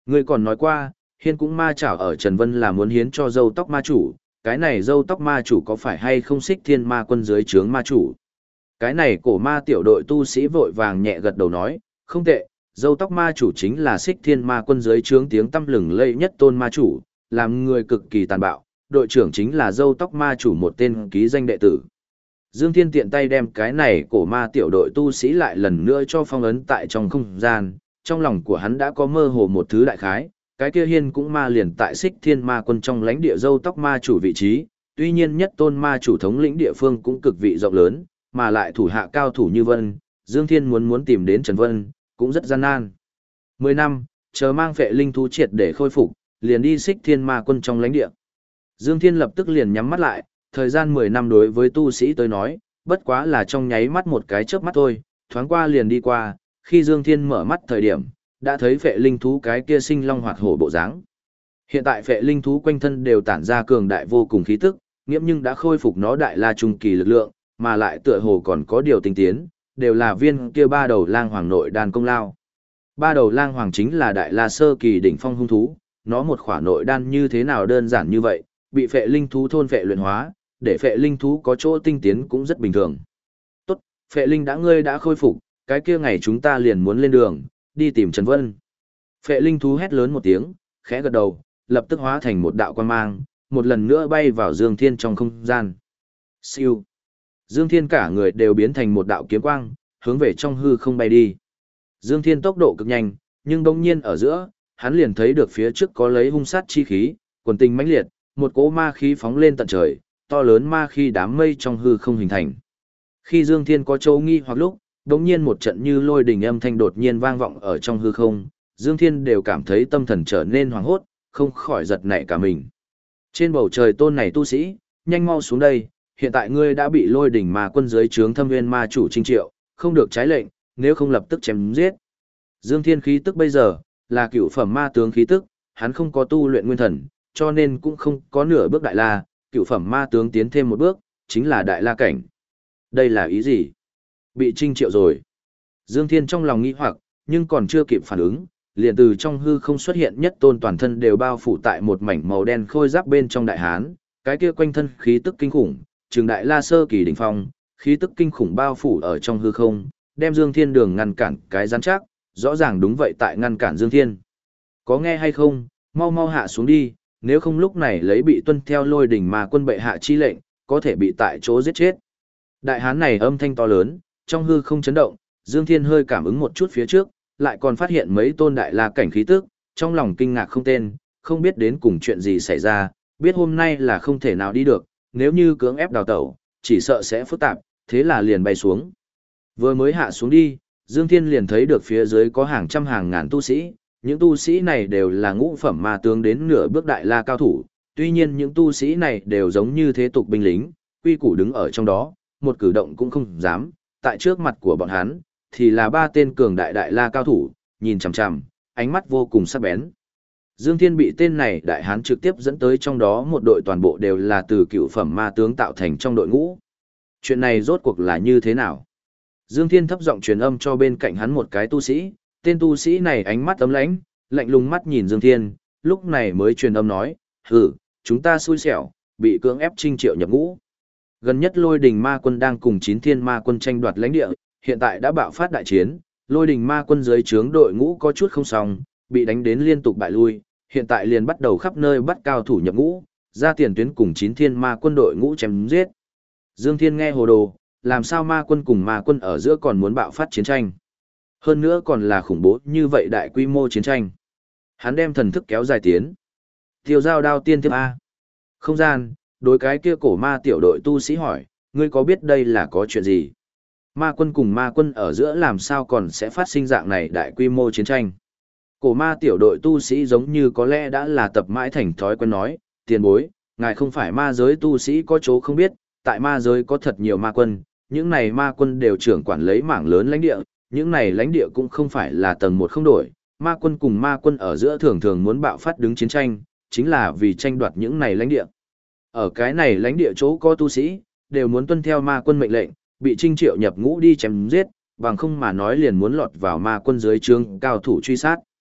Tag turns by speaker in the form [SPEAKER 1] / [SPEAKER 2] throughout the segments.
[SPEAKER 1] Ngươi còn nói qua, hiên cũng ma chảo ở Trần Vân là muốn hiến cho dâu tóc ma chủ, cái này dâu tóc ma chủ có phải hay không xích thiên ma quân dưới trướng ma chủ? Cái này cổ ma tiểu đội tu sĩ vội vàng nhẹ gật đầu nói, không tệ, dâu tóc ma chủ chính là xích thiên ma quân dưới trướng tiếng tăm lừng lẫy nhất tôn ma chủ, làm người cực kỳ tàn bạo, đội trưởng chính là dâu tóc ma chủ một tên ký danh đệ tử. Dương Thiên tiện tay đem cái này cổ ma tiểu đội tu sĩ lại lần nữa cho phong ấn tại trong không gian, trong lòng của hắn đã có mơ hồ một thứ đại khái, cái kia hiên cũng ma liền tại xích thiên ma quân trong lãnh địa dâu tóc ma chủ vị trí, tuy nhiên nhất tôn ma chủ thống lĩnh địa phương cũng cực vị rộng lớn, mà lại thủ hạ cao thủ như Vân, Dương Thiên muốn tìm đến Trần Vân, cũng rất gian nan. 10 năm, chờ mang phệ linh thú triệt để khôi phục, liền đi xích thiên ma quân trong lãnh địa. Dương Thiên lập tức liền nhắm mắt lại, thời gian 10 năm đối với tu sĩ tới nói, bất quá là trong nháy mắt một cái chớp mắt thôi, thoáng qua liền đi qua, khi Dương Thiên mở mắt thời điểm, đã thấy phệ linh thú cái kia sinh long hoạt hổ bộ dáng. Hiện tại phệ linh thú quanh thân đều tản ra cường đại vô cùng khí tức, nghiễm nhưng đã khôi phục nó đại la trung kỳ lực lượng, mà lại tựa hồ còn có điều tinh tiến, đều là viên kia ba đầu lang hoàng nội đan công lao. Ba đầu lang hoàng chính là đại la sơ kỳ đỉnh phong hung thú, nó một khỏa nội đan như thế nào đơn giản như vậy, bị phệ linh thú thôn phệ luyện hóa, để phệ linh thú có chỗ tinh tiến cũng rất bình thường. Tốt, phệ linh ngươi đã khôi phục, cái kia ngày chúng ta liền muốn lên đường, đi tìm Trần Vân. Phệ linh thú hét lớn một tiếng, khẽ gật đầu, lập tức hóa thành một đạo quang mang, một lần nữa bay vào Dương Thiên trong không gian. Siêu. Dương Thiên cả người đều biến thành một đạo kiếm quang, hướng về trong hư không bay đi. Dương Thiên tốc độ cực nhanh, nhưng bỗng nhiên ở giữa, hắn liền thấy được phía trước có lấy hung sát chi khí, quần tình mãnh liệt, một cỗ ma khí phóng lên tận trời, to lớn ma khí đám mây trong hư không hình thành. Khi Dương Thiên có chỗ nghi hoặc lúc, bỗng nhiên một trận như lôi đình âm thanh đột nhiên vang vọng ở trong hư không, Dương Thiên đều cảm thấy tâm thần trở nên hoảng hốt, không khỏi giật nảy cả mình. Trên bầu trời tôn này tu sĩ, nhanh mau xuống đây, hiện tại ngươi đã bị lôi đỉnh ma quân dưới trướng Thâm Nguyên ma chủ Trinh Triệu, không được trái lệnh, nếu không lập tức chém giết. Dương Thiên khí tức bây giờ là cựu phẩm ma tướng khí tức, hắn không có tu luyện nguyên thần, cho nên cũng không có nửa bước đại la, cựu phẩm ma tướng tiến thêm một bước, chính là đại la cảnh. Đây là ý gì? Bị Trinh Triệu rồi. Dương Thiên trong lòng nghi hoặc, nhưng còn chưa kịp phản ứng, liền từ trong hư không xuất hiện nhất tôn toàn thân đều bao phủ tại một mảnh màu đen khôi giáp bên trong đại hán, cái kia quanh thân khí tức kinh khủng, trường đại la sơ kỳ đỉnh phong, khí tức kinh khủng bao phủ ở trong hư không, đem Dương Thiên đường ngăn cản cái rắn chắc, rõ ràng đúng vậy tại ngăn cản Dương Thiên. Có nghe hay không, mau mau hạ xuống đi, nếu không lúc này lấy bị tuân theo lôi đỉnh mà quân bệ hạ chi lệnh, có thể bị tại chỗ giết chết. Đại hán này âm thanh to lớn, trong hư không chấn động, Dương Thiên hơi cảm ứng một chút phía trước, lại còn phát hiện mấy tôn đại la cảnh khí tức, trong lòng kinh ngạc không tên, không biết đến cùng chuyện gì xảy ra, biết hôm nay là không thể nào đi được, nếu như cưỡng ép đào tẩu, chỉ sợ sẽ phức tạp, thế là liền bay xuống. Vừa mới hạ xuống đi, Dương Thiên liền thấy được phía dưới có hàng trăm hàng ngàn tu sĩ, những tu sĩ này đều là ngũ phẩm ma tướng đến nửa bước đại la cao thủ, tuy nhiên những tu sĩ này đều giống như thế tục binh lính, quy củ đứng ở trong đó, một cử động cũng không dám, tại trước mặt của bọn hắn, thì là ba tên cường đại đại la cao thủ, nhìn chằm chằm, ánh mắt vô cùng sắc bén. Dương Thiên bị tên này đại hán trực tiếp dẫn tới trong đó một đội toàn bộ đều là từ cựu phẩm ma tướng tạo thành trong đội ngũ. Chuyện này rốt cuộc là như thế nào? Dương Thiên thấp giọng truyền âm cho bên cạnh hắn một cái tu sĩ, tên tu sĩ này ánh mắt ấm lãnh, lạnh lùng mắt nhìn Dương Thiên, lúc này mới truyền âm nói, chúng ta xui xẻo, bị cưỡng ép Trinh Triệu nhập ngũ. Gần nhất lôi đình ma quân đang cùng 9 thiên ma quân tranh đoạt lãnh địa, hiện tại đã bạo phát đại chiến, lôi đình ma quân dưới trướng đội ngũ có chút không xong, bị đánh đến liên tục bại lui, hiện tại liền bắt đầu khắp nơi bắt cao thủ nhập ngũ, ra tiền tuyến cùng 9 thiên ma quân đội ngũ chém giết. Dương Thiên nghe hồ đồ, làm sao ma quân cùng ma quân ở giữa còn muốn bạo phát chiến tranh? Hơn nữa còn là khủng bố như vậy đại quy mô chiến tranh. Hắn đem thần thức kéo dài tiến. Tiêu giao đao tiên tiếp A. Không gian, đối cái kia cổ ma tiểu đội tu sĩ hỏi, ngươi có biết đây là có chuyện gì? Ma quân cùng ma quân ở giữa làm sao còn sẽ phát sinh dạng này đại quy mô chiến tranh? Cổ ma tiểu đội tu sĩ giống như có lẽ đã là tập mãi thành thói quen nói, tiền bối, ngài không phải ma giới tu sĩ có chỗ không biết, tại ma giới có thật nhiều ma quân, những này ma quân đều trưởng quản lấy mảng lớn lãnh địa, những này lãnh địa cũng không phải là tầng một không đổi, ma quân cùng ma quân ở giữa thường thường muốn bạo phát đứng chiến tranh, chính là vì tranh đoạt những này lãnh địa. Ở cái này lãnh địa chỗ có tu sĩ, đều muốn tuân theo ma quân mệnh lệnh, bị Trinh Triệu nhập ngũ đi chém giết, bằng không mà nói liền muốn lọt vào ma quân dưới trướng cao thủ truy sát.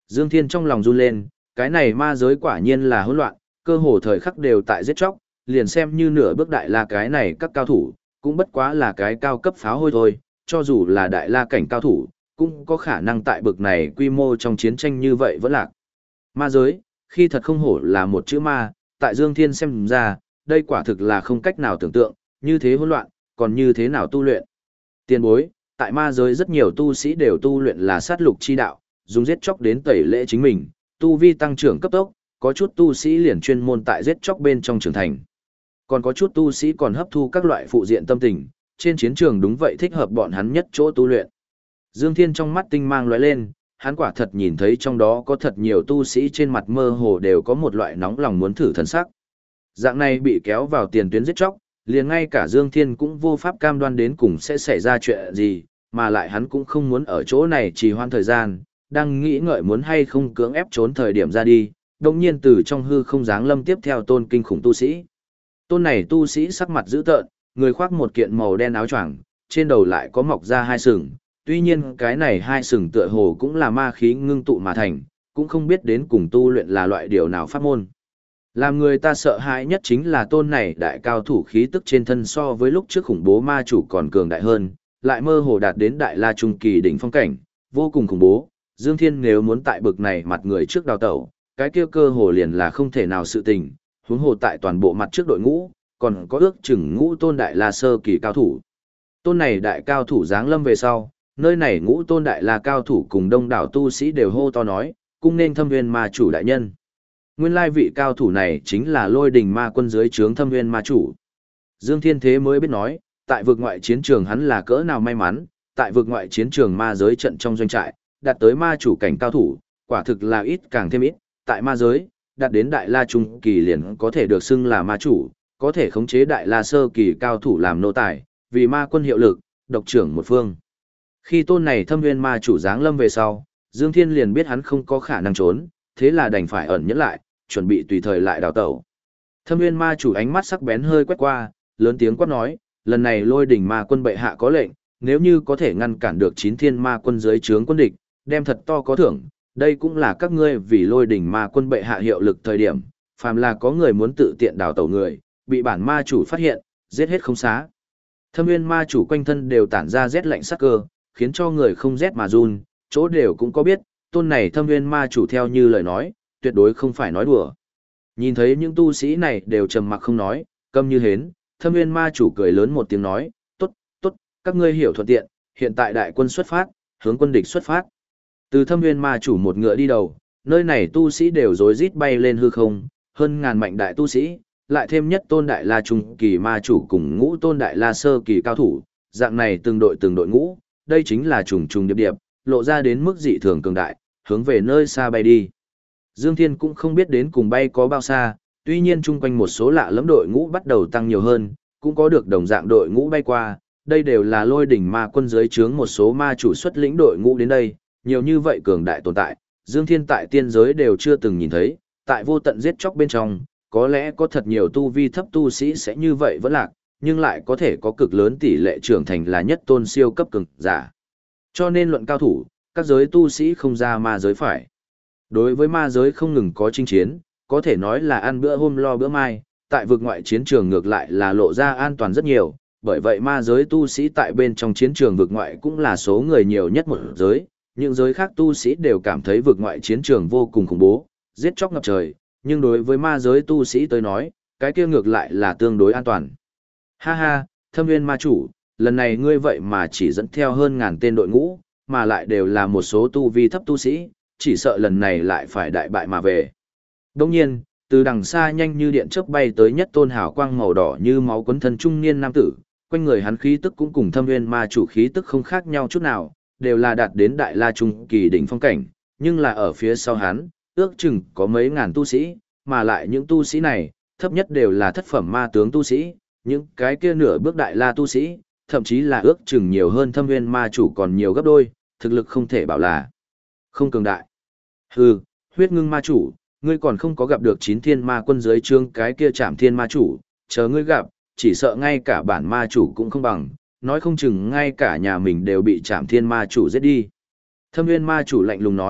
[SPEAKER 1] Dương Thiên trong lòng run lên, cái này ma giới quả nhiên là hỗn loạn, cơ hồ thời khắc đều tại giết chóc, liền xem như nửa bước đại la cái này các cao thủ, cũng bất quá là cái cao cấp pháo hôi thôi, cho dù là đại la cảnh cao thủ, cũng có khả năng tại bực này quy mô trong chiến tranh như vậy vẫn lạc. Ma giới, khi thật không hổ là một chữ ma, tại Dương Thiên xem ra, đây quả thực là không cách nào tưởng tượng, như thế hỗn loạn, còn như thế nào tu luyện. Tiền bối, tại ma giới rất nhiều tu sĩ đều tu luyện là sát lục chi đạo, dùng giết chóc đến tẩy lễ chính mình, tu vi tăng trưởng cấp tốc, có chút tu sĩ liền chuyên môn tại giết chóc bên trong trưởng thành. Còn có chút tu sĩ còn hấp thu các loại phụ diện tâm tình, trên chiến trường đúng vậy thích hợp bọn hắn nhất chỗ tu luyện. Dương Thiên trong mắt tinh mang lóe lên, hắn quả thật nhìn thấy trong đó có thật nhiều tu sĩ trên mặt mơ hồ đều có một loại nóng lòng muốn thử thần sắc. Dạng này bị kéo vào tiền tuyến giết chóc, liền ngay cả Dương Thiên cũng vô pháp cam đoan đến cùng sẽ xảy ra chuyện gì, mà lại hắn cũng không muốn ở chỗ này trì hoãn thời gian, đang nghĩ ngợi muốn hay không cưỡng ép trốn thời điểm ra đi, đồng nhiên từ trong hư không giáng lâm tiếp theo tôn kinh khủng tu sĩ. Tôn này tu sĩ sắc mặt dữ tợn, người khoác một kiện màu đen áo choàng, trên đầu lại có mọc ra hai sừng, tuy nhiên cái này hai sừng tựa hồ cũng là ma khí ngưng tụ mà thành, cũng không biết đến cùng tu luyện là loại điều nào pháp môn. Làm người ta sợ hãi nhất chính là tôn này đại cao thủ khí tức trên thân so với lúc trước khủng bố ma chủ còn cường đại hơn, lại mơ hồ đạt đến đại la trung kỳ đỉnh phong cảnh, vô cùng khủng bố. Dương Thiên nếu muốn tại bực này mặt người trước đào tẩu, cái kia cơ hồ liền là không thể nào sự tình, huống hồ tại toàn bộ mặt trước đội ngũ, còn có ước chừng ngũ tôn đại la sơ kỳ cao thủ. Tôn này đại cao thủ giáng lâm về sau, nơi này ngũ tôn đại la cao thủ cùng đông đảo tu sĩ đều hô to nói, cung nên Thâm Nguyên ma chủ đại nhân. Nguyên lai vị cao thủ này chính là Lôi Đình ma quân dưới trướng Thâm Nguyên ma chủ. Dương Thiên thế mới biết nói, tại vực ngoại chiến trường hắn là cỡ nào may mắn, tại vực ngoại chiến trường ma giới trận trong doanh trại, đạt tới ma chủ cảnh cao thủ, quả thực là ít càng thêm ít, tại ma giới, đạt đến đại la trung kỳ liền có thể được xưng là ma chủ, có thể khống chế đại la sơ kỳ cao thủ làm nô tài, vì ma quân hiệu lực, độc trưởng một phương. Khi tôn này Thâm Nguyên ma chủ giáng lâm về sau, Dương Thiên liền biết hắn không có khả năng trốn, thế là đành phải ẩn nhẫn lại, chuẩn bị tùy thời lại đào tẩu. Thâm Nguyên ma chủ ánh mắt sắc bén hơi quét qua, lớn tiếng quát nói, lần này Lôi Đỉnh ma quân bệ hạ có lệnh, nếu như có thể ngăn cản được 9 thiên ma quân dưới trướng quân địch, đem thật to có thưởng, đây cũng là các ngươi vì Lôi Đỉnh ma quân bệ hạ hiệu lực thời điểm, phàm là có người muốn tự tiện đào tẩu người, bị bản ma chủ phát hiện, giết hết không xá. Thâm Nguyên ma chủ quanh thân đều tản ra rét lạnh sắc cơ, khiến cho người không rét mà run, chỗ đều cũng có biết, tôn này Thâm Nguyên ma chủ theo như lời nói, tuyệt đối không phải nói đùa. Nhìn thấy những tu sĩ này đều trầm mặc không nói, câm như hến, Thâm Nguyên ma chủ cười lớn một tiếng nói, tốt, tốt, các ngươi hiểu thuận tiện, hiện tại đại quân xuất phát, hướng quân địch xuất phát. Từ Thâm Nguyên ma chủ một ngựa đi đầu, nơi này tu sĩ đều rối rít bay lên hư không, hơn ngàn mạnh đại tu sĩ, lại thêm nhất tôn đại la trung kỳ ma chủ cùng ngũ tôn đại la sơ kỳ cao thủ, dạng này từng đội ngũ, đây chính là trùng trùng điệp điệp, lộ ra đến mức dị thường cường đại, hướng về nơi xa bay đi. Dương Thiên cũng không biết đến cùng bay có bao xa, tuy nhiên chung quanh một số lạ lẫm đội ngũ bắt đầu tăng nhiều hơn, cũng có được đồng dạng đội ngũ bay qua, đây đều là Lôi Đỉnh ma quân dưới trướng một số ma chủ xuất lĩnh đội ngũ đến đây, nhiều như vậy cường đại tồn tại, Dương Thiên tại tiên giới đều chưa từng nhìn thấy, tại vô tận giết chóc bên trong, có lẽ có thật nhiều tu vi thấp tu sĩ sẽ như vậy vẫn lạc, nhưng lại có thể có cực lớn tỷ lệ trưởng thành là nhất tôn siêu cấp cường giả. Cho nên luận cao thủ, các giới tu sĩ không ra ma giới phải. Đối với ma giới không ngừng có chinh chiến, có thể nói là ăn bữa hôm lo bữa mai, tại vực ngoại chiến trường ngược lại là lộ ra an toàn rất nhiều, bởi vậy ma giới tu sĩ tại bên trong chiến trường vực ngoại cũng là số người nhiều nhất một giới, những giới khác tu sĩ đều cảm thấy vực ngoại chiến trường vô cùng khủng bố, giết chóc ngập trời, nhưng đối với ma giới tu sĩ tới nói, cái kia ngược lại là tương đối an toàn. Ha ha, Thâm Nguyên ma chủ, lần này ngươi vậy mà chỉ dẫn theo hơn ngàn tên đội ngũ, mà lại đều là một số tu vi thấp tu sĩ, chỉ sợ lần này lại phải đại bại mà về. Đồng nhiên, từ đằng xa nhanh như điện chớp bay tới nhất tôn hào quang màu đỏ như máu quấn thân trung niên nam tử, quanh người hắn khí tức cũng cùng Thâm Nguyên ma chủ khí tức không khác nhau chút nào, đều là đạt đến đại la trung kỳ đỉnh phong cảnh, nhưng là ở phía sau hắn, ước chừng có mấy ngàn tu sĩ, mà lại những tu sĩ này, thấp nhất đều là thất phẩm ma tướng tu sĩ, những cái kia nửa bước đại la tu sĩ, thậm chí là ước chừng nhiều hơn Thâm Nguyên ma chủ còn nhiều gấp đôi, thực lực không thể bảo là không cường đại. Hừ, Huyết Ngưng ma chủ, ngươi còn không có gặp được 9 thiên ma quân dưới trương cái kia Trảm Thiên ma chủ, chờ ngươi gặp, chỉ sợ ngay cả bản ma chủ cũng không bằng, nói không chừng ngay cả nhà mình đều bị Trảm Thiên ma chủ giết đi. Thâm Nguyên ma chủ lạnh lùng nói,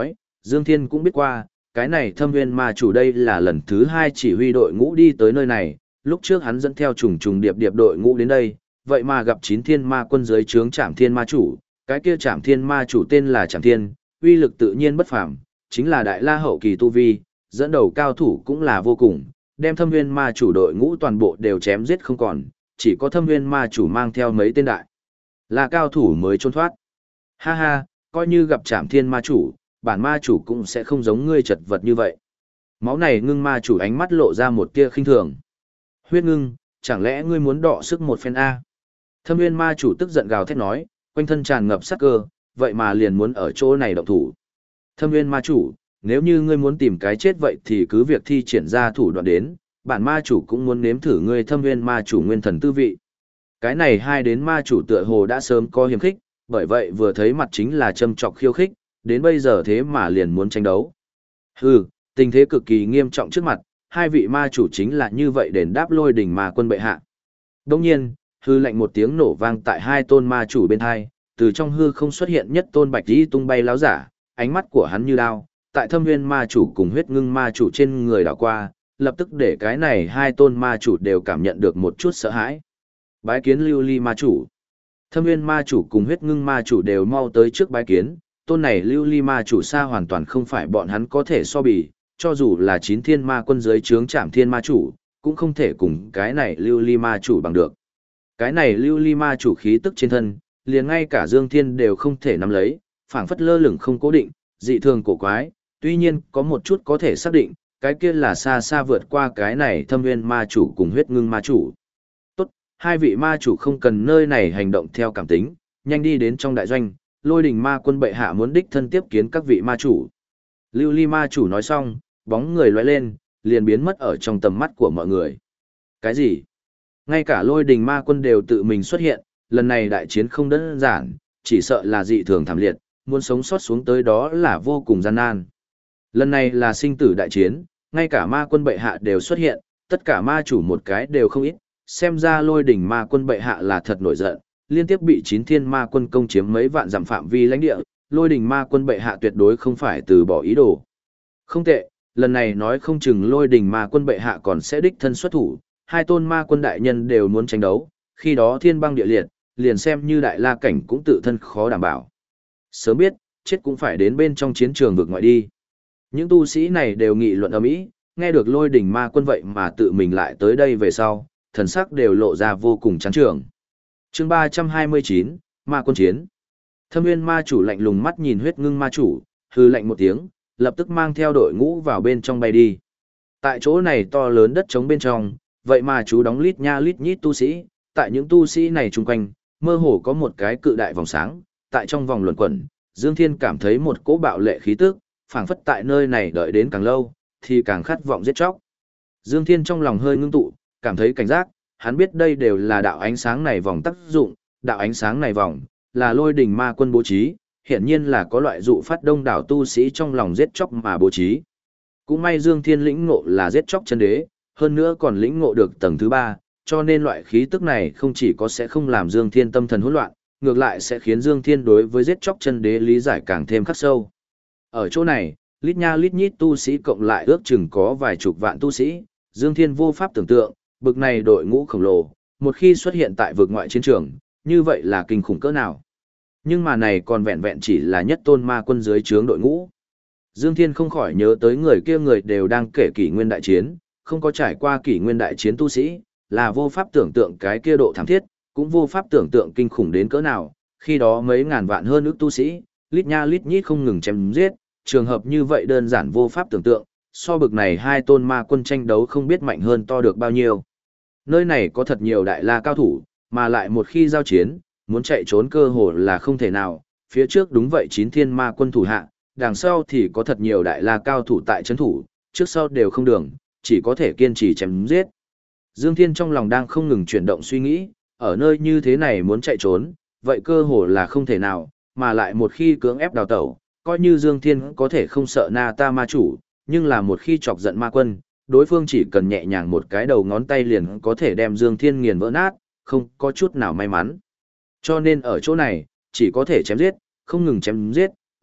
[SPEAKER 1] Dương Thiên cũng biết qua, cái này Thâm Nguyên ma chủ đây là lần thứ 2 chỉ huy đội ngũ đi tới nơi này, lúc trước hắn dẫn theo trùng trùng điệp điệp đội ngũ đến đây, vậy mà gặp 9 thiên ma quân dưới trướng Trảm Thiên ma chủ, cái kia Trảm Thiên ma chủ tên là Trảm Thiên, uy lực tự nhiên bất phàm, chính là đại la hậu kỳ tu vi, dẫn đầu cao thủ cũng là vô cùng, đem Thâm Nguyên ma chủ đội ngũ toàn bộ đều chém giết không còn, chỉ có Thâm Nguyên ma chủ mang theo mấy tên đại là cao thủ mới trốn thoát. Ha ha, coi như gặp Trảm Thiên ma chủ, bản ma chủ cũng sẽ không giống ngươi chật vật như vậy. Máu này ngưng ma chủ ánh mắt lộ ra một tia khinh thường. Huyết ngưng, chẳng lẽ ngươi muốn đọ sức một phen A? Thâm Nguyên ma chủ tức giận gào thét nói, quanh thân tràn ngập sát cơ, vậy mà liền muốn ở chỗ này động thủ. Thâm Nguyên ma chủ, nếu như ngươi muốn tìm cái chết vậy thì cứ việc thi triển ra thủ đoạn đến, bản ma chủ cũng muốn nếm thử ngươi Thâm Nguyên ma chủ nguyên thần tư vị. Cái này hai đến ma chủ tựa hồ đã sớm có hiềm khích, bởi vậy vừa thấy mặt chính là châm chọc khiêu khích, đến bây giờ thế mà liền muốn tranh đấu. Hừ, tình thế cực kỳ nghiêm trọng trước mặt, hai vị ma chủ chính là như vậy đền đáp Lôi Đỉnh ma quân bệ hạ. Đồng nhiên, hư lạnh một tiếng nổ vang tại hai tôn ma chủ bên hai, từ trong hư không xuất hiện nhất tôn bạch y tung bay láo giả, ánh mắt của hắn như đao, tại Thâm Nguyên ma chủ cùng Huyết Ngưng ma chủ trên người đảo qua, lập tức để cái này hai tôn ma chủ đều cảm nhận được một chút sợ hãi. Bái kiến Lưu Ly ma chủ. Thâm Nguyên ma chủ cùng Huyết Ngưng ma chủ đều mau tới trước bái kiến, tôn này Lưu Ly ma chủ xa hoàn toàn không phải bọn hắn có thể so bì, cho dù là 9 thiên ma quân dưới trướng Trảm Thiên ma chủ, cũng không thể cùng cái này Lưu Ly ma chủ bằng được. Cái này Lưu Ly ma chủ khí tức trên thân, liền ngay cả Dương Thiên đều không thể nắm lấy, phảng phất lơ lửng không cố định, dị thường cổ quái, tuy nhiên có một chút có thể xác định, cái kia là xa xa vượt qua cái này Thâm Nguyên ma chủ cùng Huyết Ngưng ma chủ. Tốt, hai vị ma chủ không cần nơi này hành động theo cảm tính, nhanh đi đến trong đại doanh, Lôi Đỉnh ma quân bệ hạ muốn đích thân tiếp kiến các vị ma chủ. Lưu Ly ma chủ nói xong, bóng người lóe lên, liền biến mất ở trong tầm mắt của mọi người. Cái gì? Ngay cả Lôi Đỉnh ma quân đều tự mình xuất hiện, lần này đại chiến không đơn giản, chỉ sợ là dị thường thảm liệt, muốn sống sót xuống tới đó là vô cùng gian nan. Lần này là sinh tử đại chiến, ngay cả ma quân bệ hạ đều xuất hiện, tất cả ma chủ một cái đều không ít, xem ra Lôi Đỉnh ma quân bệ hạ là thật nổi giận, liên tiếp bị 9 thiên ma quân công chiếm mấy vạn dặm phạm vi lãnh địa, Lôi Đỉnh ma quân bệ hạ tuyệt đối không phải từ bỏ ý đồ. Không tệ, lần này nói không chừng Lôi Đỉnh ma quân bệ hạ còn sẽ đích thân xuất thủ, hai tôn ma quân đại nhân đều muốn tranh đấu, khi đó thiên băng địa liệt, liền xem như đại la cảnh cũng tự thân khó đảm bảo. Sớm biết, chết cũng phải đến bên trong chiến trường vực ngoại đi. Những tu sĩ này đều nghị luận ầm ĩ, nghe được Lôi Đỉnh ma quân vậy mà tự mình lại tới đây về sau, thần sắc đều lộ ra vô cùng chán trường. Chương 329, Ma quân chiến. Thâm Nguyên ma chủ lạnh lùng mắt nhìn Huyết Ngưng ma chủ, hừ lạnh một tiếng, lập tức mang theo đội ngũ vào bên trong bay đi. Tại chỗ này to lớn đất trống bên trong, vậy mà chú đóng lít nha lít nhít tu sĩ, tại những tu sĩ này chung quanh, mơ hồ có một cái cự đại vòng sáng, tại trong vòng luẩn quẩn, Dương Thiên cảm thấy một cỗ bạo lệ khí tức, phảng phất tại nơi này đợi đến càng lâu, thì càng khát vọng giết chóc. Dương Thiên trong lòng hơi ngưng tụ, cảm thấy cảnh giác, hắn biết đây đều là đạo ánh sáng này vòng tác dụng, đạo ánh sáng này vòng, là Lôi Đỉnh ma quân bố trí, hiển nhiên là có loại dụ phát đông đảo tu sĩ trong lòng giết chóc mà bố trí. Cũng may Dương Thiên lĩnh ngộ là giết chóc chân đế, hơn nữa còn lĩnh ngộ được tầng thứ 3, cho nên loại khí tức này không chỉ có sẽ không làm Dương Thiên tâm thần hỗn loạn, ngược lại sẽ khiến Dương Thiên đối với giết chóc chân đế lý giải càng thêm khắc sâu. Ở chỗ này, lít nha lít nhít tu sĩ cộng lại ước chừng có vài chục vạn tu sĩ, Dương Thiên vô pháp tưởng tượng, bực này đội ngũ khổng lồ, một khi xuất hiện tại vực ngoại chiến trường, như vậy là kinh khủng cỡ nào. Nhưng mà này còn vẹn vẹn chỉ là nhất tôn ma quân dưới trướng đội ngũ. Dương Thiên không khỏi nhớ tới người kia người đều đang kể kỷ nguyên đại chiến, không có trải qua kỷ nguyên đại chiến tu sĩ, là vô pháp tưởng tượng cái kia độ thảm thiết, cũng vô pháp tưởng tượng kinh khủng đến cỡ nào, khi đó mấy ngàn vạn hơn ức tu sĩ, lít nha lít nhít không ngừng chém giết, trường hợp như vậy đơn giản vô pháp tưởng tượng, so bực này hai tôn ma quân tranh đấu không biết mạnh hơn to được bao nhiêu. Nơi này có thật nhiều đại la cao thủ, mà lại một khi giao chiến, muốn chạy trốn cơ hồ là không thể nào, phía trước đúng vậy 9 thiên ma quân thủ hạ, đằng sau thì có thật nhiều đại la cao thủ tại trấn thủ, trước sau đều không đường, chỉ có thể kiên trì chém giết. Dương Thiên trong lòng đang không ngừng chuyển động suy nghĩ, ở nơi như thế này muốn chạy trốn, vậy cơ hồ là không thể nào, mà lại một khi cưỡng ép đào tẩu, coi như Dương Thiên có thể không sợ Na Ta ma chủ, nhưng là một khi chọc giận ma quân, đối phương chỉ cần nhẹ nhàng một cái đầu ngón tay liền có thể đem Dương Thiên nghiền vỡ nát, không có chút nào may mắn. Cho nên ở chỗ này, chỉ có thể chém giết, không ngừng chém giết,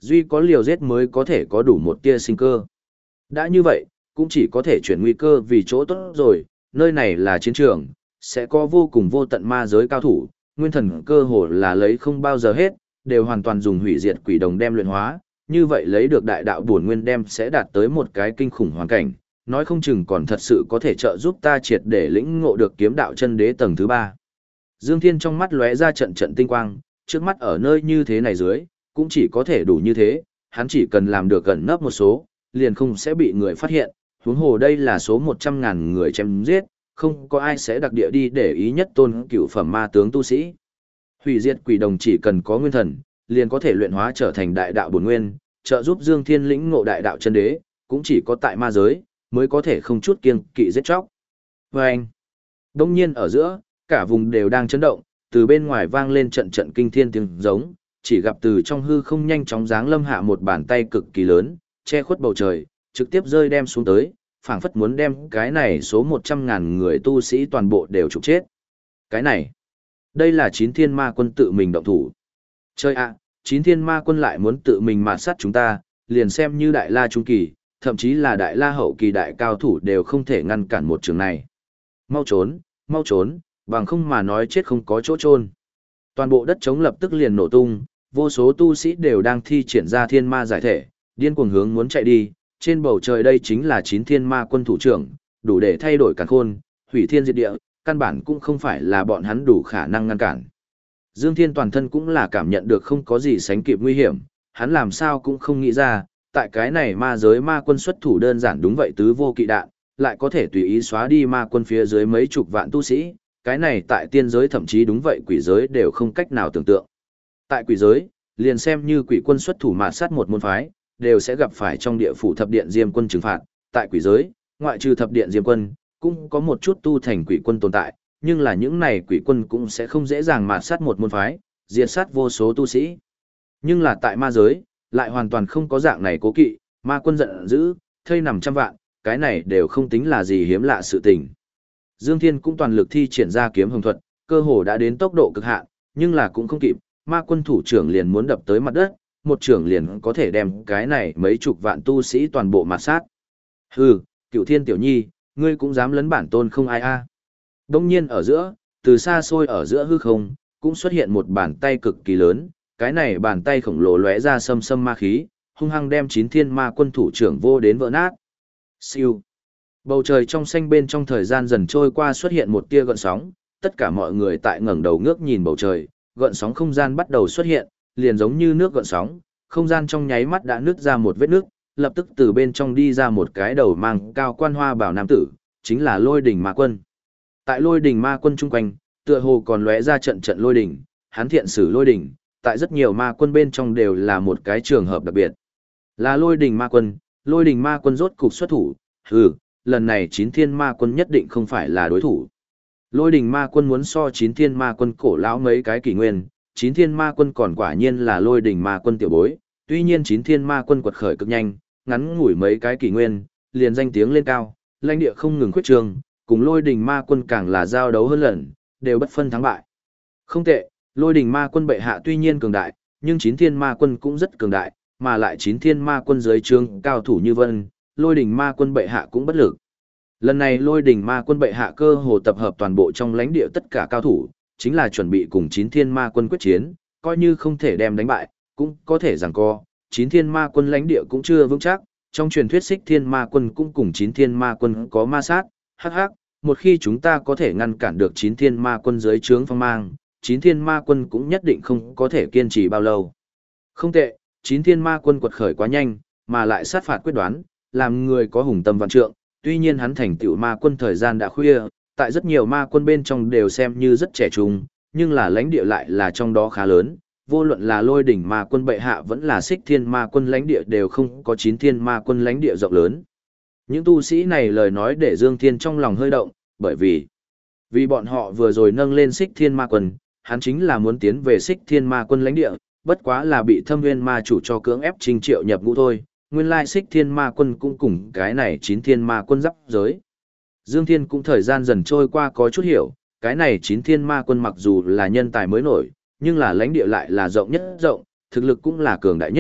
[SPEAKER 1] Duy có liều giết mới có thể có đủ một tia sinh cơ. Đã như vậy, cũng chỉ có thể chuyển nguy cơ vì chỗ tốt rồi, nơi này là chiến trường, sẽ có vô cùng vô tận ma giới cao thủ, nguyên thần cơ hồ là lấy không bao giờ hết, đều hoàn toàn dùng hủy diệt quỷ đồng đem luyện hóa, như vậy lấy được đại đạo bổn nguyên đem sẽ đạt tới một cái kinh khủng hoàn cảnh, nói không chừng còn thật sự có thể trợ giúp ta triệt để lĩnh ngộ được kiếm đạo chân đế tầng thứ 3. Dương Thiên trong mắt lóe ra trận trận tinh quang, trước mắt ở nơi như thế này dưới, cũng chỉ có thể đủ như thế, hắn chỉ cần làm được gần nấp một số, liền không sẽ bị người phát hiện, huống hồ đây là số 100.000 người chém giết, không có ai sẽ đặc địa đi để ý nhất tôn cửu phẩm ma tướng tu sĩ. Hủy diệt quỷ đồng chỉ cần có nguyên thần, liền có thể luyện hóa trở thành đại đạo bổn nguyên, trợ giúp Dương Thiên lĩnh ngộ đại đạo chân đế, cũng chỉ có tại ma giới, mới có thể không chút kiêng kỵ giết chóc. Vâng! Đông nhiên ở giữa, cả vùng đều đang chấn động, từ bên ngoài vang lên trận trận kinh thiên tiếng giống, chỉ gặp từ trong hư không nhanh chóng giáng lâm hạ một bàn tay cực kỳ lớn, che khuất bầu trời, trực tiếp rơi đem xuống tới, phảng phất muốn đem cái này số 100.000 người tu sĩ toàn bộ đều trục chết. Cái này, đây là chín thiên ma quân tự mình động thủ. Chơi ạ, chín thiên ma quân lại muốn tự mình mạt sát chúng ta, liền xem như đại la trung kỳ, thậm chí là đại la hậu kỳ đại cao thủ đều không thể ngăn cản một trường này. Mau trốn, bằng không mà nói chết không có chỗ chôn. Toàn bộ đất trống lập tức liền nổ tung, vô số tu sĩ đều đang thi triển ra thiên ma giải thể, điên cuồng hướng muốn chạy đi, trên bầu trời đây chính là chín thiên ma quân thủ trưởng, đủ để thay đổi càn khôn, hủy thiên diệt địa, căn bản cũng không phải là bọn hắn đủ khả năng ngăn cản. Dương Thiên toàn thân cũng là cảm nhận được không có gì sánh kịp nguy hiểm, hắn làm sao cũng không nghĩ ra, tại cái này ma giới ma quân xuất thủ đơn giản đúng vậy tứ vô kỵ đạn, lại có thể tùy ý xóa đi ma quân phía dưới mấy chục vạn tu sĩ, cái này tại tiên giới thậm chí đúng vậy quỷ giới đều không cách nào tưởng tượng. Tại quỷ giới, liền xem như quỷ quân xuất thủ mạt sát một môn phái, đều sẽ gặp phải trong địa phủ thập điện diêm quân trừng phạt, tại quỷ giới, ngoại trừ thập điện diêm quân, cũng có một chút tu thành quỷ quân tồn tại, nhưng là những này quỷ quân cũng sẽ không dễ dàng mạt sát một môn phái, diệt sát vô số tu sĩ. Nhưng là tại ma giới, lại hoàn toàn không có dạng này cố kỵ, ma quân giận dữ, thây nằm trăm vạn, cái này đều không tính là gì hiếm lạ sự tình. Dương Thiên cũng toàn lực thi triển ra kiếm hồng thuật, cơ hồ đã đến tốc độ cực hạn, nhưng là cũng không kịp, ma quân thủ trưởng liền muốn đập tới mặt đất, một trưởng liền có thể đem cái này mấy chục vạn tu sĩ toàn bộ mạt sát. Hừ, Cửu Thiên tiểu nhi, ngươi cũng dám lấn bản tôn không ai a? Đông nhiên ở giữa, từ xa xôi ở giữa hư không, cũng xuất hiện một bàn tay cực kỳ lớn, cái này bàn tay khổng lồ lóe ra sâm sâm ma khí, hung hăng đem chín thiên ma quân thủ trưởng vô đến vỡ nát. Siêu. Bầu trời trong xanh bên trong thời gian dần trôi qua xuất hiện một tia gợn sóng, tất cả mọi người tại ngẩng đầu ngước nhìn bầu trời, gợn sóng không gian bắt đầu xuất hiện, liền giống như nước gợn sóng, không gian trong nháy mắt đã nứt ra một vết nước, lập tức từ bên trong đi ra một cái đầu mang cao quan hoa bảo nam tử, chính là Lôi Đỉnh Ma Quân. Tại Lôi Đỉnh Ma Quân chung quanh, tựa hồ còn lóe ra trận trận lôi đỉnh, hắn thiện sử lôi đỉnh, tại rất nhiều ma quân bên trong đều là một cái trường hợp đặc biệt. Là Lôi Đỉnh Ma Quân rốt cục xuất thủ, lần này chín thiên ma quân nhất định không phải là đối thủ. Lôi Đỉnh Ma Quân muốn so chín thiên ma quân cổ lão mấy cái kỷ nguyên, chín thiên ma quân còn quả nhiên là Lôi Đỉnh Ma Quân tiểu bối, tuy nhiên chín thiên ma quân quật khởi cực nhanh, ngắn ngủi mấy cái kỷ nguyên, liền danh tiếng lên cao, lãnh địa không ngừng khuyết trường, cùng Lôi Đỉnh Ma Quân càng là giao đấu hơn lần, đều bất phân thắng bại. Không tệ, Lôi Đỉnh Ma Quân bệ hạ tuy nhiên cường đại, nhưng chín thiên ma quân cũng rất cường đại, mà lại chín thiên ma quân dưới trướng cao thủ như vân, Lôi Đỉnh Ma Quân bệ hạ cũng bất lực. Lần này Lôi Đỉnh Ma Quân bệ hạ cơ hồ tập hợp toàn bộ trong lãnh địa tất cả cao thủ, chính là chuẩn bị cùng chín thiên ma quân quyết chiến, coi như không thể đem đánh bại, cũng có thể giằng co. Chín thiên ma quân lãnh địa cũng chưa vững chắc, trong truyền thuyết Xích Thiên Ma Quân cũng cùng chín thiên ma quân có ma sát, một khi chúng ta có thể ngăn cản được chín thiên ma quân dưới trướng phong mang, chín thiên ma quân cũng nhất định không có thể kiên trì bao lâu. Không tệ, chín thiên ma quân quật khởi quá nhanh, mà lại sát phạt quyết đoán, làm người có hùng tâm vạn trượng, tuy nhiên hắn thành tựu ma quân thời gian đã khuya, tại rất nhiều ma quân bên trong đều xem như rất trẻ trung, nhưng là lãnh địa lại là trong đó khá lớn, vô luận là Lôi Đỉnh Ma Quân bệ hạ vẫn là Xích Thiên Ma Quân lãnh địa đều không có chín thiên ma quân lãnh địa rộng lớn. Những tu sĩ này lời nói để Dương Thiên trong lòng hơi động, bởi vì bọn họ vừa rồi nâng lên Xích Thiên Ma Quân, hắn chính là muốn tiến về Xích Thiên Ma Quân lãnh địa, bất quá là bị Thâm Nguyên Ma chủ cho cưỡng ép trình triệu nhập ngũ thôi, nguyên lai Xích Thiên Ma Quân cũng cùng cái này chín thiên ma quân giáp giới. Dương Thiên cũng thời gian dần trôi qua có chút hiểu, cái này chín thiên ma quân mặc dù là nhân tài mới nổi, nhưng là lãnh địa lại là rộng nhất rộng, thực lực cũng là cường đại nhất,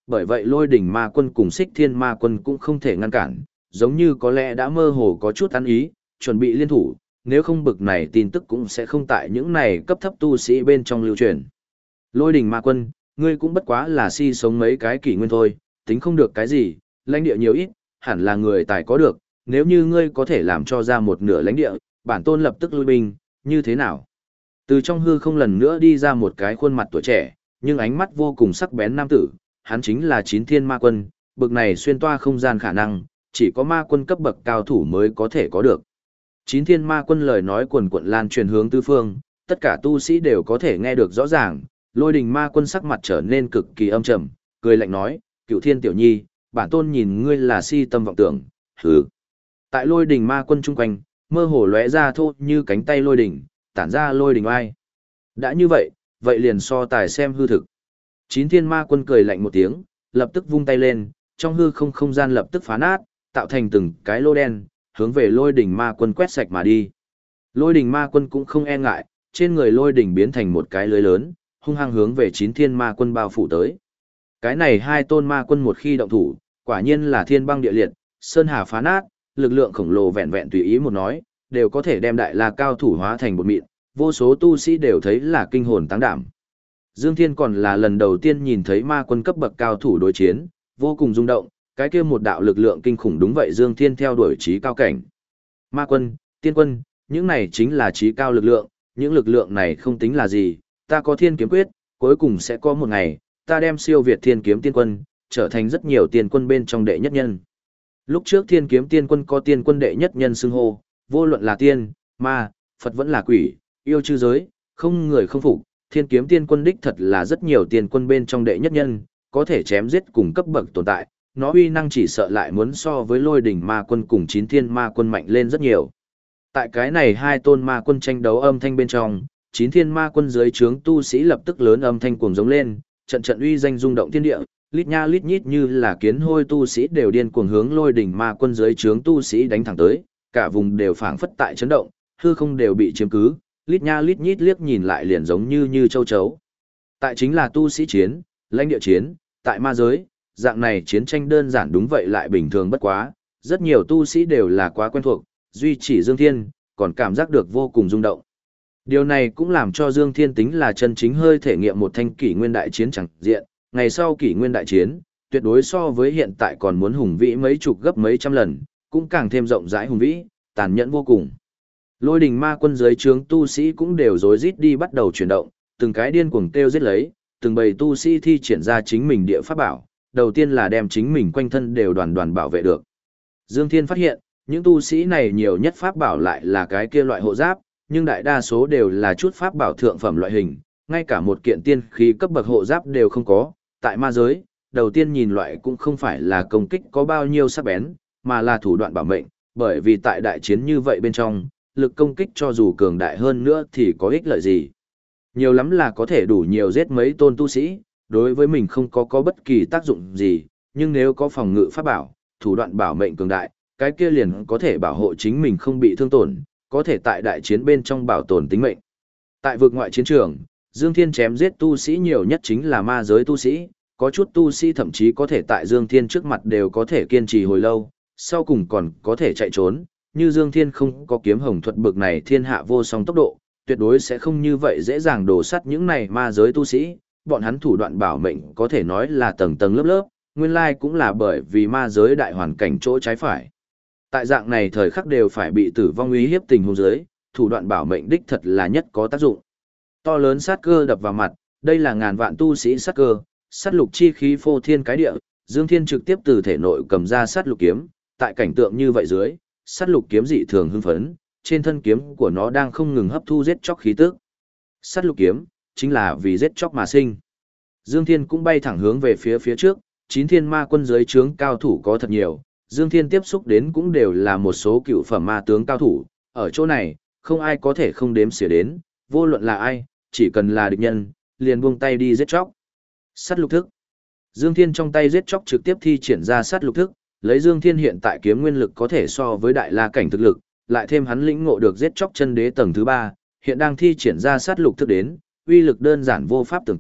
[SPEAKER 1] Bởi vậy Lôi Đỉnh Ma Quân cùng Xích Thiên Ma Quân cũng không thể ngăn cản, giống như có lẽ đã mơ hồ có chút ăn ý, chuẩn bị liên thủ, nếu không bực này tin tức cũng sẽ không tại những này cấp thấp tu sĩ bên trong lưu truyền. Lôi Đỉnh Ma Quân, ngươi cũng bất quá là si sống mấy cái kỷ nguyên thôi, tính không được cái gì, lãnh địa nhiều ít, hẳn là người tài có được, nếu như ngươi có thể làm cho ra một nửa lãnh địa, bản tôn lập tức lui binh, như thế nào? Từ trong hư không lần nữa đi ra một cái khuôn mặt tuổi trẻ, nhưng ánh mắt vô cùng sắc bén nam tử, hắn chính là Chín Thiên Ma Quân, bực này xuyên toa không gian khả năng, chỉ có ma quân cấp bậc cao thủ mới có thể có được. Chín Thiên Ma Quân lời nói quần quận lan truyền hướng tứ phương, tất cả tu sĩ đều có thể nghe được rõ ràng, Lôi Đình Ma Quân sắc mặt trở nên cực kỳ âm trầm, cười lạnh nói, Cửu Thiên tiểu nhi, bản tôn nhìn ngươi là si tâm vọng tưởng, hừ. Tại Lôi Đình Ma Quân chung quanh, mơ hồ lóe ra thô như cánh tay lôi đỉnh, tản ra lôi đình oai. Đã như vậy, vậy liền so tài xem hư thực. Chín Thiên Ma Quân cười lạnh một tiếng, lập tức vung tay lên, trong hư không không gian lập tức phá nát, tạo thành từng cái lô đen, hướng về Lôi Đỉnh Ma Quân quét sạch mà đi. Lôi Đỉnh Ma Quân cũng không e ngại, trên người lôi đỉnh biến thành một cái lưới lớn, hung hăng hướng về Chín Thiên Ma Quân bao phủ tới. Cái này hai tôn ma quân một khi động thủ, quả nhiên là thiên băng địa liệt, sơn hà phá nát, lực lượng khổng lồ vẹn vẹn tùy ý một nói, đều có thể đem đại la cao thủ hóa thành bột mịn, vô số tu sĩ đều thấy là kinh hồn táng đảm. Dương Thiên còn là lần đầu tiên nhìn thấy ma quân cấp bậc cao thủ đối chiến, vô cùng rung động, cái kia một đạo lực lượng kinh khủng đúng vậy Dương Thiên theo đuổi trí cao cảnh. Ma quân, tiên quân, những này chính là trí cao lực lượng, những lực lượng này không tính là gì, ta có thiên kiếm quyết, cuối cùng sẽ có một ngày, ta đem siêu việt thiên kiếm tiên quân, trở thành rất nhiều tiên quân bên trong đệ nhất nhân. Lúc trước thiên kiếm tiên quân có tiên quân đệ nhất nhân xưng hô, vô luận là tiên, ma, Phật vẫn là quỷ, yêu chư giới, không người không phục, thiên kiếm tiên quân đích thật là rất nhiều tiên quân bên trong đệ nhất nhân, có thể chém giết cùng cấp bậc tồn tại, nó uy năng chỉ sợ lại muốn so với Lôi Đỉnh Ma Quân cùng Chín Thiên Ma Quân mạnh lên rất nhiều. Tại cái này hai tôn ma quân tranh đấu âm thanh bên trong, Chín Thiên Ma Quân dưới trướng tu sĩ lập tức lớn âm thanh cuồng giống lên, trận trận uy danh rung động thiên địa, lít nha lít nhít như là kiến hôi tu sĩ đều điên cuồng hướng Lôi Đỉnh Ma Quân dưới trướng tu sĩ đánh thẳng tới, cả vùng đều phảng phất tại chấn động, hư không đều bị chiếm cứ, lít nha lít nhít liếc nhìn lại liền giống như châu chấu. Tại chính là tu sĩ chiến, lãnh địa chiến, tại ma giới, dạng này chiến tranh đơn giản đúng vậy lại bình thường bất quá, rất nhiều tu sĩ đều là quá quen thuộc, duy chỉ Dương Thiên, còn cảm giác được vô cùng rung động. Điều này cũng làm cho Dương Thiên tính là chân chính hơi thể nghiệm một thanh kỷ nguyên đại chiến chẳng diện, ngày sau kỷ nguyên đại chiến, tuyệt đối so với hiện tại còn muốn hùng vĩ mấy chục gấp mấy trăm lần, cũng càng thêm rộng rãi hùng vĩ, tàn nhẫn vô cùng. Lôi Đình Ma Quân dưới trướng tu sĩ cũng đều rối rít đi bắt đầu chuyển động, từng cái điên cuồng kêu giết lấy, từng bầy tu sĩ thi triển ra chính mình địa pháp bảo, đầu tiên là đem chính mình quanh thân đều đoàn đoàn bảo vệ được. Dương Thiên phát hiện, những tu sĩ này nhiều nhất pháp bảo lại là cái kia loại hộ giáp, nhưng đại đa số đều là chút pháp bảo thượng phẩm loại hình, ngay cả một kiện tiên khí cấp bậc hộ giáp đều không có. Tại ma giới, đầu tiên nhìn loại cũng không phải là công kích có bao nhiêu sắc bén, mà là thủ đoạn bảo mệnh, bởi vì tại đại chiến như vậy bên trong, lực công kích cho dù cường đại hơn nữa thì có ích lợi gì. Nhiều lắm là có thể đủ nhiều giết mấy tôn tu sĩ, đối với mình không có bất kỳ tác dụng gì, nhưng nếu có phòng ngự pháp bảo, thủ đoạn bảo mệnh cường đại, cái kia liền có thể bảo hộ chính mình không bị thương tổn, có thể tại đại chiến bên trong bảo tồn tính mệnh. Tại vực ngoại chiến trường, Dương Thiên chém giết tu sĩ nhiều nhất chính là ma giới tu sĩ, có chút tu sĩ thậm chí có thể tại Dương Thiên trước mặt đều có thể kiên trì hồi lâu, sau cùng còn có thể chạy trốn, như Dương Thiên không có kiếm hồng thuật bực này thiên hạ vô song tốc độ, tuyệt đối sẽ không như vậy dễ dàng đổ sắt những này ma giới tu sĩ, bọn hắn thủ đoạn bảo mệnh có thể nói là tầng tầng lớp lớp, nguyên lai cũng là bởi vì ma giới đại hoàn cảnh chỗ trái phải. Tại dạng này thời khắc đều phải bị tử vong uy hiếp tình huống dưới, thủ đoạn bảo mệnh đích thật là nhất có tác dụng. To lớn sát cơ đập vào mặt, đây là ngàn vạn tu sĩ sát cơ, sát lục chi khí phô thiên cái địa, Dương Thiên trực tiếp từ thể nội cầm ra sát lục kiếm, tại cảnh tượng như vậy dưới, sát lục kiếm dị thường hưng phấn, trên thân kiếm của nó đang không ngừng hấp thu giết chóc khí tức. Sát lục kiếm chính là vì giết chóc mà sinh. Dương Thiên cũng bay thẳng hướng về phía trước, Chín Thiên Ma Quân dưới trướng cao thủ có thật nhiều, Dương Thiên tiếp xúc đến cũng đều là một số cựu phẩm ma tướng cao thủ, ở chỗ này, không ai có thể không đếm xỉa đến, vô luận là ai, chỉ cần là địch nhân, liền buông tay đi giết chóc. Sát lục thức. Dương Thiên trong tay giết chóc trực tiếp thi triển ra sát lục thức, lấy Dương Thiên hiện tại kiếm nguyên lực có thể so với đại la cảnh thực lực, lại thêm hắn lĩnh ngộ được giết chóc chân đế tầng thứ 3, hiện đang thi triển ra sát lục thức đến, uy lực đơn giản vô pháp tưởng tượng,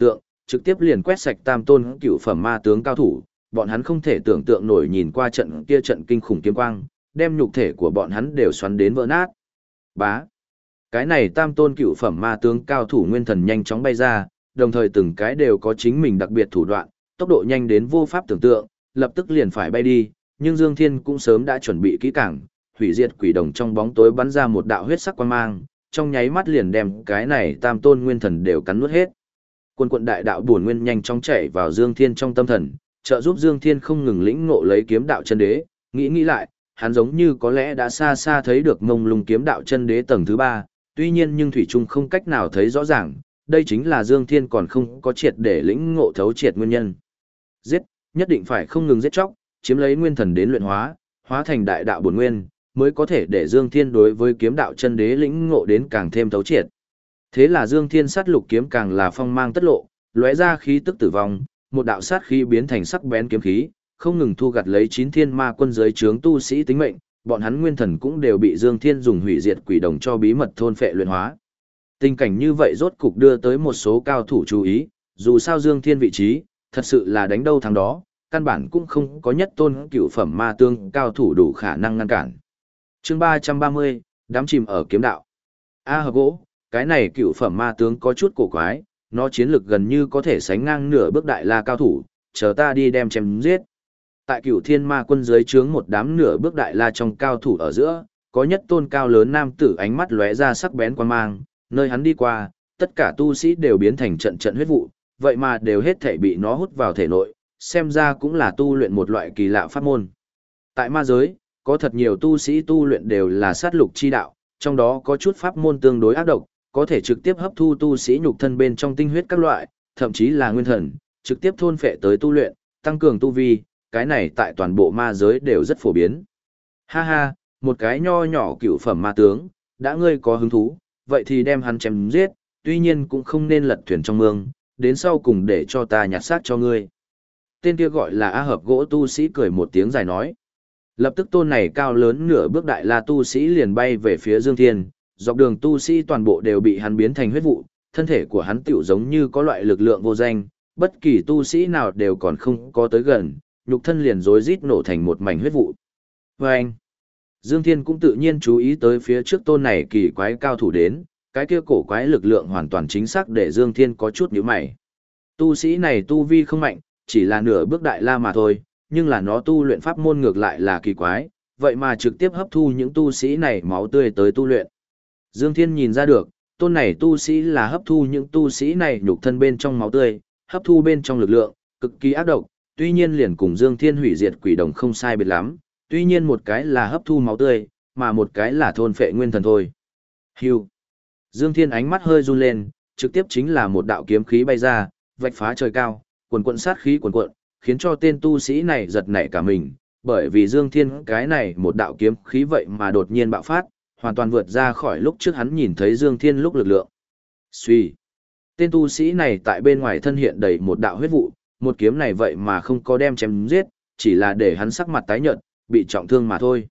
[SPEAKER 1] trực tiếp liền quét sạch tam tôn cựu phẩm ma tướng cao thủ, bọn hắn không thể tưởng tượng nổi nhìn qua trận kia trận kinh khủng kiếm quang, đem nhục thể của bọn hắn đều xoắn đến vỡ nát. Bá. Cái này tam tôn cựu phẩm ma tướng cao thủ nguyên thần nhanh chóng bay ra, đồng thời từng cái đều có chính mình đặc biệt thủ đoạn, tốc độ nhanh đến vô pháp tưởng tượng, lập tức liền phải bay đi, nhưng Dương Thiên cũng sớm đã chuẩn bị kỹ càng, hủy diệt quỷ đồng trong bóng tối bắn ra một đạo huyết sắc quang mang, trong nháy mắt liền đem cái này tam tôn nguyên thần đều cắn nuốt hết. Quân quận đại đạo bổn nguyên nhanh chóng chảy vào Dương Thiên trong tâm thần, trợ giúp Dương Thiên không ngừng lĩnh ngộ lấy kiếm đạo chân đế, nghĩ lại, hắn giống như có lẽ đã xa xa thấy được mông lung kiếm đạo chân đế tầng thứ 3, tuy nhiên nhưng thủy chung không cách nào thấy rõ ràng, đây chính là Dương Thiên còn không có triệt để lĩnh ngộ thấu triệt nguyên nhân. Giết, nhất định phải không ngừng giết chóc, chiếm lấy nguyên thần đến luyện hóa, hóa thành đại đạo bổn nguyên, mới có thể để Dương Thiên đối với kiếm đạo chân đế lĩnh ngộ đến càng thêm thấu triệt. Thế là Dương Thiên sát lục kiếm càng là phong mang tất lộ, lóe ra khí tức tử vong, một đạo sát khí biến thành sắc bén kiếm khí, không ngừng thu gặt lấy 9 thiên ma quân giới trướng tu sĩ tính mệnh, bọn hắn nguyên thần cũng đều bị Dương Thiên dùng hủy diệt quỷ đồng cho bí mật thôn phệ luyện hóa. Tình cảnh như vậy rốt cục đưa tới một số cao thủ chú ý, dù sao Dương Thiên vị trí, thật sự là đánh đâu thắng đó, căn bản cũng không có nhất tôn cửu phẩm ma tương cao thủ đủ khả năng ngăn cản. Chương 330, đám chìm ở kiếm đạo. Hợp gỗ, cái này cửu phẩm ma tướng có chút cổ quái, nó chiến lực gần như có thể sánh ngang nửa bước đại la cao thủ, chờ ta đi đem chém giết. Tại Cửu Thiên Ma Quân dưới trướng một đám nửa bước đại la trong cao thủ ở giữa, có nhất tôn cao lớn nam tử ánh mắt lóe ra sắc bén quan mang, nơi hắn đi qua, tất cả tu sĩ đều biến thành trận trận huyết vụ, vậy mà đều hết thảy bị nó hút vào thể nội, xem ra cũng là tu luyện một loại kỳ lạ pháp môn. Tại ma giới, có thật nhiều tu sĩ tu luyện đều là sát lục chi đạo, trong đó có chút pháp môn tương đối ác độc, có thể trực tiếp hấp thu tu sĩ nhục thân bên trong tinh huyết các loại, thậm chí là nguyên thần, trực tiếp thôn phệ tới tu luyện, tăng cường tu vi, cái này tại toàn bộ ma giới đều rất phổ biến. Ha ha, một cái nho nhỏ cựu phẩm ma tướng, đã ngươi có hứng thú, vậy thì đem hắn chém giết, tuy nhiên cũng không nên lật thuyền trong mương, đến sau cùng để cho ta nhặt xác cho ngươi. Tên kia gọi là A Hợp gỗ tu sĩ cười một tiếng dài nói. Lập tức tôn này cao lớn nửa bước đại la tu sĩ liền bay về phía Dương Thiên, dọc đường tu sĩ toàn bộ đều bị hắn biến thành huyết vụ, thân thể của hắn tiểu giống như có loại lực lượng vô danh, bất kỳ tu sĩ nào đều còn không có tới gần, nhục thân liền rối rít nổ thành một mảnh huyết vụ. Và anh, Dương Thiên cũng tự nhiên chú ý tới phía trước tôn này kỳ quái cao thủ đến, cái kia cổ quái lực lượng hoàn toàn chính xác để Dương Thiên có chút nhíu mày. Tu sĩ này tu vi không mạnh, chỉ là nửa bước đại la mà thôi, nhưng là nó tu luyện pháp môn ngược lại là kỳ quái, vậy mà trực tiếp hấp thu những tu sĩ này máu tươi tới tu luyện. Dương Thiên nhìn ra được, tôn này tu sĩ là hấp thu những tu sĩ này nhục thân bên trong máu tươi, hấp thu bên trong lực lượng, cực kỳ ác độc, tuy nhiên liền cùng Dương Thiên hủy diệt quỷ đồng không sai biệt lắm, tuy nhiên một cái là hấp thu máu tươi, mà một cái là thôn phệ nguyên thần thôi. Hưu. Dương Thiên ánh mắt hơi run lên, trực tiếp chính là một đạo kiếm khí bay ra, vạch phá trời cao, quần quận sát khí quần quận, khiến cho tên tu sĩ này giật nảy cả mình, bởi vì Dương Thiên cái này một đạo kiếm khí vậy mà đột nhiên bạo phát, hoàn toàn vượt ra khỏi lúc trước hắn nhìn thấy Dương Thiên lúc lực lượng. Suy. Tên tu sĩ này tại bên ngoài thân hiện đầy một đạo huyết vụ, một kiếm này vậy mà không có đem chém giết, chỉ là để hắn sắc mặt tái nhợt, bị trọng thương mà thôi.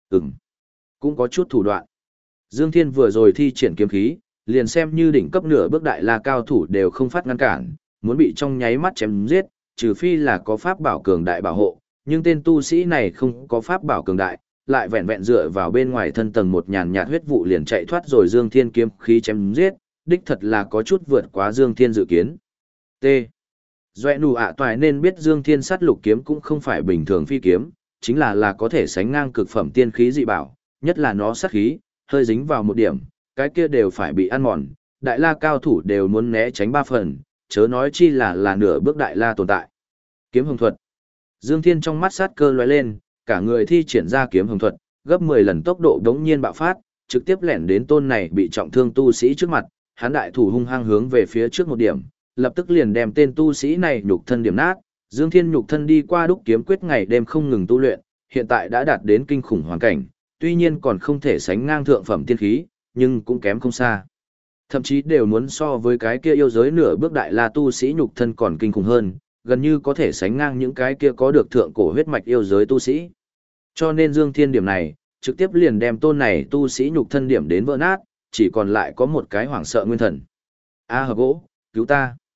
[SPEAKER 1] Cũng có chút thủ đoạn. Dương Thiên vừa rồi thi triển kiếm khí, liền xem như đỉnh cấp nửa bước đại la cao thủ đều không phát ngăn cản, muốn bị trong nháy mắt chém giết, trừ phi là có pháp bảo cường đại bảo hộ, nhưng tên tu sĩ này không có pháp bảo cường đại, lại vẹn vẹn dựa vào bên ngoài thân tầng một nhàn nhạt huyết vụ liền chạy thoát rồi Dương Thiên kiếm khí chém giết, đích thật là có chút vượt quá Dương Thiên dự kiến. T. Doẹ nụ ạ toài nên biết Dương Thiên sát lục kiếm cũng không phải bình thường phi kiếm, chính là có thể sánh ngang cực phẩm tiên khí dị bảo, nhất là nó sát khí, hơi dính vào một điểm, cái kia đều phải bị ăn mòn, đại la cao thủ đều muốn né tránh 3 phần, chớ nói chi là nửa bước đại la tồn tại. Kiếm hồng thuật. Dương Thiên trong mắt sát cơ lóe lên, cả người thi triển ra kiếm hồng thuật, gấp 10 lần tốc độ đống nhiên bạo phát, trực tiếp lẻn đến tôn này bị trọng thương tu sĩ trước mặt, hắn đại thủ hung hăng hướng về phía trước một điểm, lập tức liền đem tên tu sĩ này nhục thân điểm nát. Dương Thiên nhục thân đi qua đúc kiếm quyết ngày đêm không ngừng tu luyện, hiện tại đã đạt đến kinh khủng hoàn cảnh, tuy nhiên còn không thể sánh ngang thượng phẩm tiên khí, nhưng cũng kém không xa. Thậm chí đều muốn so với cái kia yêu giới nửa bước đại la tu sĩ nhục thân còn kinh khủng hơn, gần như có thể sánh ngang những cái kia có được thượng cổ huyết mạch yêu giới tu sĩ. Cho nên Dương Thiên điểm này, trực tiếp liền đem tôn này tu sĩ nhục thân điểm đến vỡ nát, chỉ còn lại có một cái hoảng sợ nguyên thần. A Hợp gỗ, cứu ta.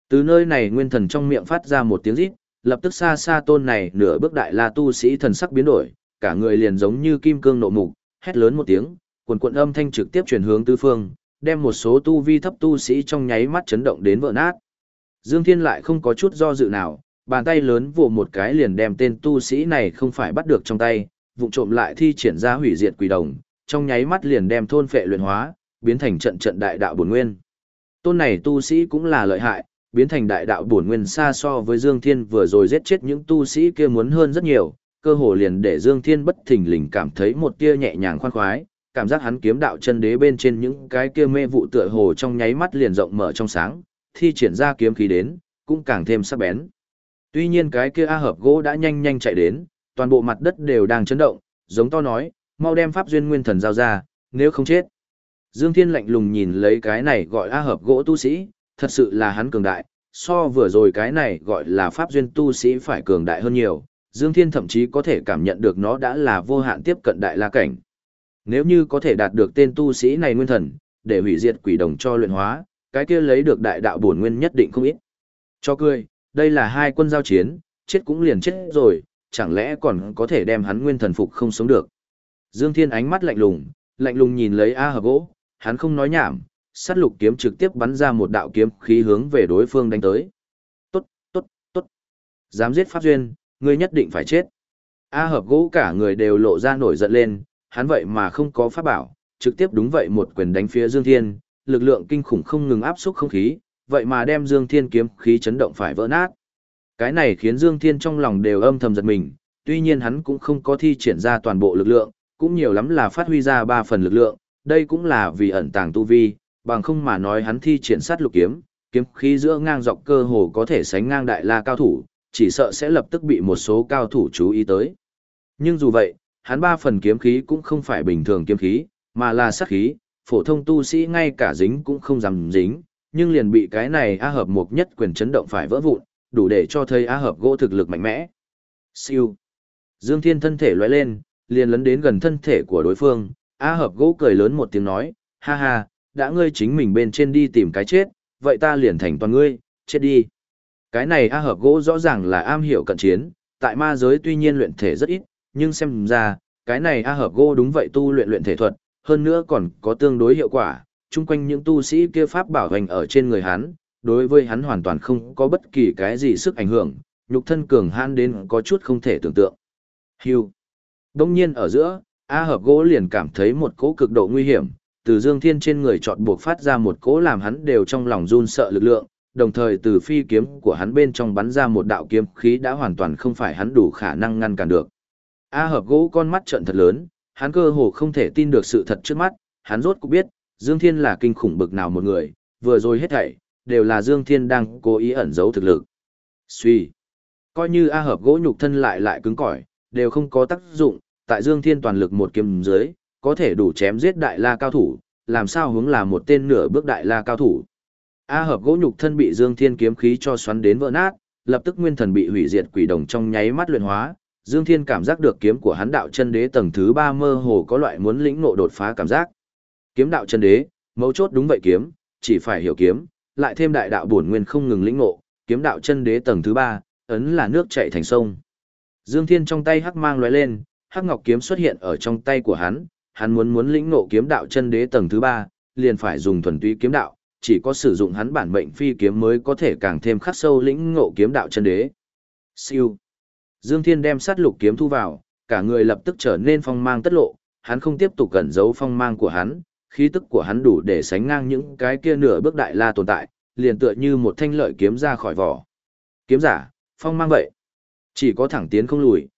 [SPEAKER 1] Từ nơi này nguyên thần trong miệng phát ra một tiếng rít, lập tức xa xa tôn này nửa bước đại la tu sĩ thần sắc biến đổi, cả người liền giống như kim cương nộ mục, hét lớn một tiếng, quần quần âm thanh trực tiếp truyền hướng tứ phương, đem một số tu vi thấp tu sĩ trong nháy mắt chấn động đến vỡ nát. Dương Thiên lại không có chút do dự nào, bàn tay lớn vồ một cái liền đem tên tu sĩ này không phải bắt được trong tay, vụng trộm lại thi triển ra hủy diệt quỷ đồng, trong nháy mắt liền đem thôn phệ luyện hóa, biến thành trận trận đại đạo bổn nguyên. Tôn này tu sĩ cũng là lợi hại, biến thành đại đạo bổn nguyên xa so với Dương Thiên vừa rồi giết chết những tu sĩ kia muốn hơn rất nhiều, cơ hồ liền để Dương Thiên bất thình lình cảm thấy một tia nhẹ nhàng khoan khoái, cảm giác hắn kiếm đạo chân đế bên trên những cái kia mê vụ tựa hồ trong nháy mắt liền rộng mở trong sáng, thi triển ra kiếm khí đến, cũng càng thêm sắc bén. Tuy nhiên cái kia A Hợp gỗ đã nhanh nhanh chạy đến, toàn bộ mặt đất đều đang chấn động, giống to nói, mau đem pháp duyên nguyên thần giao ra, nếu không chết. Dương Thiên lạnh lùng nhìn lấy cái này gọi A Hợp gỗ tu sĩ, thật sự là hắn cường đại, so vừa rồi cái này gọi là pháp duyên tu sĩ phải cường đại hơn nhiều, Dương Thiên thậm chí có thể cảm nhận được nó đã là vô hạn tiếp cận đại la cảnh. Nếu như có thể đạt được tên tu sĩ này nguyên thần, để hủy diệt quỷ đồng cho luyện hóa, cái kia lấy được đại đạo bổn nguyên nhất định không ít. Cho cười, đây là hai quân giao chiến, chết cũng liền chết rồi, chẳng lẽ còn có thể đem hắn nguyên thần phục không sống được. Dương Thiên ánh mắt lạnh lùng nhìn lấy A Hợp gỗ, hắn không nói nhảm, sát lục kiếm trực tiếp bắn ra một đạo kiếm khí hướng về đối phương đánh tới. Tốt, tốt, tốt. Dám giết pháp duyên, ngươi nhất định phải chết. A Hợp gỗ cả người đều lộ ra nổi giận lên, hắn vậy mà không có pháp bảo, trực tiếp đúng vậy một quyền đánh phía Dương Thiên, lực lượng kinh khủng không ngừng áp xúc không khí, vậy mà đem Dương Thiên kiếm khí chấn động phải vỡ nát. Cái này khiến Dương Thiên trong lòng đều âm thầm giật mình, tuy nhiên hắn cũng không có thi triển ra toàn bộ lực lượng, cũng nhiều lắm là phát huy ra 3 phần lực lượng, đây cũng là vì ẩn tàng tu vi, bằng không mà nói hắn thi triển sát lục kiếm, kiếm khí giữa ngang dọc cơ hồ có thể sánh ngang đại la cao thủ, chỉ sợ sẽ lập tức bị một số cao thủ chú ý tới. Nhưng dù vậy, hắn 3 phần kiếm khí cũng không phải bình thường kiếm khí, mà là sát khí, phổ thông tu sĩ ngay cả dính cũng không dám dính, nhưng liền bị cái này A Hợp Mục nhất quyền chấn động phải vỡ vụn, đủ để cho thấy A Hợp gỗ thực lực mạnh mẽ. Siêu. Dương Thiên thân thể lóe lên, liền lấn đến gần thân thể của đối phương, A Hợp gỗ cười lớn một tiếng nói, ha ha, đã ngươi chính mình bên trên đi tìm cái chết, vậy ta liền thành toàn ngươi, chết đi. Cái này A Hợp gỗ rõ ràng là am hiểu cận chiến, tại ma giới tuy nhiên luyện thể rất ít, nhưng xem ra, cái này A Hợp gỗ đúng vậy tu luyện thể thuật, hơn nữa còn có tương đối hiệu quả, chung quanh những tu sĩ kia pháp bảo hành ở trên người hắn, đối với hắn hoàn toàn không có bất kỳ cái gì sức ảnh hưởng, nhục thân cường hãn đến có chút không thể tưởng tượng. Hưu. Đông nhiên ở giữa, A Hợp gỗ liền cảm thấy một cỗ cực độ nguy hiểm, từ Dương Thiên trên người chọn buộc phát ra một cỗ làm hắn đều trong lòng run sợ lực lượng, đồng thời từ phi kiếm của hắn bên trong bắn ra một đạo kiếm khí đã hoàn toàn không phải hắn đủ khả năng ngăn cản được. A Hợp gỗ con mắt trợn thật lớn, hắn cơ hồ không thể tin được sự thật trước mắt, hắn rốt cũng biết, Dương Thiên là kinh khủng bực nào một người, vừa rồi hết thảy, đều là Dương Thiên đang cố ý ẩn giấu thực lực. Suy. Coi như A Hợp gỗ nhục thân lại cứng cỏi, đều không có tác dụng, tại Dương Thiên toàn lực một kiếm dưới, có thể đủ chém giết đại la cao thủ, làm sao hướng là một tên nửa bước đại la cao thủ. A Hợp gỗ nhục thân bị Dương Thiên kiếm khí cho xoắn đến vỡ nát, lập tức nguyên thần bị hủy diệt quỷ đồng trong nháy mắt luyện hóa, Dương Thiên cảm giác được kiếm của hắn đạo chân đế tầng thứ 3 mơ hồ có loại muốn lĩnh ngộ đột phá cảm giác. Kiếm đạo chân đế, mấu chốt đúng vậy kiếm, chỉ phải hiểu kiếm, lại thêm đại đạo bổn nguyên không ngừng lĩnh ngộ, kiếm đạo chân đế tầng thứ 3, ấn là nước chảy thành sông. Dương Thiên trong tay hắc mang lóe lên, hắc ngọc kiếm xuất hiện ở trong tay của hắn muốn lĩnh ngộ kiếm đạo chân đế tầng thứ 3, liền phải dùng thuần túy kiếm đạo, chỉ có sử dụng hắn bản mệnh phi kiếm mới có thể càng thêm khắc sâu lĩnh ngộ kiếm đạo chân đế. Siêu. Dương Thiên đem sát lục kiếm thu vào, cả người lập tức trở nên phong mang tất lộ, hắn không tiếp tục cẩn giấu phong mang của hắn, khí tức của hắn đủ để sánh ngang những cái kia nửa bước đại la tồn tại, liền tựa như một thanh lợi kiếm ra khỏi vỏ. Kiếm giả, phong mang vậy. Chỉ có thẳng tiến không lùi,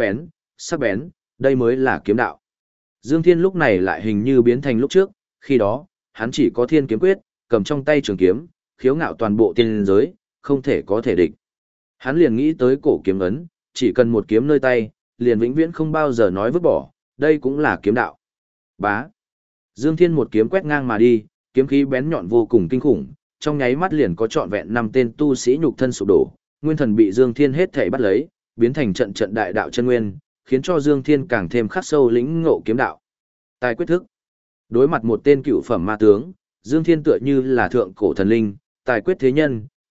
[SPEAKER 1] sắc bén, đây mới là kiếm đạo. Dương Thiên lúc này lại hình như biến thành lúc trước, khi đó, hắn chỉ có thiên kiếm quyết, cầm trong tay trường kiếm, khiếu ngạo toàn bộ tiên giới, không thể có thể địch. Hắn liền nghĩ tới cổ kiếm ấn, chỉ cần một kiếm nơi tay, liền vĩnh viễn không bao giờ nói vứt bỏ, đây cũng là kiếm đạo. Bá. Dương Thiên một kiếm quét ngang mà đi, kiếm khí bén nhọn vô cùng kinh khủng, trong nháy mắt liền có trọn vẹn 5 tên tu sĩ nhục thân sụp đổ, nguyên thần bị Dương Thiên hết thảy bắt lấy, biến thành trận trận đại đạo chân nguyên, khiến cho Dương Thiên càng thêm khắc sâu lĩnh ngộ kiếm đạo. Tài quyết thức. Đối mặt một tên cựu phẩm ma tướng, Dương Thiên tựa như là thượng cổ thần linh, tài quyết thế nhân,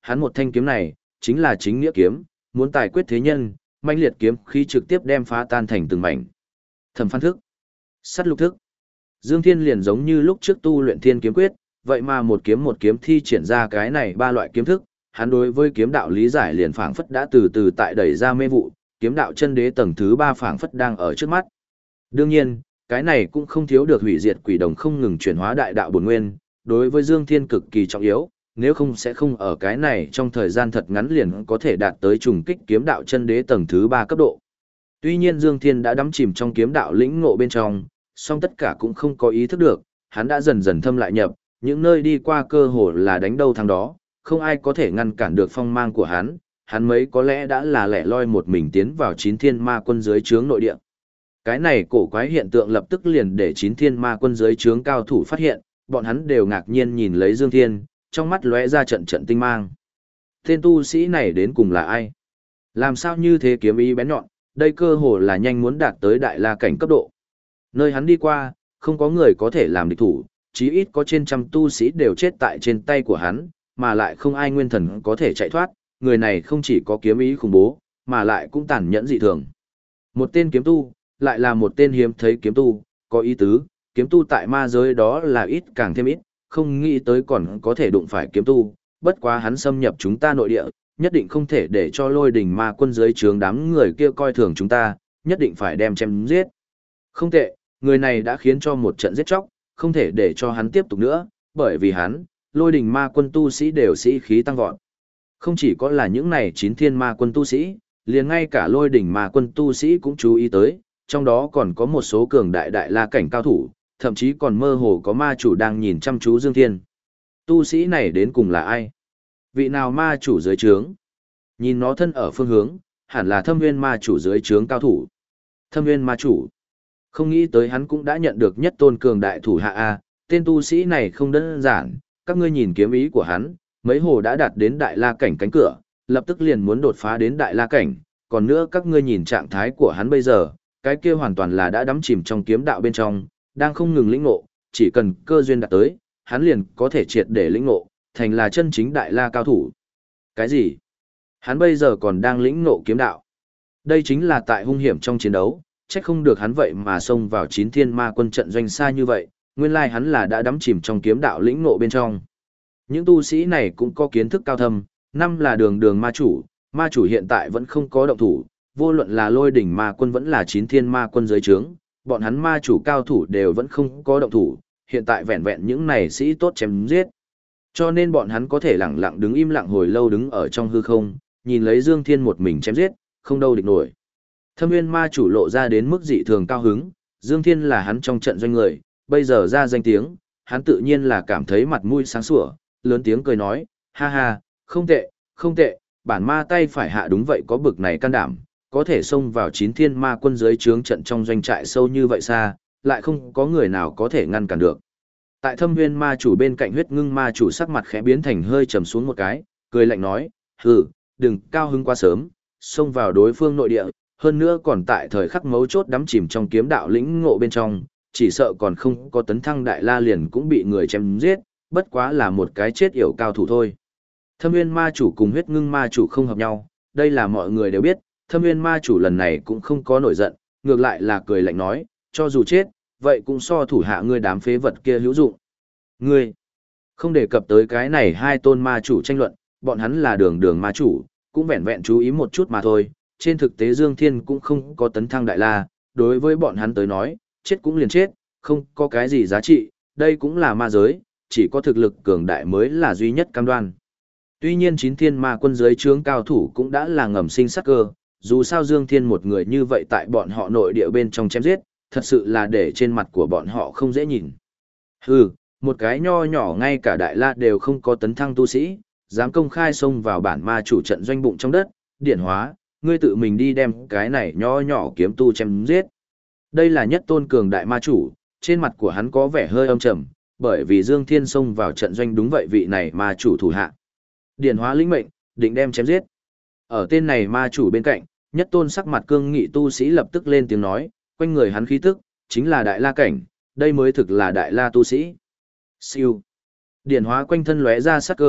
[SPEAKER 1] hắn một thanh kiếm này, chính là chính nghĩa kiếm, muốn tài quyết thế nhân, mãnh liệt kiếm khí trực tiếp đem phá tan thành từng mảnh. Thẩm Phan thức, sát lục thức. Dương Thiên liền giống như lúc trước tu luyện Thiên kiếm quyết, vậy mà một kiếm thi triển ra cái này ba loại kiếm thức, hắn đối với kiếm đạo lý giải liền phảng phất đã từ từ tại đẩy ra mê vụ, kiếm đạo chân đế tầng thứ 3 phảng phất đang ở trước mắt. Đương nhiên, cái này cũng không thiếu được hủy diệt quỷ đồng không ngừng chuyển hóa đại đạo bổn nguyên, đối với Dương Thiên cực kỳ trọng yếu, nếu không sẽ không ở cái này trong thời gian thật ngắn liền có thể đạt tới trùng kích kiếm đạo chân đế tầng thứ 3 cấp độ. Tuy nhiên Dương Thiên đã đắm chìm trong kiếm đạo lĩnh ngộ bên trong, song tất cả cũng không có ý thức được, hắn đã dần dần thâm lại nhập, những nơi đi qua cơ hồ là đánh đâu thắng đó, không ai có thể ngăn cản được phong mang của hắn mấy có lẽ đã là lẻ loi một mình tiến vào chín thiên ma quân dưới trướng nội địa. Cái này cổ quái hiện tượng lập tức liền để chín thiên ma quân dưới trướng cao thủ phát hiện, bọn hắn đều ngạc nhiên nhìn lấy Dương Thiên, trong mắt lóe ra trận trận tinh mang. Tên tu sĩ này đến cùng là ai? Làm sao như thế kiếm ý bén nhọn, đây cơ hồ là nhanh muốn đạt tới đại la cảnh cấp độ. Nơi hắn đi qua, không có người có thể làm địch thủ, chí ít có trên trăm tu sĩ đều chết tại trên tay của hắn, mà lại không ai nguyên thần có thể chạy thoát, người này không chỉ có kiếm ý khủng bố, mà lại cũng tàn nhẫn dị thường. Một tên kiếm tu, lại là một tên hiếm thấy kiếm tu, có ý tứ, kiếm tu tại ma giới đó là ít càng thêm ít, không nghĩ tới còn có thể đụng phải kiếm tu, bất quá hắn xâm nhập chúng ta nội địa, nhất định không thể để cho Lôi Đình ma quân dưới trướng đám người kia coi thường chúng ta, nhất định phải đem chém giết. Không tệ, người này đã khiến cho một trận giết chóc, không thể để cho hắn tiếp tục nữa, bởi vì hắn, Lôi Đình ma quân tu sĩ đều sĩ khí tăng vọt. Không chỉ có là những này chín thiên ma quân tu sĩ, liền ngay cả Lôi Đình ma quân tu sĩ cũng chú ý tới, trong đó còn có một số cường đại đại la cảnh cao thủ, thậm chí còn mơ hồ có ma chủ đang nhìn chăm chú Dương Thiên. Tu sĩ này đến cùng là ai? Vị nào ma chủ dưới trướng? Nhìn nó thân ở phương hướng, hẳn là Thâm Nguyên ma chủ dưới trướng cao thủ. Thâm Nguyên ma chủ. Không nghĩ tới hắn cũng đã nhận được nhất tôn cường đại thủ hạ A, tên tu sĩ này không đơn giản, các ngươi nhìn kiếm ý của hắn, mấy hồ đã đạt đến đại la cảnh cánh cửa, lập tức liền muốn đột phá đến đại la cảnh, còn nữa các ngươi nhìn trạng thái của hắn bây giờ, cái kia hoàn toàn là đã đắm chìm trong kiếm đạo bên trong, đang không ngừng lĩnh ngộ, chỉ cần cơ duyên đạt tới, hắn liền có thể triệt để lĩnh ngộ, thành là chân chính đại la cao thủ. Cái gì? Hắn bây giờ còn đang lĩnh ngộ kiếm đạo. Đây chính là tại hung hiểm trong chiến đấu, chắc không được hắn vậy mà xông vào chín thiên ma quân trận doanh xa như vậy, nguyên lai hắn là đã đắm chìm trong kiếm đạo lĩnh ngộ bên trong. Những tu sĩ này cũng có kiến thức cao thâm, năm là đường ma chủ hiện tại vẫn không có động thủ, vô luận là Lôi Đỉnh ma quân vẫn là chín thiên ma quân dưới trướng, bọn hắn ma chủ cao thủ đều vẫn không có động thủ, hiện tại vẹn vẹn những này sĩ tốt chém giết. Cho nên bọn hắn có thể lặng lặng đứng im lặng hồi lâu đứng ở trong hư không, nhìn lấy Dương Thiên một mình chém giết, không đâu địch nổi. Thâm Nguyên ma chủ lộ ra đến mức dị thường cao hứng, Dương Thiên là hắn trong trận doanh người, bây giờ ra danh tiếng, hắn tự nhiên là cảm thấy mặt mũi sáng sủa, lớn tiếng cười nói, ha ha, không tệ, không tệ, bản ma tay phải hạ đúng vậy có bực này can đảm, có thể xông vào chín thiên ma quân dưới trướng trận trong doanh trại sâu như vậy xa, lại không có người nào có thể ngăn cản được. Tại Thâm Nguyên ma chủ bên cạnh Huyết Ngưng ma chủ sắc mặt khẽ biến thành hơi trầm xuống một cái, cười lạnh nói, hừ, đừng cao hứng quá sớm, xông vào đối phương nội địa, hơn nữa còn tại thời khắc mấu chốt đắm chìm trong kiếm đạo lĩnh ngộ bên trong, chỉ sợ còn không có tấn thăng đại la liền cũng bị người chém giết, bất quá là một cái chết yểu cao thủ thôi. Thâm Nguyên ma chủ cùng Huyết Ngưng ma chủ không hợp nhau, đây là mọi người đều biết, Thâm Nguyên ma chủ lần này cũng không có nổi giận, ngược lại là cười lạnh nói, cho dù chết, vậy cũng so thủ hạ ngươi đám phế vật kia hữu dụng. Ngươi, không đề cập tới cái này hai tôn ma chủ tranh luận, bọn hắn là đường ma chủ, cũng vẹn vẹn chú ý một chút mà thôi, trên thực tế Dương Thiên cũng không có tấn thăng đại la, đối với bọn hắn tới nói, chết cũng liền chết, không có cái gì giá trị, đây cũng là ma giới, chỉ có thực lực cường đại mới là duy nhất cam đoan. Tuy nhiên chín thiên ma quân dưới trướng cao thủ cũng đã là ngầm sinh sắc cơ, dù sao Dương Thiên một người như vậy tại bọn họ nội địa bên trong chém giết, thật sự là để trên mặt của bọn họ không dễ nhìn. Hừ, một cái nho nhỏ ngay cả đại la đều không có tấn thăng tu sĩ, dám công khai xông vào bản ma chủ trận doanh bụng trong đất, điển hóa, ngươi tự mình đi đem cái này nho nhỏ kiếm tu chém giết. Đây là nhất tôn cường đại ma chủ, trên mặt của hắn có vẻ hơi âm trầm, bởi vì Dương Thiên xông vào trận doanh đúng vậy vị này ma chủ thủ hạ. Điển hóa lĩnh mệnh, định đem chém giết. Ở tên này ma chủ bên cạnh, nhất tôn sắc mặt cương nghị tu sĩ lập tức lên tiếng nói, quanh người hắn khí tức, chính là đại la cảnh, đây mới thực là đại la tu sĩ. Siêu. Điển hóa quanh thân lóe ra sắc cơ,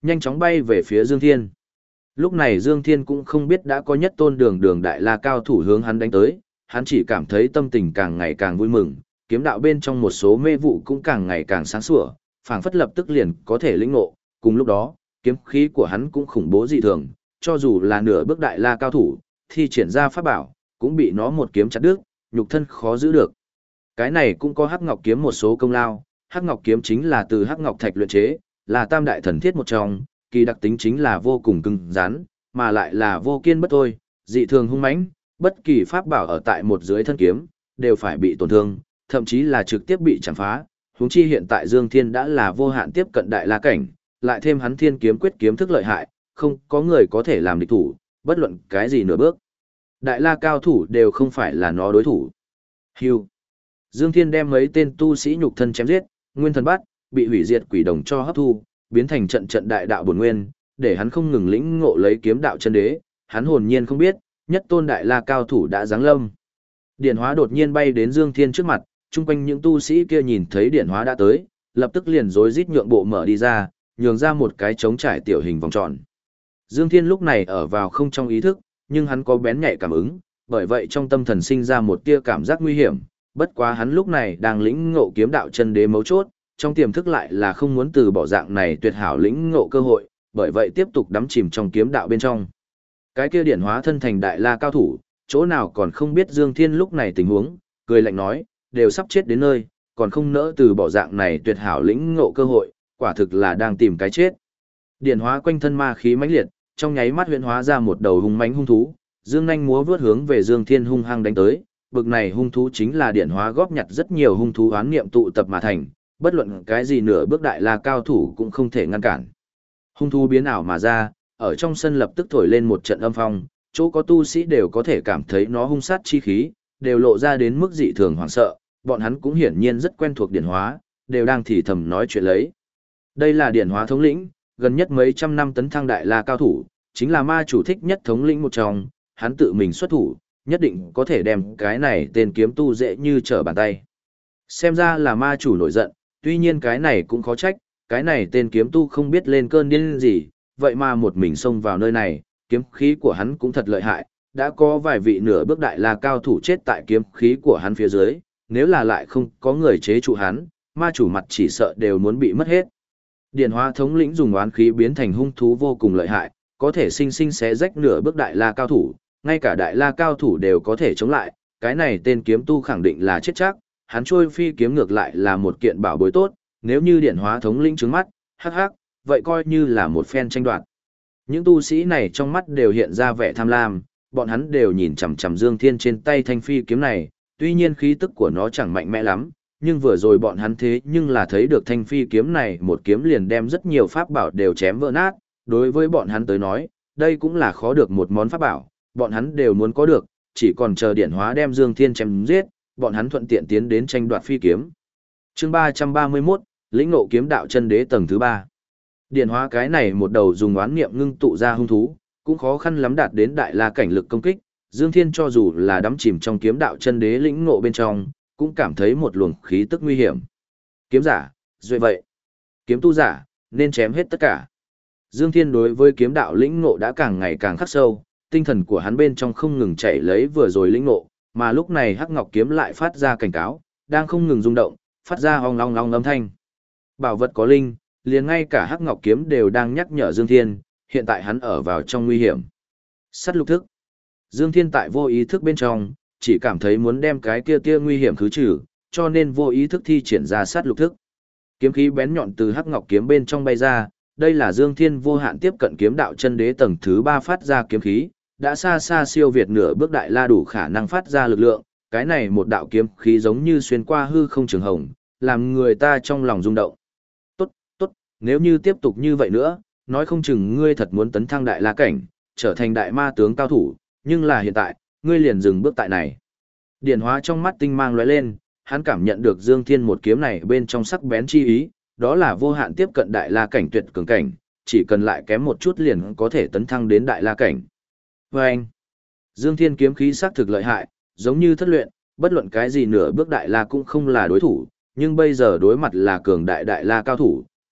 [SPEAKER 1] nhanh chóng bay về phía Dương Thiên. Lúc này Dương Thiên cũng không biết đã có nhất tôn đường đường đại la cao thủ hướng hắn đánh tới, hắn chỉ cảm thấy tâm tình càng ngày càng vui mừng, kiếm đạo bên trong một số mê vụ cũng càng ngày càng sáng sủa, phảng phất lập tức liền có thể lĩnh ngộ, cùng lúc đó, kiếm khí của hắn cũng khủng bố dị thường, cho dù là nửa bước đại la cao thủ, thi triển ra pháp bảo, cũng bị nó một kiếm chặt đứt, nhục thân khó giữ được. Cái này cũng có Hắc Ngọc kiếm một số công lao, Hắc Ngọc kiếm chính là từ Hắc Ngọc thạch luyện chế, là tam đại thần thiết một trong, kỳ đặc tính chính là vô cùng cứng rắn, mà lại là vô kiên bất thôi, dị thường hung mãnh, bất kỳ pháp bảo ở tại một dưới thân kiếm đều phải bị tổn thương, thậm chí là trực tiếp bị chạm phá. Huống chi hiện tại Dương Thiên đã là vô hạn tiếp cận đại la cảnh, lại thêm hắn Thiên kiếm quyết kiếm thức lợi hại, không có người có thể làm địch thủ, bất luận cái gì nửa bước. Đại la cao thủ đều không phải là nó đối thủ. Hưu. Dương Thiên đem mấy tên tu sĩ nhục thân chém giết, nguyên thần bắt, bị hủy diệt quỷ đồng cho hấp thu, biến thành trận trận đại đạo bổn nguyên, để hắn không ngừng lĩnh ngộ lấy kiếm đạo chân đế, hắn hồn nhiên không biết, nhất tôn đại la cao thủ đã giáng lâm. Điển hóa đột nhiên bay đến Dương Thiên trước mặt, chung quanh những tu sĩ kia nhìn thấy điển hóa đã tới, lập tức liền rối rít nhượng bộ mở đi ra, nhường ra một cái trống trải tiểu hình vòng tròn. Dương Thiên lúc này ở vào không trong ý thức, nhưng hắn có bén nhạy cảm ứng, bởi vậy trong tâm thần sinh ra một tia cảm giác nguy hiểm, bất quá hắn lúc này đang lĩnh ngộ kiếm đạo chân đế mấu chốt, trong tiềm thức lại là không muốn từ bỏ dạng này tuyệt hảo lĩnh ngộ cơ hội, bởi vậy tiếp tục đắm chìm trong kiếm đạo bên trong. Cái kia điển hóa thân thành đại la cao thủ, chỗ nào còn không biết Dương Thiên lúc này tình huống, cười lạnh nói, đều sắp chết đến nơi, còn không nỡ từ bỏ dạng này tuyệt hảo lĩnh ngộ cơ hội, quả thực là đang tìm cái chết. Điển hóa quanh thân ma khí mãnh liệt, trong nháy mắt huyễn hóa ra một đầu hung mãnh hung thú, dương nhanh múa vướt hướng về Dương Thiên hung hăng đánh tới. Bực này hung thú chính là điển hóa góp nhặt rất nhiều hung thú oán niệm tụ tập mà thành, bất luận cái gì nửa bước đại la cao thủ cũng không thể ngăn cản. Hung thú biến ảo mà ra, ở trong sân lập tức thổi lên một trận âm phong, chỗ có tu sĩ đều có thể cảm thấy nó hung sát chi khí, đều lộ ra đến mức dị thường hoảng sợ, bọn hắn cũng hiển nhiên rất quen thuộc điển hóa, đều đang thì thầm nói chuyện lấy. Đây là điển hóa thống lĩnh, gần nhất mấy trăm năm tấn thăng đại la cao thủ, chính là ma chủ thích nhất thống lĩnh một trong, hắn tự mình xuất thủ, nhất định có thể đem cái này tên kiếm tu dễ như trở bàn tay. Xem ra là ma chủ nổi giận, tuy nhiên cái này cũng khó trách, cái này tên kiếm tu không biết lên cơn điên gì, vậy mà một mình xông vào nơi này, kiếm khí của hắn cũng thật lợi hại, đã có vài vị nửa bước đại la cao thủ chết tại kiếm khí của hắn phía dưới, nếu là lại không có người chế trụ hắn, ma chủ mặt chỉ sợ đều muốn bị mất hết. Điển hóa thống lĩnh dùng oán khí biến thành hung thú vô cùng lợi hại, có thể sinh sinh xé rách nửa bước đại la cao thủ, ngay cả đại la cao thủ đều có thể chống lại, cái này tên kiếm tu khẳng định là chết chắc, hắn trôi phi kiếm ngược lại là một kiện bảo bối tốt, nếu như điển hóa thống lĩnh trứng mắt, hắc hắc, vậy coi như là một phen tranh đoạt. Những tu sĩ này trong mắt đều hiện ra vẻ tham lam, bọn hắn đều nhìn chằm chằm Dương Thiên trên tay thanh phi kiếm này, tuy nhiên khí tức của nó chẳng mạnh mẽ lắm, nhưng vừa rồi bọn hắn thế nhưng là thấy được thanh phi kiếm này một kiếm liền đem rất nhiều pháp bảo đều chém vỡ nát, đối với bọn hắn tới nói, đây cũng là khó được một món pháp bảo, bọn hắn đều muốn có được, chỉ còn chờ điển hóa đem Dương Thiên chém giết, bọn hắn thuận tiện tiến đến tranh đoạt phi kiếm. Chương 331, lĩnh ngộ kiếm đạo chân đế tầng thứ 3. Điển hóa cái này một đầu dùng oán niệm ngưng tụ ra hung thú, cũng khó khăn lắm đạt đến đại la cảnh lực công kích, Dương Thiên cho dù là đắm chìm trong kiếm đạo chân đế lĩnh ngộ bên trong, cũng cảm thấy một luồng khí tức nguy hiểm. Kiếm giả, duy vậy. Kiếm tu giả, nên chém hết tất cả. Dương Thiên đối với kiếm đạo lĩnh ngộ đã càng ngày càng khắc sâu, tinh thần của hắn bên trong không ngừng chảy lấy vừa rồi lĩnh ngộ, mà lúc này Hắc Ngọc kiếm lại phát ra cảnh cáo, đang không ngừng rung động, phát ra ong long long âm thanh. Bảo vật có linh, liền ngay cả Hắc Ngọc kiếm đều đang nhắc nhở Dương Thiên, hiện tại hắn ở vào trong nguy hiểm. Sát lục thức. Dương Thiên tại vô ý thức bên trong, chỉ cảm thấy muốn đem cái kia nguy hiểm khứ trừ, cho nên vô ý thức thi triển ra sát lục thức. Kiếm khí bén nhọn từ Hắc Ngọc kiếm bên trong bay ra, đây là Dương Thiên vô hạn tiếp cận kiếm đạo chân đế tầng thứ 3 phát ra kiếm khí, đã xa xa siêu việt nửa bước đại la đủ khả năng phát ra lực lượng, cái này một đạo kiếm khí giống như xuyên qua hư không trường hồng, làm người ta trong lòng rung động. Tốt, tốt, nếu như tiếp tục như vậy nữa, nói không chừng ngươi thật muốn tấn thăng đại la cảnh, trở thành đại ma tướng cao thủ, nhưng là hiện tại, ngươi liền dừng bước tại này. Điển hóa trong mắt tinh mang lóe lên, hắn cảm nhận được Dương Thiên một kiếm này bên trong sắc bén chi ý, đó là vô hạn tiếp cận đại la cảnh tuyệt cường cảnh, chỉ cần lại kém một chút liền có thể tấn thăng đến đại la cảnh. Và anh, Dương Thiên kiếm khí sắc thực lợi hại, giống như thất luyện, bất luận cái gì nửa bước đại la cũng không là đối thủ, nhưng bây giờ đối mặt là cường đại đại la cao thủ,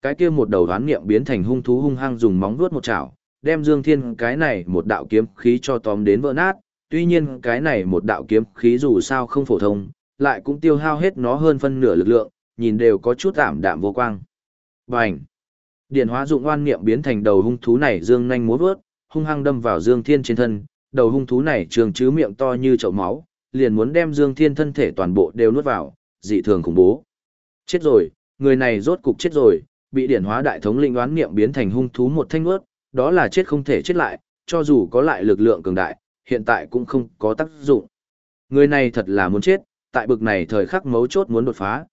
[SPEAKER 1] cái kia một đầu đoán niệm biến thành hung thú hung hăng dùng móng vuốt một chảo, đem Dương Thiên cái này một đạo kiếm khí cho tóm đến vỡ nát. Tuy nhiên cái này một đạo kiếm khí dù sao không phổ thông, lại cũng tiêu hao hết nó hơn phân nửa lực lượng, nhìn đều có chút ảm đạm vô quang. Bành! Điện hóa dụng oan niệm biến thành đầu hung thú này dương nhanh múa vớt, hung hăng đâm vào Dương Thiên trên thân, đầu hung thú này trường chứ miệng to như chậu máu, liền muốn đem Dương Thiên thân thể toàn bộ đều nuốt vào, dị thường khủng bố. Chết rồi, người này rốt cục chết rồi, bị điển hóa đại thống lĩnh oán niệm biến thành hung thú một thanh nuốt, đó là chết không thể chết lại, cho dù có lại lực lượng cường đại, hiện tại cũng không có tác dụng. Người này thật là muốn chết, tại bực này thời khắc mấu chốt muốn đột phá,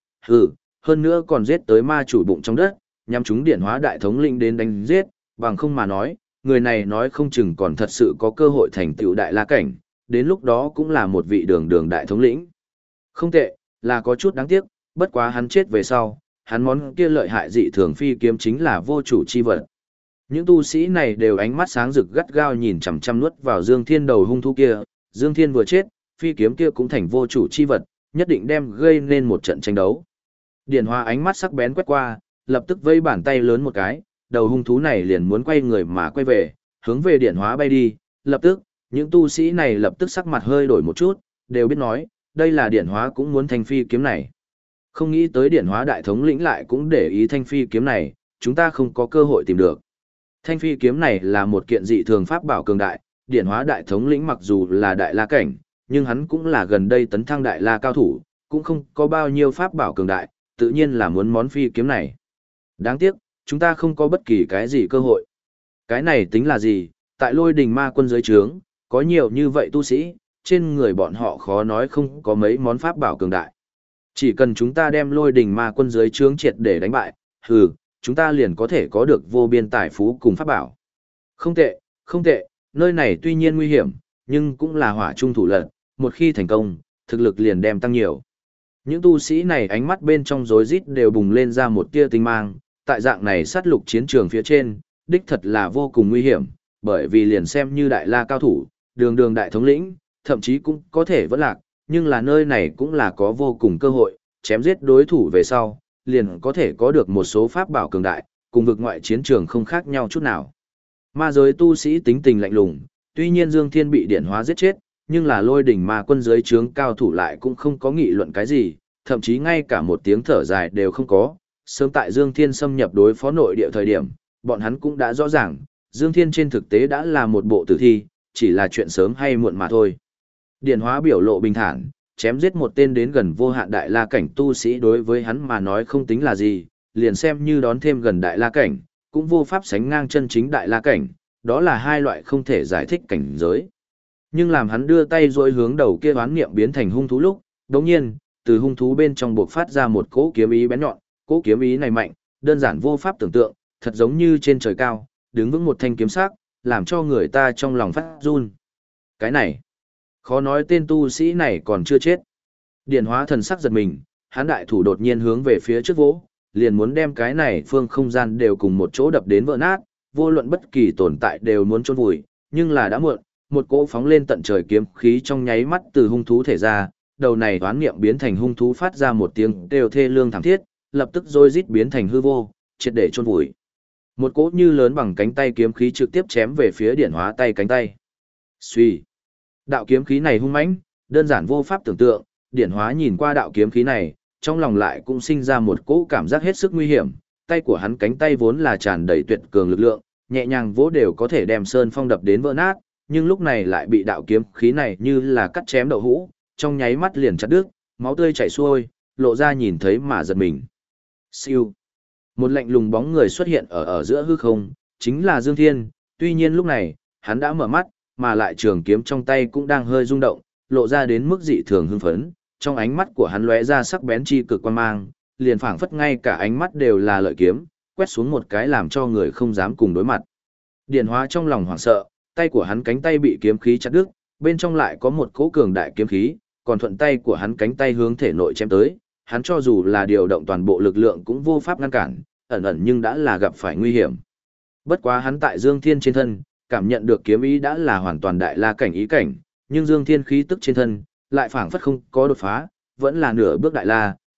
[SPEAKER 1] hơn nữa còn giết tới ma chủ bụng trong đất, nhằm chúng điển hóa đại thống lĩnh đến đánh giết, bằng không mà nói, người này nói không chừng còn thật sự có cơ hội thành tựu đại la cảnh, đến lúc đó cũng là một vị đường đường đại thống lĩnh. Không tệ, là có chút đáng tiếc, bất quá hắn chết về sau, hắn món kia lợi hại dị thường phi kiếm chính là vô chủ chi vật. Những tu sĩ này đều ánh mắt sáng rực gắt gao nhìn chằm chằm nuốt vào Dương Thiên đầu hung thú kia, Dương Thiên vừa chết, phi kiếm kia cũng thành vô chủ chi vật, nhất định đem gây nên một trận tranh đấu. Điển Hoa ánh mắt sắc bén quét qua, lập tức vẫy bàn tay lớn một cái, đầu hung thú này liền muốn quay người mà quay về, hướng về Điển Hóa bay đi, lập tức, những tu sĩ này lập tức sắc mặt hơi đổi một chút, đều biết nói, đây là Điển Hóa cũng muốn thanh phi kiếm này. Không nghĩ tới Điển Hóa đại thống lĩnh lại cũng để ý thanh phi kiếm này, chúng ta không có cơ hội tìm được. Thanh phi kiếm này là một kiện dị thường pháp bảo cường đại, Điển Hóa đại thống lĩnh mặc dù là đại la cảnh, nhưng hắn cũng là gần đây tấn thăng đại la cao thủ, cũng không có bao nhiêu pháp bảo cường đại, tự nhiên là muốn món phi kiếm này. Đáng tiếc, chúng ta không có bất kỳ cái gì cơ hội. Cái này tính là gì, tại Lôi Đình Ma Quân dưới trướng, có nhiều như vậy tu sĩ, trên người bọn họ khó nói không có mấy món pháp bảo cường đại. Chỉ cần chúng ta đem Lôi Đình Ma Quân dưới trướng triệt để đánh bại, chúng ta liền có thể có được vô biên tài phú cùng pháp bảo. Không tệ, không tệ, nơi này tuy nhiên nguy hiểm, nhưng cũng là hỏa trung thủ lật, một khi thành công, thực lực liền đem tăng nhiều. Những tu sĩ này ánh mắt bên trong rối rít đều bùng lên ra một tia tinh mang, tại dạng này sát lục chiến trường phía trên, đích thật là vô cùng nguy hiểm, bởi vì liền xem như đại la cao thủ, đường đường đại thống lĩnh, thậm chí cũng có thể vẫn lạc, nhưng là nơi này cũng là có vô cùng cơ hội, chém giết đối thủ về sau, liền có thể có được một số pháp bảo cường đại, cùng vực ngoại chiến trường không khác nhau chút nào. Ma giới tu sĩ tính tình lạnh lùng, tuy nhiên Dương Thiên bị Điển Hóa giết chết, nhưng là Lôi Đỉnh Ma Quân dưới trướng cao thủ lại cũng không có nghị luận cái gì, thậm chí ngay cả một tiếng thở dài đều không có. Sớm tại Dương Thiên xâm nhập đối phó nội địa thời điểm, bọn hắn cũng đã rõ ràng, Dương Thiên trên thực tế đã là một bộ tử thi, chỉ là chuyện sớm hay muộn mà thôi. Điển Hóa biểu lộ bình thản, chém giết một tên đến gần vô hạn đại la cảnh tu sĩ đối với hắn mà nói không tính là gì, liền xem như đón thêm gần đại la cảnh, cũng vô pháp sánh ngang chân chính đại la cảnh, đó là hai loại không thể giải thích cảnh giới. Nhưng làm hắn đưa tay dối hướng đầu kia oán niệm biến thành hung thú lúc, đồng nhiên, từ hung thú bên trong buộc phát ra một cỗ kiếm ý bén nhọn, cỗ kiếm ý này mạnh, đơn giản vô pháp tưởng tượng, thật giống như trên trời cao, đứng vững một thanh kiếm sắc, làm cho người ta trong lòng phát run. Cái này, khó nói tên tu sĩ này còn chưa chết. Điển Hóa thần sắc giật mình, hắn đại thủ đột nhiên hướng về phía trước vỗ, liền muốn đem cái này phương không gian đều cùng một chỗ đập đến vỡ nát, vô luận bất kỳ tồn tại đều muốn chôn vùi, nhưng là đã muộn, một cỗ phóng lên tận trời kiếm khí trong nháy mắt từ hung thú thể ra, đầu này oán niệm biến thành hung thú phát ra một tiếng kêu thê lương thảm thiết, lập tức rối rít biến thành hư vô, triệt để chôn vùi. Một cỗ như lớn bằng cánh tay kiếm khí trực tiếp chém về phía Điển Hóa tay cánh tay. Suy, đạo kiếm khí này hung mãnh, đơn giản vô pháp tưởng tượng, Điển Hóa nhìn qua đạo kiếm khí này, trong lòng lại cũng sinh ra một cỗ cảm giác hết sức nguy hiểm, tay của hắn cánh tay vốn là tràn đầy tuyệt cường lực lượng, nhẹ nhàng vỗ đều có thể đem sơn phong đập đến vỡ nát, nhưng lúc này lại bị đạo kiếm khí này như là cắt chém đậu hũ, trong nháy mắt liền chặt đứt, máu tươi chảy xuôi, lộ ra nhìn thấy mà giật mình. Siêu. Một lạnh lùng bóng người xuất hiện ở giữa hư không, chính là Dương Thiên, tuy nhiên lúc này, hắn đã mở mắt, mà lại trường kiếm trong tay cũng đang hơi rung động, lộ ra đến mức dị thường hưng phấn, trong ánh mắt của hắn lóe ra sắc bén chi cực quan mang, liền phảng phất ngay cả ánh mắt đều là lợi kiếm, quét xuống một cái làm cho người không dám cùng đối mặt. Điển Hóa trong lòng hoảng sợ, tay của hắn cánh tay bị kiếm khí chặt đứt, bên trong lại có một cỗ cường đại kiếm khí, còn thuận tay của hắn cánh tay hướng thể nội chém tới, hắn cho dù là điều động toàn bộ lực lượng cũng vô pháp ngăn cản, ẩn ẩn nhưng đã là gặp phải nguy hiểm. Bất quá hắn tại Dương Thiên trên thân, cảm nhận được kiếm ý đã là hoàn toàn đại la cảnh ý cảnh, nhưng Dương Thiên khí tức trên thân lại phảng phất không có đột phá, vẫn là nửa bước đại la,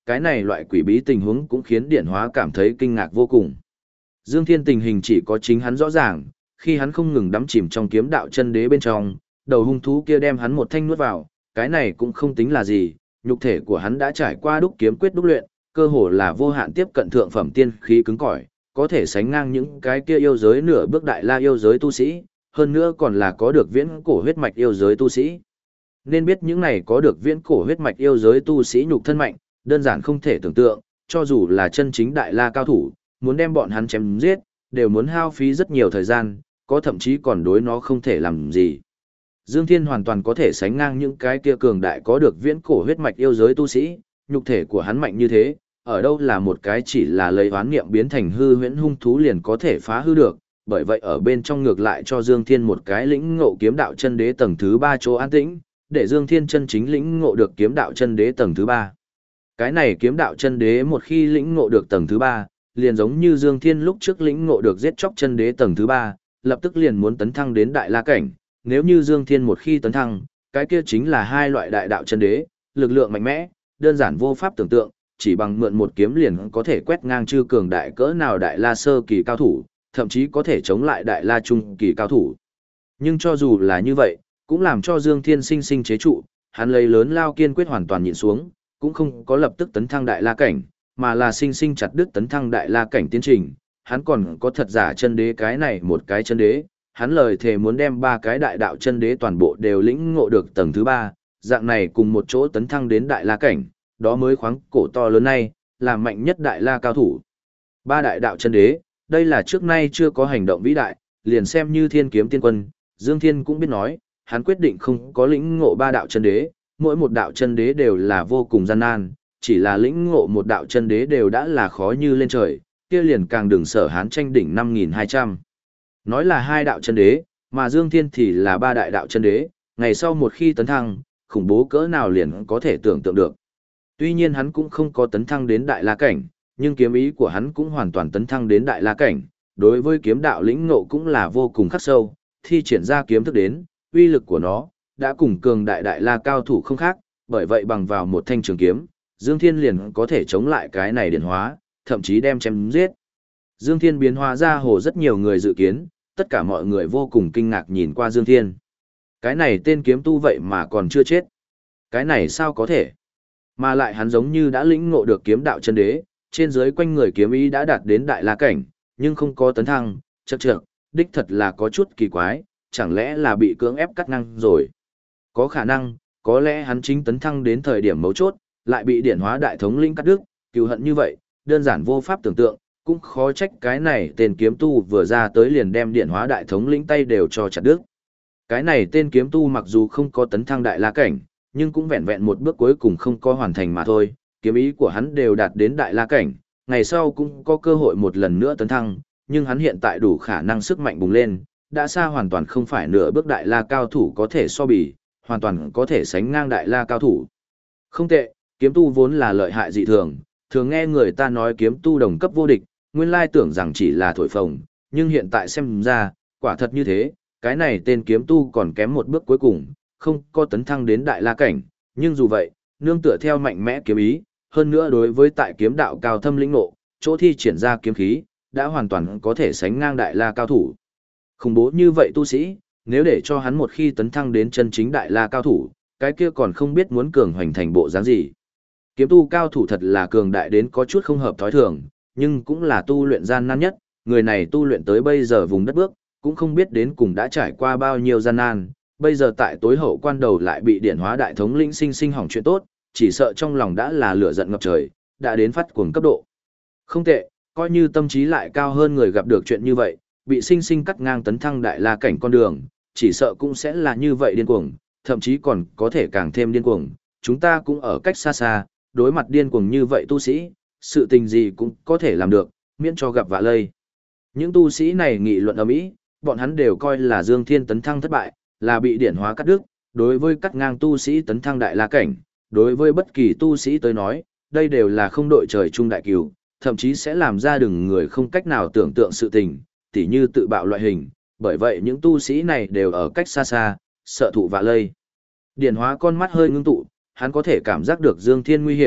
[SPEAKER 1] cái này loại quỷ bí tình huống cũng khiến Điển Hóa cảm thấy kinh ngạc vô cùng. Dương Thiên tình hình chỉ có chính hắn rõ ràng, khi hắn không ngừng đắm chìm trong kiếm đạo chân đế bên trong, đầu hung thú kia đem hắn một thanh nuốt vào, cái này cũng không tính là gì, nhục thể của hắn đã trải qua đúc kiếm quyết đúc luyện, cơ hồ là vô hạn tiếp cận thượng phẩm tiên khí cứng cỏi, có thể sánh ngang những cái kia yêu giới nửa bước đại la yêu giới tu sĩ, hơn nữa còn là có được viễn cổ huyết mạch yêu giới tu sĩ. Nên biết những này có được viễn cổ huyết mạch yêu giới tu sĩ nhục thân mạnh, đơn giản không thể tưởng tượng, cho dù là chân chính đại la cao thủ, muốn đem bọn hắn chém giết, đều muốn hao phí rất nhiều thời gian, có thậm chí còn đối nó không thể làm gì. Dương Thiên hoàn toàn có thể sánh ngang những cái kia cường đại có được viễn cổ huyết mạch yêu giới tu sĩ, nhục thể của hắn mạnh như thế, ở đâu là một cái chỉ là lấy oán niệm biến thành hư huyễn hung thú liền có thể phá hư được, bởi vậy ở bên trong ngược lại cho Dương Thiên một cái lĩnh ngộ kiếm đạo chân đế tầng thứ 3 chỗ an tĩnh, để Dương Thiên chân chính lĩnh ngộ được kiếm đạo chân đế tầng thứ 3. Cái này kiếm đạo chân đế một khi lĩnh ngộ được tầng thứ 3, liền giống như Dương Thiên lúc trước lĩnh ngộ được giết chóc chân đế tầng thứ 3, lập tức liền muốn tấn thăng đến đại la cảnh, nếu như Dương Thiên một khi tấn thăng, cái kia chính là hai loại đại đạo chân đế, lực lượng mạnh mẽ, đơn giản vô pháp tưởng tượng, chỉ bằng mượn một kiếm liền có thể quét ngang chư cường đại cỡ nào đại la sơ kỳ cao thủ, thậm chí có thể chống lại đại la trung kỳ cao thủ. Nhưng cho dù là như vậy, cũng làm cho Dương Thiên sinh sinh chế trụ, hắn lấy lớn lao kiên quyết hoàn toàn nhịn xuống, cũng không có lập tức tấn thăng đại la cảnh, mà là sinh sinh chặt đứt tấn thăng đại la cảnh tiến trình. Hắn còn có thật giả chân đế cái này một cái chân đế, hắn lời thề muốn đem ba cái đại đạo chân đế toàn bộ đều lĩnh ngộ được tầng thứ 3, dạng này cùng một chỗ tấn thăng đến đại la cảnh, đó mới khoáng cổ to lớn này, là mạnh nhất đại la cao thủ. Ba đại đạo chân đế, đây là trước nay chưa có hành động vĩ đại, liền xem như thiên kiếm tiên quân, Dương Thiên cũng biết nói, hắn quyết định không có lĩnh ngộ ba đạo chân đế, mỗi một đạo chân đế đều là vô cùng gian nan, chỉ là lĩnh ngộ một đạo chân đế đều đã là khó như lên trời, kia liền càng đừng sở hán tranh đỉnh 5200. Nói là hai đạo chân đế, mà Dương Thiên thì là ba đại đạo chân đế, ngày sau một khi tấn thăng, khủng bố cỡ nào liền có thể tưởng tượng được. Tuy nhiên hắn cũng không có tấn thăng đến đại la cảnh, nhưng kiếm ý của hắn cũng hoàn toàn tấn thăng đến đại la cảnh, đối với kiếm đạo lĩnh ngộ cũng là vô cùng khắc sâu, thi triển ra kiếm thức đến, uy lực của nó đã cùng cường đại đại la cao thủ không khác, bởi vậy bằng vào một thanh trường kiếm, Dương Thiên liền có thể chống lại cái này điện hóa, thậm chí đem chém giết. Dương Thiên biến hóa ra hồ rất nhiều người dự kiến, tất cả mọi người vô cùng kinh ngạc nhìn qua Dương Thiên. Cái này tên kiếm tu vậy mà còn chưa chết. Cái này sao có thể? Mà lại hắn giống như đã lĩnh ngộ được kiếm đạo chân đế, trên dưới quanh người kiếm ý đã đạt đến đại la cảnh, nhưng không có tấn thăng, chậc chậc, đích thật là có chút kỳ quái, chẳng lẽ là bị cưỡng ép cắt ngang rồi. Có khả năng, có lẽ hắn chính tấn thăng đến thời điểm mấu chốt, lại bị điển hóa đại thống lĩnh cắt đứt, cừu hận như vậy, đơn giản vô pháp tưởng tượng, cũng khó trách cái này tên kiếm tu vừa ra tới liền đem điển hóa đại thống lĩnh tay đều cho chặt đứt. Cái này tên kiếm tu mặc dù không có tấn thăng đại la cảnh, nhưng cũng vẹn vẹn một bước cuối cùng không có hoàn thành mà thôi, kiếm ý của hắn đều đạt đến đại la cảnh, ngày sau cũng có cơ hội một lần nữa tấn thăng, nhưng hắn hiện tại đủ khả năng sức mạnh bùng lên, đã xa hoàn toàn không phải nửa bước đại la cao thủ có thể so bì, hoàn toàn có thể sánh ngang đại la cao thủ. Không tệ, kiếm tu vốn là lợi hại dị thường, thường nghe người ta nói kiếm tu đồng cấp vô địch, nguyên lai tưởng rằng chỉ là thổi phồng, nhưng hiện tại xem ra, quả thật như thế, cái này tên kiếm tu còn kém một bước cuối cùng, không có tấn thăng đến đại la cảnh, nhưng dù vậy, nương tựa theo mạnh mẽ kiếm ý, hơn nữa đối với tại kiếm đạo cao thâm lĩnh ngộ, chỗ thi triển ra kiếm khí, đã hoàn toàn có thể sánh ngang đại la cao thủ. Khủng bố như vậy tu sĩ, nếu để cho hắn một khi tấn thăng đến chân chính đại la cao thủ, cái kia còn không biết muốn cường hoành thành bộ dáng gì. Kiếm tu cao thủ thật là cường đại đến có chút không hợp thói thường, nhưng cũng là tu luyện gian nan nhất, người này tu luyện tới bây giờ vùng đất bước, cũng không biết đến cùng đã trải qua bao nhiêu gian nan, bây giờ tại tối hậu quan đầu lại bị điển hóa đại thống lĩnh sinh sinh hỏng chuyện tốt, chỉ sợ trong lòng đã là lửa giận ngập trời, đã đến phát cuồng cấp độ. Không tệ, coi như tâm trí lại cao hơn người gặp được chuyện như vậy, bị sinh sinh cắt ngang tấn thăng đại la cảnh con đường, chỉ sợ cũng sẽ là như vậy điên cuồng, thậm chí còn có thể càng thêm điên cuồng. Chúng ta cũng ở cách xa xa, đối mặt điên cuồng như vậy tu sĩ, sự tình gì cũng có thể làm được, miễn cho gặp vạ lây. Những tu sĩ này nghị luận ầm ĩ, bọn hắn đều coi là Dương Thiên tấn thăng thất bại, là bị điển hóa cắt đứt, đối với cắt ngang tu sĩ tấn thăng đại la cảnh, đối với bất kỳ tu sĩ tới nói, đây đều là không đội trời chung đại cừu, thậm chí sẽ làm ra đừng người không cách nào tưởng tượng sự tình, tỉ như tự bạo loại hình, bởi vậy những tu sĩ này đều ở cách xa xa, sợ thụ vạ lây. Điển hóa con mắt hơi ngưng tụ, hắn có thể cảm giác được Dương Thiên nguy hiểm,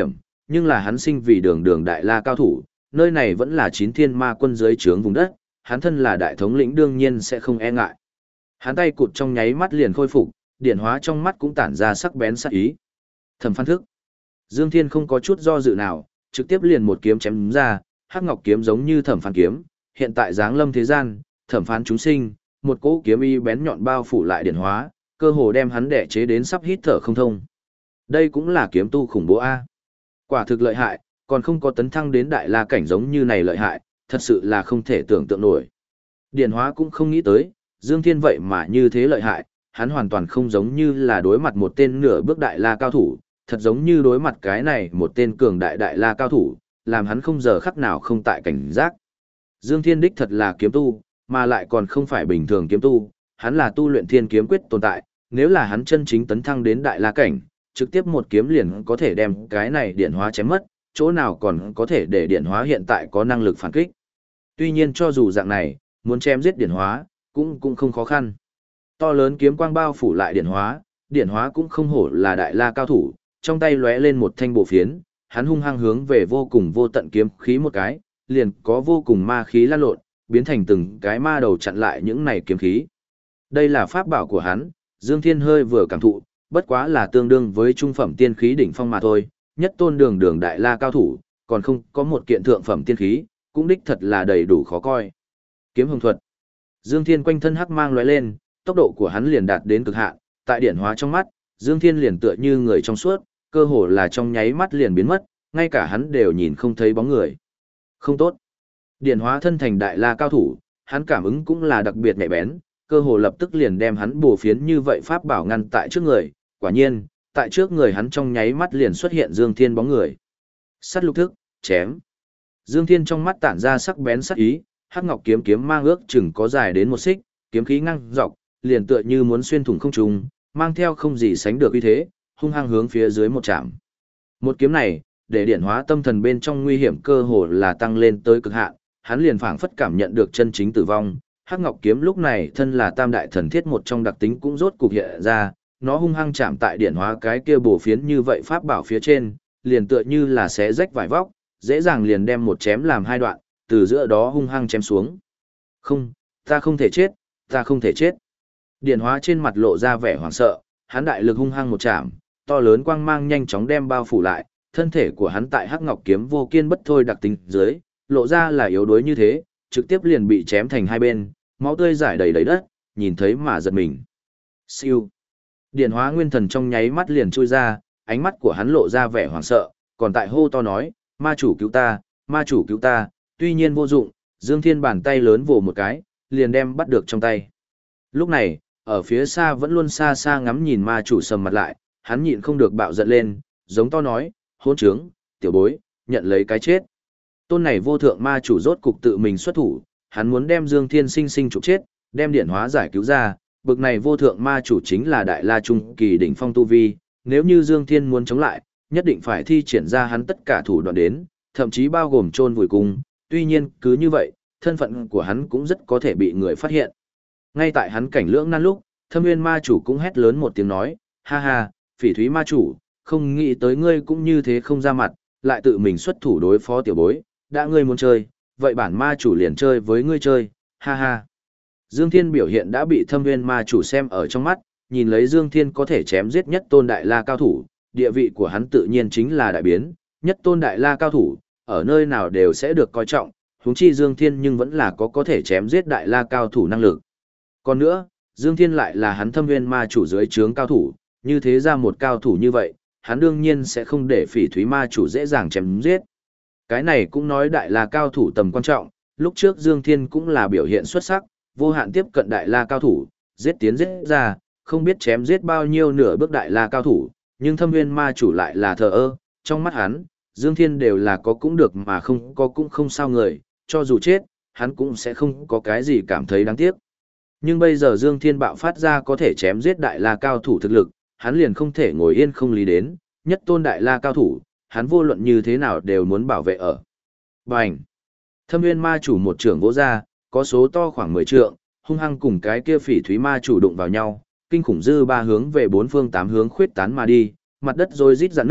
[SPEAKER 1] nhưng là hắn sinh vì đường đường đại la cao thủ, nơi này vẫn là chín thiên ma quân dưới trướng vùng đất, hắn thân là đại thống lĩnh đương nhiên sẽ không e ngại. Hắn tay cụt trong nháy mắt liền khôi phục, điện hóa trong mắt cũng tản ra sắc bén sắc ý. Thẩm Phán thức. Dương Thiên không có chút do dự nào, trực tiếp liền một kiếm chém ra, hắc ngọc kiếm giống như thẩm phán kiếm, hiện tại giáng lâm thế gian, thẩm phán chúng sinh, một cỗ kiếm y bén nhọn bao phủ lại điện hóa, cơ hồ đem hắn đè chế đến sắp hít thở không thông. Đây cũng là kiếm tu khủng bố a. Quả thực lợi hại, còn không có tấn thăng đến đại la cảnh giống như này lợi hại, thật sự là không thể tưởng tượng nổi. Điện hóa cũng không nghĩ tới, Dương Thiên vậy mà như thế lợi hại, hắn hoàn toàn không giống như là đối mặt một tên nửa bước đại la cao thủ, thật giống như đối mặt cái này một tên cường đại đại la cao thủ, làm hắn không giờ khắc nào không tại cảnh giác. Dương Thiên đích thật là kiếm tu, mà lại còn không phải bình thường kiếm tu, hắn là tu luyện thiên kiếm quyết tồn tại, nếu là hắn chân chính tấn thăng đến đại la cảnh, trực tiếp một kiếm liền có thể đem cái này điện hóa chém mất, chỗ nào còn có thể để điện hóa hiện tại có năng lực phản kích. Tuy nhiên cho dù dạng này, muốn chém giết điện hóa, cũng không khó khăn. To lớn kiếm quang bao phủ lại điện hóa cũng không hổ là đại la cao thủ, trong tay lóe lên một thanh bộ phiến, hắn hung hăng hướng về vô cùng vô tận kiếm khí một cái, liền có vô cùng ma khí lan lộn, biến thành từng cái ma đầu chặn lại những này kiếm khí. Đây là pháp bảo của hắn, Dương Thiên hơi vừa cảm thụ, bất quá là tương đương với trung phẩm tiên khí đỉnh phong mà thôi, nhất tôn đường đường đại la cao thủ, còn không có một kiện thượng phẩm tiên khí, cũng đích thật là đầy đủ khó coi. Kiếm hồng thuật. Dương Thiên quanh thân hắc mang lóe lên, tốc độ của hắn liền đạt đến cực hạn, tại điển hóa trong mắt, Dương Thiên liền tựa như người trong suốt, cơ hồ là trong nháy mắt liền biến mất, ngay cả hắn đều nhìn không thấy bóng người. Không tốt. Điển hóa thân thành đại la cao thủ, hắn cảm ứng cũng là đặc biệt nhạy bén, cơ hồ lập tức liền đem hắn bổ phiến như vậy pháp bảo ngăn tại trước người, quả nhiên, tại trước người hắn trong nháy mắt liền xuất hiện Dương Thiên bóng người. Sắt lục thức, chém. Dương Thiên trong mắt tản ra sắc bén sắc ý, hắc ngọc kiếm kiếm mang ước chừng có dài đến một xích, kiếm khí ngang dọc, liền tựa như muốn xuyên thủng không trung, mang theo không gì sánh được uy thế, hung hăng hướng phía dưới một chạm. Một kiếm này, để điển hóa tâm thần bên trong nguy hiểm cơ hồ là tăng lên tới cực hạn, hắn liền phảng phất cảm nhận được chân chính tử vong. Hắc ngọc kiếm lúc này thân là tam đại thần thiết một trong đặc tính cũng rốt cục hiện ra, nó hung hăng chạm tại điển hóa cái kia bổ phiến như vậy pháp bảo phía trên, liền tựa như là xé rách vải vóc, dễ dàng liền đem một chém làm hai đoạn, từ giữa đó hung hăng chém xuống. Không, ta không thể chết, ta không thể chết. Điển hóa trên mặt lộ ra vẻ hoảng sợ, hắn đại lực hung hăng một chạm, to lớn quang mang nhanh chóng đem bao phủ lại, thân thể của hắn tại hắc ngọc kiếm vô kiên bất thôi đặc tính dưới, lộ ra là yếu đuối như thế, trực tiếp liền bị chém thành hai bên, máu tươi rải đầy đầy đất, nhìn thấy mà giật mình. Siêu. Điển hóa nguyên thần trong nháy mắt liền chui ra, ánh mắt của hắn lộ ra vẻ hoảng sợ, còn tại hô to nói, ma chủ cứu ta, ma chủ cứu ta, tuy nhiên vô dụng, Dương Thiên bàn tay lớn vồ một cái, liền đem bắt được trong tay. Lúc này, ở phía xa vẫn luôn xa xa ngắm nhìn ma chủ sầm mặt lại, hắn nhịn không được bạo giận lên, giống to nói, hỗn trướng, tiểu bối, nhận lấy cái chết. Tôn này vô thượng ma chủ rốt cục tự mình xuất thủ, hắn muốn đem Dương Thiên sinh sinh trục chết, đem điển hóa giải cứu ra, bực này vô thượng ma chủ chính là đại la trung kỳ đỉnh phong tu vi, nếu như Dương Thiên muốn chống lại, nhất định phải thi triển ra hắn tất cả thủ đoạn đến, thậm chí bao gồm chôn vùi cung, tuy nhiên cứ như vậy, thân phận của hắn cũng rất có thể bị người phát hiện. Ngay tại hắn cảnh lưỡng nan lúc, Thâm Nguyên ma chủ cũng hét lớn một tiếng nói, ha ha, Phỉ Thúy ma chủ, không nghĩ tới ngươi cũng như thế không ra mặt, lại tự mình xuất thủ đối phó tiểu bối, đã ngươi muốn chơi, vậy bản ma chủ liền chơi với ngươi chơi, ha ha. Dương Thiên biểu hiện đã bị Thâm Nguyên ma chủ xem ở trong mắt, nhìn lấy Dương Thiên có thể chém giết nhất tôn đại la cao thủ, địa vị của hắn tự nhiên chính là đại biến, nhất tôn đại la cao thủ, ở nơi nào đều sẽ được coi trọng, huống chi Dương Thiên nhưng vẫn là có thể chém giết đại la cao thủ năng lực. Còn nữa, Dương Thiên lại là hắn Thâm Nguyên ma chủ dưới trướng cao thủ, như thế ra một cao thủ như vậy, hắn đương nhiên sẽ không để Phỉ Thúy ma chủ dễ dàng chém giết. Cái này cũng nói đại la cao thủ tầm quan trọng, lúc trước Dương Thiên cũng là biểu hiện xuất sắc, vô hạn tiếp cận đại la cao thủ, giết tiến giết ra, không biết chém giết bao nhiêu nửa bước đại la cao thủ, nhưng Thâm Nguyên ma chủ lại là thờ ơ, trong mắt hắn, Dương Thiên đều là có cũng được mà không có cũng không sao người, cho dù chết, hắn cũng sẽ không có cái gì cảm thấy đáng tiếc. Nhưng bây giờ Dương Thiên bạo phát ra có thể chém giết đại la cao thủ thực lực, hắn liền không thể ngồi yên không lý đến, nhất tôn đại la cao thủ, hắn vô luận như thế nào đều muốn bảo vệ ở. Bành! Thâm Nguyên ma chủ một trưởng vỗ ra, có số to khoảng 10 trượng, hung hăng cùng cái kia Phỉ Thúy ma chủ đụng vào nhau, kinh khủng dư ba hướng về bốn phương tám hướng khuyết tán mà đi, mặt đất rồi rít rạn nước,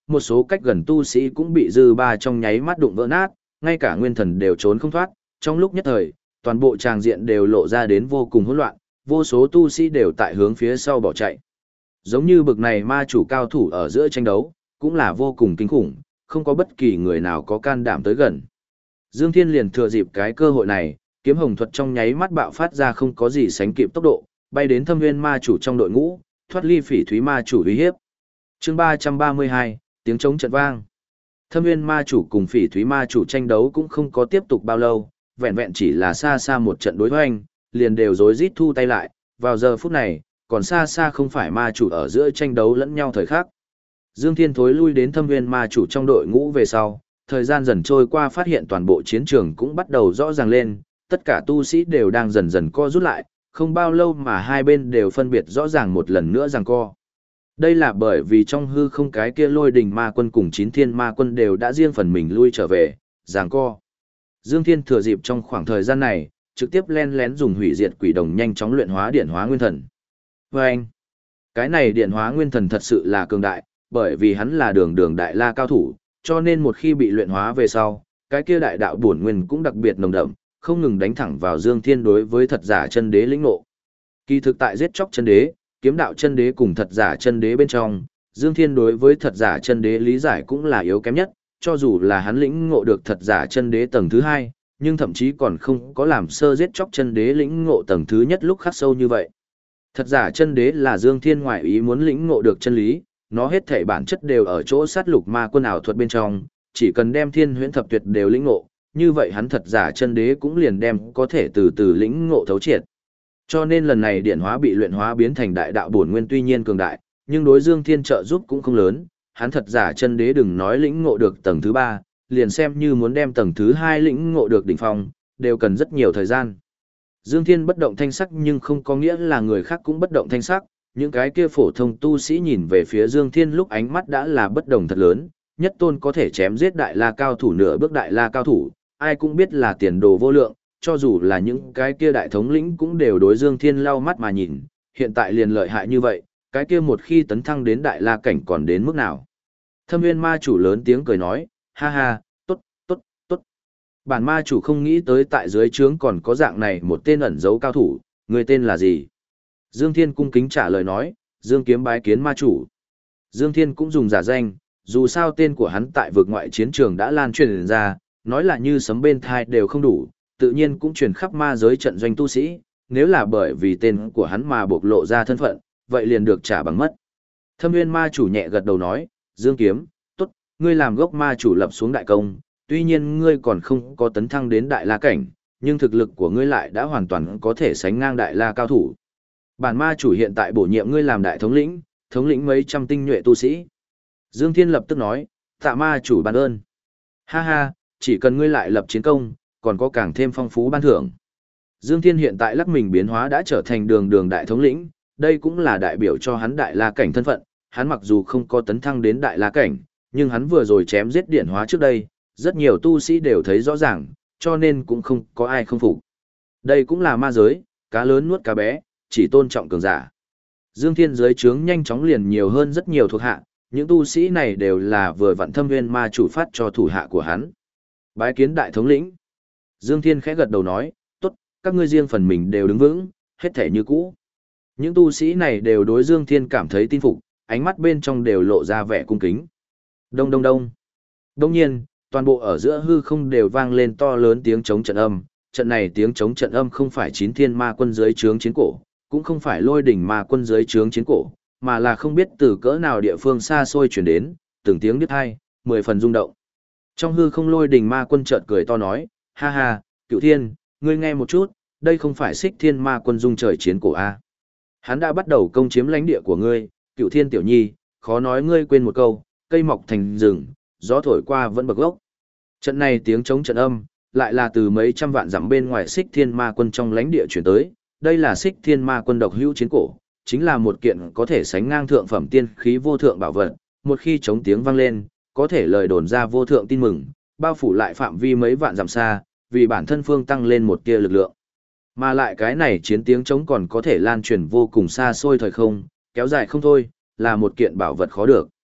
[SPEAKER 1] một số cách gần tu sĩ cũng bị dư ba trong nháy mắt đụng vỡ nát, ngay cả nguyên thần đều trốn không thoát, trong lúc nhất thời, toàn bộ tràng diện đều lộ ra đến vô cùng hỗn loạn, vô số tu sĩ đều tại hướng phía sau bỏ chạy. Giống như bực này ma chủ cao thủ ở giữa tranh đấu, cũng là vô cùng kinh khủng, không có bất kỳ người nào có can đảm tới gần. Dương Thiên liền thừa dịp cái cơ hội này, kiếm hồng thuật trong nháy mắt bạo phát ra không có gì sánh kịp tốc độ, bay đến Thâm Nguyên ma chủ trong đội ngũ, thoát ly Phỉ Thúy ma chủ uy hiếp. Chương 332, tiếng trống trận vang. Thâm Nguyên ma chủ cùng Phỉ Thúy ma chủ tranh đấu cũng không có tiếp tục bao lâu, vẹn vẹn chỉ là xa xa một trận đối hoành, liền đều rối rít thu tay lại, vào giờ phút này, còn xa xa không phải ma chủ ở giữa tranh đấu lẫn nhau thời khắc. Dương Thiên thối lui đến Thâm Nguyên ma chủ trong đội ngũ về sau, thời gian dần trôi qua phát hiện toàn bộ chiến trường cũng bắt đầu rõ ràng lên, tất cả tu sĩ đều đang dần dần co rút lại, không bao lâu mà hai bên đều phân biệt rõ ràng một lần nữa giằng co. Đây là bởi vì trong hư không cái kia Lôi Đình ma quân cùng Chín Thiên ma quân đều đã riêng phần mình lui trở về, giằng co. Dương Thiên thừa dịp trong khoảng thời gian này, trực tiếp len lén dùng hủy diệt quỷ đồng nhanh chóng luyện hóa điện hóa nguyên thần. Và anh, cái này điện hóa nguyên thần thật sự là cường đại, bởi vì hắn là đường đường đại la cao thủ, cho nên một khi bị luyện hóa về sau, cái kia đại đạo bổn nguyên cũng đặc biệt nồng đậm, không ngừng đánh thẳng vào Dương Thiên đối với thật giả chân đế lĩnh ngộ. Kỳ thực tại giết chóc chân đế, kiếm đạo chân đế cùng thật giả chân đế bên trong, Dương Thiên đối với thật giả chân đế lý giải cũng là yếu kém nhất, cho dù là hắn lĩnh ngộ được thật giả chân đế tầng thứ 2, nhưng thậm chí còn không có làm sơ giết chóc chân đế lĩnh ngộ tầng thứ nhất lúc khắc sâu như vậy. Thật giả chân đế là Dương Thiên ngoại ý muốn lĩnh ngộ được chân lý, nó hết thảy bản chất đều ở chỗ sát lục ma quân ảo thuật bên trong, chỉ cần đem Thiên Huyễn Thập Tuyệt đều lĩnh ngộ, như vậy hắn thật giả chân đế cũng liền đem có thể từ từ lĩnh ngộ thấu triệt. Cho nên lần này điện hóa bị luyện hóa biến thành đại đạo bổn nguyên tuy nhiên cường đại, nhưng đối Dương Thiên trợ giúp cũng không lớn, hắn thật giả chân đế đừng nói lĩnh ngộ được tầng thứ 3, liền xem như muốn đem tầng thứ 2 lĩnh ngộ được đỉnh phong, đều cần rất nhiều thời gian. Dương Thiên bất động thanh sắc nhưng không có nghĩa là người khác cũng bất động thanh sắc, những cái kia phổ thông tu sĩ nhìn về phía Dương Thiên lúc ánh mắt đã là bất đồng thật lớn, nhất tôn có thể chém giết đại la cao thủ nửa bước đại la cao thủ, ai cũng biết là tiền đồ vô lượng, cho dù là những cái kia đại thống lĩnh cũng đều đối Dương Thiên lau mắt mà nhìn, hiện tại liền lợi hại như vậy, cái kia một khi tấn thăng đến đại la cảnh còn đến mức nào. Thâm Nguyên ma chủ lớn tiếng cười nói, ha ha, tốt, tốt, tốt. Bản ma chủ không nghĩ tới tại dưới trướng còn có dạng này một tên ẩn dấu cao thủ, người tên là gì? Dương Thiên cung kính trả lời nói, Dương Kiếm bái kiến ma chủ. Dương Thiên cũng dùng giả danh, dù sao tên của hắn tại vực ngoại chiến trường đã lan truyền ra, nói là như sấm bên thai đều không đủ, tự nhiên cũng truyền khắp ma giới trận doanh tu sĩ, nếu là bởi vì tên của hắn mà bộc lộ ra thân phận, vậy liền được trả bằng mất. Thâm Nguyên ma chủ nhẹ gật đầu nói, Dương Kiếm, tốt, ngươi làm gốc ma chủ lập xuống đại công, tuy nhiên ngươi còn không có tấn thăng đến đại la cảnh, nhưng thực lực của ngươi lại đã hoàn toàn có thể sánh ngang đại la cao thủ. Bản ma chủ hiện tại bổ nhiệm ngươi làm đại thống lĩnh mấy trăm tinh nhuệ tu sĩ. Dương Thiên lập tức nói, tạ ma chủ ban ơn. Ha ha, chỉ cần ngươi lại lập chiến công, còn có càng thêm phong phú ban thưởng. Dương Thiên hiện tại lắc mình biến hóa đã trở thành đường đường đại thống lĩnh, đây cũng là đại biểu cho hắn đại la cảnh thân phận, hắn mặc dù không có tấn thăng đến đại la cảnh, nhưng hắn vừa rồi chém giết điển hóa trước đây, rất nhiều tu sĩ đều thấy rõ ràng, cho nên cũng không có ai không phục. Đây cũng là ma giới, cá lớn nuốt cá bé, chỉ tôn trọng cường giả. Dương Thiên dưới trướng nhanh chóng liền nhiều hơn rất nhiều thuộc hạ, những tu sĩ này đều là vừa vặn Thâm Nguyên ma chủ phát cho thủ hạ của hắn. Bái kiến đại thống lĩnh. Dương Thiên khẽ gật đầu nói, tốt, các ngươi riêng phần mình đều đứng vững, hết thể như cũ. Những tu sĩ này đều đối Dương Thiên cảm thấy tin phục, ánh mắt bên trong đều lộ ra vẻ cung kính. Đông đông đông. Đông nhiên, toàn bộ ở giữa hư không đều vang lên to lớn tiếng chống trận âm. Trận này tiếng chống trận âm không phải Chín Thiên ma quân dưới trướng chiến cổ, cũng không phải Lôi Đỉnh ma quân dưới trướng chiến cổ, mà là không biết từ cỡ nào địa phương xa xôi chuyển đến, từng tiếng đứt hai, 10 phần rung động. Trong hư không Lôi Đỉnh ma quân chợt cười to nói, ha ha, Cửu Thiên, ngươi nghe một chút, đây không phải Xích Thiên ma quân dung trời chiến cổ a. Hắn đã bắt đầu công chiếm lãnh địa của ngươi, Cửu Thiên tiểu nhi, khó nói ngươi quên một câu, cây mọc thành rừng, gió thổi qua vẫn bật gốc. Trận này tiếng chống trận âm, lại là từ mấy trăm vạn dặm bên ngoài Xích Thiên ma quân trong lãnh địa chuyển tới, đây là Xích Thiên ma quân độc hữu chiến cổ, chính là một kiện có thể sánh ngang thượng phẩm tiên khí vô thượng bảo vật, một khi chống tiếng vang lên, có thể lời đồn ra vô thượng tin mừng, bao phủ lại phạm vi mấy vạn dặm xa, vì bản thân phương tăng lên một tia lực lượng. Mà lại cái này chiến tiếng chống còn có thể lan truyền vô cùng xa xôi thời không, kéo dài không thôi, là một kiện bảo vật khó được.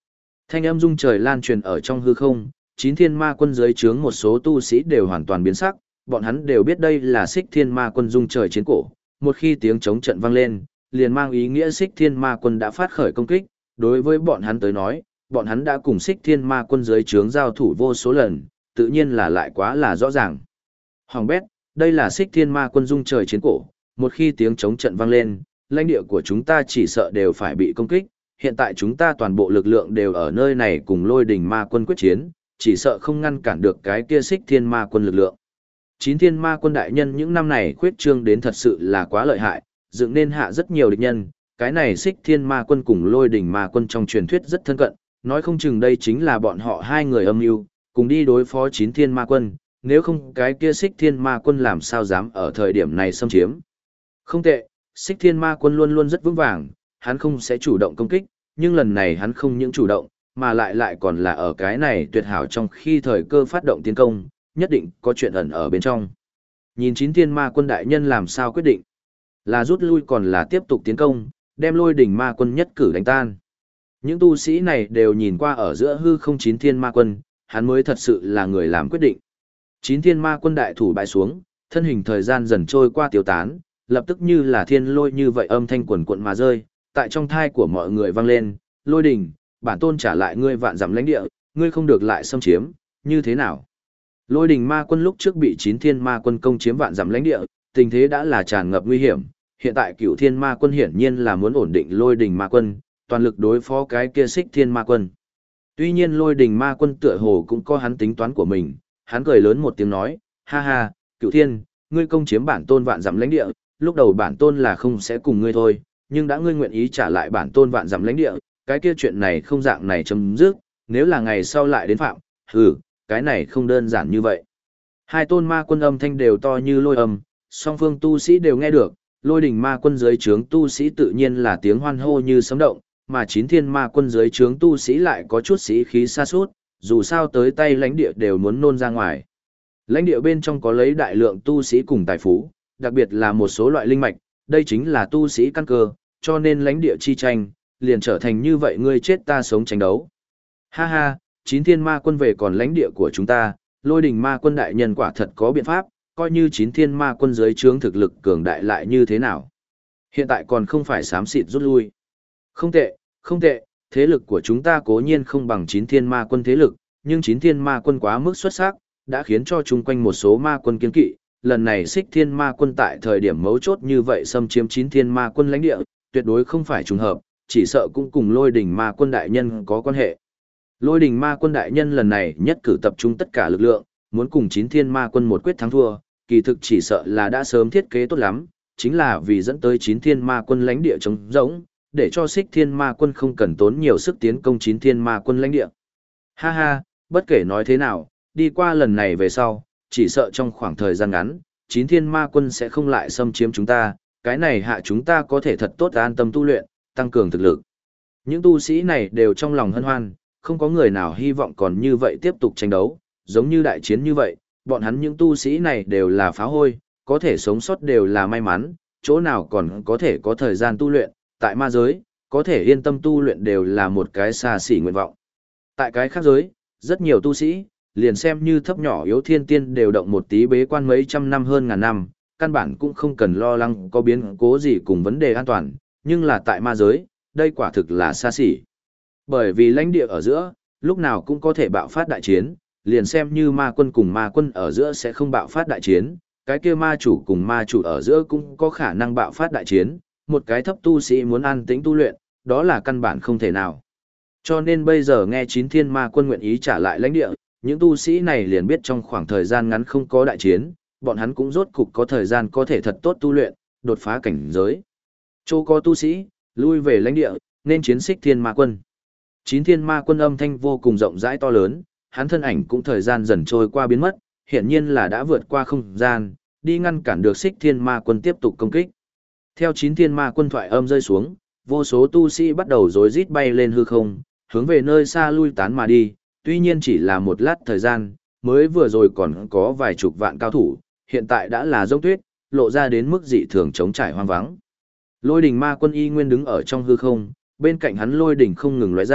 [SPEAKER 1] Thanh âm rung trời lan truyền ở trong hư không, chín thiên ma quân dưới trướng một số tu sĩ đều hoàn toàn biến sắc, bọn hắn đều biết đây là Xích Thiên Ma Quân rung trời chiến cổ, một khi tiếng chống trận vang lên, liền mang ý nghĩa Xích Thiên Ma Quân đã phát khởi công kích, đối với bọn hắn tới nói, bọn hắn đã cùng Xích Thiên Ma Quân dưới trướng giao thủ vô số lần, tự nhiên là lại quá là rõ ràng. Hoàng bét, đây là Xích Thiên Ma Quân rung trời chiến cổ, một khi tiếng chống trận vang lên, lãnh địa của chúng ta chỉ sợ đều phải bị công kích, hiện tại chúng ta toàn bộ lực lượng đều ở nơi này cùng Lôi Đỉnh Ma Quân quyết chiến, chỉ sợ không ngăn cản được cái kia Xích Thiên Ma Quân lực lượng. Chín thiên ma quân đại nhân những năm này khuyết trương đến thật sự là quá lợi hại, dựng nên hạ rất nhiều địch nhân, cái này Xích Thiên Ma Quân cùng Lôi Đỉnh Ma Quân trong truyền thuyết rất thân cận, nói không chừng đây chính là bọn họ hai người âm mưu, cùng đi đối phó chín thiên ma quân, nếu không cái kia Xích Thiên Ma Quân làm sao dám ở thời điểm này xâm chiếm. Không tệ, Xích Thiên Ma Quân luôn luôn rất vững vàng, hắn không sẽ chủ động công kích, nhưng lần này hắn không những chủ động, mà lại còn là ở cái này tuyệt hảo trong khi thời cơ phát động tiến công, nhất định có chuyện ẩn ở bên trong. Nhìn chín thiên ma quân đại nhân làm sao quyết định, là rút lui còn là tiếp tục tiến công, đem Lôi Đỉnh ma quân nhất cử đánh tan. Những tu sĩ này đều nhìn qua ở giữa hư không chín thiên ma quân, hắn mới thật sự là người làm quyết định. Chín thiên ma quân đại thủ bại xuống, thân hình thời gian dần trôi qua tiêu tán, lập tức như là thiên lôi như vậy âm thanh quần cuộn mà rơi, tại trong thai của mọi người vang lên, Lôi Đỉnh, bản tôn trả lại ngươi vạn dặm lãnh địa, ngươi không được lại xâm chiếm, như thế nào? Lôi Đỉnh ma quân lúc trước bị chín thiên ma quân công chiếm vạn dặm lãnh địa, tình thế đã là tràn ngập nguy hiểm, hiện tại Cửu Thiên ma quân hiển nhiên là muốn ổn định Lôi Đỉnh ma quân, toàn lực đối phó cái kia Xích Thiên ma quân. Tuy nhiên Lôi Đỉnh ma quân tựa hồ cũng có hắn tính toán của mình, hắn cười lớn một tiếng nói, ha ha, Cửu Thiên, ngươi công chiếm bản tôn vạn dặm lãnh địa, lúc đầu bản tôn là không sẽ cùng ngươi thôi, nhưng đã ngươi nguyện ý trả lại bản tôn vạn dặm lãnh địa, cái kia chuyện này không dạng này chấm dứt, nếu là ngày sau lại đến phạm, cái này không đơn giản như vậy. Hai tôn ma quân âm thanh đều to như lôi âm, song phương tu sĩ đều nghe được, Lôi Đỉnh ma quân dưới trướng tu sĩ tự nhiên là tiếng hoan hô như sấm động, mà chín thiên ma quân dưới trướng tu sĩ lại có chút sĩ khí sa sút, dù sao tới tay lãnh địa đều muốn nôn ra ngoài. Lãnh địa bên trong có lấy đại lượng tu sĩ cùng tài phú, đặc biệt là một số loại linh mạch, đây chính là tu sĩ căn cơ, cho nên lãnh địa chi tranh, liền trở thành như vậy ngươi chết ta sống tranh đấu. Ha ha, chín thiên ma quân về còn lãnh địa của chúng ta, Lôi Đỉnh ma quân đại nhân quả thật có biện pháp, coi như chín thiên ma quân dưới trướng thực lực cường đại lại như thế nào. Hiện tại còn không phải xám xịt rút lui. Không tệ, không tệ, thế lực của chúng ta cố nhiên không bằng chín thiên ma quân thế lực, nhưng chín thiên ma quân quá mức xuất sắc, đã khiến cho chung quanh một số ma quân kiên kỵ. Lần này Xích Thiên ma quân tại thời điểm mấu chốt như vậy xâm chiếm chín thiên ma quân lãnh địa, tuyệt đối không phải trùng hợp, chỉ sợ cũng cùng Lôi Đỉnh ma quân đại nhân có quan hệ. Lôi Đỉnh ma quân đại nhân lần này nhất cử tập trung tất cả lực lượng, muốn cùng chín thiên ma quân một quyết thắng thua, kỳ thực chỉ sợ là đã sớm thiết kế tốt lắm, chính là vì dẫn tới chín thiên ma quân lãnh địa trống rỗng, để cho Xích Thiên ma quân không cần tốn nhiều sức tiến công chín thiên ma quân lãnh địa. Ha ha, bất kể nói thế nào, đi qua lần này về sau, chỉ sợ trong khoảng thời gian ngắn, chín thiên ma quân sẽ không lại xâm chiếm chúng ta, cái này hạ chúng ta có thể thật tốt an tâm tu luyện, tăng cường thực lực. Những tu sĩ này đều trong lòng hân hoan, không có người nào hy vọng còn như vậy tiếp tục tranh đấu, giống như đại chiến như vậy, bọn hắn những tu sĩ này đều là phá hôi, có thể sống sót đều là may mắn, chỗ nào còn có thể có thời gian tu luyện, tại ma giới, có thể yên tâm tu luyện đều là một cái xa xỉ nguyện vọng. Tại cái khác giới, rất nhiều tu sĩ, liền xem như thấp nhỏ yếu thiên tiên đều động một tí bế quan mấy trăm năm hơn ngàn năm, căn bản cũng không cần lo lắng có biến cố gì cùng vấn đề an toàn, nhưng là tại ma giới, đây quả thực là xa xỉ. Bởi vì lãnh địa ở giữa, lúc nào cũng có thể bạo phát đại chiến, liền xem như ma quân cùng ma quân ở giữa sẽ không bạo phát đại chiến, cái kia ma chủ cùng ma chủ ở giữa cũng có khả năng bạo phát đại chiến, một cái thấp tu sĩ muốn an tĩnh tu luyện, đó là căn bản không thể nào. Cho nên bây giờ nghe chín thiên ma quân nguyện ý trả lại lãnh địa, những tu sĩ này liền biết trong khoảng thời gian ngắn không có đại chiến, bọn hắn cũng rốt cục có thời gian có thể thật tốt tu luyện, đột phá cảnh giới. Chỗ có tu sĩ, lui về lãnh địa, nên chiến Xích Thiên ma quân. Chín thiên ma quân âm thanh vô cùng rộng rãi to lớn, hắn thân ảnh cũng thời gian dần trôi qua biến mất, hiển nhiên là đã vượt qua không gian, đi ngăn cản được Xích Thiên ma quân tiếp tục công kích. Theo chín thiên ma quân thoại âm rơi xuống, vô số tu sĩ bắt đầu rối rít bay lên hư không, hướng về nơi xa lui tán mà đi, tuy nhiên chỉ là một lát thời gian, mới vừa rồi còn có vài chục vạn cao thủ, hiện tại đã là rông tuyết, lộ ra đến mức dị thường trống trải hoang vắng. Lôi Đỉnh ma quân y nguyên đứng ở trong hư không, bên cạnh hắn Lôi Đỉnh không ngừng lóe ra,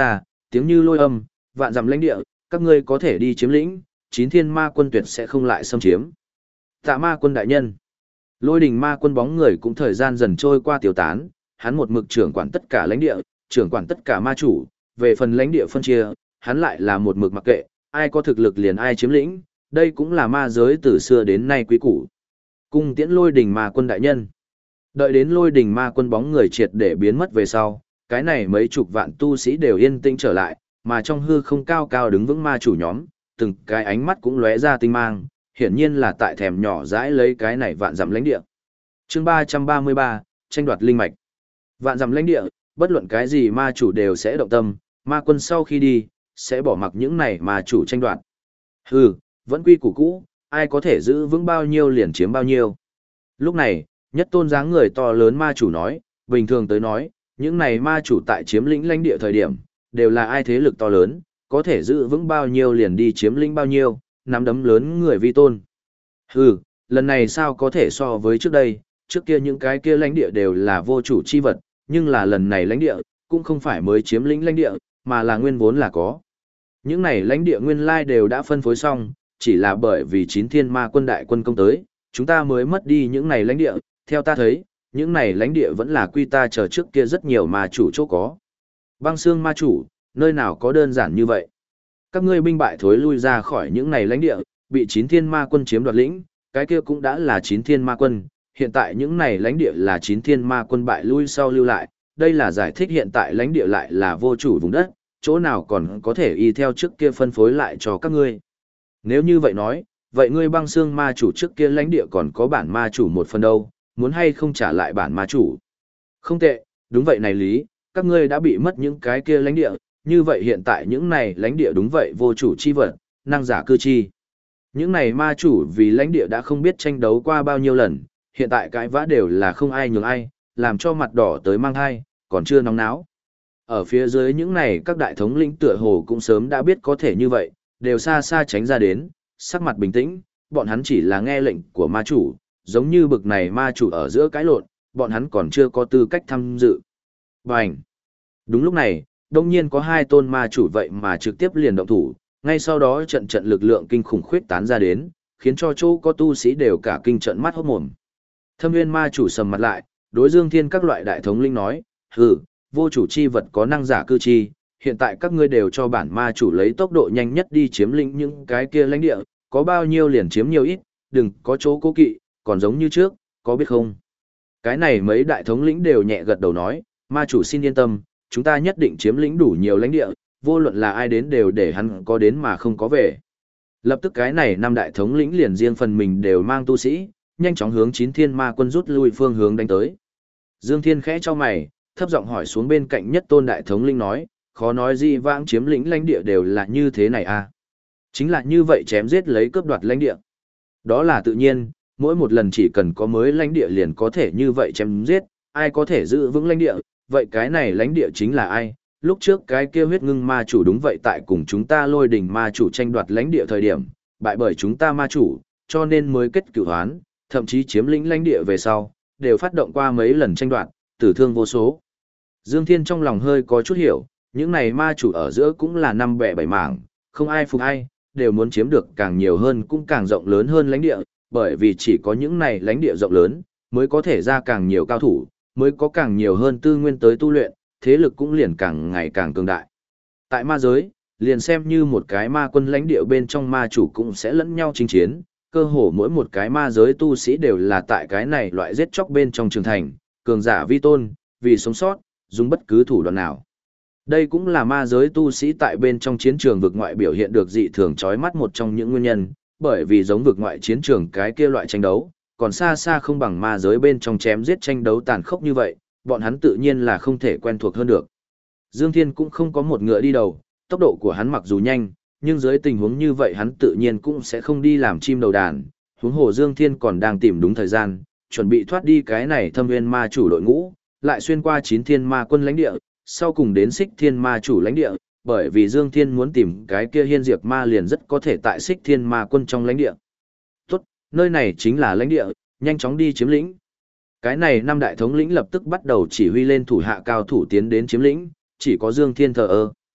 [SPEAKER 1] tiếng như lôi âm, vạn dặm lãnh địa, các ngươi có thể đi chiếm lĩnh, chín thiên ma quân tuyệt sẽ không lại xâm chiếm. Tạ ma quân đại nhân. Lôi đình ma quân bóng người cũng thời gian dần trôi qua tiêu tán, hắn một mực trưởng quản tất cả lãnh địa, trưởng quản tất cả ma chủ, về phần lãnh địa phân chia, hắn lại là một mực mặc kệ, ai có thực lực liền ai chiếm lĩnh, đây cũng là ma giới từ xưa đến nay quý củ. Cung tiễn lôi đình ma quân đại nhân. Đợi đến lôi đình ma quân bóng người triệt để biến mất về sau, cái này mấy chục vạn tu sĩ đều yên tĩnh trở lại, mà trong hư không cao cao đứng vững ma chủ nhóm, từng cái ánh mắt cũng lóe ra tinh mang, hiển nhiên là tại thèm nhỏ dãi lấy cái này vạn dặm lãnh địa. Chương 333, tranh đoạt linh mạch. Vạn dặm lãnh địa, bất luận cái gì ma chủ đều sẽ động tâm, ma quân sau khi đi, sẽ bỏ mặc những này ma chủ tranh đoạt. Hừ, vẫn quy củ cũ, ai có thể giữ vững bao nhiêu liền chiếm bao nhiêu. Lúc này, nhất tôn dáng người to lớn ma chủ nói, bình thường tới nói, những này ma chủ tại chiếm lĩnh lãnh địa thời điểm, đều là ai thế lực to lớn, có thể giữ vững bao nhiêu liền đi chiếm lĩnh bao nhiêu, nắm đấm lớn người vi tôn. Hừ, lần này sao có thể so với trước đây, trước kia những cái kia lãnh địa đều là vô chủ chi vật, nhưng là lần này lãnh địa, cũng không phải mới chiếm lĩnh lãnh địa, mà là nguyên vốn là có. Những này lãnh địa nguyên lai đều đã phân phối xong, chỉ là bởi vì chín thiên ma quân đại quân công tới, chúng ta mới mất đi những này lãnh địa, theo ta thấy, những này lãnh địa vẫn là quy ta chờ trước kia rất nhiều ma chủ chỗ có. Băng xương ma chủ, nơi nào có đơn giản như vậy? Các ngươi binh bại thối lui ra khỏi những này lãnh địa, bị chín thiên ma quân chiếm đoạt lĩnh, cái kia cũng đã là chín thiên ma quân, hiện tại những này lãnh địa là chín thiên ma quân bại lui sau lưu lại, đây là giải thích hiện tại lãnh địa lại là vô chủ vùng đất, chỗ nào còn có thể y theo trước kia phân phối lại cho các ngươi. Nếu như vậy nói, vậy ngươi băng xương ma chủ trước kia lãnh địa còn có bản ma chủ một phần đâu, muốn hay không trả lại bản ma chủ? Không tệ, đúng vậy này lý, các ngươi đã bị mất những cái kia lãnh địa, như vậy hiện tại những này lãnh địa đúng vậy vô chủ chi vật, năng giả cư chi. Những này ma chủ vì lãnh địa đã không biết tranh đấu qua bao nhiêu lần, hiện tại cãi vã đều là không ai nhường ai, làm cho mặt đỏ tới mang hai, còn chưa nóng náo. Ở phía dưới những này các đại thống lĩnh tựa hồ cũng sớm đã biết có thể như vậy, đều xa xa tránh ra đến, sắc mặt bình tĩnh, bọn hắn chỉ là nghe lệnh của ma chủ, giống như bực này ma chủ ở giữa cãi lộn, bọn hắn còn chưa có tư cách tham dự. Bành! Đúng lúc này, đông nhiên có hai tôn ma chủ vậy mà trực tiếp liền động thủ, ngay sau đó trận trận lực lượng kinh khủng khuyết tán ra đến, khiến cho chỗ có tu sĩ đều cả kinh trận mắt hốt mồm. Thâm Nguyên ma chủ sầm mặt lại, đối Dương Thiên các loại đại thống linh nói, hừ, vô chủ chi vật có năng giả cư chi, hiện tại các ngươi đều cho bản ma chủ lấy tốc độ nhanh nhất đi chiếm lĩnh những cái kia lãnh địa, có bao nhiêu liền chiếm nhiều ít, đừng có chỗ cố kỵ, còn giống như trước, có biết không? Cái này mấy đại thống lĩnh đều nhẹ gật đầu nói, ma chủ xin yên tâm, chúng ta nhất định chiếm lĩnh đủ nhiều lãnh địa, vô luận là ai đến đều để hắn có đến mà không có về. Lập tức cái này năm đại thống lĩnh liền riêng phần mình đều mang tu sĩ, nhanh chóng hướng chín thiên ma quân rút lui phương hướng đánh tới. Dương Thiên khẽ cho mày, thấp giọng hỏi xuống bên cạnh nhất tôn đại thống lĩnh nói, khó nói gì vãng chiếm lĩnh lãnh địa đều là như thế này à. Chính là như vậy chém giết lấy cướp đoạt lãnh địa. Đó là tự nhiên, mỗi một lần chỉ cần có mới lãnh địa liền có thể như vậy chém giết, ai có thể giữ vững lãnh địa, vậy cái này lãnh địa chính là ai? Lúc trước cái kia huyết ngưng ma chủ đúng vậy tại cùng chúng ta lôi đình ma chủ tranh đoạt lãnh địa thời điểm, bại bởi chúng ta ma chủ, cho nên mới kết cửu hoán, thậm chí chiếm lĩnh lãnh địa về sau, đều phát động qua mấy lần tranh đoạt, tử thương vô số. Dương Thiên trong lòng hơi có chút hiểu, những này ma chủ ở giữa cũng là năm bẻ bảy mảng, không ai phục ai, đều muốn chiếm được càng nhiều hơn cũng càng rộng lớn hơn lãnh địa, bởi vì chỉ có những này lãnh địa rộng lớn, mới có thể ra càng nhiều cao thủ, mới có càng nhiều hơn tư nguyên tới tu luyện, thế lực cũng liền càng ngày càng cường đại. Tại ma giới, liền xem như một cái ma quân lãnh địa bên trong ma chủ cũng sẽ lẫn nhau chinh chiến, cơ hồ mỗi một cái ma giới tu sĩ đều là tại cái này loại giết chóc bên trong trường thành, cường giả vi tôn, vì sống sót, dùng bất cứ thủ đoạn nào. Đây cũng là ma giới tu sĩ tại bên trong chiến trường vực ngoại biểu hiện được dị thường chói mắt một trong những nguyên nhân, bởi vì giống vực ngoại chiến trường cái kia loại tranh đấu, còn xa xa không bằng ma giới bên trong chém giết tranh đấu tàn khốc như vậy, bọn hắn tự nhiên là không thể quen thuộc hơn được. Dương Thiên cũng không có một ngựa đi đầu, tốc độ của hắn mặc dù nhanh, nhưng dưới tình huống như vậy hắn tự nhiên cũng sẽ không đi làm chim đầu đàn, huống hồ Dương Thiên còn đang tìm đúng thời gian, chuẩn bị thoát đi cái này Thâm Nguyên ma chủ đội ngũ, lại xuyên qua chín thiên ma quân lãnh địa, sau cùng đến Xích Thiên ma chủ lãnh địa, bởi vì Dương Thiên muốn tìm cái kia Hiên Diệp ma liền rất có thể tại Xích Thiên ma quân trong lãnh địa. Tốt, nơi này chính là lãnh địa, nhanh chóng đi chiếm lĩnh. Cái này năm đại thống lĩnh lập tức bắt đầu chỉ huy lên thủ hạ cao thủ tiến đến chiếm lĩnh, chỉ có Dương Thiên thờ ơ.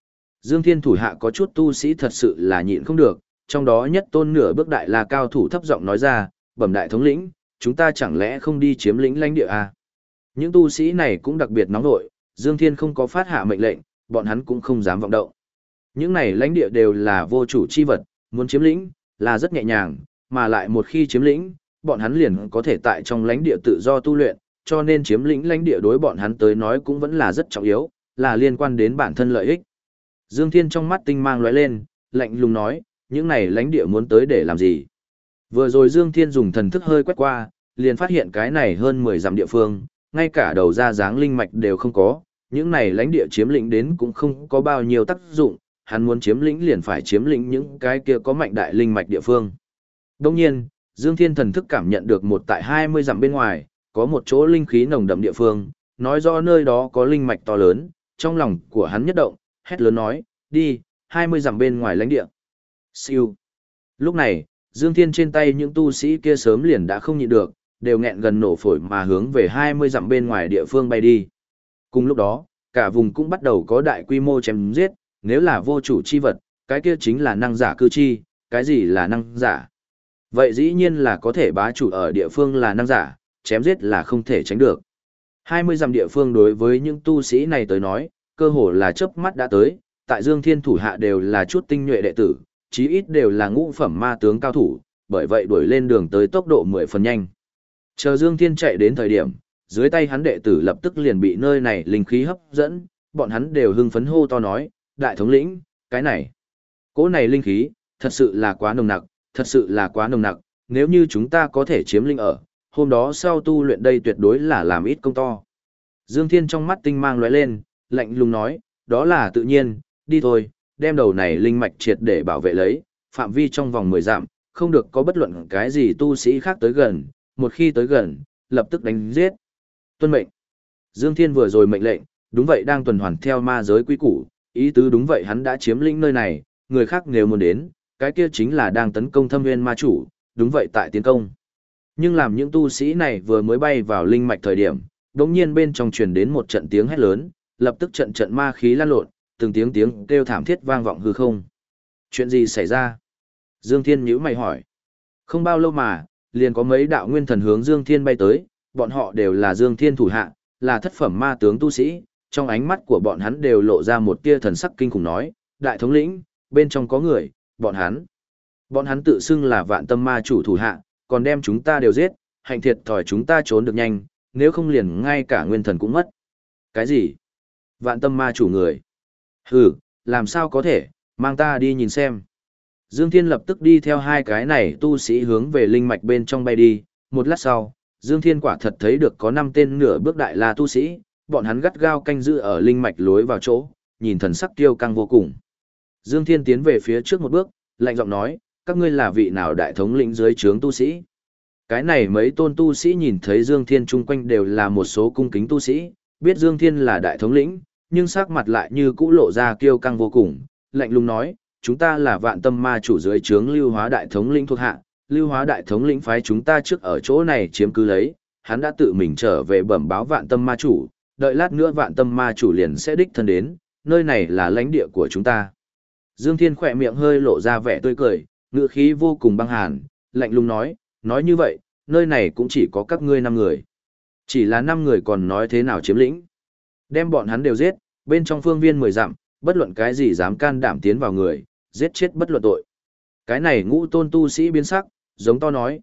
[SPEAKER 1] Dương Thiên thủ hạ có chút tu sĩ thật sự là nhịn không được, trong đó nhất tôn nửa bước đại la cao thủ thấp giọng nói ra, bẩm đại thống lĩnh, chúng ta chẳng lẽ không đi chiếm lĩnh lãnh địa à? Những tu sĩ này cũng đặc biệt nóng vội, Dương Thiên không có phát hạ mệnh lệnh, bọn hắn cũng không dám vọng động. Những này lãnh địa đều là vô chủ chi vật, muốn chiếm lĩnh là rất nhẹ nhàng, mà lại một khi chiếm lĩnh, bọn hắn liền có thể tại trong lãnh địa tự do tu luyện, cho nên chiếm lĩnh lãnh địa đối bọn hắn tới nói cũng vẫn là rất trọng yếu, là liên quan đến bản thân lợi ích. Dương Thiên trong mắt tinh mang lóe lên, lạnh lùng nói, những này lãnh địa muốn tới để làm gì? Vừa rồi Dương Thiên dùng thần thức hơi quét qua, liền phát hiện cái này hơn 10 dặm địa phương, ngay cả đầu ra dáng linh mạch đều không có, những này lãnh địa chiếm lĩnh đến cũng không có bao nhiêu tác dụng, hắn muốn chiếm lĩnh liền phải chiếm lĩnh những cái kia có mạnh đại linh mạch địa phương. Đồng nhiên, Dương Thiên thần thức cảm nhận được một tại 20 dặm bên ngoài, có một chỗ linh khí nồng đậm địa phương, nói rõ nơi đó có linh mạch to lớn, trong lòng của hắn nhất động, hét lớn nói, đi, 20 dặm bên ngoài lãnh địa. Siêu. Lúc này, Dương Thiên trên tay những tu sĩ kia sớm liền đã không nhịn được, đều nghẹn gần nổ phổi mà hướng về 20 dặm bên ngoài địa phương bay đi. Cùng lúc đó, cả vùng cũng bắt đầu có đại quy mô chém giết, nếu là vô chủ chi vật, cái kia chính là năng giả cư chi, cái gì là năng giả? Vậy dĩ nhiên là có thể bá chủ ở địa phương là năng giả, chém giết là không thể tránh được. 20 dặm địa phương đối với những tu sĩ này tới nói, cơ hồ là chớp mắt đã tới, tại Dương Thiên thủ hạ đều là chút tinh nhuệ đệ tử, chí ít đều là ngũ phẩm ma tướng cao thủ, bởi vậy đuổi lên đường tới tốc độ 10 phần nhanh. Chờ Dương Thiên chạy đến thời điểm, dưới tay hắn đệ tử lập tức liền bị nơi này linh khí hấp dẫn, bọn hắn đều hưng phấn hô to nói, đại thống lĩnh, cái này, cỗ này linh khí, thật sự là quá nồng nặc, thật sự là quá nồng nặc, nếu như chúng ta có thể chiếm linh ở, hôm đó sau tu luyện đây tuyệt đối là làm ít công to. Dương Thiên trong mắt tinh mang lóe lên, lạnh lùng nói, đó là tự nhiên, đi thôi, đem đầu này linh mạch triệt để bảo vệ lấy, phạm vi trong vòng 10 dặm, không được có bất luận cái gì tu sĩ khác tới gần, một khi tới gần, lập tức đánh giết. Tuân mệnh. Dương Thiên vừa rồi mệnh lệnh, đúng vậy đang tuần hoàn theo ma giới quy củ, ý tứ đúng vậy hắn đã chiếm lĩnh nơi này, người khác nếu muốn đến, cái kia chính là đang tấn công Thâm Nguyên ma chủ, đúng vậy tại tiến công. Nhưng làm những tu sĩ này vừa mới bay vào linh mạch thời điểm, đột nhiên bên trong truyền đến một trận tiếng hét lớn, lập tức trận trận ma khí lan lộn, từng tiếng tiếng kêu thảm thiết vang vọng hư không. Chuyện gì xảy ra? Dương Thiên nhíu mày hỏi. Không bao lâu mà, liền có mấy đạo nguyên thần hướng Dương Thiên bay tới, bọn họ đều là Dương Thiên thủ hạ, là thất phẩm ma tướng tu sĩ, trong ánh mắt của bọn hắn đều lộ ra một tia thần sắc kinh khủng nói, đại thống lĩnh, bên trong có người, bọn hắn tự xưng là vạn tâm ma chủ thủ hạ, còn đem chúng ta đều giết, hành thiệt thòi chúng ta trốn được nhanh, nếu không liền ngay cả nguyên thần cũng mất. Cái gì? Vạn tâm ma chủ người? Hừ, làm sao có thể, mang ta đi nhìn xem. Dương Thiên lập tức đi theo hai cái này tu sĩ hướng về linh mạch bên trong bay đi, một lát sau, Dương Thiên quả thật thấy được có 5 tên nửa bước đại la tu sĩ, bọn hắn gắt gao canh giữ ở linh mạch lối vào chỗ, nhìn thần sắc kiêu căng vô cùng. Dương Thiên tiến về phía trước một bước, lạnh giọng nói, các ngươi là vị nào đại thống lĩnh dưới trướng tu sĩ? Cái này mấy tôn tu sĩ nhìn thấy Dương Thiên chung quanh đều là một số cung kính tu sĩ, biết Dương Thiên là đại thống lĩnh, nhưng sắc mặt lại như cũ lộ ra kiêu căng vô cùng, lạnh lùng nói, chúng ta là vạn tâm ma chủ dưới trướng Lưu Hóa đại thống lĩnh thuộc hạ, Lưu Hóa đại thống lĩnh phái chúng ta trước ở chỗ này chiếm cứ lấy, hắn đã tự mình trở về bẩm báo vạn tâm ma chủ, đợi lát nữa vạn tâm ma chủ liền sẽ đích thân đến, nơi này là lãnh địa của chúng ta. Dương Thiên khỏe miệng hơi lộ ra vẻ tươi cười, ngữ khí vô cùng băng hàn, lạnh lùng nói như vậy, nơi này cũng chỉ có các ngươi 5 người. Chỉ là 5 người còn nói thế nào chiếm lĩnh. Đem bọn hắn đều giết, bên trong phương viên 10 dặm, bất luận cái gì dám can đảm tiến vào người, giết chết bất luận tội. Cái này ngũ tôn tu sĩ biến sắc, giống to nói,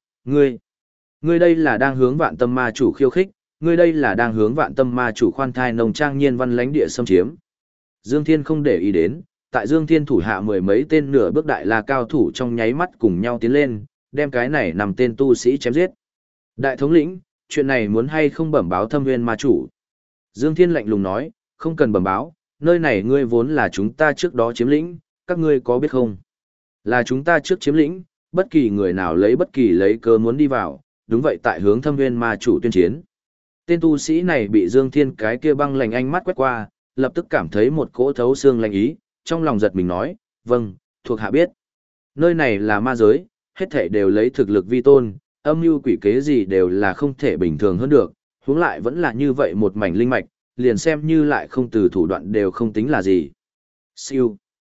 [SPEAKER 1] ngươi đây là đang hướng vạn tâm ma chủ khiêu khích, ngươi đây là đang hướng vạn tâm ma chủ khoan thai nồng trang nhiên văn lãnh địa xâm chiếm. Dương Thiên không để ý đến, tại Dương Thiên thủ hạ 10 mấy tên nửa bước đại la cao thủ trong nháy mắt cùng nhau tiến lên, đem cái này 5 tên tu sĩ chém giết. Đại thống lĩnh, chuyện này muốn hay không bẩm báo Thâm Nguyên ma chủ? Dương Thiên lạnh lùng nói, không cần bẩm báo, nơi này ngươi vốn là chúng ta trước đó chiếm lĩnh, các ngươi có biết không? Là chúng ta trước chiếm lĩnh, bất kỳ người nào lấy bất kỳ lấy cơ muốn đi vào, đúng vậy tại hướng Thâm Nguyên ma chủ tuyên chiến. Tên tu sĩ này bị Dương Thiên cái kia băng lạnh ánh mắt quét qua, lập tức cảm thấy một cỗ thấu xương lạnh ý, trong lòng giật mình nói, vâng, thuộc hạ biết. Nơi này là ma giới, hết thảy đều lấy thực lực vi tôn, âm mưu quỷ kế gì đều là không thể bình thường hơn được, huống lại vẫn là như vậy một mảnh linh mạch, liền xem như lại không từ thủ đoạn đều không tính là gì. Siêu.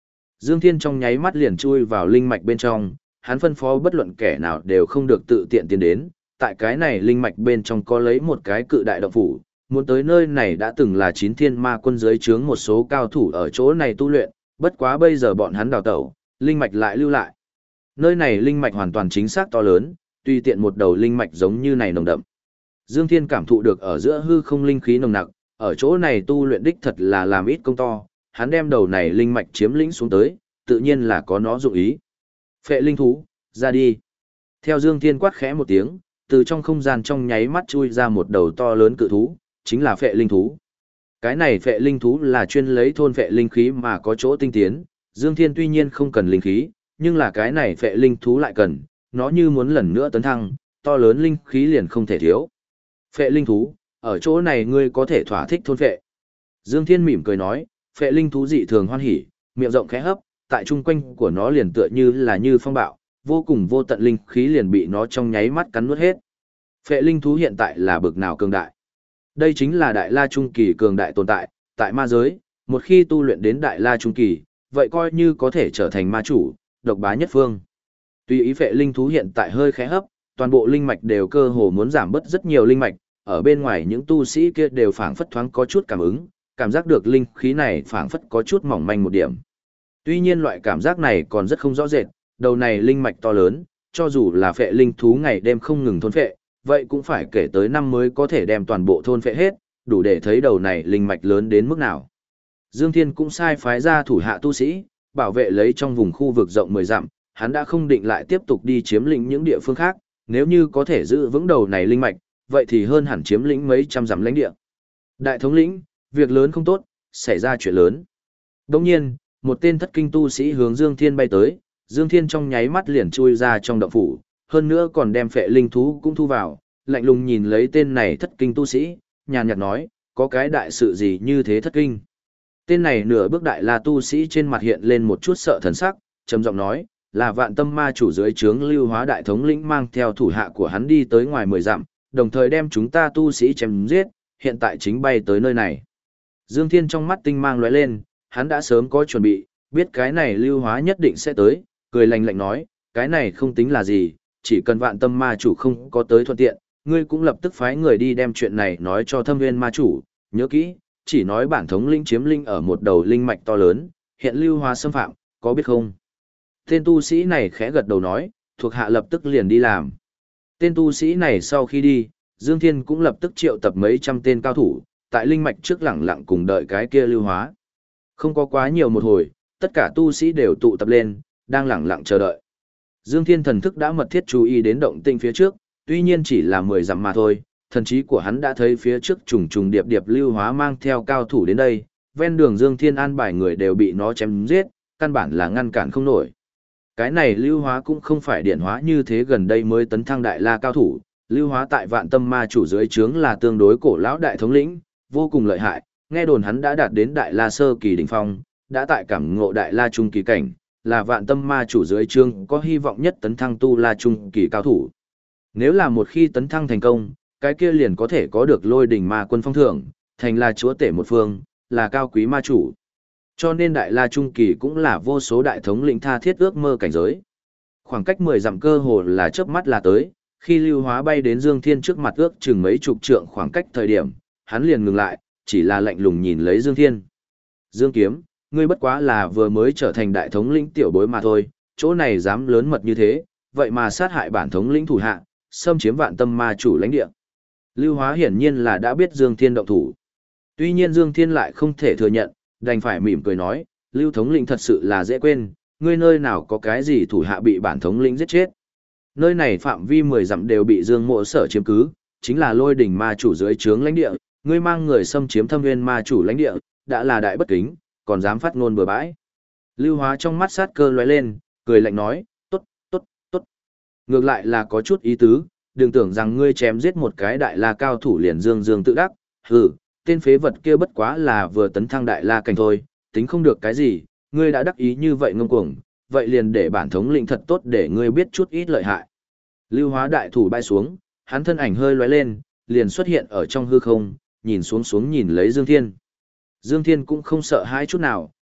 [SPEAKER 1] Dương Thiên trong nháy mắt liền chui vào linh mạch bên trong, hắn phân phó bất luận kẻ nào đều không được tự tiện tiến đến, tại cái này linh mạch bên trong có lấy một cái cự đại động phủ, muốn tới nơi này đã từng là 9 thiên ma quân dưới trướng một số cao thủ ở chỗ này tu luyện, bất quá bây giờ bọn hắn đào tẩu, linh mạch lại lưu lại. Nơi này linh mạch hoàn toàn chính xác to lớn, tùy tiện một đầu linh mạch giống như này nồng đậm. Dương Thiên cảm thụ được ở giữa hư không linh khí nồng nặc, ở chỗ này tu luyện đích thật là làm ít công to, hắn đem đầu này linh mạch chiếm lĩnh xuống tới, tự nhiên là có nó dụng ý. Phệ linh thú, ra đi. Theo Dương Thiên quát khẽ một tiếng, từ trong không gian trong nháy mắt chui ra một đầu to lớn cự thú, chính là phệ linh thú. Cái này phệ linh thú là chuyên lấy thôn phệ linh khí mà có chỗ tinh tiến, Dương Thiên tuy nhiên không cần linh khí, nhưng là cái này phệ linh thú lại cần, nó như muốn lần nữa tấn thăng, to lớn linh khí liền không thể thiếu. Phệ linh thú, ở chỗ này ngươi có thể thỏa thích thôn phệ. Dương Thiên mỉm cười nói, phệ linh thú dị thường hoan hỉ, miệng rộng khẽ hấp, tại trung quanh của nó liền tựa như là như phong bạo, vô cùng vô tận linh khí liền bị nó trong nháy mắt cắn nuốt hết. Phệ linh thú hiện tại là bực nào cường đại? Đây chính là đại la trung kỳ cường đại tồn tại, tại ma giới, một khi tu luyện đến đại la trung kỳ, vậy coi như có thể trở thành ma chủ, độc bá nhất phương. Tuy ý phệ linh thú hiện tại hơi khẽ hấp, toàn bộ linh mạch đều cơ hồ muốn giảm bớt rất nhiều linh mạch, ở bên ngoài những tu sĩ kia đều phảng phất thoáng có chút cảm ứng, cảm giác được linh khí này phảng phất có chút mỏng manh một điểm. Tuy nhiên loại cảm giác này còn rất không rõ rệt, đầu này linh mạch to lớn, cho dù là phệ linh thú ngày đêm không ngừng thôn phệ, vậy cũng phải kể tới năm mới có thể đem toàn bộ thôn phệ hết, đủ để thấy đầu này linh mạch lớn đến mức nào. Dương Thiên cũng sai phái ra thủ hạ tu sĩ, bảo vệ lấy trong vùng khu vực rộng 10 dặm, hắn đã không định lại tiếp tục đi chiếm lĩnh những địa phương khác, nếu như có thể giữ vững đầu này linh mạch, vậy thì hơn hẳn chiếm lĩnh mấy trăm dặm lãnh địa. Đại thống lĩnh, việc lớn không tốt, xảy ra chuyện lớn. Đồng nhiên, một tên thất kinh tu sĩ hướng Dương Thiên bay tới, Dương Thiên trong nháy mắt liền chui ra trong động phủ, hơn nữa còn đem phệ linh thú cũng thu vào, lạnh lùng nhìn lấy tên này thất kinh tu sĩ, nhàn nhạt nói, có cái đại sự gì như thế thất kinh. Tên này nửa bước đại la tu sĩ trên mặt hiện lên một chút sợ thần sắc, trầm giọng nói, là Vạn Tâm Ma chủ dưới trướng Lưu Hóa đại thống lĩnh mang theo thủ hạ của hắn đi tới ngoài 10 dặm, đồng thời đem chúng ta tu sĩ chém giết, hiện tại chính bay tới nơi này. Dương Thiên trong mắt tinh mang lóe lên, hắn đã sớm có chuẩn bị, biết cái này Lưu Hóa nhất định sẽ tới, cười lạnh lạnh nói, cái này không tính là gì, chỉ cần Vạn Tâm Ma chủ không có tới thuận tiện, ngươi cũng lập tức phái người đi đem chuyện này nói cho Thâm Nguyên Ma chủ, nhớ kỹ, chỉ nói bản thống lĩnh chiếm linh ở một đầu linh mạch to lớn, hiện Lưu Hóa xâm phạm, có biết không? Tên tu sĩ này khẽ gật đầu nói, thuộc hạ lập tức liền đi làm. Tên tu sĩ này sau khi đi, Dương Thiên cũng lập tức triệu tập mấy trăm tên cao thủ, tại linh mạch trước lẳng lặng cùng đợi cái kia Lưu Hóa. Không có quá nhiều một hồi, tất cả tu sĩ đều tụ tập lên, đang lẳng lặng chờ đợi. Dương Thiên thần thức đã mật thiết chú ý đến động tĩnh phía trước, tuy nhiên chỉ là 10 dặm mà thôi, thần trí của hắn đã thấy phía trước trùng trùng điệp điệp Lưu Hóa mang theo cao thủ đến đây, ven đường Dương Thiên an bài người đều bị nó chém giết, căn bản là ngăn cản không nổi. Cái này Lưu Hóa cũng không phải điển hóa như thế gần đây mới tấn thăng đại la cao thủ, Lưu Hóa tại Vạn Tâm Ma chủ dưới trướng là tương đối cổ lão đại thống lĩnh, vô cùng lợi hại, nghe đồn hắn đã đạt đến đại la sơ kỳ đỉnh phong, đã tại cảm ngộ đại la trung kỳ cảnh, là Vạn Tâm Ma chủ dưới trướng có hy vọng nhất tấn thăng tu la trung kỳ cao thủ. Nếu là một khi tấn thăng thành công, cái kia liền có thể có được Lôi Đỉnh Ma quân phong thưởng, thành là chúa tể một phương, là cao quý ma chủ. Cho nên đại la trung kỳ cũng là vô số đại thống lĩnh tha thiết ước mơ cảnh giới. Khoảng cách 10 dặm cơ hồ là chớp mắt là tới, khi Lưu Hóa bay đến Dương Thiên trước mặt ước chừng mấy chục trượng khoảng cách thời điểm, hắn liền ngừng lại, chỉ là lạnh lùng nhìn lấy Dương Thiên. Dương Kiếm, ngươi bất quá là vừa mới trở thành đại thống lĩnh tiểu bối mà thôi, chỗ này dám lớn mật như thế, vậy mà sát hại bản thống lĩnh thủ hạ, xâm chiếm Vạn Tâm Ma chủ lãnh địa. Lưu Hóa hiển nhiên là đã biết Dương Thiên động thủ. Tuy nhiên Dương Thiên lại không thể thừa nhận, đành phải mỉm cười nói, Lưu thống lĩnh thật sự là dễ quên, ngươi nơi nào có cái gì thủ hạ bị bản thống lĩnh giết chết. Nơi này phạm vi 10 dặm đều bị Dương Mộ Sở chiếm cứ, chính là Lôi Đỉnh Ma chủ dưới trướng lãnh địa, ngươi mang người xâm chiếm Thâm Nguyên Ma chủ lãnh địa, đã là đại bất kính, còn dám phát ngôn bừa bãi. Lưu Hóa trong mắt sát cơ lóe lên, cười lạnh nói, tốt, tốt, tốt. Ngược lại là có chút ý tứ, đừng tưởng rằng ngươi chém giết một cái đại la cao thủ liền dương dương tự đắc, hừ, tên phế vật kia bất quá là vừa tấn thăng đại la cảnh thôi, tính không được cái gì, ngươi đã đắc ý như vậy ngông cuồng, vậy liền để bản thống lĩnh thật tốt để ngươi biết chút ít lợi hại. Lưu Hóa đại thủ bay xuống, hắn thân ảnh hơi lóe lên, liền xuất hiện ở trong hư không, nhìn xuống nhìn lấy Dương Thiên. Dương Thiên cũng không sợ hãi chút nào,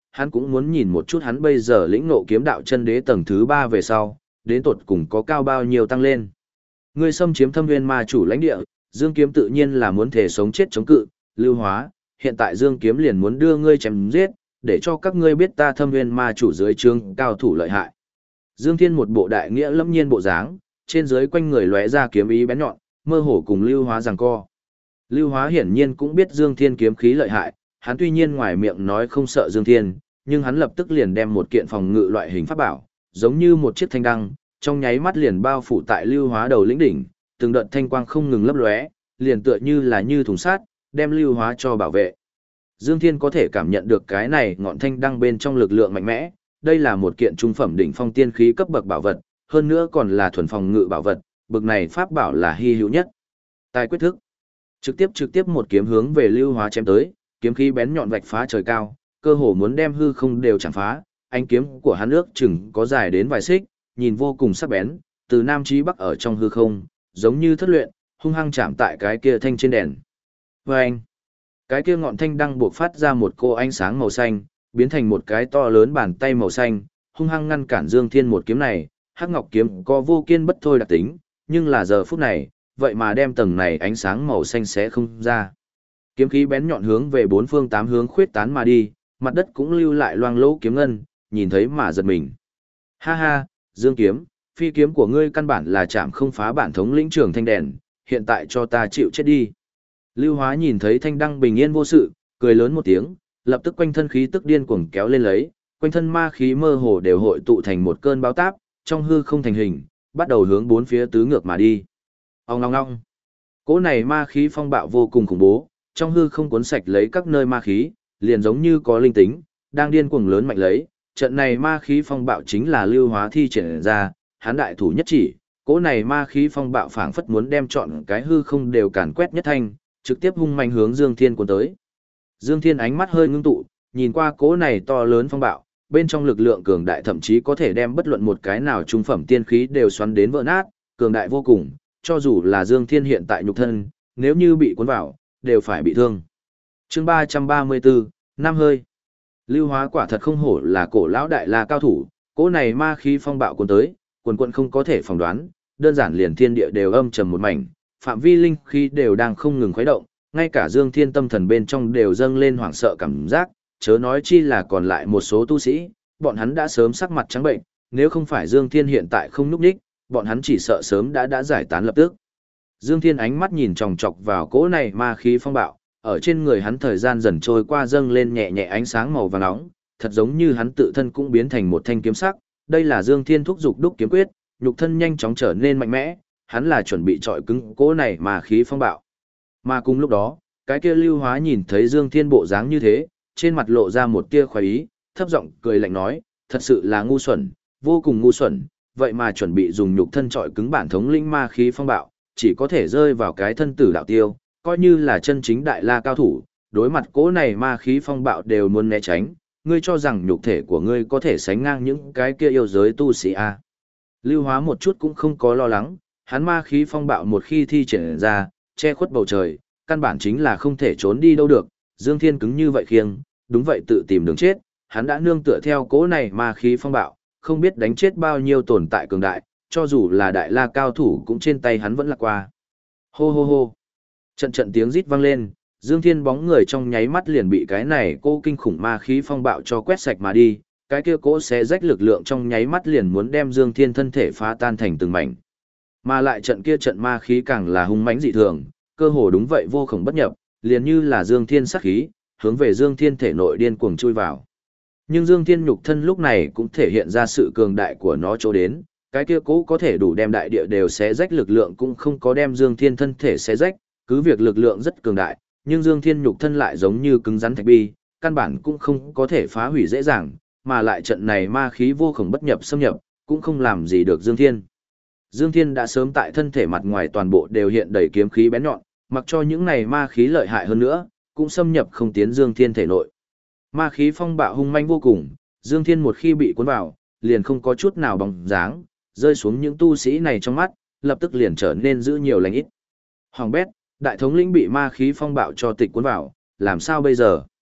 [SPEAKER 1] hắn cũng muốn nhìn một chút hắn bây giờ lĩnh ngộ kiếm đạo chân đế tầng thứ 3 về sau, đến tột cùng có cao bao nhiêu tăng lên. Ngươi xâm chiếm Thâm Nguyên Ma chủ lãnh địa, Dương Kiếm tự nhiên là muốn thể sống chết chống cự, Lưu Hóa, hiện tại Dương Kiếm liền muốn đưa ngươi chém giết, để cho các ngươi biết ta Thâm Nguyên Ma chủ dưới trướng cao thủ lợi hại. Dương Thiên một bộ đại nghĩa lâm nhiên bộ dáng, trên dưới quanh người lóe ra kiếm ý bén nhọn, mơ hồ cùng Lưu Hóa giằng co. Lưu Hóa hiển nhiên cũng biết Dương Thiên kiếm khí lợi hại, hắn tuy nhiên ngoài miệng nói không sợ Dương Thiên, nhưng hắn lập tức liền đem một kiện phòng ngự loại hình pháp bảo, giống như một chiếc thanh đăng, trong nháy mắt liền bao phủ tại Lưu Hóa đầu lĩnh đỉnh, từng đợt thanh quang không ngừng lấp lóe, liền tựa như là như thùng sắt, đem Lưu Hóa cho bảo vệ. Dương Thiên có thể cảm nhận được cái này ngọn thanh đăng bên trong lực lượng mạnh mẽ, đây là một kiện trung phẩm đỉnh phong tiên khí cấp bậc bảo vật, hơn nữa còn là thuần phòng ngự bảo vật, bậc này pháp bảo là hy hữu nhất. Tài quyết thức. Trực tiếp một kiếm hướng về Lưu Hóa chém tới, kiếm khí bén nhọn vạch phá trời cao, cơ hồ muốn đem hư không đều chạm phá, ánh kiếm của hắn ước chừng có dài đến vài xích, nhìn vô cùng sắc bén, từ nam chí bắc ở trong hư không, giống như thất luyện, hung hăng chạm tại cái kia thanh trên đèn. Vâng! Cái kia ngọn thanh đăng buộc phát ra một cô ánh sáng màu xanh, biến thành một cái to lớn bàn tay màu xanh, hung hăng ngăn cản Dương Thiên một kiếm này, Hắc Ngọc kiếm có vô kiên bất thôi đặc tính, nhưng là giờ phút này, vậy mà đem tầng này ánh sáng màu xanh xé không ra. Kiếm khí bén nhọn hướng về bốn phương tám hướng khuyết tán mà đi, mặt đất cũng lưu lại loang lỗ kiếm ngân, nhìn thấy mà giật mình. Ha ha, Dương kiếm, phi kiếm của ngươi căn bản là chạm không phá bản thống lĩnh trưởng thanh đèn, hiện tại cho ta chịu chết đi. Lưu Hóa nhìn thấy thanh đăng bình yên vô sự, cười lớn một tiếng, lập tức quanh thân khí tức điên cuồng kéo lên lấy, quanh thân ma khí mơ hồ đều hội tụ thành một cơn bão táp, trong hư không thành hình, bắt đầu hướng bốn phía tứ ngược mà đi. Ong ong ong. Cỗ này ma khí phong bạo vô cùng khủng bố, trong hư không cuốn sạch lấy các nơi ma khí, liền giống như có linh tính, đang điên cuồng lớn mạnh lấy. Trận này ma khí phong bạo chính là Lưu Hóa thi triển ra, hắn đại thủ nhất chỉ, cỗ này ma khí phong bạo phảng phất muốn đem trọn cái hư không đều càn quét nhất thanh, trực tiếp hung mạnh hướng Dương Thiên cuốn tới. Dương Thiên ánh mắt hơi ngưng tụ, nhìn qua cỗ này to lớn phong bạo, bên trong lực lượng cường đại thậm chí có thể đem bất luận một cái nào trung phẩm tiên khí đều xoắn đến vỡ nát, cường đại vô cùng, cho dù là Dương Thiên hiện tại nhục thân, nếu như bị cuốn vào, đều phải bị thương. Chương 334, Nam hơi. Lưu Hóa quả thật không hổ là cổ lão đại la cao thủ, cỗ này ma khí phong bạo cuốn tới, quần không có thể phỏng đoán, đơn giản liền thiên địa đều âm trầm một mảnh, phạm vi linh khí đều đang không ngừng khuấy động, ngay cả Dương Thiên tâm thần bên trong đều dâng lên hoảng sợ cảm giác, chớ nói chi là còn lại một số tu sĩ, bọn hắn đã sớm sắc mặt trắng bệnh, nếu không phải Dương Thiên hiện tại không nhúc nhích, bọn hắn chỉ sợ sớm đã giải tán lập tức. Dương Thiên ánh mắt nhìn chòng chọc vào cỗ này ma khí phong bạo, ở trên người hắn thời gian dần trôi qua dâng lên nhẹ nhẹ ánh sáng màu vàng nóng, thật giống như hắn tự thân cũng biến thành một thanh kiếm sắc. Đây là Dương Thiên thúc dục đúc kiếm quyết, nhục thân nhanh chóng trở nên mạnh mẽ, hắn là chuẩn bị trọi cứng cỗ này ma khí phong bạo. Mà cùng lúc đó, cái kia Lưu Hóa nhìn thấy Dương Thiên bộ dáng như thế, trên mặt lộ ra một tia khoái ý, thấp giọng cười lạnh nói, thật sự là ngu xuẩn, vô cùng ngu xuẩn, vậy mà chuẩn bị dùng nhục thân trọi cứng bản thống lĩnh ma khí phong bạo, chỉ có thể rơi vào cái thân tử đạo tiêu, coi như là chân chính đại la cao thủ, đối mặt cỗ này ma khí phong bạo đều muốn né tránh, ngươi cho rằng nhục thể của ngươi có thể sánh ngang những cái kia yêu giới tu sĩ a? Lưu Hóa một chút cũng không có lo lắng, hắn ma khí phong bạo một khi thi triển ra, che khuất bầu trời, căn bản chính là không thể trốn đi đâu được, Dương Thiên cứng như vậy khiêng, đúng vậy tự tìm đường chết, hắn đã nương tựa theo cỗ này ma khí phong bạo, không biết đánh chết bao nhiêu tồn tại cường đại, cho dù là đại la cao thủ cũng trên tay hắn vẫn lạc qua. Hô hô hô. Trận tiếng rít vang lên, Dương Thiên bóng người trong nháy mắt liền bị cái này cô kinh khủng ma khí phong bạo cho quét sạch mà đi, cái kia cỗ xé rách lực lượng trong nháy mắt liền muốn đem Dương Thiên thân thể phá tan thành từng mảnh. Mà lại trận ma khí càng là hung mãnh dị thường, cơ hồ đúng vậy vô khổng bất nhập, liền như là Dương Thiên sát khí, hướng về Dương Thiên thể nội điên cuồng chui vào. Nhưng Dương Thiên nhục thân lúc này cũng thể hiện ra sự cường đại của nó chỗ đến, cái kia cố có thể đủ đem đại địa đều xé rách lực lượng cũng không có đem Dương Thiên thân thể xé rách, cứ việc lực lượng rất cường đại, nhưng Dương Thiên nhục thân lại giống như cứng rắn thạch bi, căn bản cũng không có thể phá hủy dễ dàng, mà lại trận này ma khí vô khổng bất nhập xâm nhập, cũng không làm gì được Dương Thiên. Dương Thiên đã sớm tại thân thể mặt ngoài toàn bộ đều hiện đầy kiếm khí bén nhọn, mặc cho những này ma khí lợi hại hơn nữa, cũng xâm nhập không tiến Dương Thiên thể nội. Ma khí phong bạo hung manh vô cùng, Dương Thiên một khi bị cuốn vào, liền không có chút nào bóng dáng, rơi xuống những tu sĩ này trong mắt, lập tức liền trở nên giữ nhiều lành ít. Hoàng bét, đại thống lĩnh bị ma khí phong bạo cho tịch cuốn vào, làm sao bây giờ?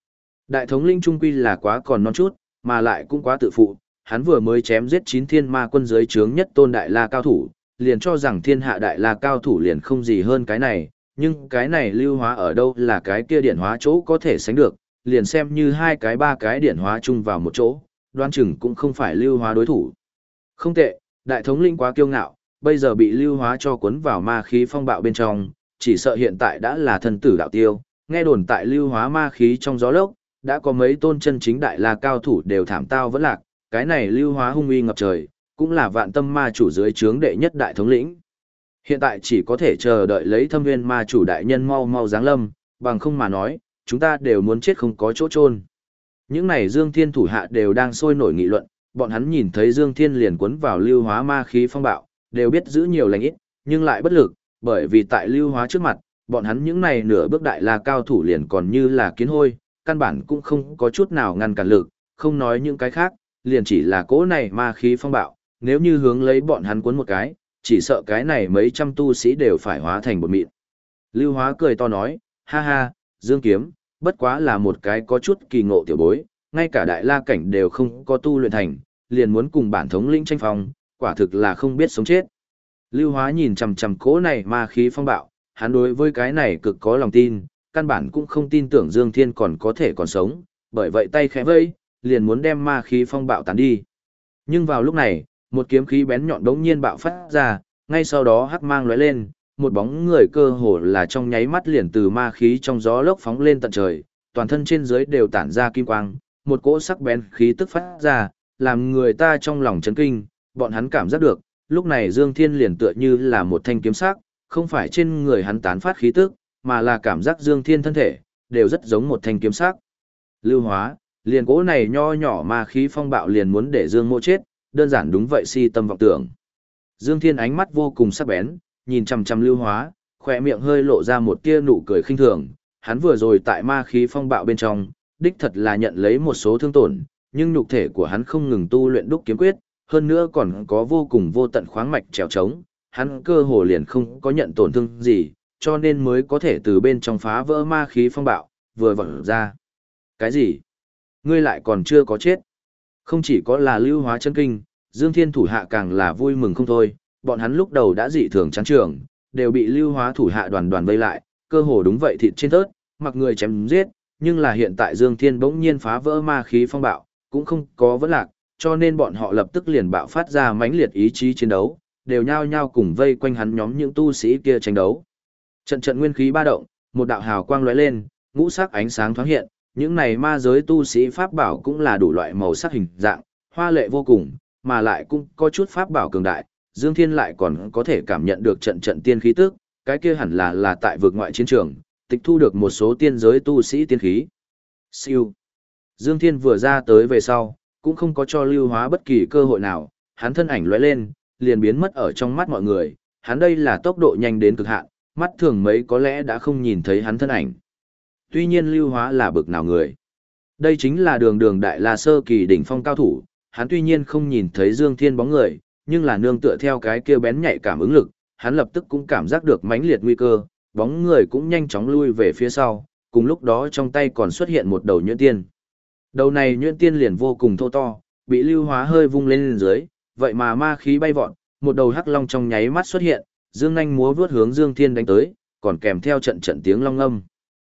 [SPEAKER 1] Đại thống linh trung quy là quá còn non chút, mà lại cũng quá tự phụ, hắn vừa mới chém giết 9 thiên ma quân dưới trướng nhất tôn đại la cao thủ, liền cho rằng thiên hạ đại la cao thủ liền không gì hơn cái này, nhưng cái này lưu hóa ở đâu là cái kia điển hóa chỗ có thể sánh được, liền xem như hai cái ba cái điển hóa chung vào một chỗ, đoán chừng cũng không phải lưu hóa đối thủ. Không tệ, đại thống linh quá kiêu ngạo, bây giờ bị lưu hóa cho cuốn vào ma khí phong bạo bên trong, chỉ sợ hiện tại đã là thân tử đạo tiêu, nghe đồn tại lưu hóa ma khí trong gió lốc, đã có mấy tôn chân chính đại la cao thủ đều thảm tao vẫn lạc, cái này lưu hóa hung uy ngập trời, cũng là vạn tâm ma chủ dưới trướng đệ nhất đại thống lĩnh. Hiện tại chỉ có thể chờ đợi lấy thâm nguyên ma chủ đại nhân mau mau giáng lâm, bằng không mà nói, chúng ta đều muốn chết không có chỗ chôn. Những này Dương Thiên thủ hạ đều đang sôi nổi nghị luận, bọn hắn nhìn thấy Dương Thiên liền cuốn vào lưu hóa ma khí phong bạo, đều biết giữ nhiều lành ít, nhưng lại bất lực, bởi vì tại lưu hóa trước mặt, bọn hắn những này nửa bước đại la cao thủ liền còn như là kiến hôi, căn bản cũng không có chút nào ngăn cản lực, không nói những cái khác, liền chỉ là cỗ này ma khí phong bạo, nếu như hướng lấy bọn hắn cuốn một cái, chỉ sợ cái này mấy trăm tu sĩ đều phải hóa thành bột mịn. Lưu Hóa cười to nói, ha ha, Dương Kiếm, bất quá là một cái có chút kỳ ngộ tiểu bối, ngay cả đại la cảnh đều không có tu luyện thành, liền muốn cùng bản thống lĩnh tranh phong, quả thực là không biết sống chết. Lưu Hóa nhìn chằm chằm cỗ này ma khí phong bạo, hắn đối với cái này cực có lòng tin, căn bản cũng không tin tưởng Dương Thiên còn có thể còn sống, bởi vậy tay khẽ vẫy, liền muốn đem ma khí phong bạo tán đi. Nhưng vào lúc này, một kiếm khí bén nhọn đống nhiên bạo phát ra, ngay sau đó hắc mang lóe lên, một bóng người cơ hồ là trong nháy mắt liền từ ma khí trong gió lốc phóng lên tận trời, toàn thân trên dưới đều tản ra kim quang, một cỗ sắc bén khí tức phát ra, làm người ta trong lòng chấn kinh, bọn hắn cảm giác được, lúc này Dương Thiên liền tựa như là một thanh kiếm sắc, không phải trên người hắn tán phát khí tức, mà là cảm giác Dương Thiên thân thể, đều rất giống một thanh kiếm sắc. Lưu Hóa, liền cỗ này nho nhỏ ma khí phong bạo liền muốn để Dương Mộ chết, đơn giản đúng vậy si tâm vọng tưởng. Dương Thiên ánh mắt vô cùng sắc bén, nhìn chằm chằm Lưu Hóa, khỏe miệng hơi lộ ra một tia nụ cười khinh thường, hắn vừa rồi tại ma khí phong bạo bên trong, đích thật là nhận lấy một số thương tổn, nhưng nhục thể của hắn không ngừng tu luyện đúc kiếm quyết, hơn nữa còn có vô cùng vô tận khoáng mạch trèo trống, hắn cơ hồ liền không có nhận tổn thương gì, cho nên mới có thể từ bên trong phá vỡ ma khí phong bạo, vừa vặn ra. Cái gì? Ngươi lại còn chưa có chết? Không chỉ có là Lưu Hóa chân kinh, Dương Thiên thủ hạ càng là vui mừng không thôi, bọn hắn lúc đầu đã dị thường chán trường, đều bị Lưu Hóa thủ hạ đoàn đoàn vây lại, cơ hồ đúng vậy thịt trên tớt, mặc người chém giết, nhưng là hiện tại Dương Thiên bỗng nhiên phá vỡ ma khí phong bạo, cũng không có vấn lạc, cho nên bọn họ lập tức liền bạo phát ra mãnh liệt ý chí chiến đấu, đều nhao nhao cùng vây quanh hắn nhóm những tu sĩ kia tranh đấu. Trận trận nguyên khí ba động, một đạo hào quang lóe lên, ngũ sắc ánh sáng thoáng hiện, những này ma giới tu sĩ pháp bảo cũng là đủ loại màu sắc hình dạng, hoa lệ vô cùng, mà lại cũng có chút pháp bảo cường đại, Dương Thiên lại còn có thể cảm nhận được trận trận tiên khí tức, cái kia hẳn là tại vực ngoại chiến trường, tịch thu được một số tiên giới tu sĩ tiên khí. Siêu. Dương Thiên vừa ra tới về sau, cũng không có cho Lưu Hóa bất kỳ cơ hội nào, hắn thân ảnh lóe lên, liền biến mất ở trong mắt mọi người, hắn đây là tốc độ nhanh đến cực hạn, mắt thường mấy có lẽ đã không nhìn thấy hắn thân ảnh. Tuy nhiên Lưu Hóa là bực nào người? Đây chính là đường đại la sơ kỳ đỉnh phong cao thủ, hắn tuy nhiên không nhìn thấy Dương Thiên bóng người, nhưng là nương tựa theo cái kia bén nhạy cảm ứng lực, hắn lập tức cũng cảm giác được mãnh liệt nguy cơ, bóng người cũng nhanh chóng lui về phía sau, cùng lúc đó trong tay còn xuất hiện một đầu nhuyễn tiên. Đầu này nhuyễn tiên liền vô cùng thô to, bị Lưu Hóa hơi vung lên dưới, vậy mà ma khí bay vọt, một đầu hắc long trong nháy mắt xuất hiện, dương nhanh múa vướt hướng Dương Thiên đánh tới, còn kèm theo trận trận tiếng long âm.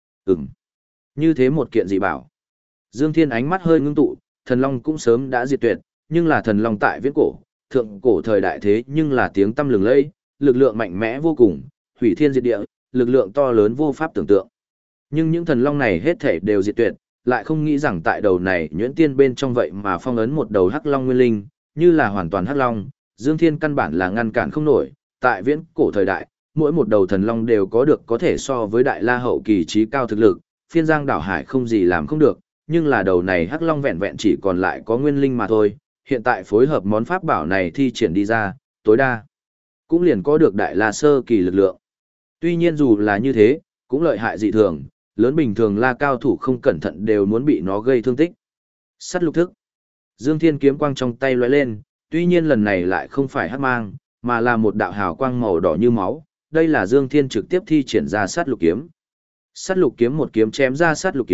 [SPEAKER 1] Như thế một kiện dị bảo. Dương Thiên ánh mắt hơi ngưng tụ, thần long cũng sớm đã diệt tuyệt, nhưng là thần long tại viễn cổ, thượng cổ thời đại thế nhưng là tiếng tăm lừng lẫy, lực lượng mạnh mẽ vô cùng, hủy thiên diệt địa, lực lượng to lớn vô pháp tưởng tượng. Nhưng những thần long này hết thảy đều diệt tuyệt, lại không nghĩ rằng tại đầu này nhuyễn tiên bên trong vậy mà phong ấn một đầu hắc long nguyên linh, như là hoàn toàn hắc long, Dương Thiên căn bản là ngăn cản không nổi, tại viễn cổ thời đại, mỗi một đầu thần long đều có được có thể so với đại la hậu kỳ trí cao thực lực, phiên giang đảo hải không gì làm không được, nhưng là đầu này hắc long vẹn vẹn chỉ còn lại có nguyên linh mà thôi, hiện tại phối hợp món pháp bảo này thi triển đi ra, tối đa cũng liền có được đại la sơ kỳ lực lượng. Tuy nhiên dù là như thế, cũng lợi hại dị thường, lớn bình thường la cao thủ không cẩn thận đều muốn bị nó gây thương tích. Sắt lục thức. Dương Thiên kiếm quang trong tay lóe lên, tuy nhiên lần này lại không phải hắc mang, mà là một đạo hào quang màu đỏ như máu, đây là Dương Thiên trực tiếp thi triển ra sát lục kiếm. Sát lục kiếm một kiếm chém ra sát lục kiếm,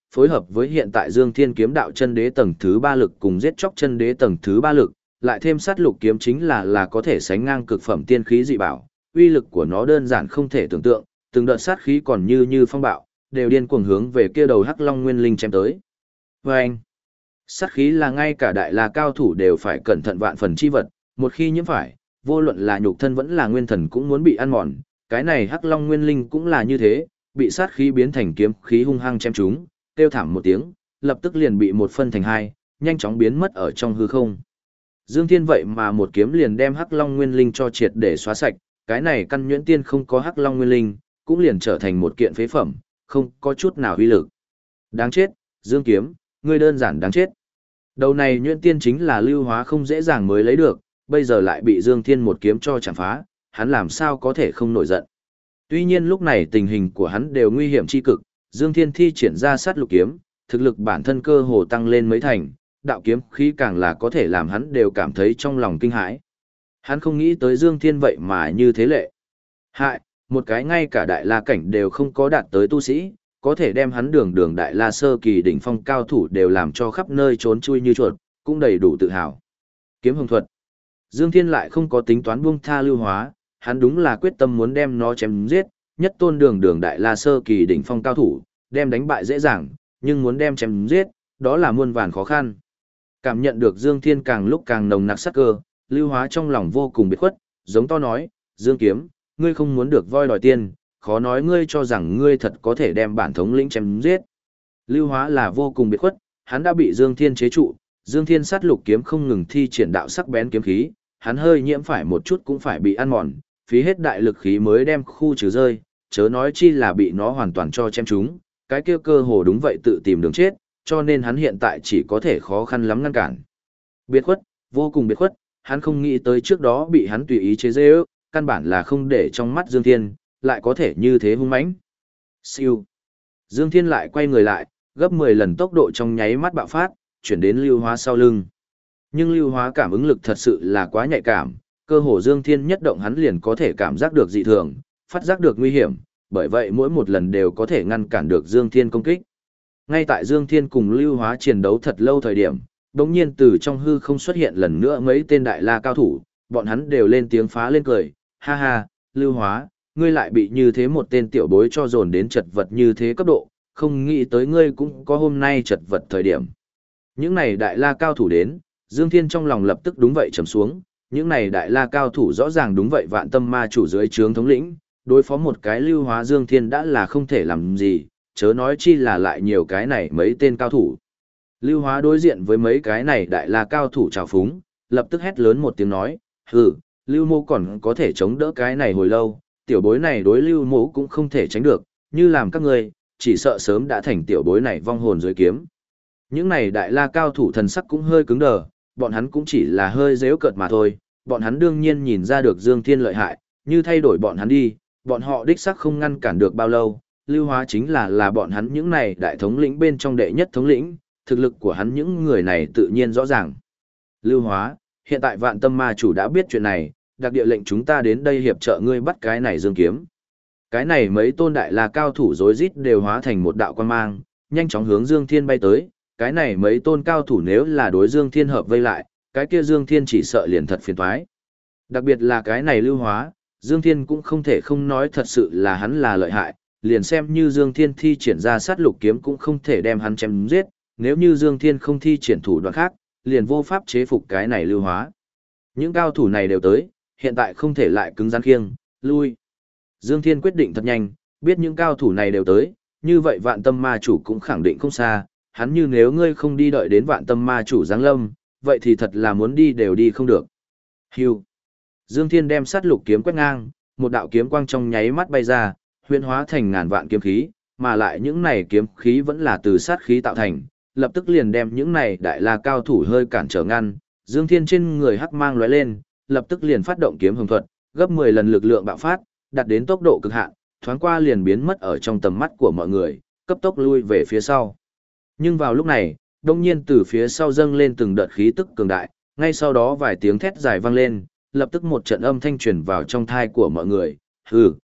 [SPEAKER 1] phối hợp với hiện tại Dương Thiên kiếm đạo chân đế tầng thứ 3 lực cùng giết chóc chân đế tầng thứ 3 lực, lại thêm sát lục kiếm chính là có thể sánh ngang cực phẩm tiên khí dị bảo, uy lực của nó đơn giản không thể tưởng tượng, từng đợt sát khí còn như phong bạo, đều điên cuồng hướng về kia đầu Hắc Long Nguyên Linh chém tới. Oeng! Sát khí là ngay cả đại la cao thủ đều phải cẩn thận vạn phần chi vật, một khi nhiễm phải, vô luận là nhục thân vẫn là nguyên thần cũng muốn bị ăn mòn, cái này Hắc Long Nguyên Linh cũng là như thế, bị sát khí biến thành kiếm khí hung hăng chém chúng, kêu thảm một tiếng, lập tức liền bị một phân thành hai, nhanh chóng biến mất ở trong hư không. Dương Thiên vậy mà một kiếm liền đem Hắc Long Nguyên Linh cho triệt để xóa sạch, cái này căn nhuyễn tiên không có Hắc Long Nguyên Linh, cũng liền trở thành một kiện phế phẩm, không có chút nào uy lực. Đáng chết, Dương Kiếm, ngươi đơn giản đáng chết. Đầu này nhuyễn tiên chính là lưu hóa không dễ dàng mới lấy được, bây giờ lại bị Dương Thiên một kiếm cho chạm phá, hắn làm sao có thể không nổi giận. Tuy nhiên lúc này tình hình của hắn đều nguy hiểm chi cực, Dương Thiên thi triển ra sát lục kiếm, thực lực bản thân cơ hồ tăng lên mấy thành, đạo kiếm khí càng là có thể làm hắn đều cảm thấy trong lòng kinh hãi. Hắn không nghĩ tới Dương Thiên vậy mà như thế lệ. Hại, một cái ngay cả đại la cảnh đều không có đạt tới tu sĩ, có thể đem hắn đường đại la sơ kỳ đỉnh phong cao thủ đều làm cho khắp nơi trốn chui như chuột, cũng đầy đủ tự hào. Kiếm hồng thuật. Dương Thiên lại không có tính toán buông tha lưu hóa, hắn đúng là quyết tâm muốn đem nó chém giết, nhất tôn đường đại la sơ kỳ đỉnh phong cao thủ, đem đánh bại dễ dàng, nhưng muốn đem chém giết, đó là muôn vàn khó khăn. Cảm nhận được Dương Thiên càng lúc càng nồng nặc sát cơ, lưu hóa trong lòng vô cùng biệt khuất, giống to nói, Dương Kiếm, ngươi không muốn được voi đòi tiên, khó nói ngươi cho rằng ngươi thật có thể đem bản thống lĩnh chém giết. Lưu hóa là vô cùng biệt khuất, hắn đã bị Dương Thiên chế trụ, Dương Thiên sát lục kiếm không ngừng thi triển đạo sắc bén kiếm khí, hắn hơi nhiễm phải một chút cũng phải bị ăn mòn, phí hết đại lực khí mới đem khu trừ rơi, chớ nói chi là bị nó hoàn toàn cho chém trúng, cái kia cơ hồ đúng vậy tự tìm đường chết, cho nên hắn hiện tại chỉ có thể khó khăn lắm ngăn cản. Biệt khuất, vô cùng biệt khuất, hắn không nghĩ tới trước đó bị hắn tùy ý chế giễu, căn bản là không để trong mắt Dương Thiên, lại có thể như thế hung mãnh. Siêu. Dương Thiên lại quay người lại, gấp 10 lần tốc độ trong nháy mắt bạo phát, chuyển đến lưu hóa sau lưng. Nhưng lưu hóa cảm ứng lực thật sự là quá nhạy cảm, cơ hồ Dương Thiên nhất động hắn liền có thể cảm giác được dị thường, phát giác được nguy hiểm, bởi vậy mỗi một lần đều có thể ngăn cản được Dương Thiên công kích. Ngay tại Dương Thiên cùng lưu hóa chiến đấu thật lâu thời điểm, đột nhiên từ trong hư không xuất hiện lần nữa mấy tên đại la cao thủ, bọn hắn đều lên tiếng phá lên cười, ha ha, lưu hóa, ngươi lại bị như thế một tên tiểu bối cho dồn đến chật vật như thế cấp độ, không nghĩ tới ngươi cũng có hôm nay chật vật thời điểm. Những này đại la cao thủ đến, Dương Thiên trong lòng lập tức đúng vậy trầm xuống, những này đại la cao thủ rõ ràng đúng vậy vạn tâm ma chủ dưới trướng thống lĩnh, đối phó một cái lưu hóa Dương Thiên đã là không thể làm gì, chớ nói chi là lại nhiều cái này mấy tên cao thủ. Lưu hóa đối diện với mấy cái này đại la cao thủ trào phúng, lập tức hét lớn một tiếng nói, hừ, Lưu Mô còn có thể chống đỡ cái này hồi lâu, tiểu bối này đối Lưu Mô cũng không thể tránh được, như làm các ngươi, chỉ sợ sớm đã thành tiểu bối này vong hồn dưới kiếm. Những này đại la cao thủ thần sắc cũng hơi cứng đờ, bọn hắn cũng chỉ là hơi giễu cợt mà thôi, bọn hắn đương nhiên nhìn ra được Dương Thiên lợi hại, như thay đổi bọn hắn đi, bọn họ đích xác không ngăn cản được bao lâu, Lưu Hóa chính là bọn hắn những này đại thống lĩnh bên trong đệ nhất thống lĩnh, thực lực của hắn những người này tự nhiên rõ ràng. Lưu Hóa, hiện tại vạn tâm ma chủ đã biết chuyện này, đặc địa lệnh chúng ta đến đây hiệp trợ ngươi bắt cái này Dương Kiếm. Cái này mấy tôn đại la cao thủ rối rít đều hóa thành một đạo quang mang, nhanh chóng hướng Dương Thiên bay tới, cái này mấy tôn cao thủ nếu là đối Dương Thiên hợp vây lại, cái kia Dương Thiên chỉ sợ liền thật phiền toái. Đặc biệt là cái này Lưu Hóa, Dương Thiên cũng không thể không nói thật sự là hắn là lợi hại, liền xem như Dương Thiên thi triển ra sát lục kiếm cũng không thể đem hắn chém giết, nếu như Dương Thiên không thi triển thủ đoạn khác, liền vô pháp chế phục cái này Lưu Hóa. Những cao thủ này đều tới, hiện tại không thể lại cứng rắn khiêng, lui. Dương Thiên quyết định thật nhanh, biết những cao thủ này đều tới, như vậy vạn tâm ma chủ cũng khẳng định không xa, hắn như nếu ngươi không đi đợi đến vạn tâm ma chủ giáng lâm, vậy thì thật là muốn đi đều đi không được. Hưu. Dương Thiên đem sát lục kiếm quét ngang, một đạo kiếm quang trong nháy mắt bay ra, huyễn hóa thành ngàn vạn kiếm khí, mà lại những này kiếm khí vẫn là từ sát khí tạo thành, lập tức liền đem những này đại la cao thủ hơi cản trở ngăn. Dương Thiên trên người hắc mang lóe lên, lập tức liền phát động kiếm hồng thuật, gấp 10 lần lực lượng bạo phát, đạt đến tốc độ cực hạn, thoáng qua liền biến mất ở trong tầm mắt của mọi người, cấp tốc lui về phía sau. Nhưng vào lúc này, đông nhiên từ phía sau dâng lên từng đợt khí tức cường đại, ngay sau đó vài tiếng thét dài vang lên, lập tức một trận âm thanh truyền vào trong thai của mọi người, hừ,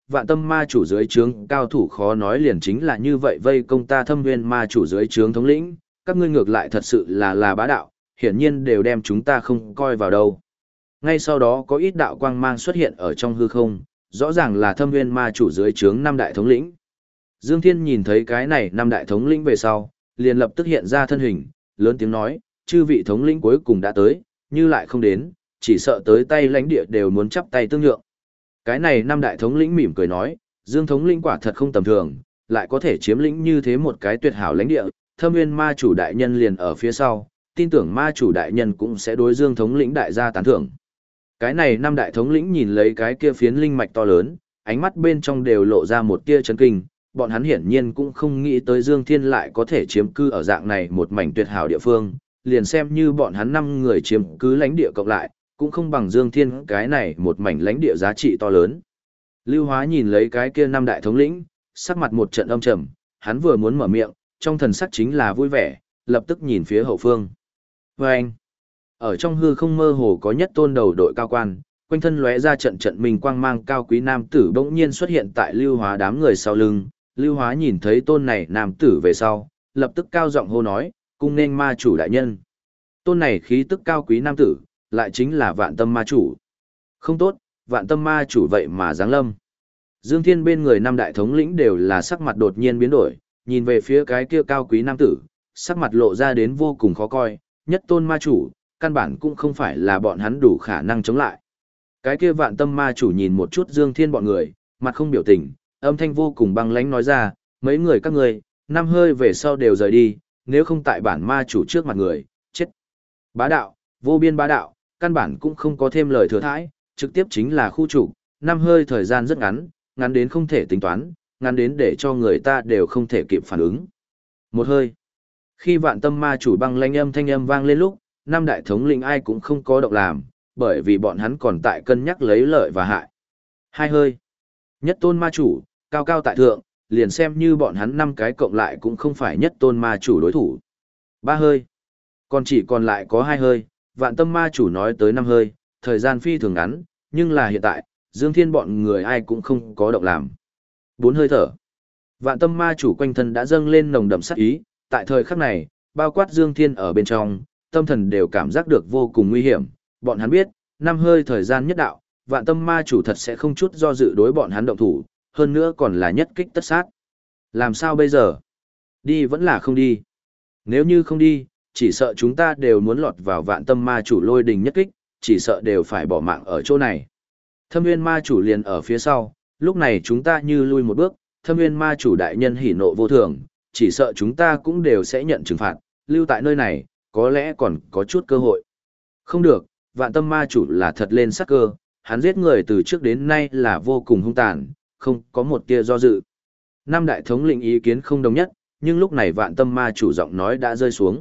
[SPEAKER 1] vạn tâm ma chủ dưới trướng cao thủ khó nói liền chính là như vậy vây công ta Thâm Nguyên ma chủ dưới trướng thống lĩnh, các ngươi ngược lại thật sự là bá đạo, hiển nhiên đều đem chúng ta không coi vào đâu. Ngay sau đó có ít đạo quang mang xuất hiện ở trong hư không, rõ ràng là Thâm Nguyên ma chủ dưới trướng năm đại thống lĩnh. Dương Thiên nhìn thấy cái này năm đại thống lĩnh về sau, liền lập tức hiện ra thân hình, lớn tiếng nói, chư vị thống lĩnh cuối cùng đã tới, như lại không đến, chỉ sợ tới tay lãnh địa đều muốn chắp tay tương nhượng. Cái này năm đại thống lĩnh mỉm cười nói, Dương thống lĩnh quả thật không tầm thường, lại có thể chiếm lĩnh như thế một cái tuyệt hảo lãnh địa, Thâm Nguyên ma chủ đại nhân liền ở phía sau, tin tưởng ma chủ đại nhân cũng sẽ đối Dương thống lĩnh đại gia tán thưởng. Cái này năm đại thống lĩnh nhìn lấy cái kia phiến linh mạch to lớn, ánh mắt bên trong đều lộ ra một tia chấn kinh, bọn hắn hiển nhiên cũng không nghĩ tới Dương Thiên lại có thể chiếm cư ở dạng này một mảnh tuyệt hảo địa phương, liền xem như bọn hắn 5 người chiếm cứ lãnh địa cộng lại, cũng không bằng Dương Thiên cái này một mảnh lãnh địa giá trị to lớn. Lưu Hóa nhìn lấy cái kia năm đại thống lĩnh, sắc mặt một trận âm trầm, hắn vừa muốn mở miệng, trong thần sắc chính là vui vẻ, lập tức nhìn phía hậu phương. Vâng! Ở trong hư không mơ hồ có nhất tôn đầu đội cao quan, quanh thân lóe ra trận trận mình quang mang cao quý nam tử bỗng nhiên xuất hiện tại Lưu Hóa đám người sau lưng. Lưu Hóa nhìn thấy tôn này nam tử về sau, lập tức cao giọng hô nói, cung nên ma chủ đại nhân. Tôn này khí tức cao quý nam tử, lại chính là Vạn Tâm ma chủ. Không tốt, Vạn Tâm ma chủ vậy mà giáng lâm. Dương Thiên bên người năm đại thống lĩnh đều là sắc mặt đột nhiên biến đổi, nhìn về phía cái kia cao quý nam tử, sắc mặt lộ ra đến vô cùng khó coi, nhất tôn ma chủ, căn bản cũng không phải là bọn hắn đủ khả năng chống lại. Cái kia Vạn Tâm ma chủ nhìn một chút Dương Thiên bọn người, mặt không biểu tình, âm thanh vô cùng băng lãnh nói ra, mấy người các ngươi, năm hơi về sau đều rời đi, nếu không tại bản ma chủ trước mặt người, chết. Bá đạo, vô biên bá đạo, căn bản cũng không có thêm lời thừa thãi, trực tiếp chính là khu trục, năm hơi thời gian rất ngắn, ngắn đến không thể tính toán, ngắn đến để cho người ta đều không thể kịp phản ứng. Một hơi. Khi Vạn Tâm ma chủ băng lãnh âm thanh âm vang lên lúc, năm đại thống lĩnh ai cũng không có động làm, bởi vì bọn hắn còn tại cân nhắc lấy lợi và hại. Hai hơi. Nhất tôn ma chủ, cao cao tại thượng, liền xem như bọn hắn 5 cái cộng lại cũng không phải nhất tôn ma chủ đối thủ. 3 hơi. Còn chỉ còn lại có 2 hơi, Vạn Tâm ma chủ nói tới 5 hơi, thời gian phi thường ngắn, nhưng là hiện tại, Dương Thiên bọn người ai cũng không có động làm. 4 hơi thở. Vạn Tâm ma chủ quanh thân đã dâng lên nồng đậm sát ý, tại thời khắc này, bao quát Dương Thiên ở bên trong, tâm thần đều cảm giác được vô cùng nguy hiểm, bọn hắn biết, 5 hơi thời gian nhất đạo, Vạn Tâm ma chủ thật sẽ không chút do dự đối bọn hắn động thủ, hơn nữa còn là nhất kích tất sát. Làm sao bây giờ? Đi vẫn là không đi? Nếu như không đi, chỉ sợ chúng ta đều muốn lọt vào Vạn Tâm ma chủ lôi đình nhất kích, chỉ sợ đều phải bỏ mạng ở chỗ này. Thâm Nguyên ma chủ liền ở phía sau, lúc này chúng ta như lui một bước, Thâm Nguyên ma chủ đại nhân hỉ nộ vô thường, chỉ sợ chúng ta cũng đều sẽ nhận trừng phạt, lưu tại nơi này, có lẽ còn có chút cơ hội. Không được, Vạn Tâm ma chủ là thật lên sắc cơ, hắn giết người từ trước đến nay là vô cùng hung tàn, không có một tia do dự. 5 đại thống lĩnh ý kiến không đồng nhất, nhưng lúc này Vạn Tâm ma chủ giọng nói đã rơi xuống.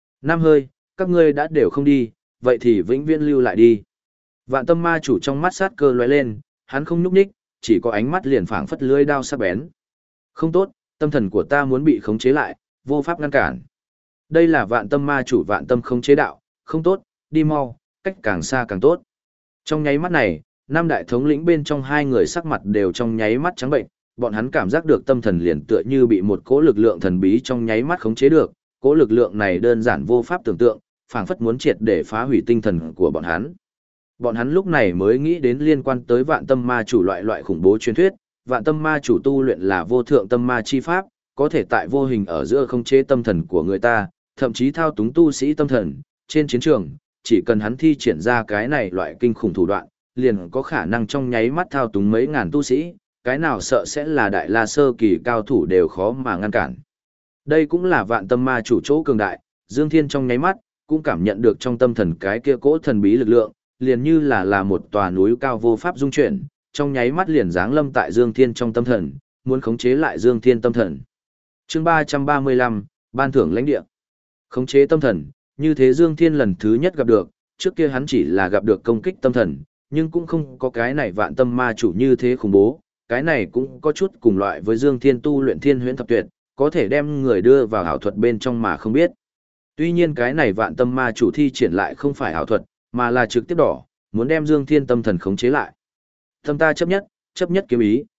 [SPEAKER 1] 5 hơi, các ngươi đã đều không đi, vậy thì vĩnh viễn lưu lại đi. Vạn Tâm ma chủ trong mắt sát cơ lóe lên, hắn không nhúc nhích, chỉ có ánh mắt liền phảng phất lưỡi đao sắc bén. Không tốt, tâm thần của ta muốn bị khống chế lại, vô pháp ngăn cản. Đây là Vạn Tâm ma chủ Vạn Tâm khống chế đạo, không tốt, đi mau, cách càng xa càng tốt. Trong nháy mắt này, 5 đại thống lĩnh bên trong 2 người sắc mặt đều trong nháy mắt trắng bệnh, bọn hắn cảm giác được tâm thần liền tựa như bị một cỗ lực lượng thần bí trong nháy mắt khống chế được, cỗ lực lượng này đơn giản vô pháp tưởng tượng, phảng phất muốn triệt để phá hủy tinh thần của bọn hắn. Bọn hắn lúc này mới nghĩ đến liên quan tới Vạn Tâm ma chủ loại khủng bố truyền thuyết, Vạn Tâm ma chủ tu luyện là vô thượng tâm ma chi pháp, có thể tại vô hình ở giữa khống chế tâm thần của người ta, thậm chí thao túng tu sĩ tâm thần, trên chiến trường, chỉ cần hắn thi triển ra cái này loại kinh khủng thủ đoạn, liền có khả năng trong nháy mắt thao túng mấy ngàn tu sĩ, cái nào sợ sẽ là đại la sơ kỳ cao thủ đều khó mà ngăn cản. Đây cũng là Vạn Tâm ma chủ chỗ cường đại, Dương Thiên trong nháy mắt, cũng cảm nhận được trong tâm thần cái kia cỗ thần bí lực lượng, liền như là một tòa núi cao vô pháp dung chuyển, trong nháy mắt liền giáng lâm tại Dương Thiên trong tâm thần, muốn khống chế lại Dương Thiên tâm thần. Chương 335, ban thưởng lãnh địa. Khống chế tâm thần, như thế Dương Thiên lần thứ nhất gặp được, trước kia hắn chỉ là gặp được công kích tâm thần, nhưng cũng không có cái này Vạn Tâm ma chủ như thế khủng bố, cái này cũng có chút cùng loại với Dương Thiên tu luyện Thiên Huyễn Thập Tuyệt, có thể đem người đưa vào ảo thuật bên trong mà không biết. Tuy nhiên cái này Vạn Tâm ma chủ thi triển lại không phải ảo thuật, mà là trực tiếp đỏ, muốn đem Dương Thiên tâm thần khống chế lại. Tâm ta chấp nhất kiếm ý,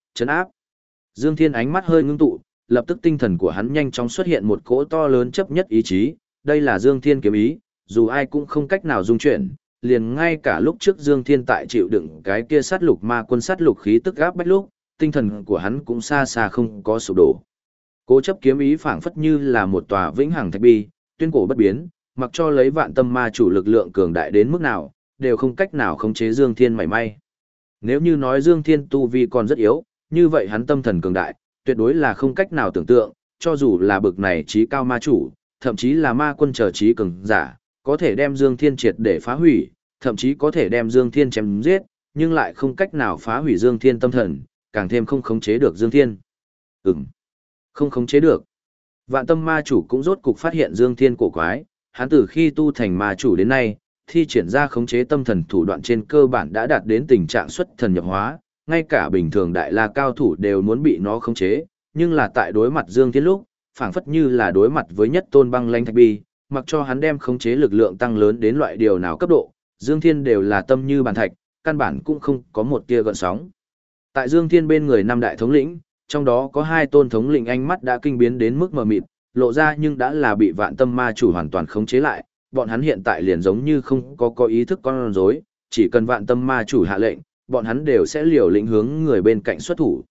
[SPEAKER 1] trấn áp. Dương Thiên ánh mắt hơi ngưng tụ, lập tức tinh thần của hắn nhanh chóng xuất hiện một cỗ to lớn chấp nhất ý chí, đây là Dương Thiên kiếm ý, dù ai cũng không cách nào dung chuyển, liền ngay cả lúc trước Dương Thiên tại chịu đựng cái kia sát lục ma quân sát lục khí tức áp bách lúc, tinh thần của hắn cũng xa xa không có sụp đổ. Cố chấp kiếm ý phảng phất như là một tòa vĩnh hằng thạch bi, tuyên cổ bất biến, mặc cho lấy vạn tâm ma chủ lực lượng cường đại đến mức nào, đều không cách nào khống chế Dương Thiên mảy may. Nếu như nói Dương Thiên tu vi còn rất yếu, như vậy hắn tâm thần cường đại, tuyệt đối là không cách nào tưởng tượng, cho dù là bực này trí cao ma chủ, thậm chí là ma quân trở trí cường giả, có thể đem Dương Thiên triệt để phá hủy, thậm chí có thể đem Dương Thiên chém giết, nhưng lại không cách nào phá hủy Dương Thiên tâm thần, càng thêm không khống chế được Dương Thiên. Không khống chế được. Vạn tâm ma chủ cũng rốt cục phát hiện Dương Thiên cổ quái, hắn từ khi tu thành ma chủ đến nay, thi triển ra khống chế tâm thần thủ đoạn trên cơ bản đã đạt đến tình trạng xuất thần nhập hóa, ngay cả bình thường đại la cao thủ đều muốn bị nó khống chế, nhưng là tại đối mặt Dương Thiên lúc, phảng phất như là đối mặt với nhất tôn băng lãnh thạch bi, mặc cho hắn đem khống chế lực lượng tăng lớn đến loại điều nào cấp độ, Dương Thiên đều là tâm như bàn thạch, căn bản cũng không có một tia gợn sóng. Tại Dương Thiên bên người năm đại thống lĩnh, trong đó có hai tôn thống lĩnh ánh mắt đã kinh biến đến mức mờ mịt, lộ ra nhưng đã là bị vạn tâm ma chủ hoàn toàn khống chế lại, bọn hắn hiện tại liền giống như không có ý thức con rối, chỉ cần vạn tâm ma chủ hạ lệnh, bọn hắn đều sẽ liều lĩnh hướng người bên cạnh xuất thủ.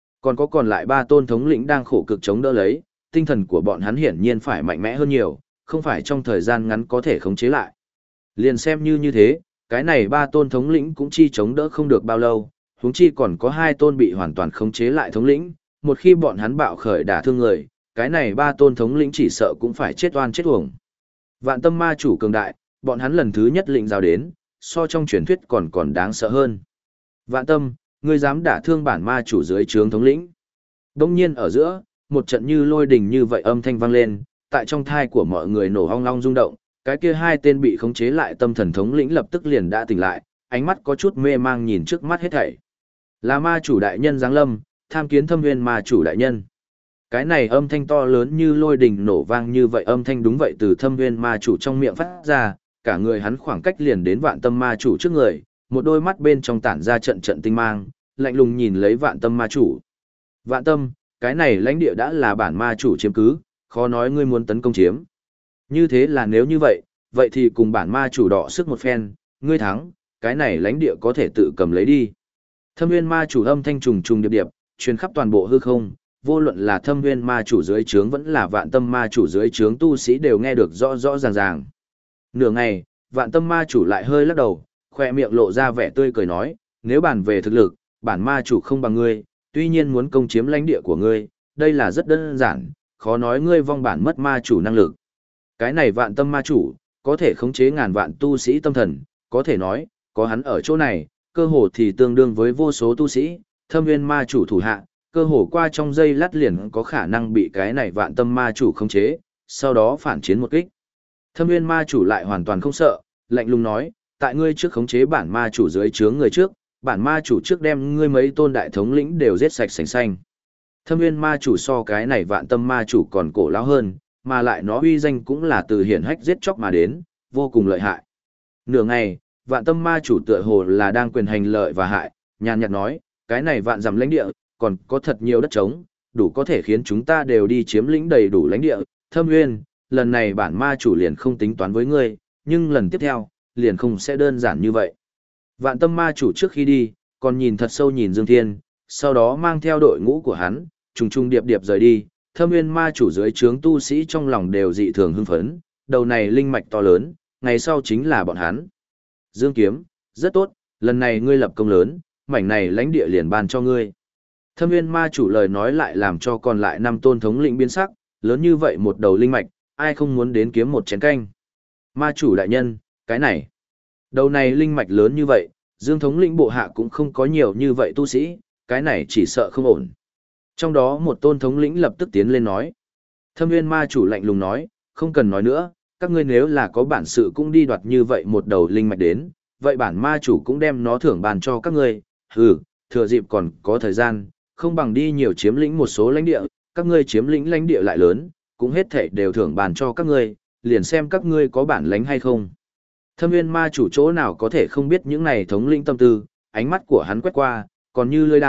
[SPEAKER 1] Còn lại ba tôn thống lĩnh đang khổ cực chống đỡ lấy, tinh thần của bọn hắn hiển nhiên phải mạnh mẽ hơn nhiều, không phải trong thời gian ngắn có thể khống chế lại. Liền xem như thế, cái này ba tôn thống lĩnh cũng chi chống đỡ không được bao lâu, huống chi còn có hai tôn bị hoàn toàn khống chế lại thống lĩnh, một khi bọn hắn bạo khởi đả thương người, cái này ba tôn thống lĩnh chỉ sợ cũng phải chết oan chết uổng. Vạn tâm ma chủ cường đại, bọn hắn lần thứ nhất lĩnh giáo đến, so trong truyền thuyết còn đáng sợ hơn. Vạn tâm, ngươi dám đả thương bản ma chủ dưới trướng thống lĩnh. Đông nhiên ở giữa, một trận như lôi đình như vậy âm thanh vang lên, tại trong thai của mọi người nổ ong ong rung động, cái kia hai tên bị khống chế lại tâm thần thống lĩnh lập tức liền đã tỉnh lại, ánh mắt có chút mê mang nhìn trước mắt hết thảy. Là ma chủ đại nhân giáng lâm, tham kiến Thâm Nguyên ma chủ đại nhân. Cái này âm thanh to lớn như lôi đình nổ vang như vậy, âm thanh đúng vậy từ Thâm Nguyên ma chủ trong miệng phát ra, cả người hắn khoảng cách liền đến vạn tâm ma chủ trước người, một đôi mắt bên trong tản ra trận trận tinh mang, lạnh lùng nhìn lấy vạn tâm ma chủ. Vạn tâm, cái này lãnh địa đã là bản ma chủ chiếm cứ, khó nói ngươi muốn tấn công chiếm. Như thế là nếu như vậy, vậy thì cùng bản ma chủ đọ sức một phen, ngươi thắng, cái này lãnh địa có thể tự cầm lấy đi. Thâm Nguyên ma chủ âm thanh trùng trùng điệp điệp, truyền khắp toàn bộ hư không, vô luận là Thâm Nguyên ma chủ dưới trướng vẫn là vạn tâm ma chủ dưới trướng tu sĩ đều nghe được rõ rõ ràng ràng. Nửa ngày, vạn tâm ma chủ lại hơi lắc đầu, khoe miệng lộ ra vẻ tươi cười nói, nếu bàn về thực lực, bản ma chủ không bằng ngươi, tuy nhiên muốn công chiếm lãnh địa của ngươi, đây là rất đơn giản, khó nói ngươi vong bản mất ma chủ năng lực. Cái này vạn tâm ma chủ, có thể khống chế ngàn vạn tu sĩ tâm thần, có thể nói, có hắn ở chỗ này, cơ hồ thì tương đương với vô số tu sĩ, Thâm Nguyên ma chủ thủ hạ, cơ hồ qua trong giây lát liền có khả năng bị cái này vạn tâm ma chủ khống chế, sau đó phản chiến một kích. Thâm Nguyên ma chủ lại hoàn toàn không sợ, lạnh lùng nói, tại ngươi trước khống chế bản ma chủ dưới trướng người trước, bản ma chủ trước đem ngươi mấy tôn đại thống lĩnh đều giết sạch sành xanh. Thâm Nguyên ma chủ so cái này vạn tâm ma chủ còn cổ lão hơn, mà lại nó uy danh cũng là từ hiển hách giết chóc mà đến, vô cùng lợi hại. Nửa ngày, vạn tâm ma chủ tựa hồ là đang quyền hành lợi và hại, nhàn nhạt nói, cái này vạn dặm lãnh địa, còn có thật nhiều đất trống, đủ có thể khiến chúng ta đều đi chiếm lĩnh đầy đủ lãnh địa. Thâm Nguyên, lần này bản ma chủ liền không tính toán với ngươi, nhưng lần tiếp theo, liền không sẽ đơn giản như vậy. Vạn tâm ma chủ trước khi đi, còn nhìn thật sâu nhìn Dương Thiên, sau đó mang theo đội ngũ của hắn, trùng trùng điệp điệp rời đi. Thâm Nguyên ma chủ dưới trướng tu sĩ trong lòng đều dị thường hưng phấn, đầu này linh mạch to lớn, ngày sau chính là bọn hắn. Dương Kiếm, rất tốt, lần này ngươi lập công lớn, mảnh này lãnh địa liền ban cho ngươi. Thâm Nguyên ma chủ lời nói lại làm cho còn lại 5 tôn thống lĩnh biến sắc, lớn như vậy một đầu linh mạch, ai không muốn đến kiếm một chén canh. Ma chủ đại nhân, cái này, đầu này linh mạch lớn như vậy, Dương thống lĩnh bộ hạ cũng không có nhiều như vậy tu sĩ, cái này chỉ sợ không ổn. Trong đó một tôn thống lĩnh lập tức tiến lên nói. Thâm Nguyên ma chủ lạnh lùng nói, không cần nói nữa, các ngươi nếu là có bản sự cũng đi đoạt như vậy một đầu linh mạch đến, vậy bản ma chủ cũng đem nó thưởng bàn cho các ngươi. Hừ, thừa dịp còn có thời gian, không bằng đi nhiều chiếm lĩnh một số lãnh địa, các ngươi chiếm lĩnh lãnh địa lại lớn, cũng hết thảy đều thưởng bàn cho các ngươi, liền xem các ngươi có bản lãnh hay không. Thâm Nguyên ma chủ chỗ nào có thể không biết những này thống lĩnh tâm tư, ánh mắt của hắn quét qua, còn như lưỡi đao,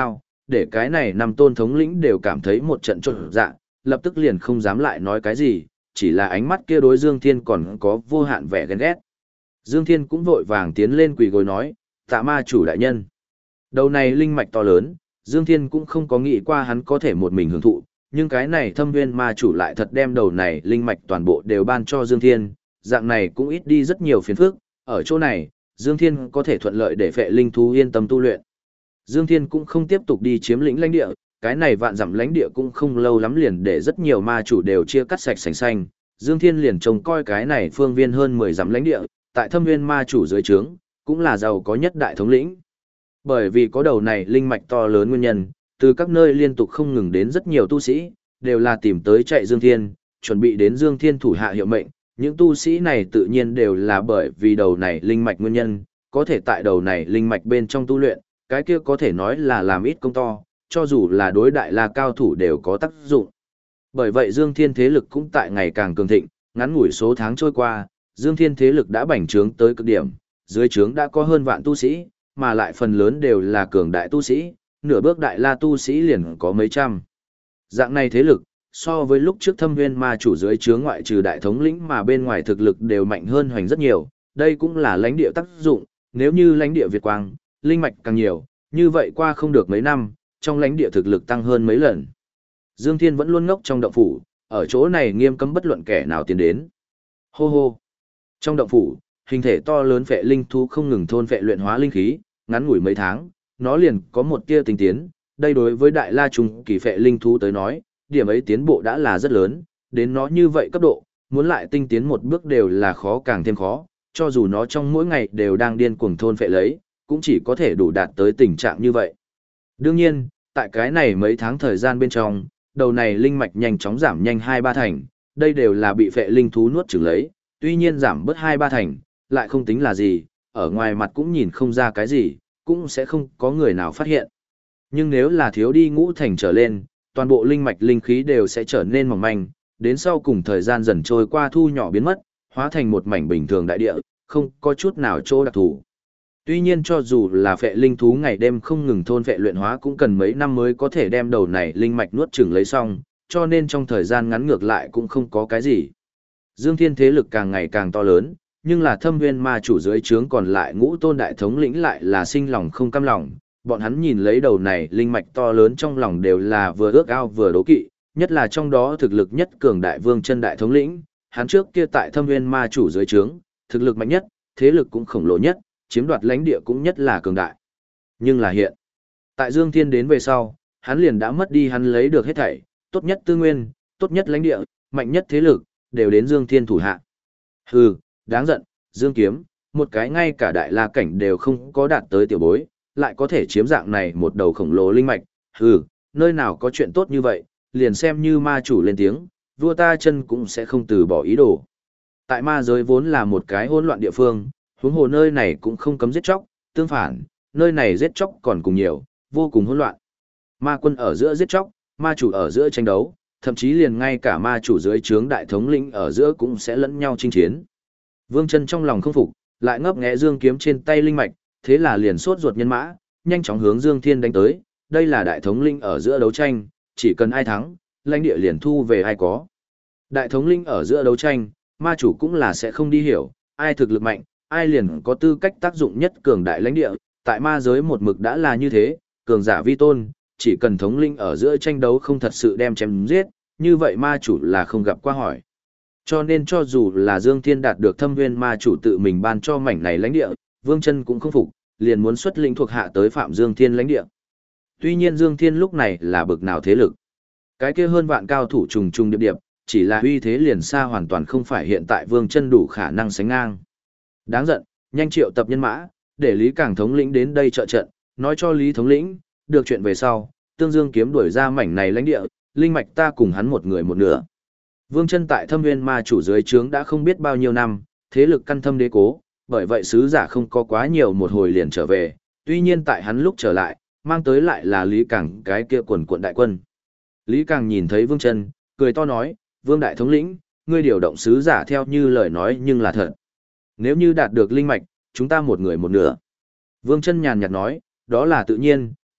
[SPEAKER 1] để cái này năm tôn thống lĩnh đều cảm thấy một trận chột dạ, lập tức liền không dám lại nói cái gì, chỉ là ánh mắt kia đối Dương Thiên còn có vô hạn vẻ ghen ghét. Dương Thiên cũng vội vàng tiến lên quỳ gối nói, tạ ma chủ đại nhân. Đầu này linh mạch to lớn, Dương Thiên cũng không có nghĩ qua hắn có thể một mình hưởng thụ, nhưng cái này Thâm Nguyên ma chủ lại thật đem đầu này linh mạch toàn bộ đều ban cho Dương Thiên, dạng này cũng ít đi rất nhiều phiền phức, ở chỗ này, Dương Thiên có thể thuận lợi để phệ linh thú yên tâm tu luyện. Dương Thiên cũng không tiếp tục đi chiếm lĩnh lãnh địa, cái này vạn dặm lãnh địa cũng không lâu lắm liền để rất nhiều ma chủ đều chia cắt sạch sành xanh. Dương Thiên liền trông coi cái này phương viên hơn 10 dặm lãnh địa, tại Thâm Nguyên ma chủ dưới trướng, cũng là giàu có nhất đại thống lĩnh. Bởi vì có đầu này linh mạch to lớn nguyên nhân, từ các nơi liên tục không ngừng đến rất nhiều tu sĩ, đều là tìm tới chạy Dương Thiên, chuẩn bị đến Dương Thiên thủ hạ hiệu mệnh. Những tu sĩ này tự nhiên đều là bởi vì đầu này linh mạch nguyên nhân, có thể tại đầu này linh mạch bên trong tu luyện, cái kia có thể nói là làm ít công to, cho dù là đối đại la cao thủ đều có tác dụng. Bởi vậy Dương Thiên thế lực cũng tại ngày càng cường thịnh, ngắn ngủi số tháng trôi qua, Dương Thiên thế lực đã bành trướng tới cực điểm, dưới trướng đã có hơn vạn tu sĩ, mà lại phần lớn đều là cường đại tu sĩ, nửa bước đại la tu sĩ liền có mấy trăm. Dạng này thế lực, so với lúc trước Thâm Nguyên ma chủ dưới trướng ngoại trừ đại thống lĩnh mà bên ngoài thực lực đều mạnh hơn hoành rất nhiều, đây cũng là lãnh địa tác dụng, nếu như lãnh địa Việt Quang, linh mạch càng nhiều, như vậy qua không được mấy năm, trong lãnh địa thực lực tăng hơn mấy lần. Dương Thiên vẫn luôn ngốc trong động phủ, ở chỗ này nghiêm cấm bất luận kẻ nào tiến đến. Hô hô. Trong động phủ, hình thể to lớn phệ linh thú không ngừng thôn phệ luyện hóa linh khí, ngắn ngủi mấy tháng, nó liền có một tia tinh tiến, đây đối với đại la trùng kỳ phệ linh thú tới nói, điểm ấy tiến bộ đã là rất lớn, đến nó như vậy cấp độ, muốn lại tinh tiến một bước đều là khó càng thêm khó, cho dù nó trong mỗi ngày đều đang điên cuồng thôn phệ lấy, cũng chỉ có thể đủ đạt tới tình trạng như vậy. Đương nhiên, tại cái này mấy tháng thời gian bên trong, đầu này linh mạch nhanh chóng giảm nhanh 2-3 thành, đây đều là bị phệ linh thú nuốt chửng lấy, tuy nhiên giảm bớt 2-3 thành, lại không tính là gì, ở ngoài mặt cũng nhìn không ra cái gì, cũng sẽ không có người nào phát hiện. Nhưng nếu là thiếu đi ngũ thành trở lên, toàn bộ linh mạch linh khí đều sẽ trở nên mỏng manh, đến sau cùng thời gian dần trôi qua thu nhỏ biến mất, hóa thành một mảnh bình thường đại địa, không có chút nào chỗ đặc thù. Tuy nhiên cho dù là phệ linh thú ngày đêm không ngừng thôn phệ luyện hóa cũng cần mấy năm mới có thể đem đầu này linh mạch nuốt chửng lấy xong, cho nên trong thời gian ngắn ngược lại cũng không có cái gì. Dương Thiên thế lực càng ngày càng to lớn, nhưng là Thâm Nguyên ma chủ dưới trướng còn lại ngũ tôn đại thống lĩnh lại là sinh lòng không cam lòng, bọn hắn nhìn lấy đầu này linh mạch to lớn trong lòng đều là vừa ước ao vừa đố kỵ, nhất là trong đó thực lực nhất cường đại Vương Chân đại thống lĩnh, hắn trước kia tại Thâm Nguyên ma chủ dưới trướng, thực lực mạnh nhất, thế lực cũng khổng lồ nhất, chiếm đoạt lãnh địa cũng nhất là cường đại. Nhưng là hiện, tại Dương Thiên đến về sau, hắn liền đã mất đi hắn lấy được hết thảy, tốt nhất tư nguyên, tốt nhất lãnh địa, mạnh nhất thế lực, đều đến Dương Thiên thủ hạ. Hừ, đáng giận, Dương Kiếm, một cái ngay cả đại la cảnh đều không có đạt tới tiểu bối, lại có thể chiếm dạng này một đầu khổng lồ linh mạch, hừ, nơi nào có chuyện tốt như vậy, liền xem như ma chủ lên tiếng, vua ta chân cũng sẽ không từ bỏ ý đồ. Tại ma giới vốn là một cái hỗn loạn địa phương, huống hồ nơi này cũng không cấm giết chóc, tương phản, nơi này giết chóc còn cùng nhiều, vô cùng hỗn loạn. Ma quân ở giữa giết chóc, ma chủ ở giữa tranh đấu, thậm chí liền ngay cả ma chủ dưới trướng đại thống lĩnh ở giữa cũng sẽ lẫn nhau chinh chiến. Vương Chân trong lòng không phục, lại ngấp nghé Dương Kiếm trên tay linh mạch, thế là liền sốt ruột nhân mã, nhanh chóng hướng Dương Thiên đánh tới, đây là đại thống lĩnh ở giữa đấu tranh, chỉ cần ai thắng, lãnh địa liền thu về ai có. Đại thống lĩnh ở giữa đấu tranh, ma chủ cũng là sẽ không đi hiểu, ai thực lực mạnh, ai liền có tư cách tác dụng nhất cường đại lãnh địa, tại ma giới một mực đã là như thế, cường giả vi tôn, chỉ cần thống lĩnh ở giữa tranh đấu không thật sự đem chém giết, như vậy ma chủ là không gặp qua hỏi. Cho nên cho dù là Dương Thiên đạt được Thâm Nguyên ma chủ tự mình ban cho mảnh này lãnh địa, Vương Chân cũng không phục, liền muốn xuất lĩnh thuộc hạ tới phạm Dương Thiên lãnh địa. Tuy nhiên Dương Thiên lúc này là bực nào thế lực, cái kia hơn vạn cao thủ trùng trùng điệp điệp, chỉ là uy thế liền xa hoàn toàn không phải hiện tại Vương Chân đủ khả năng sánh ngang. Đáng giận, nhanh triệu tập nhân mã, để Lý Cảng thống lĩnh đến đây trợ trận, nói cho Lý thống lĩnh, được chuyện về sau, Tương Dương Kiếm đuổi ra mảnh này lãnh địa, linh mạch ta cùng hắn một người một nửa. Vương Chân tại Thâm Nguyên ma chủ dưới trướng đã không biết bao nhiêu năm, thế lực căn thâm đế cố, bởi vậy sứ giả không có quá nhiều một hồi liền trở về, tuy nhiên tại hắn lúc trở lại, mang tới lại là Lý Cảng cái kia quần quận đại quân. Lý Cảng nhìn thấy Vương Chân, cười to nói, Vương đại thống lĩnh, ngươi điều động sứ giả theo như lời nói nhưng là thật. Nếu như đạt được linh mạch, chúng ta một người một nửa. Vương Chân nhàn nhạt nói, đó là tự nhiên,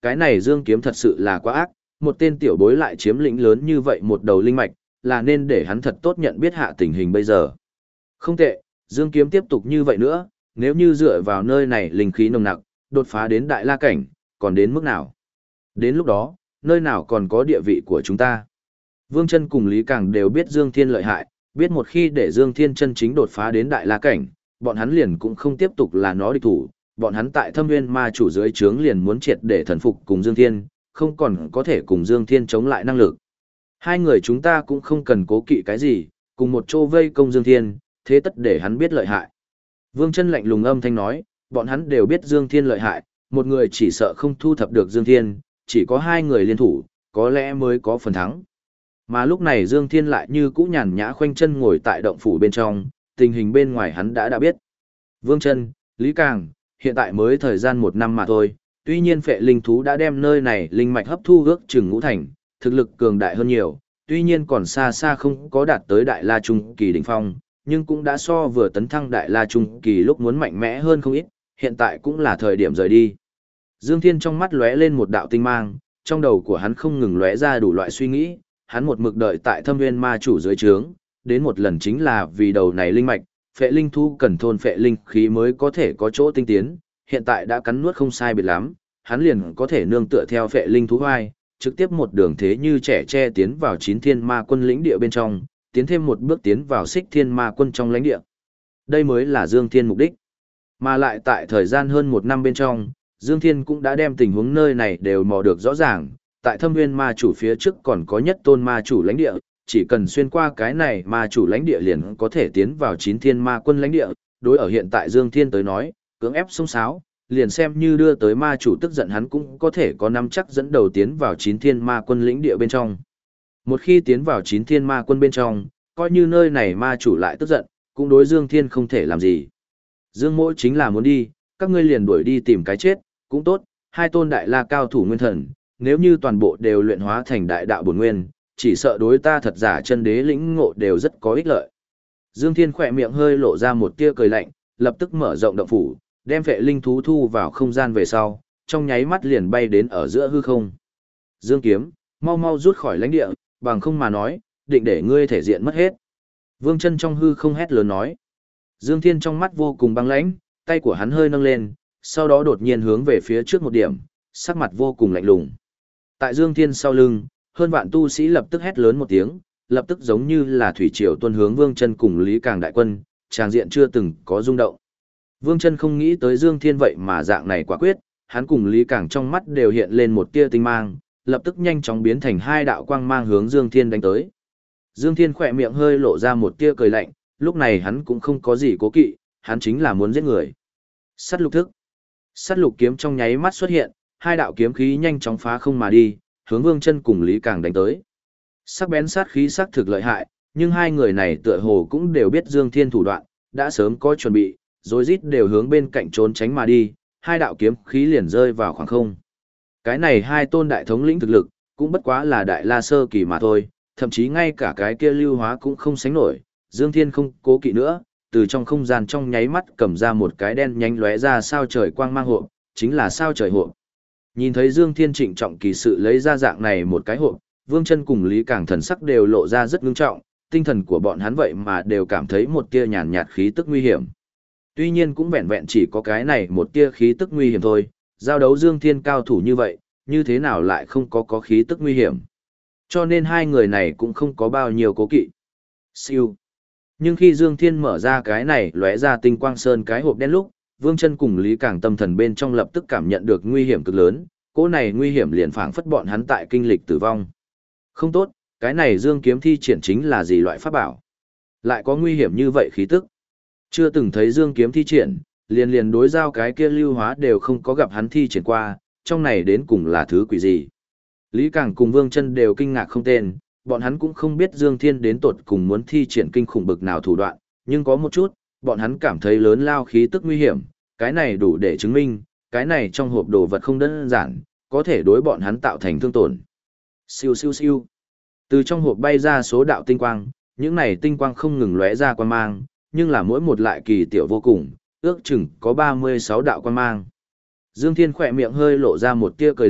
[SPEAKER 1] cái này Dương Kiếm thật sự là quá ác, một tên tiểu bối lại chiếm lĩnh lớn như vậy một đầu linh mạch, là nên để hắn thật tốt nhận biết hạ tình hình bây giờ. Không tệ, Dương Kiếm tiếp tục như vậy nữa, nếu như dựa vào nơi này linh khí nồng nặc, đột phá đến đại la cảnh, còn đến mức nào? Đến lúc đó, nơi nào còn có địa vị của chúng ta? Vương Chân cùng Lý Càng đều biết Dương Thiên lợi hại, biết một khi để Dương Thiên chân chính đột phá đến đại la cảnh, bọn hắn liền cũng không tiếp tục là nó địch thủ, bọn hắn tại Thâm Nguyên Ma chủ dưới trướng liền muốn triệt để thần phục cùng Dương Thiên, không còn có thể cùng Dương Thiên chống lại năng lực. Hai người chúng ta cũng không cần cố kỵ cái gì, cùng một chỗ vây công Dương Thiên, thế tất để hắn biết lợi hại. Vương Chân lạnh lùng âm thanh nói, bọn hắn đều biết Dương Thiên lợi hại, một người chỉ sợ không thu thập được Dương Thiên, chỉ có hai người liên thủ, có lẽ mới có phần thắng. Mà lúc này Dương Thiên lại như cũ nhàn nhã khoanh chân ngồi tại động phủ bên trong, tình hình bên ngoài hắn đã biết. Vương Chân, Lý Càng, hiện tại mới thời gian 1 năm mà thôi, tuy nhiên phệ linh thú đã đem nơi này linh mạch hấp thu ước chừng ngũ thành, thực lực cường đại hơn nhiều, tuy nhiên còn xa xa không có đạt tới đại la trung kỳ đỉnh phong, nhưng cũng đã so vừa tấn thăng đại la trung kỳ lúc muốn mạnh mẽ hơn không ít, hiện tại cũng là thời điểm rời đi. Dương Thiên trong mắt lóe lên một đạo tinh mang, trong đầu của hắn không ngừng lóe ra đủ loại suy nghĩ, hắn một mực đợi tại Thâm Nguyên Ma chủ dưới trướng, đến một lần chính là vì đầu này linh mạch, phệ linh thú cần thôn phệ linh khí mới có thể có chỗ tinh tiến, hiện tại đã cắn nuốt không sai biệt lắm, hắn liền có thể nương tựa theo phệ linh thú hoai, trực tiếp một đường thế như trẻ tre tiến vào Chín Thiên Ma quân lĩnh địa bên trong, tiến thêm một bước tiến vào Xích Thiên Ma quân trong lãnh địa. Đây mới là Dương Thiên mục đích. Mà lại tại thời gian hơn 1 năm bên trong, Dương Thiên cũng đã đem tình huống nơi này đều mò được rõ ràng, tại Thâm Nguyên Ma chủ phía trước còn có nhất tôn ma chủ lãnh địa, chỉ cần xuyên qua cái này ma chủ lãnh địa liền có thể tiến vào Chín Thiên Ma quân lãnh địa, đối ở hiện tại Dương Thiên tới nói, cưỡng ép xông xáo, liền xem như đưa tới ma chủ tức giận hắn cũng có thể có nắm chắc dẫn đầu tiến vào Chín Thiên Ma quân lĩnh địa bên trong. Một khi tiến vào Chín Thiên Ma quân bên trong, coi như nơi này ma chủ lại tức giận, cũng đối Dương Thiên không thể làm gì. Dương Mỗ chính là muốn đi, các ngươi liền đuổi đi tìm cái chết, cũng tốt, hai tôn đại la cao thủ nguyên thần, nếu như toàn bộ đều luyện hóa thành đại đạo bổn nguyên, chỉ sợ đối ta thật giả chân đế lĩnh ngộ đều rất có ích lợi. Dương Thiên khỏe miệng hơi lộ ra một tia cười lạnh, lập tức mở rộng động phủ, đem phệ linh thú thu vào không gian về sau, trong nháy mắt liền bay đến ở giữa hư không. Dương Kiếm, mau mau rút khỏi lãnh địa, bằng không mà nói, định để ngươi thể diện mất hết. Vương Chân trong hư không hét lớn nói. Dương Thiên trong mắt vô cùng băng lãnh, tay của hắn hơi nâng lên, sau đó đột nhiên hướng về phía trước một điểm, sắc mặt vô cùng lạnh lùng. Tại Dương Thiên sau lưng, hơn vạn tu sĩ lập tức hét lớn một tiếng, lập tức giống như là thủy triều tuôn hướng Vương Chân cùng Lý Càng đại quân, tràng diện chưa từng có rung động. Vương Chân không nghĩ tới Dương Thiên vậy mà dạng này quả quyết, hắn cùng Lý Càng trong mắt đều hiện lên một tia tinh mang, lập tức nhanh chóng biến thành hai đạo quang mang hướng Dương Thiên đánh tới. Dương Thiên khỏe miệng hơi lộ ra một tia cười lạnh, lúc này hắn cũng không có gì cố kỵ, hắn chính là muốn giết người. Sát lục thức. Sát lục kiếm trong nháy mắt xuất hiện, hai đạo kiếm khí nhanh chóng phá không mà đi, hướng Vương Chân cùng Lý Càng đánh tới. Sắc bén sát khí sắc thực lợi hại, nhưng hai người này tựa hồ cũng đều biết Dương Thiên thủ đoạn, đã sớm có chuẩn bị, rối rít đều hướng bên cạnh trốn tránh mà đi, hai đạo kiếm khí liền rơi vào khoảng không. Cái này hai tôn đại thống lĩnh thực lực, cũng bất quá là đại la sơ kỳ mà thôi, thậm chí ngay cả cái kia lưu hóa cũng không sánh nổi. Dương Thiên không cố kỵ nữa, từ trong không gian trong nháy mắt cầm ra một cái đen nhánh lóe ra sao trời quang mang hộp, chính là sao trời hộp. Nhìn thấy Dương Thiên trịnh trọng kỳ sự lấy ra dạng này một cái hộp, Vương Chân cùng Lý Càng thần sắc đều lộ ra rất ngưng trọng, tinh thần của bọn hắn vậy mà đều cảm thấy một tia nhàn nhạt khí tức nguy hiểm. Tuy nhiên cũng vẹn vẹn chỉ có cái này một tia khí tức nguy hiểm thôi, giao đấu Dương Thiên cao thủ như vậy, như thế nào lại không có khí tức nguy hiểm. Cho nên hai người này cũng không có bao nhiêu cố kỵ. Siêu. Nhưng khi Dương Thiên mở ra cái này lóe ra tinh quang sơn cái hộp đen lúc, Vương Chân cùng Lý Càng tâm thần bên trong lập tức cảm nhận được nguy hiểm cực lớn, cỗ này nguy hiểm liền phảng phất bọn hắn tại kinh lịch tử vong. Không tốt, cái này Dương kiếm thi triển chính là gì loại pháp bảo? Lại có nguy hiểm như vậy khí tức. Chưa từng thấy Dương kiếm thi triển, liền đối giao cái kia lưu hóa đều không có gặp hắn thi triển qua, trong này đến cùng là thứ quỷ gì? Lý Càng cùng Vương Chân đều kinh ngạc không tên, bọn hắn cũng không biết Dương Thiên đến tột cùng muốn thi triển kinh khủng bực nào thủ đoạn, nhưng có một chút, bọn hắn cảm thấy lớn lao khí tức nguy hiểm, cái này đủ để chứng minh, cái này trong hộp đồ vật không đơn giản, có thể đối bọn hắn tạo thành thương tổn. Siêu siêu siêu. Từ trong hộp bay ra số đạo tinh quang, những này tinh quang không ngừng lóe ra quang mang, nhưng là mỗi một lại kỳ tiểu vô cùng, ước chừng có 36 đạo quang mang. Dương Thiên khỏe miệng hơi lộ ra một tia cười lạnh,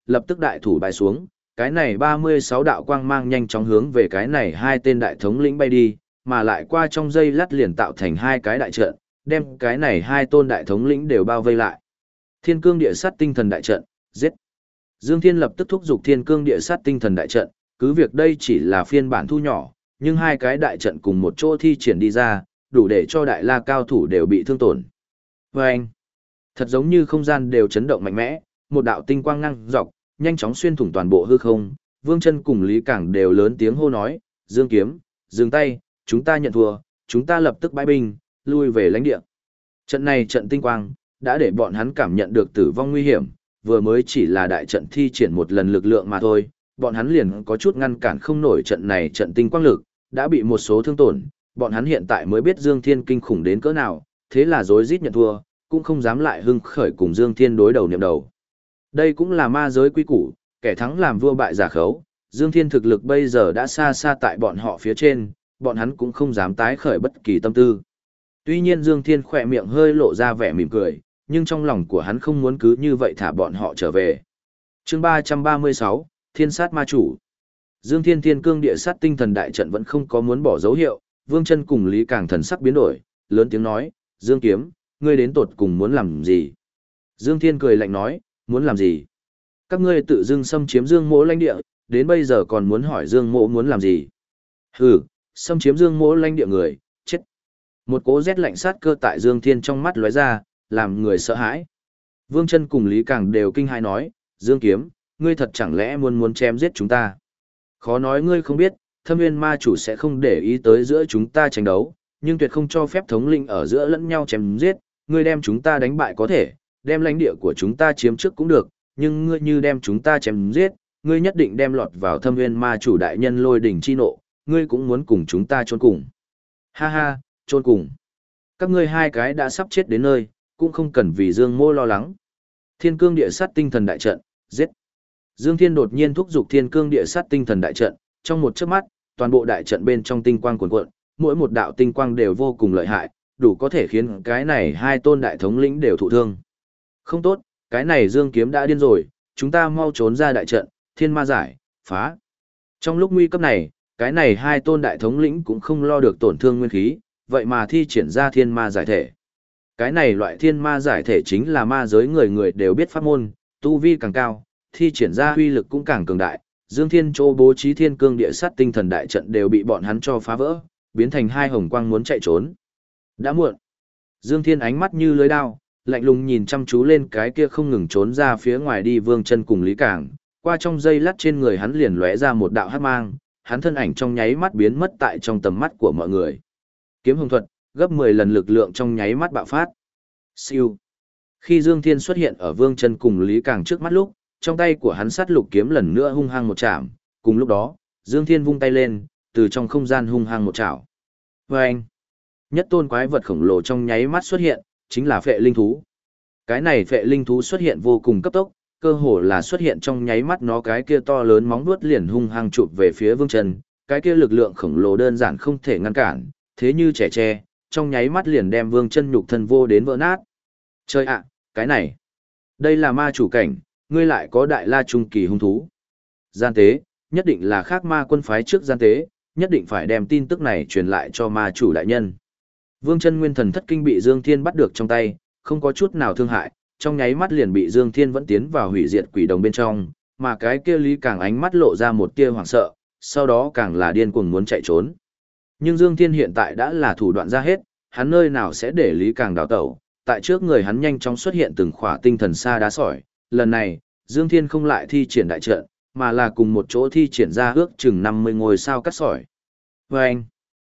[SPEAKER 1] lập tức đại thủ bài xuống, cái này 36 đạo quang mang nhanh chóng hướng về cái này hai tên đại thống lĩnh bay đi, mà lại qua trong giây lát liền tạo thành hai cái đại trận, đem cái này hai tôn đại thống lĩnh đều bao vây lại. Thiên cương địa sát tinh thần đại trận, giết. Dương Thiên lập tức thúc giục thiên cương địa sát tinh thần đại trận, cứ việc đây chỉ là phiên bản thu nhỏ, nhưng hai cái đại trận cùng một chỗ thi triển đi ra, đủ để cho đại la cao thủ đều bị thương tổn. Vâng! Thật giống như không gian đều chấn động mạnh mẽ, một đạo tinh quang ngang dọc, nhanh chóng xuyên thủng toàn bộ hư không. Vương Chân cùng Lý Cảng đều lớn tiếng hô nói, Dương Kiếm, dừng tay, chúng ta nhận thua, chúng ta lập tức bãi binh, lui về lãnh địa. Trận này trận tinh quang, đã để bọn hắn cảm nhận được tử vong nguy hiểm, vừa mới chỉ là đại trận thi triển một lần lực lượng mà thôi, bọn hắn liền có chút ngăn cản không nổi trận này trận tinh quang lực, đã bị một số thương tổn, bọn hắn hiện tại mới biết Dương Thiên kinh khủng đến cỡ nào, thế là rối rít nhận thua, cũng không dám lại hưng khởi cùng Dương Thiên đối đầu niệm đầu. Đây cũng là ma giới quy củ, kẻ thắng làm vua bại giả khấu, Dương Thiên thực lực bây giờ đã xa xa tại bọn họ phía trên, bọn hắn cũng không dám tái khởi bất kỳ tâm tư. Tuy nhiên Dương Thiên khỏe miệng hơi lộ ra vẻ mỉm cười, nhưng trong lòng của hắn không muốn cứ như vậy thả bọn họ trở về. Chương 336, Thiên sát ma chủ. Dương Thiên Thiên Cương Địa Sát Tinh Thần đại trận vẫn không có muốn bỏ dấu hiệu, Vương Chân cùng Lý Càng thần sắc biến đổi, lớn tiếng nói, "Dương Kiếm, ngươi đến tột cùng muốn làm gì?" Dương Thiên cười lạnh nói, "Muốn làm gì? Các ngươi tự dưng xâm chiếm Dương Mỗ lãnh địa, đến bây giờ còn muốn hỏi Dương Mỗ muốn làm gì? Hừ, xâm chiếm Dương Mỗ lãnh địa người, chết." Một cỗ rét lạnh sát cơ tại Dương Thiên trong mắt lóe ra, làm người sợ hãi. Vương Chân cùng Lý Càng đều kinh hãi nói, "Dương Kiếm, ngươi thật chẳng lẽ muốn chém giết chúng ta? Khó nói ngươi không biết, Thâm Nguyên ma chủ sẽ không để ý tới giữa chúng ta tranh đấu, nhưng tuyệt không cho phép thống lĩnh ở giữa lẫn nhau chém giết, ngươi đem chúng ta đánh bại có thể, đem lãnh địa của chúng ta chiếm trước cũng được, nhưng ngươi như đem chúng ta chém giết, ngươi nhất định đem lọt vào Thâm Nguyên ma chủ đại nhân lôi đỉnh chi nộ, ngươi cũng muốn cùng chúng ta chôn cùng." Ha ha, chôn cùng. Các ngươi hai cái đã sắp chết đến nơi, cũng không cần vì Dương Mô lo lắng. Thiên Cương Địa Sát Tinh Thần đại trận, giết. Dương Thiên đột nhiên thúc giục Thiên Cương Địa Sát Tinh Thần đại trận, trong một chớp mắt, toàn bộ đại trận bên trong tinh quang cuồn cuộn, mỗi một đạo tinh quang đều vô cùng lợi hại, đủ có thể khiến cái này hai tôn đại thống lĩnh đều thụ thương. Không tốt, cái này Dương Kiếm đã điên rồi, chúng ta mau trốn ra đại trận, thiên ma giải, phá. Trong lúc nguy cấp này, cái này hai tôn đại thống lĩnh cũng không lo được tổn thương nguyên khí, vậy mà thi triển ra thiên ma giải thể. Cái này loại thiên ma giải thể chính là ma giới người người đều biết pháp môn, tu vi càng cao, thi triển ra uy lực cũng càng cường đại. Dương Thiên Châu bố trí Thiên Cương Địa Sát Tinh Thần đại trận đều bị bọn hắn cho phá vỡ, biến thành hai hồng quang muốn chạy trốn. Đã muộn. Dương Thiên ánh mắt như lưới đao, lạnh lùng nhìn chăm chú lên cái kia không ngừng trốn ra phía ngoài đi Vương Chân cùng Lý Cảng, qua trong giây lát trên người hắn liền lóe ra một đạo hắc mang, hắn thân ảnh trong nháy mắt biến mất tại trong tầm mắt của mọi người. Kiếm hồng thuật, gấp 10 lần lực lượng trong nháy mắt bạo phát. Siêu. Khi Dương Thiên xuất hiện ở Vương Chân cùng Lý Cảng trước mắt lúc, trong tay của hắn sát lục kiếm lần nữa hung hăng một chạm, cùng lúc đó, Dương Thiên vung tay lên, từ trong không gian hung hăng một chảo. Vâng! Nhất tôn quái vật khổng lồ trong nháy mắt xuất hiện, chính là phệ linh thú. Cái này phệ linh thú xuất hiện vô cùng cấp tốc, cơ hồ là xuất hiện trong nháy mắt nó cái kia to lớn móng vuốt liền hung hăng chụp về phía Vương Chân, cái kia lực lượng khổng lồ đơn giản không thể ngăn cản, thế như trẻ tre, trong nháy mắt liền đem Vương Chân nhục thân vô đến vỡ nát. Chơi ạ, cái này, đây là ma chủ cảnh, ngươi lại có đại la trung kỳ hung thú. Gian tế, nhất định là khác ma quân phái trước gian tế, nhất định phải đem tin tức này truyền lại cho ma chủ đại nhân. Vương Chân nguyên thần thất kinh bị Dương Thiên bắt được trong tay, không có chút nào thương hại, trong nháy mắt liền bị Dương Thiên vẫn tiến vào hủy diệt quỷ đồng bên trong, mà cái kia Lý Càng ánh mắt lộ ra một tia hoảng sợ, sau đó càng là điên cuồng muốn chạy trốn. Nhưng Dương Thiên hiện tại đã là thủ đoạn ra hết, hắn nơi nào sẽ để Lý Càng đào tẩu, tại trước người hắn nhanh chóng xuất hiện từng khỏa tinh thần sa đá sỏi, lần này, Dương Thiên không lại thi triển đại trận, mà là cùng một chỗ thi triển ra ước chừng 50 ngôi sao cắt sỏi. Và anh,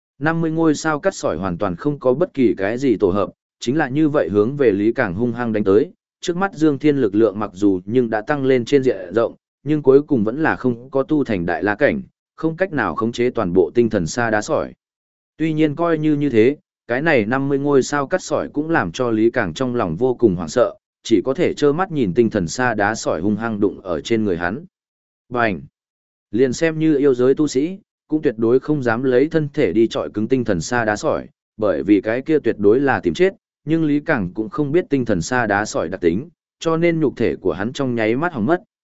[SPEAKER 1] 50 ngôi sao cắt sỏi hoàn toàn không có bất kỳ cái gì tổ hợp, chính là như vậy hướng về Lý Càng hung hăng đánh tới. Trước mắt Dương Thiên lực lượng mặc dù nhưng đã tăng lên trên diện rộng, nhưng cuối cùng vẫn là không có tu thành đại la cảnh, không cách nào khống chế toàn bộ tinh thần sa đá sỏi. Tuy nhiên coi như thế, cái này 50 ngôi sao cắt sỏi cũng làm cho Lý Càng trong lòng vô cùng hoảng sợ, chỉ có thể trơ mắt nhìn tinh thần sa đá sỏi hung hăng đụng ở trên người hắn. Bành! Liền xem như yêu giới tu sĩ, cũng tuyệt đối không dám lấy thân thể đi chọi cứng tinh thần sa đá sỏi, bởi vì cái kia tuyệt đối là tìm chết, nhưng Lý Cảng cũng không biết tinh thần sa đá sỏi đặc tính, cho nên nhục thể của hắn trong nháy mắt hỏng mất,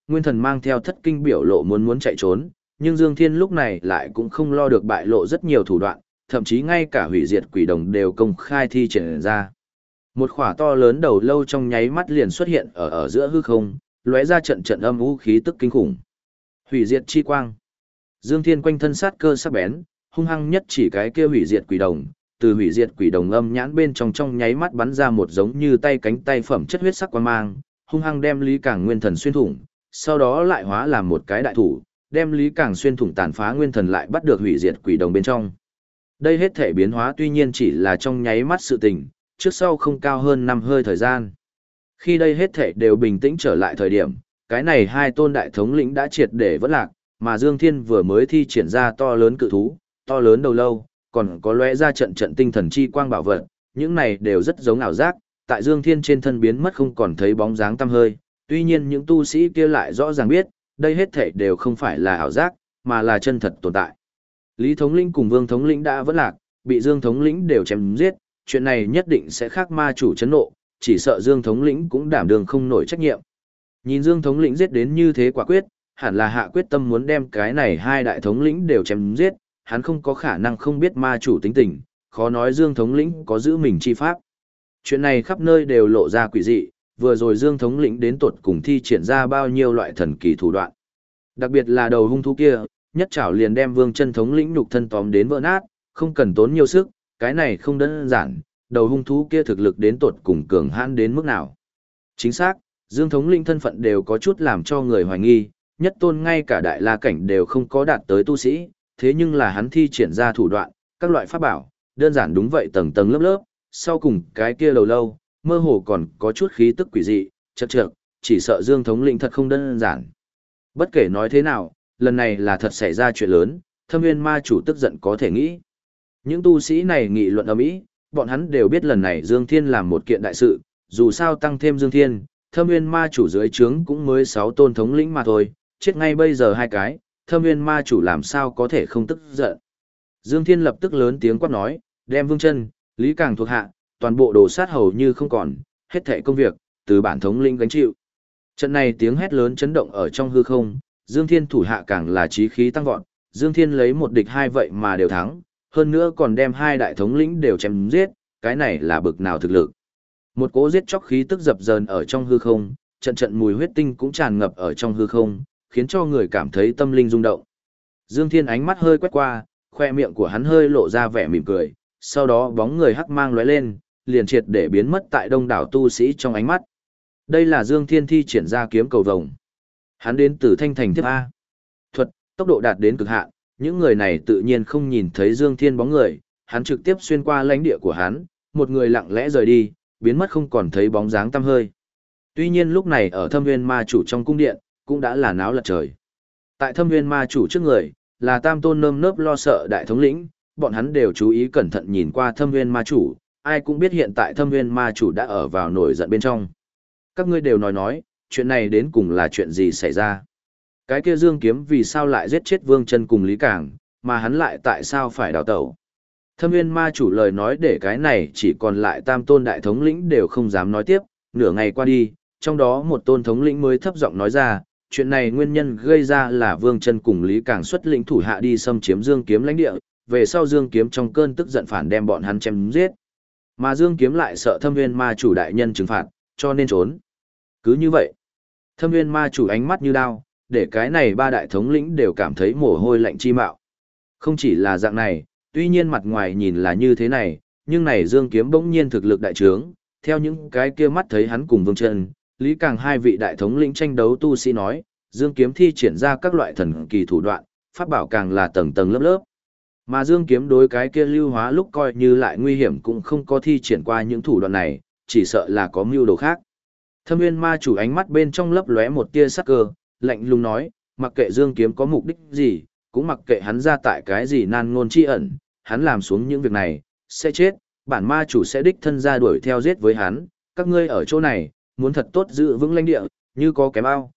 [SPEAKER 1] Nguyên Thần mang theo thất kinh biểu lộ muốn chạy trốn, nhưng Dương Thiên lúc này lại cũng không lo được bại lộ rất nhiều thủ đoạn, thậm chí ngay cả hủy diệt quỷ đồng đều công khai thi triển ra. Một khỏa to lớn đầu lâu trong nháy mắt liền xuất hiện ở giữa hư không, lóe ra trận trận âm u khí tức kinh khủng. Hủy diệt chi quang. Dương Thiên quanh thân sát cơ sắc bén, hung hăng nhất chỉ cái kia hủy diệt quỷ đồng, từ hủy diệt quỷ đồng âm nhãn bên trong nháy mắt bắn ra một giống như tay cánh tay phẩm chất huyết sắc quang mang, hung hăng đem Lý Cảng Nguyên Thần xuyên thủng, sau đó lại hóa làm một cái đại thủ, đem Lý Cảng xuyên thủng tàn phá Nguyên Thần lại bắt được hủy diệt quỷ đồng bên trong. Đây hết thể biến hóa tuy nhiên chỉ là trong nháy mắt sự tình, trước sau không cao hơn 5 hơi thời gian. Khi đây hết thể đều bình tĩnh trở lại thời điểm, cái này hai tôn đại thống lĩnh đã triệt để vỡ lạc, mà Dương Thiên vừa mới thi triển ra to lớn cự thú, to lớn đầu lâu, còn có lóe ra trận trận tinh thần chi quang bảo vật, những này đều rất giống ảo giác, tại Dương Thiên trên thân biến mất không còn thấy bóng dáng tăm hơi, tuy nhiên những tu sĩ kia lại rõ ràng biết, đây hết thể đều không phải là ảo giác, mà là chân thật tồn tại. Lý thống lĩnh cùng Vương thống lĩnh đã vỡ lạc, bị Dương thống lĩnh đều chém giết, chuyện này nhất định sẽ khác ma chủ chấn nộ, chỉ sợ Dương thống lĩnh cũng đảm đương không nổi trách nhiệm. Nhìn Dương thống lĩnh giết đến như thế quả quyết, hẳn là hạ quyết tâm muốn đem cái này hai đại thống lĩnh đều chém giết, hắn không có khả năng không biết ma chủ tính tình, khó nói Dương thống lĩnh có giữ mình chi pháp. Chuyện này khắp nơi đều lộ ra quỷ dị, vừa rồi Dương thống lĩnh đến tột cùng thi triển ra bao nhiêu loại thần kỳ thủ đoạn. Đặc biệt là đầu hung thú kia, nhất trảo liền đem Vương chân thống lĩnh nhục thân tóm đến vỡ nát, không cần tốn nhiều sức, cái này không đơn giản, đầu hung thú kia thực lực đến tột cùng cường hãn đến mức nào. Chính xác, Dương thống lĩnh thân phận đều có chút làm cho người hoài nghi, nhất tôn ngay cả đại la cảnh đều không có đạt tới tu sĩ, thế nhưng là hắn thi triển ra thủ đoạn, các loại pháp bảo, đơn giản đúng vậy tầng tầng lớp lớp, sau cùng cái kia lầu lâu, mơ hồ còn có chút khí tức quỷ dị, chậc chậc, chỉ sợ Dương thống lĩnh thật không đơn giản. Bất kể nói thế nào, lần này là thật xảy ra chuyện lớn, Thâm Nguyên ma chủ tức giận có thể nghĩ. Những tu sĩ này nghị luận ầm ĩ, bọn hắn đều biết lần này Dương Thiên làm một kiện đại sự, dù sao tăng thêm Dương Thiên, Thâm Nguyên ma chủ dưới trướng cũng mới 6 tôn thống lĩnh mà thôi, chết ngay bây giờ hai cái, Thâm Nguyên ma chủ làm sao có thể không tức giận. Dương Thiên lập tức lớn tiếng quát nói, đem Vương Chân, Lý Càng thuộc hạ, toàn bộ đồ sát hầu như không còn, hết thảy công việc, từ bản thống lĩnh gánh chịu. Trận này tiếng hét lớn chấn động ở trong hư không, Dương Thiên thủ hạ càng là chí khí tăng vọt, Dương Thiên lấy một địch hai vậy mà đều thắng, hơn nữa còn đem hai đại thống lĩnh đều chém giết, cái này là bực nào thực lực. Một cỗ giết chóc khí tức dập dờn ở trong hư không, trận trận mùi huyết tinh cũng tràn ngập ở trong hư không, khiến cho người cảm thấy tâm linh rung động. Dương Thiên ánh mắt hơi quét qua, khoe miệng của hắn hơi lộ ra vẻ mỉm cười, sau đó bóng người hắc mang lóe lên, liền triệt để biến mất tại đông đảo tu sĩ trong ánh mắt. Đây là Dương Thiên thi triển ra kiếm cầu vồng. Hắn đến từ Thanh Thành Thiếp A. Thuật, tốc độ đạt đến cực hạn, những người này tự nhiên không nhìn thấy Dương Thiên bóng người, hắn trực tiếp xuyên qua lãnh địa của hắn, một người lặng lẽ rời đi, biến mất không còn thấy bóng dáng tăm hơi. Tuy nhiên lúc này ở Thâm Nguyên ma chủ trong cung điện, cũng đã là náo lật trời. Tại Thâm Nguyên ma chủ trước người, là tam tôn nơm nớp lo sợ đại thống lĩnh, bọn hắn đều chú ý cẩn thận nhìn qua Thâm Nguyên ma chủ, ai cũng biết hiện tại Thâm Nguyên ma chủ đã ở vào nổi giận bên trong. Các ngươi đều nói, chuyện này đến cùng là chuyện gì xảy ra? Cái kia Dương Kiếm vì sao lại giết chết Vương Chân cùng Lý Cảng, mà hắn lại tại sao phải đào tẩu? Thâm Nguyên ma chủ lời nói để cái này chỉ còn lại tam tôn đại thống lĩnh đều không dám nói tiếp, nửa ngày qua đi, trong đó một tôn thống lĩnh mới thấp giọng nói ra, chuyện này nguyên nhân gây ra là Vương Chân cùng Lý Cảng xuất lĩnh thủ hạ đi xâm chiếm Dương Kiếm lãnh địa, về sau Dương Kiếm trong cơn tức giận phản đem bọn hắn chém giết. Mà Dương Kiếm lại sợ Thâm Nguyên ma chủ đại nhân trừng phạt, cho nên trốn. Cứ như vậy, Thâm Nguyên ma chủ ánh mắt như đao, để cái này ba đại thống lĩnh đều cảm thấy mồ hôi lạnh chi mạo. Không chỉ là dạng này, tuy nhiên mặt ngoài nhìn là như thế này, nhưng này Dương Kiếm bỗng nhiên thực lực đại trướng, theo những cái kia mắt thấy hắn cùng Vương Chân, Lý Càng hai vị đại thống lĩnh tranh đấu tu sĩ nói, Dương Kiếm thi triển ra các loại thần kỳ thủ đoạn, pháp bảo càng là tầng tầng lớp lớp. Mà Dương Kiếm đối cái kia lưu hóa lúc coi như lại nguy hiểm cũng không có thi triển qua những thủ đoạn này, chỉ sợ là có mưu đồ khác. Thâm Nguyên ma chủ ánh mắt bên trong lấp lóe một tia sắc cơ, lạnh lùng nói, mặc kệ Dương Kiếm có mục đích gì, cũng mặc kệ hắn ra tại cái gì nan ngôn chi ẩn, hắn làm xuống những việc này, sẽ chết, bản ma chủ sẽ đích thân ra đuổi theo giết với hắn, các ngươi ở chỗ này, muốn thật tốt giữ vững lãnh địa, như có kém ao,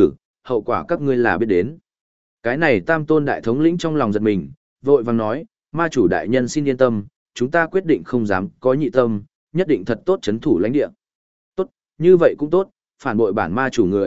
[SPEAKER 1] hậu quả các ngươi là biết đến. Cái này tam tôn đại thống lĩnh trong lòng giật mình, vội vàng nói, ma chủ đại nhân xin yên tâm, chúng ta quyết định không dám có nhị tâm, nhất định thật tốt chấn thủ lãnh địa. Tốt, như vậy cũng tốt, phản bội bản ma chủ người,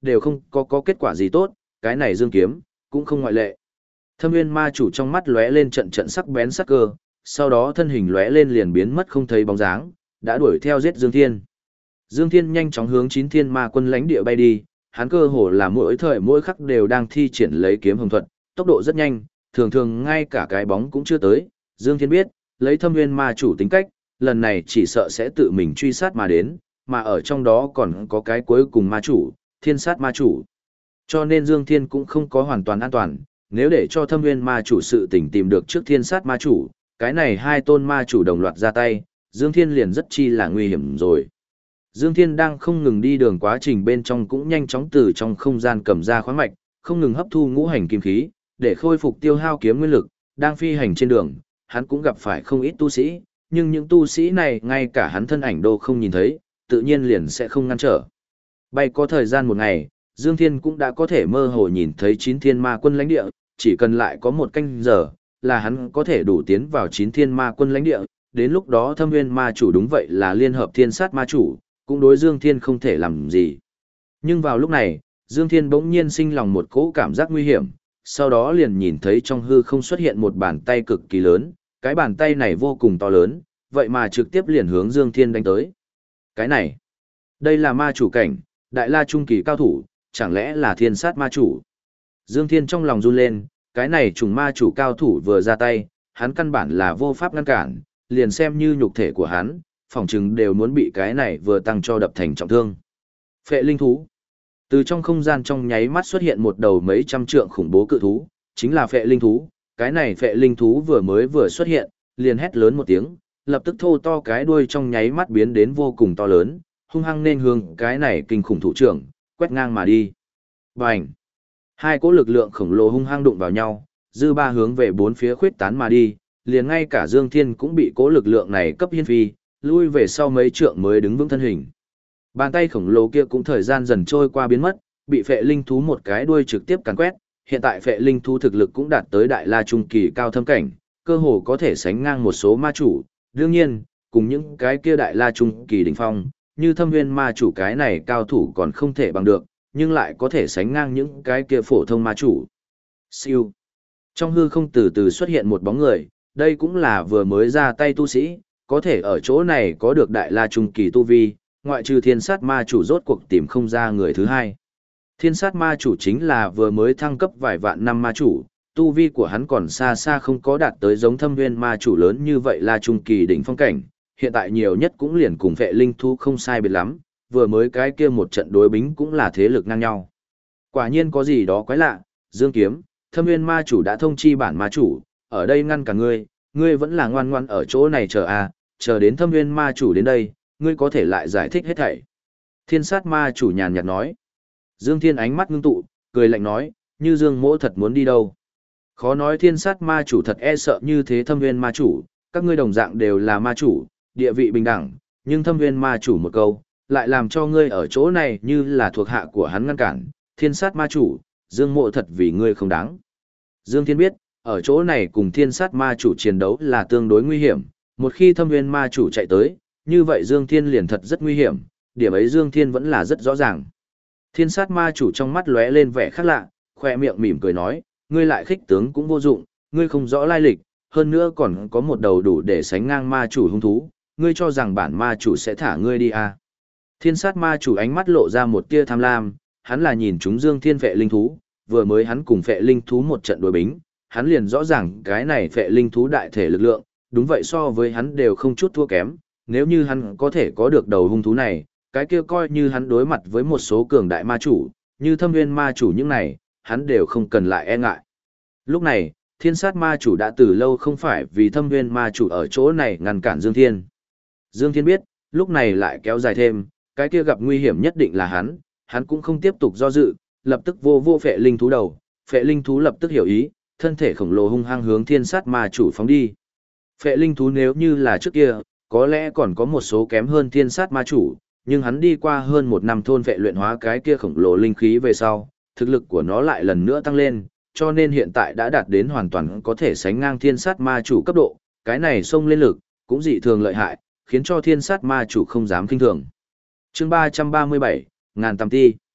[SPEAKER 1] đều không có kết quả gì tốt, cái này dương kiếm, cũng không ngoại lệ. Thâm Nguyên ma chủ trong mắt lóe lên trận trận sắc bén sắc cơ, sau đó thân hình lóe lên liền biến mất không thấy bóng dáng, đã đuổi theo giết Dương Thiên. Dương Thiên nhanh chóng hướng Chín Thiên Ma Quân lãnh địa bay đi, hắn cơ hồ là mỗi thời mỗi khắc đều đang thi triển lấy kiếm hồng thuật, tốc độ rất nhanh, thường thường ngay cả cái bóng cũng chưa tới. Dương Thiên biết, lấy Thâm Nguyên ma chủ tính cách, lần này chỉ sợ sẽ tự mình truy sát mà đến, mà ở trong đó còn có cái cuối cùng ma chủ, Thiên Sát ma chủ. Cho nên Dương Thiên cũng không có hoàn toàn an toàn, nếu để cho Thâm Nguyên ma chủ sự tình tìm được trước Thiên Sát ma chủ, cái này hai tôn ma chủ đồng loạt ra tay, Dương Thiên liền rất chi là nguy hiểm rồi. Dương Thiên đang không ngừng đi đường quá trình bên trong cũng nhanh chóng từ trong không gian cầm ra khoáng mạch, không ngừng hấp thu ngũ hành kim khí, để khôi phục tiêu hao kiếm nguyên lực, đang phi hành trên đường, hắn cũng gặp phải không ít tu sĩ, nhưng những tu sĩ này ngay cả hắn thân ảnh đô không nhìn thấy, tự nhiên liền sẽ không ngăn trở. Bay có thời gian một ngày, Dương Thiên cũng đã có thể mơ hồ nhìn thấy Chín Thiên Ma Quân lãnh địa, chỉ cần lại có một canh giờ, là hắn có thể đủ tiến vào Chín Thiên Ma Quân lãnh địa, đến lúc đó Thâm Nguyên ma chủ đúng vậy là liên hợp Thiên Sát ma chủ, cũng đối Dương Thiên không thể làm gì. Nhưng vào lúc này, Dương Thiên bỗng nhiên sinh lòng một cỗ cảm giác nguy hiểm, sau đó liền nhìn thấy trong hư không xuất hiện một bàn tay cực kỳ lớn, cái bàn tay này vô cùng to lớn, vậy mà trực tiếp liền hướng Dương Thiên đánh tới. Cái này, đây là ma chủ cảnh, đại la trung kỳ cao thủ, chẳng lẽ là Thiên Sát ma chủ? Dương Thiên trong lòng run lên, cái này trùng ma chủ cao thủ vừa ra tay, hắn căn bản là vô pháp ngăn cản, liền xem như nhục thể của hắn, phỏng chừng đều muốn bị cái này vừa tăng cho đập thành trọng thương. Phệ linh thú. Từ trong không gian trong nháy mắt xuất hiện một đầu mấy trăm trượng khủng bố cự thú, chính là phệ linh thú. Cái này phệ linh thú vừa xuất hiện, liền hét lớn một tiếng, lập tức thô to cái đuôi trong nháy mắt biến đến vô cùng to lớn, hung hăng nên hướng cái này kinh khủng thủ trưởng, quét ngang mà đi. Bành! Hai cỗ lực lượng khổng lồ hung hăng đụng vào nhau, dư ba hướng về bốn phía khuyết tán mà đi, liền ngay cả Dương Thiên cũng bị cỗ lực lượng này cấp hiên phi, lui về sau mấy trượng mới đứng vững thân hình. Bàn tay khổng lồ kia cũng thời gian dần trôi qua biến mất, bị phệ linh thú một cái đuôi trực tiếp càn quét, hiện tại phệ linh thú thực lực cũng đạt tới đại la trung kỳ cao thâm cảnh, cơ hồ có thể sánh ngang một số ma chủ, đương nhiên, cùng những cái kia đại la trung kỳ đỉnh phong, như Thâm Nguyên ma chủ cái này cao thủ còn không thể bằng được, nhưng lại có thể sánh ngang những cái kia phổ thông ma chủ. Siêu. Trong hư không từ từ xuất hiện một bóng người, đây cũng là vừa mới ra tay tu sĩ, có thể ở chỗ này có được đại la trung kỳ tu vi, ngoại trừ Thiên Sát ma chủ rốt cuộc tìm không ra người thứ hai. Thiên Sát ma chủ chính là vừa mới thăng cấp vài vạn năm ma chủ, tu vi của hắn còn xa xa không có đạt tới giống Thâm Nguyên ma chủ lớn như vậy là trung kỳ đỉnh phong cảnh, hiện tại nhiều nhất cũng liền cùng phệ linh thú không sai biệt lắm, vừa mới cái kia một trận đối bính cũng là thế lực ngang nhau. Quả nhiên có gì đó quái lạ, Dương Kiếm, Thâm Nguyên ma chủ đã thông chi bản ma chủ, ở đây ngăn cả ngươi vẫn là ngoan ngoan ở chỗ này chờ à, chờ đến Thâm Nguyên ma chủ đến đây, ngươi có thể lại giải thích hết thảy. Thiên Sát ma chủ nhàn nhạt nói. Dương Thiên ánh mắt ngưng tụ, cười lạnh nói, như Dương mỗ thật muốn đi đâu. Khó nói Thiên Sát ma chủ thật e sợ như thế Thâm Nguyên ma chủ, các ngươi đồng dạng đều là ma chủ, địa vị bình đẳng, nhưng Thâm Nguyên ma chủ một câu, lại làm cho ngươi ở chỗ này như là thuộc hạ của hắn ngăn cản, Thiên Sát ma chủ, Dương mộ thật vì ngươi không đáng. Dương Thiên biết, ở chỗ này cùng Thiên Sát ma chủ chiến đấu là tương đối nguy hiểm, một khi Thâm Nguyên ma chủ chạy tới, như vậy Dương Thiên liền thật rất nguy hiểm, điểm ấy Dương Thiên vẫn là rất rõ ràng. Thiên Sát ma chủ trong mắt lóe lên vẻ khác lạ, khoe miệng mỉm cười nói, ngươi lại khích tướng cũng vô dụng, ngươi không rõ lai lịch, hơn nữa còn có một đầu đủ để sánh ngang ma chủ hung thú, ngươi cho rằng bản ma chủ sẽ thả ngươi đi à. Thiên Sát ma chủ ánh mắt lộ ra một tia tham lam, hắn là nhìn chúng Dương Thiên phệ linh thú, vừa mới hắn cùng phệ linh thú một trận đối bính, hắn liền rõ ràng cái này phệ linh thú đại thể lực lượng, đúng vậy so với hắn đều không chút thua kém, nếu như hắn có thể có được đầu hung thú này, cái kia coi như hắn đối mặt với một số cường đại ma chủ, như Thâm Nguyên ma chủ những này, hắn đều không cần lại e ngại. Lúc này, Thiên Sát ma chủ đã từ lâu không phải vì Thâm Nguyên ma chủ ở chỗ này ngăn cản Dương Thiên. Dương Thiên biết, lúc này lại kéo dài thêm, cái kia gặp nguy hiểm nhất định là hắn cũng không tiếp tục do dự, lập tức vô phệ linh thú đầu, phệ linh thú lập tức hiểu ý, thân thể khổng lồ hung hăng hướng Thiên Sát ma chủ phóng đi. Phệ linh thú nếu như là trước kia, có lẽ còn có một số kém hơn Thiên Sát ma chủ, nhưng hắn đi qua hơn một năm thôn phệ luyện hóa cái kia khổng lồ linh khí về sau, thực lực của nó lại lần nữa tăng lên, cho nên hiện tại đã đạt đến hoàn toàn có thể sánh ngang Thiên Sát ma chủ cấp độ, cái này xông lên lực, cũng dị thường lợi hại, khiến cho Thiên Sát ma chủ không dám kinh thường. Chương 337, Ngàn Tam Ti.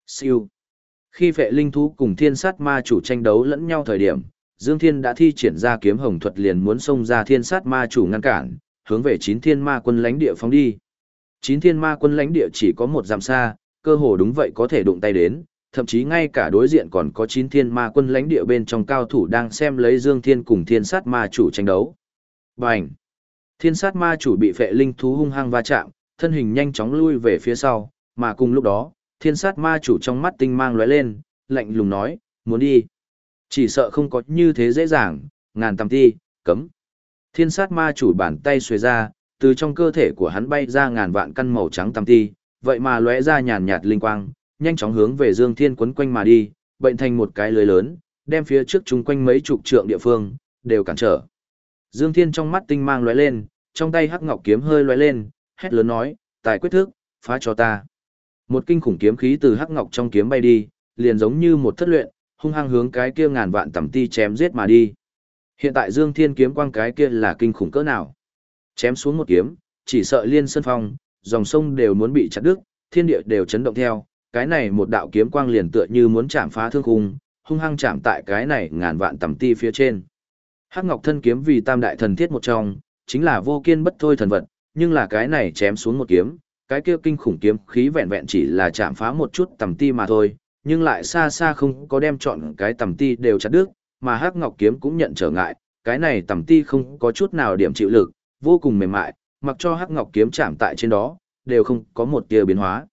[SPEAKER 1] Siêu. Khi Phệ Linh thú cùng Thiên Sát Ma chủ tranh đấu lẫn nhau thời điểm, Dương Thiên đã thi triển ra kiếm hồng thuật liền muốn xông ra Thiên Sát Ma chủ ngăn cản, hướng về Chín Thiên Ma quân lãnh địa phóng đi. Chín Thiên Ma quân lãnh địa chỉ có một dặm xa, cơ hồ đúng vậy có thể đụng tay đến, thậm chí ngay cả đối diện còn có Chín Thiên Ma quân lãnh địa bên trong cao thủ đang xem lấy Dương Thiên cùng Thiên Sát Ma chủ tranh đấu. Bành! Thiên Sát Ma chủ bị Phệ Linh thú hung hăng va chạm, thân hình nhanh chóng lui về phía sau, mà cùng lúc đó, Thiên Sát Ma chủ trong mắt tinh mang lóe lên, lạnh lùng nói, muốn đi. Chỉ sợ không có như thế dễ dàng, ngàn tầm ti, cấm. Thiên Sát Ma chủ bàn tay xuề ra, từ trong cơ thể của hắn bay ra ngàn vạn căn màu trắng tầm ti, vậy mà lóe ra nhàn nhạt linh quang, nhanh chóng hướng về Dương Thiên quấn quanh mà đi, bệnh thành một cái lưới lớn, đem phía trước chúng quanh mấy chục trượng địa phương đều cản trở. Dương Thiên trong mắt tinh mang lóe lên, trong tay hắc ngọc kiếm hơi lóe lên, hét lớn nói, tài quyết thức, phá cho ta. Một kinh khủng kiếm khí từ hắc ngọc trong kiếm bay đi, liền giống như một thất luyện, hung hăng hướng cái kia ngàn vạn tầm ti chém giết mà đi. Hiện tại Dương Thiên kiếm quang cái kia là kinh khủng cỡ nào? Chém xuống một kiếm, chỉ sợ liên sơn phong, dòng sông đều muốn bị chặt đứt, thiên địa đều chấn động theo, cái này một đạo kiếm quang liền tựa như muốn chạm phá thương khung, hung hăng chạm tại cái này ngàn vạn tầm ti phía trên. Hắc Ngọc thân kiếm vì tam đại thần thiết một trong, chính là vô kiên bất thôi thần vật, nhưng là cái này chém xuống một kiếm, cái kia kinh khủng kiếm khí vẹn vẹn chỉ là chạm phá một chút tầm ti mà thôi, nhưng lại xa xa không có đem chọn cái tầm ti đều chặt đứt, mà Hắc Ngọc kiếm cũng nhận trở ngại, cái này tầm ti không có chút nào điểm chịu lực, vô cùng mềm mại, mặc cho Hắc Ngọc kiếm chạm tại trên đó, đều không có một tia biến hóa.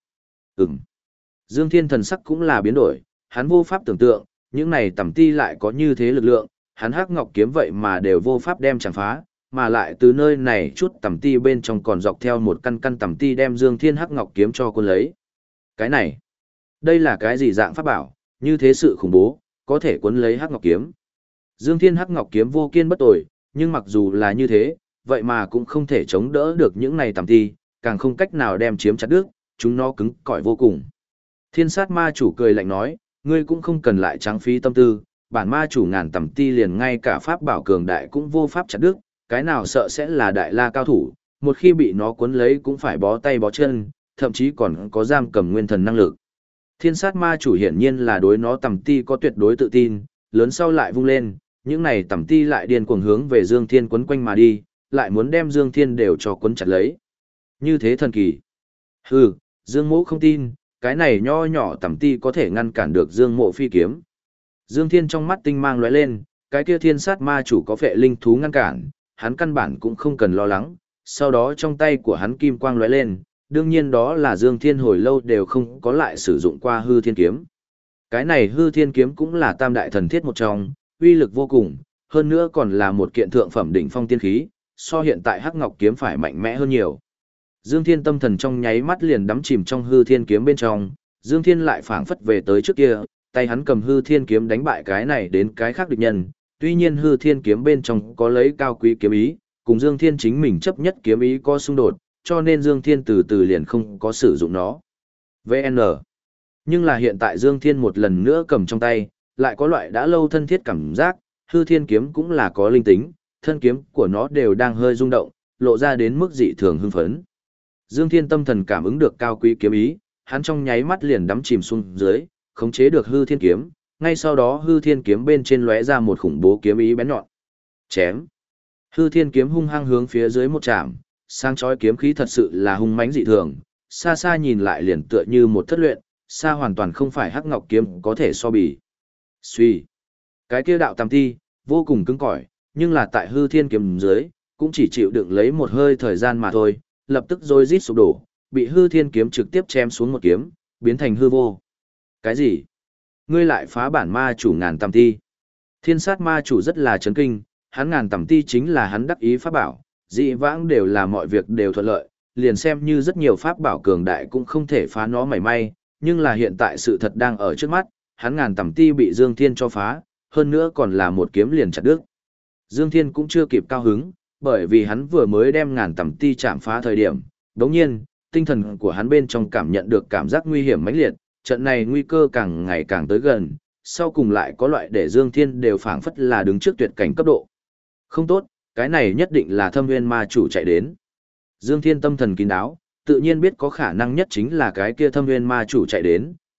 [SPEAKER 1] Dương Thiên thần sắc cũng là biến đổi, hắn vô pháp tưởng tượng, những này tầm ti lại có như thế lực lượng, hắn Hắc Ngọc kiếm vậy mà đều vô pháp đem chẳng phá, mà lại từ nơi này chút tầm ti bên trong còn dọc theo một căn căn tầm ti đem Dương Thiên Hắc Ngọc kiếm cho quân lấy. Cái này, đây là cái gì dạng pháp bảo, như thế sự khủng bố, có thể cuốn lấy Hắc Ngọc kiếm. Dương Thiên Hắc Ngọc kiếm vô kiên bất tồi, nhưng mặc dù là như thế, vậy mà cũng không thể chống đỡ được những này tầm ti, càng không cách nào đem chiếm chặt đứt, chúng nó cứng cỏi vô cùng. Thiên Sát Ma chủ cười lạnh nói, ngươi cũng không cần lại trắng phí tâm tư, bản ma chủ ngàn tầm ti liền ngay cả pháp bảo cường đại cũng vô pháp chặt đứt, cái nào sợ sẽ là đại la cao thủ, một khi bị nó cuốn lấy cũng phải bó tay bó chân, thậm chí còn có giam cầm nguyên thần năng lực. Thiên Sát Ma chủ hiển nhiên là đối nó tầm ti có tuyệt đối tự tin, lớn sau lại vung lên, những này tầm ti lại điên cuồng hướng về Dương Thiên quấn quanh mà đi, lại muốn đem Dương Thiên đều cho quấn chặt lấy. Như thế thần kỳ. Hừ, Dương Mộ không tin, cái này nho nhỏ tầm ti có thể ngăn cản được Dương Mộ phi kiếm. Dương Thiên trong mắt tinh mang lóe lên, cái kia Thiên Sát Ma chủ có Phệ Linh thú ngăn cản, hắn căn bản cũng không cần lo lắng, sau đó trong tay của hắn kim quang lóe lên, đương nhiên đó là Dương Thiên hồi lâu đều không có lại sử dụng qua hư thiên kiếm. Cái này hư thiên kiếm cũng là tam đại thần thiết một trong, uy lực vô cùng, hơn nữa còn là một kiện thượng phẩm đỉnh phong tiên khí, so hiện tại Hắc Ngọc kiếm phải mạnh mẽ hơn nhiều. Dương Thiên tâm thần trong nháy mắt liền đắm chìm trong hư thiên kiếm bên trong, Dương Thiên lại phảng phất về tới trước kia, tay hắn cầm hư thiên kiếm đánh bại cái này đến cái khác địch nhân, tuy nhiên hư thiên kiếm bên trong có lấy cao quý kiếm ý, cùng Dương Thiên chính mình chấp nhất kiếm ý có xung đột, cho nên Dương Thiên từ từ liền không có sử dụng nó. VN. Nhưng là hiện tại Dương Thiên một lần nữa cầm trong tay, lại có loại đã lâu thân thiết cảm giác, hư thiên kiếm cũng là có linh tính, thân kiếm của nó đều đang hơi rung động, lộ ra đến mức dị thường hưng phấn. Dương Thiên tâm thần cảm ứng được cao quý kiếm ý, hắn trong nháy mắt liền đắm chìm xuống dưới, khống chế được hư thiên kiếm, ngay sau đó hư thiên kiếm bên trên lóe ra một khủng bố kiếm ý bén nhọn. Chém. Hư thiên kiếm hung hăng hướng phía dưới một chạm, sáng chói kiếm khí thật sự là hung mãnh dị thường, xa xa nhìn lại liền tựa như một thất luyện, xa hoàn toàn không phải Hắc Ngọc kiếm có thể so bì. Suy. Cái kia đạo tam ti, vô cùng cứng cỏi, nhưng là tại hư thiên kiếm dưới, cũng chỉ chịu đựng lấy một hơi thời gian mà thôi, lập tức rồi rít sụp đổ, bị hư thiên kiếm trực tiếp chém xuống một kiếm, biến thành hư vô. Cái gì? Ngươi lại phá bản ma chủ ngàn tầm ti. Thiên Sát Ma chủ rất là chấn kinh, hắn ngàn tầm ti chính là hắn đắc ý pháp bảo, dị vãng đều là mọi việc đều thuận lợi, liền xem như rất nhiều pháp bảo cường đại cũng không thể phá nó mảy may, nhưng là hiện tại sự thật đang ở trước mắt, hắn ngàn tầm ti bị Dương Thiên cho phá, hơn nữa còn là một kiếm liền chặt đứt. Dương Thiên cũng chưa kịp cao hứng, bởi vì hắn vừa mới đem ngàn tầm ti chạm phá thời điểm, đồng nhiên, tinh thần của hắn bên trong cảm nhận được cảm giác nguy hiểm mãnh liệt, trận này nguy cơ càng ngày càng tới gần, sau cùng lại có loại để Dương Thiên đều phảng phất là đứng trước tuyệt cảnh cấp độ. Không tốt, cái này nhất định là Thâm Nguyên Ma chủ chạy đến. Dương Thiên tâm thần kín đáo, tự nhiên biết có khả năng nhất chính là cái kia Thâm Nguyên Ma chủ chạy đến,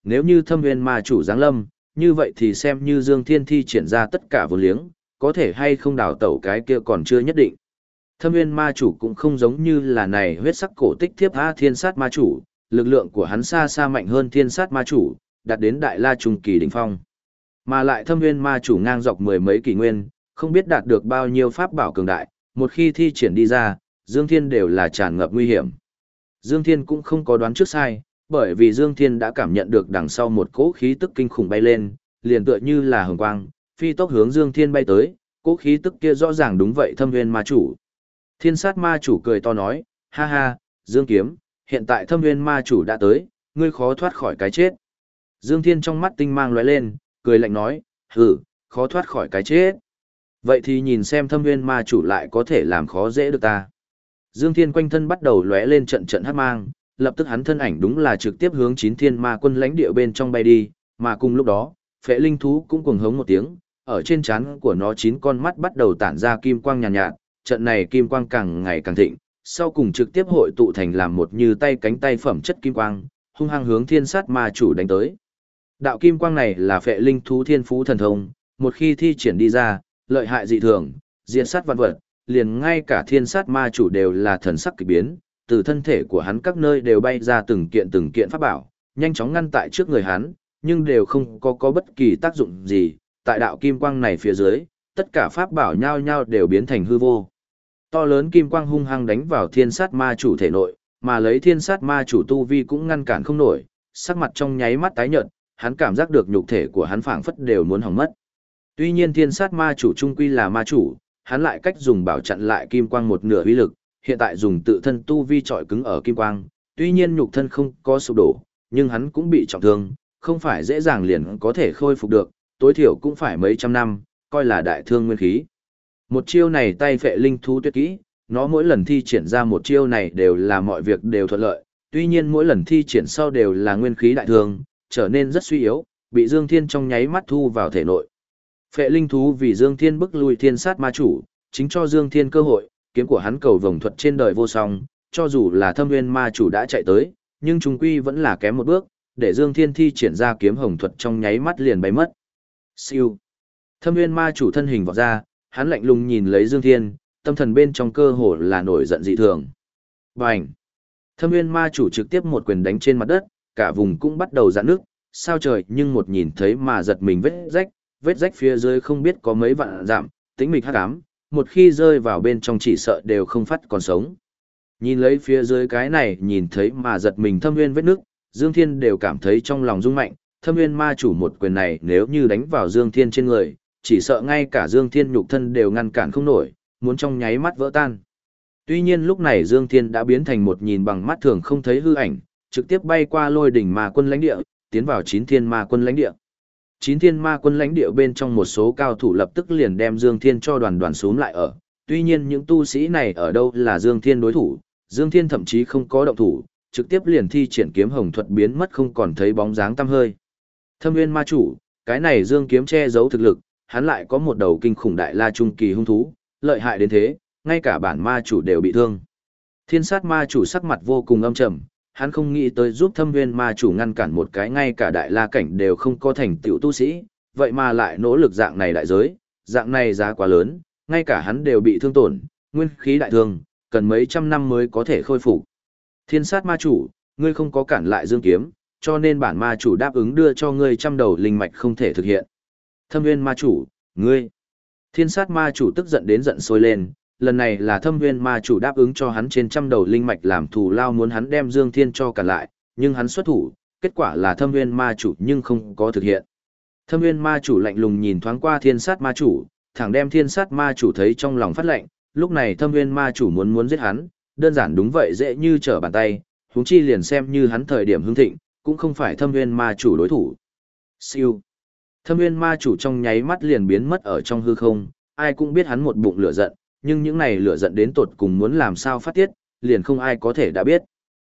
[SPEAKER 1] nếu như thâm nguyên ma chủ giáng lâm, như vậy thì xem như Dương Thiên thi triển ra tất cả vô liếng, có thể hay không đào tẩu cái kia còn chưa nhất định. Thâm nguyên ma chủ cũng không giống như là này huyết sắc cổ tích thiếp A thiên sát ma chủ, lực lượng của hắn xa xa mạnh hơn thiên sát ma chủ, đạt đến đại la trung kỳ đỉnh phong. Mà lại thâm nguyên ma chủ ngang dọc mười mấy kỷ nguyên, không biết đạt được bao nhiêu pháp bảo cường đại, một khi thi triển đi ra, Dương Thiên đều là tràn ngập nguy hiểm. Dương Thiên cũng không có đoán trước sai, bởi vì Dương Thiên đã cảm nhận được đằng sau một cỗ khí tức kinh khủng bay lên, liền tựa như là hồng quang, phi tốc hướng Dương Thiên bay tới, cỗ khí tức kia rõ ràng đúng vậy thâm nguyên ma chủ. Thiên sát ma chủ cười to nói, ha ha, Dương Kiếm, hiện tại thâm nguyên ma chủ đã tới, ngươi khó thoát khỏi cái chết. Dương Thiên trong mắt tinh mang lóe lên, cười lạnh nói, hừ, khó thoát khỏi cái chết. Vậy thì nhìn xem thâm nguyên ma chủ lại có thể làm khó dễ được ta. Dương Thiên quanh thân bắt đầu lóe lên trận trận hắc mang, lập tức hắn thân ảnh đúng là trực tiếp hướng chín thiên ma quân lãnh địa bên trong bay đi, mà cùng lúc đó, phệ linh thú cũng cuồng hống một tiếng, ở trên trán của nó chín con mắt bắt đầu tản ra kim quang nhàn nhạt, trận này kim quang càng ngày càng thịnh, sau cùng trực tiếp hội tụ thành làm một như tay cánh tay phẩm chất kim quang, hung hăng hướng thiên sát ma chủ đánh tới. Đạo kim quang này là phệ linh thú thiên phú thần thông, một khi thi triển đi ra, lợi hại dị thường, diệt sát vạn vật, liền ngay cả thiên sát ma chủ đều là thần sắc kỳ biến, từ thân thể của hắn các nơi đều bay ra từng kiện pháp bảo, nhanh chóng ngăn tại trước người hắn, nhưng đều không có bất kỳ tác dụng gì, tại đạo kim quang này phía dưới, tất cả pháp bảo nhao nhao đều biến thành hư vô. To lớn kim quang hung hăng đánh vào thiên sát ma chủ thể nội, mà lấy thiên sát ma chủ tu vi cũng ngăn cản không nổi, sắc mặt trong nháy mắt tái nhợt, hắn cảm giác được nhục thể của hắn phảng phất đều muốn hỏng mất. Tuy nhiên thiên sát ma chủ trung quy là ma chủ, hắn lại cách dùng bảo chặn lại kim quang một nửa uy lực, hiện tại dùng tự thân tu vi trọi cứng ở kim quang, tuy nhiên nhục thân không có sụp đổ, nhưng hắn cũng bị trọng thương, không phải dễ dàng liền có thể khôi phục được, tối thiểu cũng phải mấy trăm năm, coi là đại thương nguyên khí. Một chiêu này tay phệ linh thú tuyệt kỹ, nó mỗi lần thi triển ra một chiêu này đều là mọi việc đều thuận lợi, tuy nhiên mỗi lần thi triển sau đều là nguyên khí đại thương, trở nên rất suy yếu, bị Dương Thiên trong nháy mắt thu vào thể nội. Phệ linh thú vì Dương Thiên bức lui thiên sát ma chủ, chính cho Dương Thiên cơ hội, kiếm của hắn cầu vồng thuật trên đời vô song, cho dù là thâm nguyên ma chủ đã chạy tới, nhưng trung quy vẫn là kém một bước, để Dương Thiên thi triển ra kiếm hồng thuật trong nháy mắt liền bay mất. Siêu. Thâm nguyên ma chủ thân hình vọt ra, hắn lạnh lùng nhìn lấy Dương Thiên, tâm thần bên trong cơ hồ là nổi giận dị thường. Bành. Thâm nguyên ma chủ trực tiếp một quyền đánh trên mặt đất, cả vùng cũng bắt đầu rạn nước, sao trời nhưng một nhìn thấy mà giật mình vết rách phía dưới không biết có mấy vạn dặm, tĩnh mịch hắc ám, một khi rơi vào bên trong chỉ sợ đều không phát còn sống. Nhìn lấy phía dưới cái này nhìn thấy mà giật mình thâm nguyên vết nước, Dương Thiên đều cảm thấy trong lòng rung mạnh, thâm nguyên ma chủ một quyền này nếu như đánh vào Dương Thiên trên người, chỉ sợ ngay cả Dương Thiên nhục thân đều ngăn cản không nổi, muốn trong nháy mắt vỡ tan. Tuy nhiên lúc này Dương Thiên đã biến thành một nhìn bằng mắt thường không thấy hư ảnh, trực tiếp bay qua lôi đỉnh ma quân lãnh địa, tiến vào chín thiên ma quân lãnh địa. Chín thiên ma quân lãnh địa bên trong một số cao thủ lập tức liền đem Dương Thiên cho đoàn xuống lại ở. Tuy nhiên những tu sĩ này ở đâu là Dương Thiên đối thủ, Dương Thiên thậm chí không có động thủ, trực tiếp liền thi triển kiếm hồng thuật biến mất không còn thấy bóng dáng tăm hơi. Thâm nguyên ma chủ, cái này Dương kiếm che giấu thực lực, hắn lại có một đầu kinh khủng đại la trung kỳ hung thú, lợi hại đến thế, ngay cả bản ma chủ đều bị thương. Thiên sát ma chủ sắc mặt vô cùng âm trầm, hắn không nghĩ tới giúp thâm nguyên ma chủ ngăn cản một cái ngay cả đại la cảnh đều không có thành tựu tu sĩ, vậy mà lại nỗ lực dạng này đại giới, dạng này giá quá lớn, ngay cả hắn đều bị thương tổn, nguyên khí đại thương, cần mấy trăm năm mới có thể khôi phục. Thiên sát ma chủ, ngươi không có cản lại Dương kiếm, cho nên bản ma chủ đáp ứng đưa cho ngươi trăm đầu linh mạch không thể thực hiện. Thâm nguyên ma chủ, ngươi. Thiên sát ma chủ tức giận đến giận sôi lên, lần này là thâm nguyên ma chủ đáp ứng cho hắn trên trăm đầu linh mạch làm thù lao muốn hắn đem Dương Thiên cho cản lại, nhưng hắn xuất thủ, kết quả là thâm nguyên ma chủ nhưng không có thực hiện. Thâm nguyên ma chủ lạnh lùng nhìn thoáng qua thiên sát ma chủ, thẳng đem thiên sát ma chủ thấy trong lòng phát lạnh, lúc này thâm nguyên ma chủ muốn giết hắn, đơn giản đúng vậy dễ như trở bàn tay, huống chi liền xem như hắn thời điểm hưng thịnh, cũng không phải thâm nguyên ma chủ đối thủ. Siêu. Thâm nguyên ma chủ trong nháy mắt liền biến mất ở trong hư không, ai cũng biết hắn một bụng lửa giận, nhưng những này lửa giận đến tột cùng muốn làm sao phát tiết, liền không ai có thể đã biết.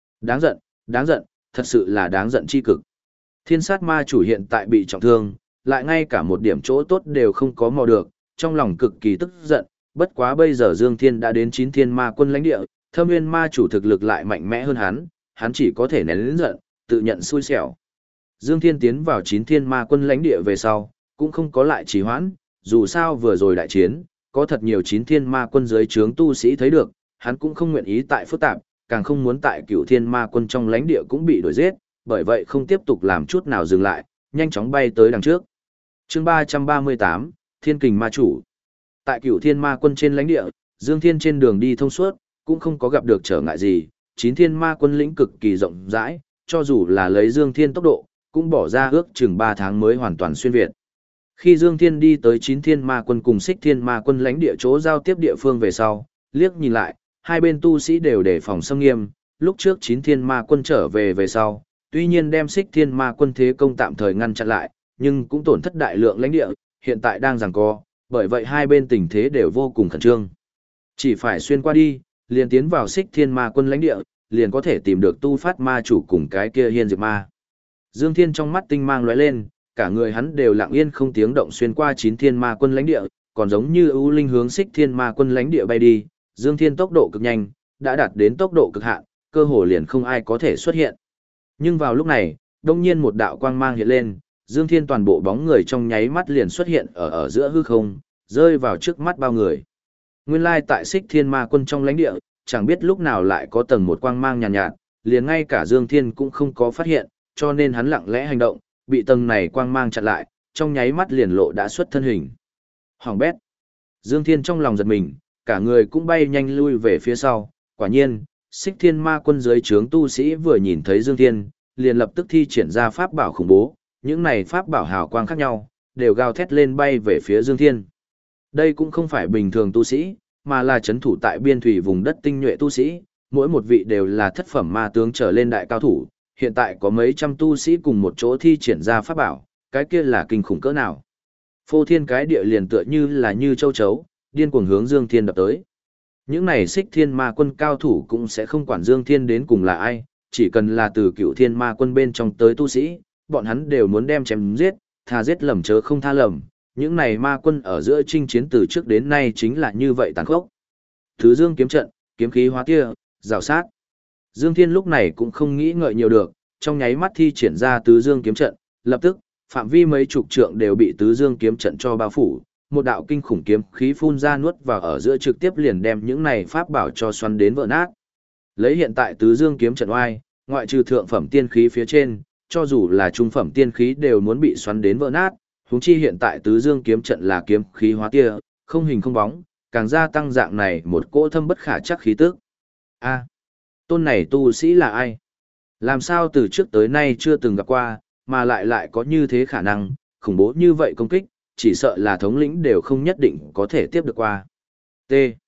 [SPEAKER 1] Đáng giận, thật sự là đáng giận chi cực. Thiên sát ma chủ hiện tại bị trọng thương, lại ngay cả một điểm chỗ tốt đều không có mò được, trong lòng cực kỳ tức giận, bất quá bây giờ Dương Thiên đã đến chín thiên ma quân lãnh địa, thâm nguyên ma chủ thực lực lại mạnh mẽ hơn hắn chỉ có thể nén lớn giận, tự nhận xui xẻo. Dương Thiên tiến vào chín thiên ma quân lãnh địa về sau, cũng không có lại trì hoãn, dù sao vừa rồi đại chiến, có thật nhiều chín thiên ma quân dưới trướng tu sĩ thấy được, hắn cũng không nguyện ý tại phức tạp, càng không muốn tại cửu thiên ma quân trong lãnh địa cũng bị đuổi giết, bởi vậy không tiếp tục làm chút nào dừng lại, nhanh chóng bay tới đằng trước. Chương 338, Thiên Kình Ma Chủ. Tại cửu thiên ma quân trên lãnh địa, Dương Thiên trên đường đi thông suốt, cũng không có gặp được trở ngại gì, chín thiên ma quân lĩnh cực kỳ rộng rãi, cho dù là lấy Dương Thiên tốc độ, cũng bỏ ra ước chừng 3 tháng mới hoàn toàn xuyên Việt. Khi Dương Thiên đi tới chín thiên ma quân cùng xích thiên ma quân lãnh địa chỗ giao tiếp địa phương về sau, liếc nhìn lại, hai bên tu sĩ đều đề phòng xâm nghiêm, lúc trước chín thiên ma quân trở về sau, tuy nhiên đem xích thiên ma quân thế công tạm thời ngăn chặn lại, nhưng cũng tổn thất đại lượng lãnh địa, hiện tại đang giằng co, bởi vậy hai bên tình thế đều vô cùng khẩn trương. Chỉ phải xuyên qua đi, liền tiến vào xích thiên ma quân lãnh địa, liền có thể tìm được tu phát ma chủ cùng cái kia hiên diệp ma. Dương Thiên trong mắt tinh mang lóe lên, cả người hắn đều lặng yên không tiếng động xuyên qua chín thiên ma quân lãnh địa, còn giống như ưu linh hướng xích thiên ma quân lãnh địa bay đi, Dương Thiên tốc độ cực nhanh, đã đạt đến tốc độ cực hạn, cơ hồ liền không ai có thể xuất hiện. Nhưng vào lúc này, đột nhiên một đạo quang mang hiện lên, Dương Thiên toàn bộ bóng người trong nháy mắt liền xuất hiện ở giữa hư không, rơi vào trước mắt bao người. Nguyên lai tại xích thiên ma quân trong lãnh địa, chẳng biết lúc nào lại có tầng một quang mang nhàn nhạt, liền ngay cả Dương Thiên cũng không có phát hiện, cho nên hắn lặng lẽ hành động, bị tầng này quang mang chặn lại, trong nháy mắt liền lộ đã xuất thân hình. Hoàng bét. Dương Thiên trong lòng giật mình, cả người cũng bay nhanh lui về phía sau, quả nhiên, xích thiên ma quân dưới trướng tu sĩ vừa nhìn thấy Dương Thiên, liền lập tức thi triển ra pháp bảo khủng bố, những này pháp bảo hào quang khác nhau, đều gào thét lên bay về phía Dương Thiên. Đây cũng không phải bình thường tu sĩ, mà là chấn thủ tại biên thủy vùng đất tinh nhuệ tu sĩ, mỗi một vị đều là thất phẩm ma tướng trở lên đại cao thủ, hiện tại có mấy trăm tu sĩ cùng một chỗ thi triển ra pháp bảo, cái kia là kinh khủng cỡ nào. Phô thiên cái địa liền tựa như châu chấu, điên cuồng hướng Dương Thiên đập tới. Những này xích thiên ma quân cao thủ cũng sẽ không quản Dương Thiên đến cùng là ai, chỉ cần là từ cựu thiên ma quân bên trong tới tu sĩ, bọn hắn đều muốn đem chém giết, tha giết lầm chớ không tha lầm. Những này ma quân ở giữa chinh chiến từ trước đến nay chính là như vậy tàn khốc. Thứ Dương kiếm trận, kiếm khí hóa tia, rào sát. Dương Thiên lúc này cũng không nghĩ ngợi nhiều được, trong nháy mắt thi triển ra Tứ Dương kiếm trận, lập tức, phạm vi mấy chục trượng đều bị Tứ Dương kiếm trận cho bao phủ, một đạo kinh khủng kiếm khí phun ra nuốt vào ở giữa trực tiếp liền đem những này pháp bảo cho xoắn đến vỡ nát. Lấy hiện tại Tứ Dương kiếm trận oai, ngoại trừ thượng phẩm tiên khí phía trên, cho dù là trung phẩm tiên khí đều muốn bị xoắn đến vỡ nát, huống chi hiện tại Tứ Dương kiếm trận là kiếm khí hóa tia, không hình không bóng, càng gia tăng dạng này một cỗ thâm bất khả chắc khí tức. A, tôn này tu sĩ là ai? Làm sao từ trước tới nay chưa từng gặp qua, mà lại có như thế khả năng, khủng bố như vậy công kích, chỉ sợ là thống lĩnh đều không nhất định có thể tiếp được qua. T.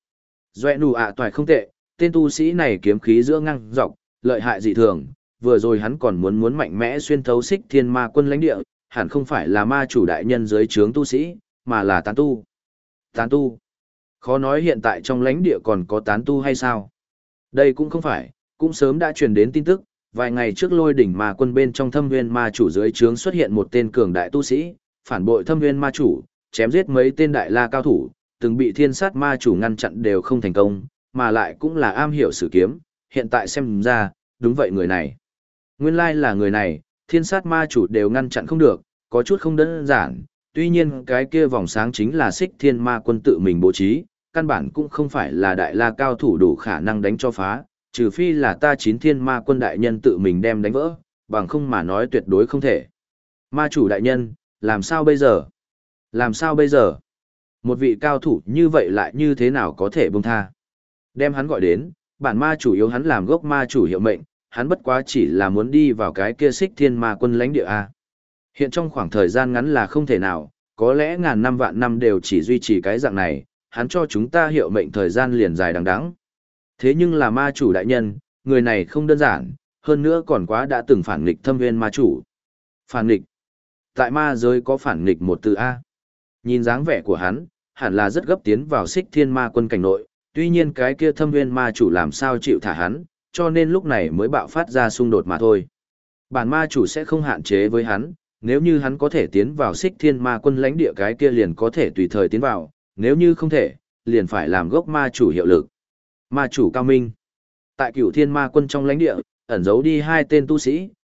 [SPEAKER 1] Doẹ nụ ạ toài không tệ, tên tu sĩ này kiếm khí giữa ngang dọc, lợi hại dị thường, vừa rồi hắn còn muốn mạnh mẽ xuyên thấu xích thiên ma quân lãnh địa, hẳn không phải là ma chủ đại nhân dưới trướng tu sĩ, mà là tán tu. Tán tu. Khó nói hiện tại trong lãnh địa còn có tán tu hay sao? Đây cũng không phải, cũng sớm đã truyền đến tin tức, vài ngày trước Lôi đỉnh ma quân bên trong Thâm Nguyên ma chủ dưới trướng xuất hiện một tên cường đại tu sĩ, phản bội Thâm Nguyên ma chủ, chém giết mấy tên đại la cao thủ, từng bị Thiên Sát ma chủ ngăn chặn đều không thành công, mà lại cũng là am hiểu sử kiếm, hiện tại xem ra, đúng vậy người này. Nguyên lai là người này, Thiên Sát ma chủ đều ngăn chặn không được, có chút không đơn giản, tuy nhiên cái kia vòng sáng chính là Xích Thiên ma quân tự mình bố trí, căn bản cũng không phải là đại la cao thủ đủ khả năng đánh cho phá, trừ phi là ta Chín Thiên ma quân đại nhân tự mình đem đánh vỡ, bằng không mà nói tuyệt đối không thể. Ma chủ đại nhân, làm sao bây giờ? Làm sao bây giờ? Một vị cao thủ như vậy lại như thế nào có thể buông tha? Đem hắn gọi đến, bản ma chủ yếu hắn làm gốc ma chủ hiệu mệnh, hắn bất quá chỉ là muốn đi vào cái kia Xích Thiên ma quân lãnh địa A. Hiện trong khoảng thời gian ngắn là không thể nào, có lẽ ngàn năm vạn năm đều chỉ duy trì cái dạng này, hắn cho chúng ta hiệu mệnh thời gian liền dài đằng đẵng. Thế nhưng là ma chủ đại nhân, người này không đơn giản, hơn nữa còn quá đã từng phản nghịch Thâm Nguyên ma chủ. Phản nghịch? Tại ma giới có phản nghịch một từ A. Nhìn dáng vẻ của hắn, hẳn là rất gấp tiến vào Xích Thiên ma quân cảnh nội, tuy nhiên cái kia Thâm Nguyên ma chủ làm sao chịu thả hắn, cho nên lúc này mới bạo phát ra xung đột mà thôi. Bản ma chủ sẽ không hạn chế với hắn, nếu như hắn có thể tiến vào Xích Thiên ma quân lãnh địa cái kia liền có thể tùy thời tiến vào, nếu như không thể, liền phải làm gốc ma chủ hiệu lực. Ma chủ cao minh. Tại Cửu Thiên ma quân trong lãnh địa, ẩn giấu đi hai tên tu sĩ,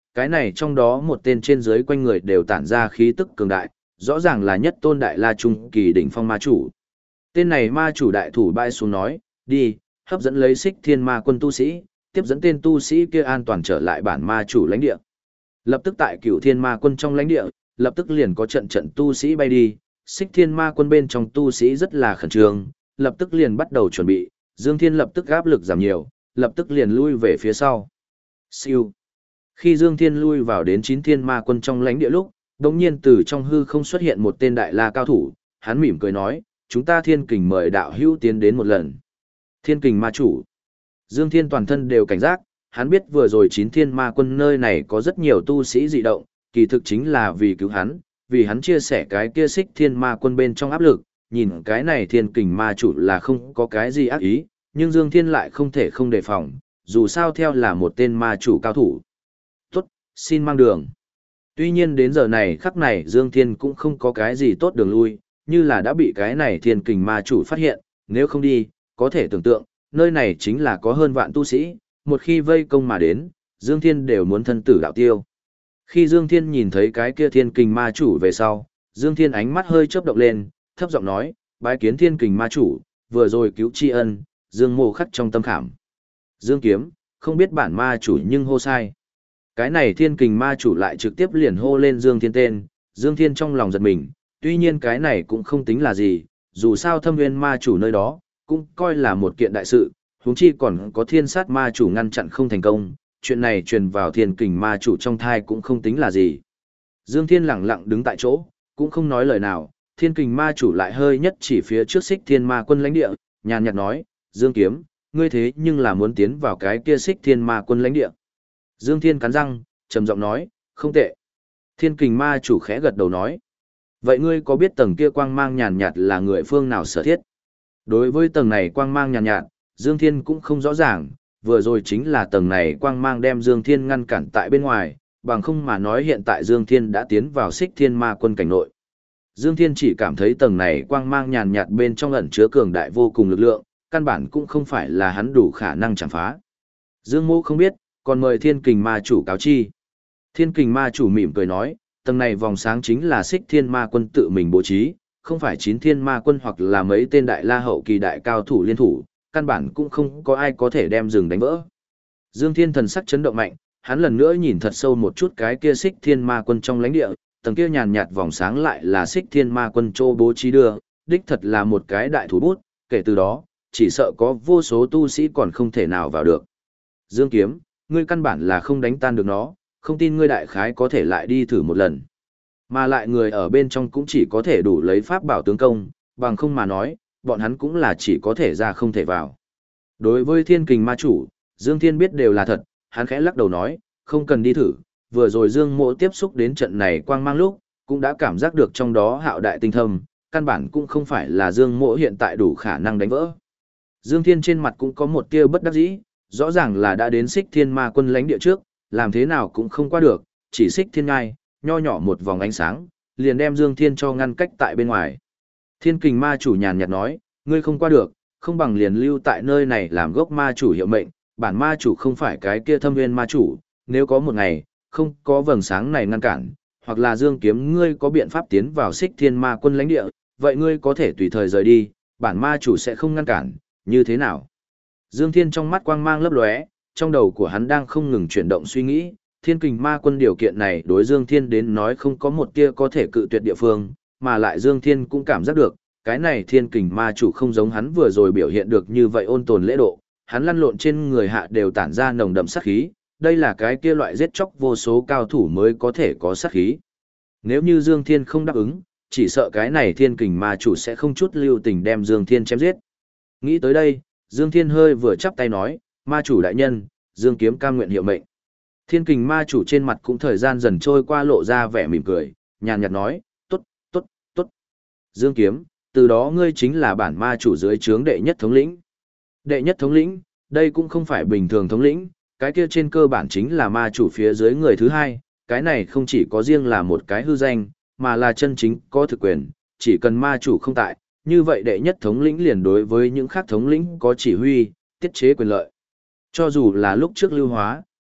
[SPEAKER 1] cái này trong đó một tên trên dưới quanh người đều tản ra khí tức cường đại, rõ ràng là nhất tôn đại la trung kỳ đỉnh phong ma chủ. Tên này ma chủ đại thủ bay xuống nói, đi, hấp dẫn lấy Xích Thiên Ma Quân tu sĩ, tiếp dẫn tên tu sĩ kia an toàn trở lại bản ma chủ lãnh địa. Lập tức tại Cửu Thiên Ma Quân trong lãnh địa, lập tức liền có trận trận tu sĩ bay đi, Xích Thiên Ma Quân bên trong tu sĩ rất là khẩn trương, lập tức liền bắt đầu chuẩn bị, Dương Thiên lập tức áp lực giảm nhiều, lập tức liền lui về phía sau. Siêu. Khi Dương Thiên lui vào đến 9 Thiên Ma Quân trong lãnh địa lúc, đột nhiên từ trong hư không xuất hiện một tên đại la cao thủ, hắn mỉm cười nói, chúng ta Thiên Kình mời đạo hữu tiến đến một lần. Thiên Kình ma chủ. Dương Thiên toàn thân đều cảnh giác, hắn biết vừa rồi 9 Thiên Ma Quân nơi này có rất nhiều tu sĩ dị động, kỳ thực chính là vì cứu hắn, vì hắn chia sẻ cái kia Xích Thiên Ma Quân bên trong áp lực, nhìn cái này Thiên Kình ma chủ là không có cái gì ác ý, nhưng Dương Thiên lại không thể không đề phòng, dù sao theo là một tên ma chủ cao thủ. Tốt, xin mang đường. Tuy nhiên đến giờ này khắc này Dương Thiên cũng không có cái gì tốt đường lui, như là đã bị cái này Thiên Kình ma chủ phát hiện, nếu không đi, có thể tưởng tượng, nơi này chính là có hơn vạn tu sĩ, một khi vây công mà đến, Dương Thiên đều muốn thân tử đạo tiêu. Khi Dương Thiên nhìn thấy cái kia Thiên Kình ma chủ về sau, Dương Thiên ánh mắt hơi chớp động lên, thấp giọng nói, bái kiến Thiên Kình ma chủ, vừa rồi cứu tri ân, Dương mô khắc trong tâm khảm. Dương Kiếm, không biết bản ma chủ nhưng hô sai. Cái này Thiên Kình ma chủ lại trực tiếp liền hô lên Dương Thiên tên, Dương Thiên trong lòng giật mình, tuy nhiên cái này cũng không tính là gì, dù sao Thâm Nguyên ma chủ nơi đó, cũng coi là một kiện đại sự, huống chi còn có Thiên Sát ma chủ ngăn chặn không thành công, chuyện này truyền vào Thiên Kình ma chủ trong thai cũng không tính là gì. Dương Thiên lặng lặng đứng tại chỗ, cũng không nói lời nào, Thiên Kình ma chủ lại hơi nhất chỉ phía trước Xích Thiên Ma Quân lãnh địa, nhàn nhạt nói, Dương Kiếm, ngươi thế nhưng là muốn tiến vào cái kia Xích Thiên Ma Quân lãnh địa. Dương Thiên cắn răng, trầm giọng nói, không tệ. Thiên Kình ma chủ khẽ gật đầu nói, vậy ngươi có biết tầng kia quang mang nhàn nhạt là người phương nào sở thiết? Đối với tầng này quang mang nhàn nhạt, Dương Thiên cũng không rõ ràng, vừa rồi chính là tầng này quang mang đem Dương Thiên ngăn cản tại bên ngoài, bằng không mà nói hiện tại Dương Thiên đã tiến vào Xích Thiên Ma Quân cảnh nội. Dương Thiên chỉ cảm thấy tầng này quang mang nhàn nhạt bên trong ẩn chứa cường đại vô cùng lực lượng, căn bản cũng không phải là hắn đủ khả năng chạm phá. Dương Mô không biết, còn mời Thiên Kình ma chủ cáo chi. Thiên Kình ma chủ mỉm cười nói, tầng này vòng sáng chính là Xích Thiên Ma Quân tự mình bố trí, không phải 9 Thiên Ma Quân hoặc là mấy tên đại la hậu kỳ đại cao thủ liên thủ, căn bản cũng không có ai có thể đem rừng đánh vỡ. Dương Thiên thần sắc chấn động mạnh, hắn lần nữa nhìn thật sâu một chút cái kia Xích Thiên Ma Quân trong lãnh địa, tầng kia nhàn nhạt vòng sáng lại là Xích Thiên Ma Quân châu bố trí đưa, đích thật là một cái đại thủ bút, kể từ đó, chỉ sợ có vô số tu sĩ còn không thể nào vào được. Dương Kiếm, ngươi căn bản là không đánh tan được nó, không tin ngươi đại khái có thể lại đi thử một lần. Mà lại người ở bên trong cũng chỉ có thể đủ lấy pháp bảo tướng công, bằng không mà nói, bọn hắn cũng là chỉ có thể ra không thể vào. Đối với Thiên Kình ma chủ, Dương Thiên biết đều là thật, hắn khẽ lắc đầu nói, không cần đi thử, vừa rồi Dương Mộ tiếp xúc đến trận này quang mang lúc, cũng đã cảm giác được trong đó hạo đại tinh thâm, căn bản cũng không phải là Dương Mộ hiện tại đủ khả năng đánh vỡ. Dương Thiên trên mặt cũng có một tia bất đắc dĩ, rõ ràng là đã đến Xích Thiên Ma Quân lãnh địa trước, làm thế nào cũng không qua được, chỉ Xích Thiên ngai, nho nhỏ một vòng ánh sáng, liền đem Dương Thiên cho ngăn cách tại bên ngoài. Thiên Kình ma chủ nhàn nhạt nói, ngươi không qua được, không bằng liền lưu tại nơi này làm gốc ma chủ hiệu mệnh, bản ma chủ không phải cái kia Thâm Nguyên ma chủ, nếu có một ngày, không có vầng sáng này ngăn cản, hoặc là Dương Kiếm ngươi có biện pháp tiến vào Xích Thiên Ma Quân lãnh địa, vậy ngươi có thể tùy thời rời đi, bản ma chủ sẽ không ngăn cản, như thế nào? Dương Thiên trong mắt quang mang lấp lóe, trong đầu của hắn đang không ngừng chuyển động suy nghĩ, Thiên Kình ma quân điều kiện này đối Dương Thiên đến nói không có một tia có thể cự tuyệt địa phương, mà lại Dương Thiên cũng cảm giác được, cái này Thiên Kình ma chủ không giống hắn vừa rồi biểu hiện được như vậy ôn tồn lễ độ, hắn lăn lộn trên người hạ đều tản ra nồng đậm sát khí, đây là cái kia loại giết chóc vô số cao thủ mới có thể có sát khí. Nếu như Dương Thiên không đáp ứng, chỉ sợ cái này Thiên Kình ma chủ sẽ không chút lưu tình đem Dương Thiên chém giết. Nghĩ tới đây, Dương Thiên hơi vừa chắp tay nói, ma chủ đại nhân, Dương Kiếm cam nguyện hiệu mệnh. Thiên Kình ma chủ trên mặt cũng thời gian dần trôi qua lộ ra vẻ mỉm cười, nhàn nhạt nói, tốt, tốt, tốt. Dương Kiếm, từ đó ngươi chính là bản ma chủ dưới trướng đệ nhất thống lĩnh. Đệ nhất thống lĩnh, đây cũng không phải bình thường thống lĩnh, cái kia trên cơ bản chính là ma chủ phía dưới người thứ hai, cái này không chỉ có riêng là một cái hư danh, mà là chân chính có thực quyền, chỉ cần ma chủ không tại, như vậy đệ nhất thống lĩnh liền đối với những khác thống lĩnh có chỉ huy, tiết chế quyền lợi. Cho dù là lúc trước Lưu Hóa,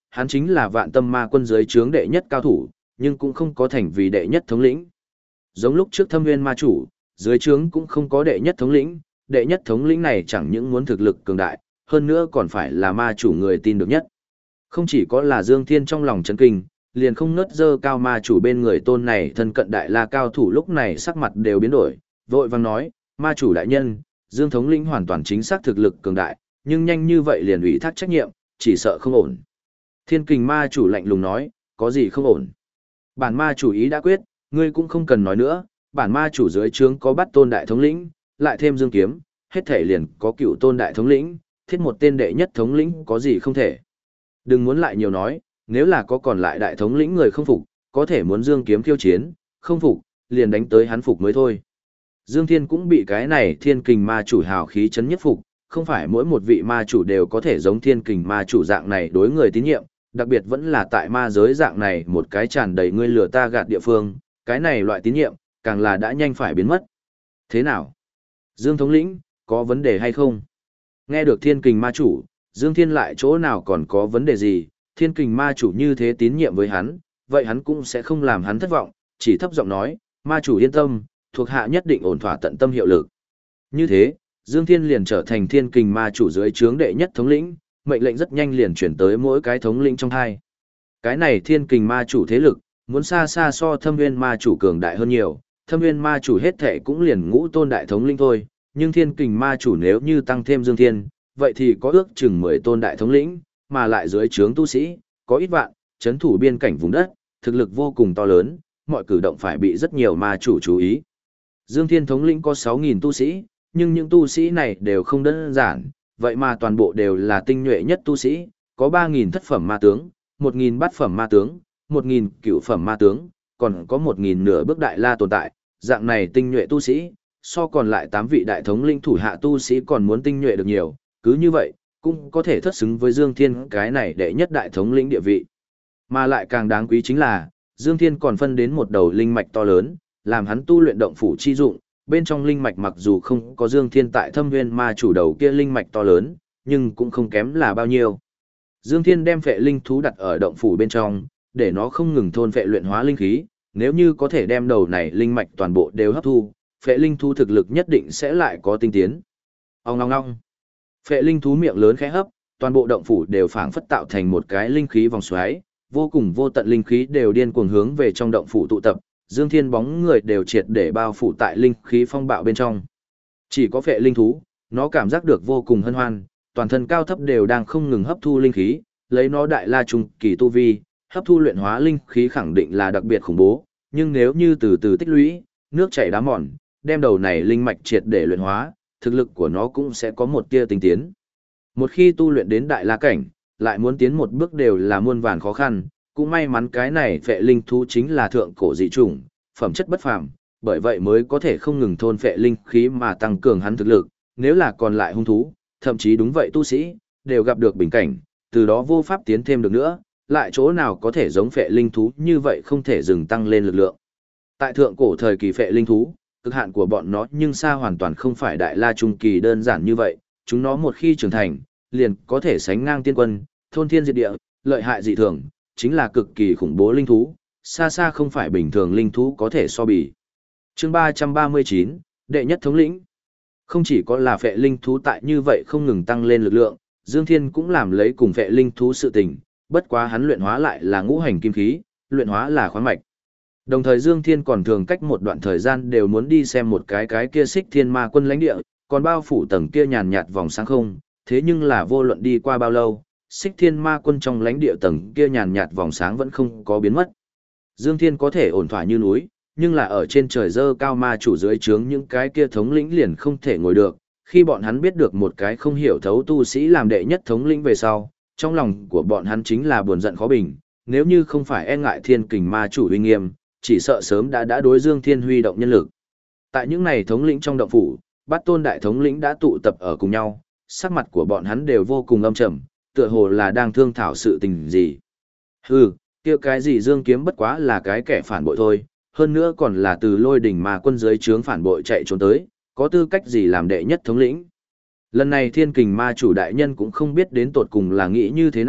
[SPEAKER 1] hắn chính là vạn tâm ma quân dưới trướng đệ nhất cao thủ, nhưng cũng không có thành vì đệ nhất thống lĩnh. Giống lúc trước Thâm Nguyên ma chủ, dưới trướng cũng không có đệ nhất thống lĩnh này chẳng những muốn thực lực cường đại, hơn nữa còn phải là ma chủ người tin được nhất. Không chỉ có là Dương Thiên trong lòng chấn kinh, liền không ngớt dơ cao ma chủ bên người tôn này thân cận đại la cao thủ lúc này sắc mặt đều biến đổi, vội vàng nói, ma chủ đại nhân, Dương thống lĩnh hoàn toàn chính xác thực lực cường đại, nhưng nhanh như vậy liền ủy thác trách nhiệm, chỉ sợ không ổn. Thiên Kình ma chủ lạnh lùng nói, có gì không ổn. Bản ma chủ ý đã quyết, ngươi cũng không cần nói nữa, bản ma chủ dưới trướng có bắt tôn đại thống lĩnh, lại thêm Dương kiếm, hết thể liền có cựu tôn đại thống lĩnh, thiết một tên đệ nhất thống lĩnh có gì không thể. Đừng muốn lại nhiều nói, nếu là có còn lại đại thống lĩnh người không phục, có thể muốn Dương kiếm khiêu chiến, không phục, liền đánh tới hắn phục mới thôi. Dương Thiên cũng bị cái này Thiên Kình ma chủ hào khí chấn nhất phục, không phải mỗi một vị ma chủ đều có thể giống Thiên Kình ma chủ dạng này đối người tín nhiệm, đặc biệt vẫn là tại ma giới dạng này một cái tràn đầy ngươi lừa ta gạt địa phương, cái này loại tín nhiệm, càng là đã nhanh phải biến mất. Thế nào? Dương thống lĩnh, có vấn đề hay không? Nghe được Thiên Kình ma chủ, Dương Thiên lại chỗ nào còn có vấn đề gì, Thiên Kình ma chủ như thế tín nhiệm với hắn, vậy hắn cũng sẽ không làm hắn thất vọng, chỉ thấp giọng nói, ma chủ yên tâm, thuộc hạ nhất định ổn thỏa tận tâm hiệu lực. Như thế, Dương Thiên liền trở thành Thiên Kình ma chủ dưới trướng đệ nhất thống lĩnh, mệnh lệnh rất nhanh liền chuyển tới mỗi cái thống lĩnh trong hai. Cái này Thiên Kình ma chủ thế lực, muốn xa xa so Thâm Nguyên ma chủ cường đại hơn nhiều, Thâm Nguyên ma chủ hết thệ cũng liền ngũ tôn đại thống lĩnh thôi, nhưng Thiên Kình ma chủ nếu như tăng thêm Dương Thiên, vậy thì có ước chừng 10 tôn đại thống lĩnh, mà lại dưới trướng tu sĩ, có ít vạn, chấn thủ biên cảnh vùng đất, thực lực vô cùng to lớn, mọi cử động phải bị rất nhiều ma chủ chú ý. Dương Thiên thống lĩnh có 6.000 tu sĩ, nhưng những tu sĩ này đều không đơn giản, vậy mà toàn bộ đều là tinh nhuệ nhất tu sĩ, có 3.000 thất phẩm ma tướng, 1.000 bát phẩm ma tướng, 1.000 cửu phẩm ma tướng, còn có 1.000 nửa bước đại la tồn tại, dạng này tinh nhuệ tu sĩ, so còn lại 8 vị đại thống lĩnh thủ hạ tu sĩ còn muốn tinh nhuệ được nhiều, cứ như vậy, cũng có thể thất xứng với Dương Thiên cái này đệ nhất đại thống lĩnh địa vị. Mà lại càng đáng quý chính là, Dương Thiên còn phân đến một đầu linh mạch to lớn, làm hắn tu luyện động phủ chi dụng, bên trong linh mạch mặc dù không có Dương Thiên tại Thâm Nguyên ma chủ đầu kia linh mạch to lớn, nhưng cũng không kém là bao nhiêu. Dương Thiên đem phệ linh thú đặt ở động phủ bên trong, để nó không ngừng thôn phệ luyện hóa linh khí, nếu như có thể đem đầu này linh mạch toàn bộ đều hấp thu, phệ linh thú thực lực nhất định sẽ lại có tinh tiến. Ong ong ong. Phệ linh thú miệng lớn khẽ hấp, toàn bộ động phủ đều phảng phất tạo thành một cái linh khí vòng xoáy, vô cùng vô tận linh khí đều điên cuồng hướng về trong động phủ tụ tập, Dương Thiên bóng người đều triệt để bao phủ tại linh khí phong bạo bên trong. Chỉ có phệ linh thú, nó cảm giác được vô cùng hân hoan, toàn thân cao thấp đều đang không ngừng hấp thu linh khí, lấy nó đại la trung kỳ tu vi, hấp thu luyện hóa linh khí khẳng định là đặc biệt khủng bố, nhưng nếu như từ từ tích lũy, nước chảy đá mòn, đem đầu này linh mạch triệt để luyện hóa, thực lực của nó cũng sẽ có một tia tinh tiến. Một khi tu luyện đến đại la cảnh, lại muốn tiến một bước đều là muôn vàn khó khăn, cũng may mắn cái này phệ linh thú chính là thượng cổ dị chủng, phẩm chất bất phàm, bởi vậy mới có thể không ngừng thôn phệ linh khí mà tăng cường hắn thực lực, nếu là còn lại hung thú, thậm chí đúng vậy tu sĩ, đều gặp được bình cảnh, từ đó vô pháp tiến thêm được nữa, lại chỗ nào có thể giống phệ linh thú như vậy không thể dừng tăng lên lực lượng. Tại thượng cổ thời kỳ phệ linh thú, cực hạn của bọn nó nhưng xa hoàn toàn không phải đại la trung kỳ đơn giản như vậy, chúng nó một khi trưởng thành, liền có thể sánh ngang tiên quân, thôn thiên diệt địa, lợi hại dị thường, chính là cực kỳ khủng bố linh thú, xa xa không phải bình thường linh thú có thể so bì. Chương 339, đệ nhất thống lĩnh. Không chỉ có là phệ linh thú tại như vậy không ngừng tăng lên lực lượng, Dương Thiên cũng làm lấy cùng phệ linh thú sự tình, bất quá hắn luyện hóa lại là ngũ hành kim khí, luyện hóa là khoáng mạch. Đồng thời Dương Thiên còn thường cách một đoạn thời gian đều muốn đi xem một cái kia Xích Thiên Ma Quân lãnh địa, còn bao phủ tầng kia nhàn nhạt vòng sáng không, thế nhưng là vô luận đi qua bao lâu, Xích Thiên Ma Quân trong lãnh địa tầng kia nhàn nhạt vòng sáng vẫn không có biến mất. Dương Thiên có thể ổn thỏa như núi, nhưng là ở trên trời dơ cao ma chủ dưới trướng những cái kia thống lĩnh liền không thể ngồi được, khi bọn hắn biết được một cái không hiểu thấu tu sĩ làm đệ nhất thống lĩnh về sau, trong lòng của bọn hắn chính là buồn giận khó bình, nếu như không phải e ngại Thiên Kình ma chủ uy nghiêm, chỉ sợ sớm đã đối Dương Thiên huy động nhân lực. Tại những này thống lĩnh trong động phủ, bát tôn đại thống lĩnh đã tụ tập ở cùng nhau, sắc mặt của bọn hắn đều vô cùng âm trầm, tựa hồ là đang thương thảo sự tình gì. Hừ, kia cái gì Dương Kiếm bất quá là cái kẻ phản bội thôi, hơn nữa còn là từ Lôi Đỉnh mà quân dưới trướng phản bội chạy trốn tới, có tư cách gì làm đệ nhất thống lĩnh. Lần này Thiên Kình ma chủ đại nhân cũng không biết đến tột cùng là nghĩ như thế nào,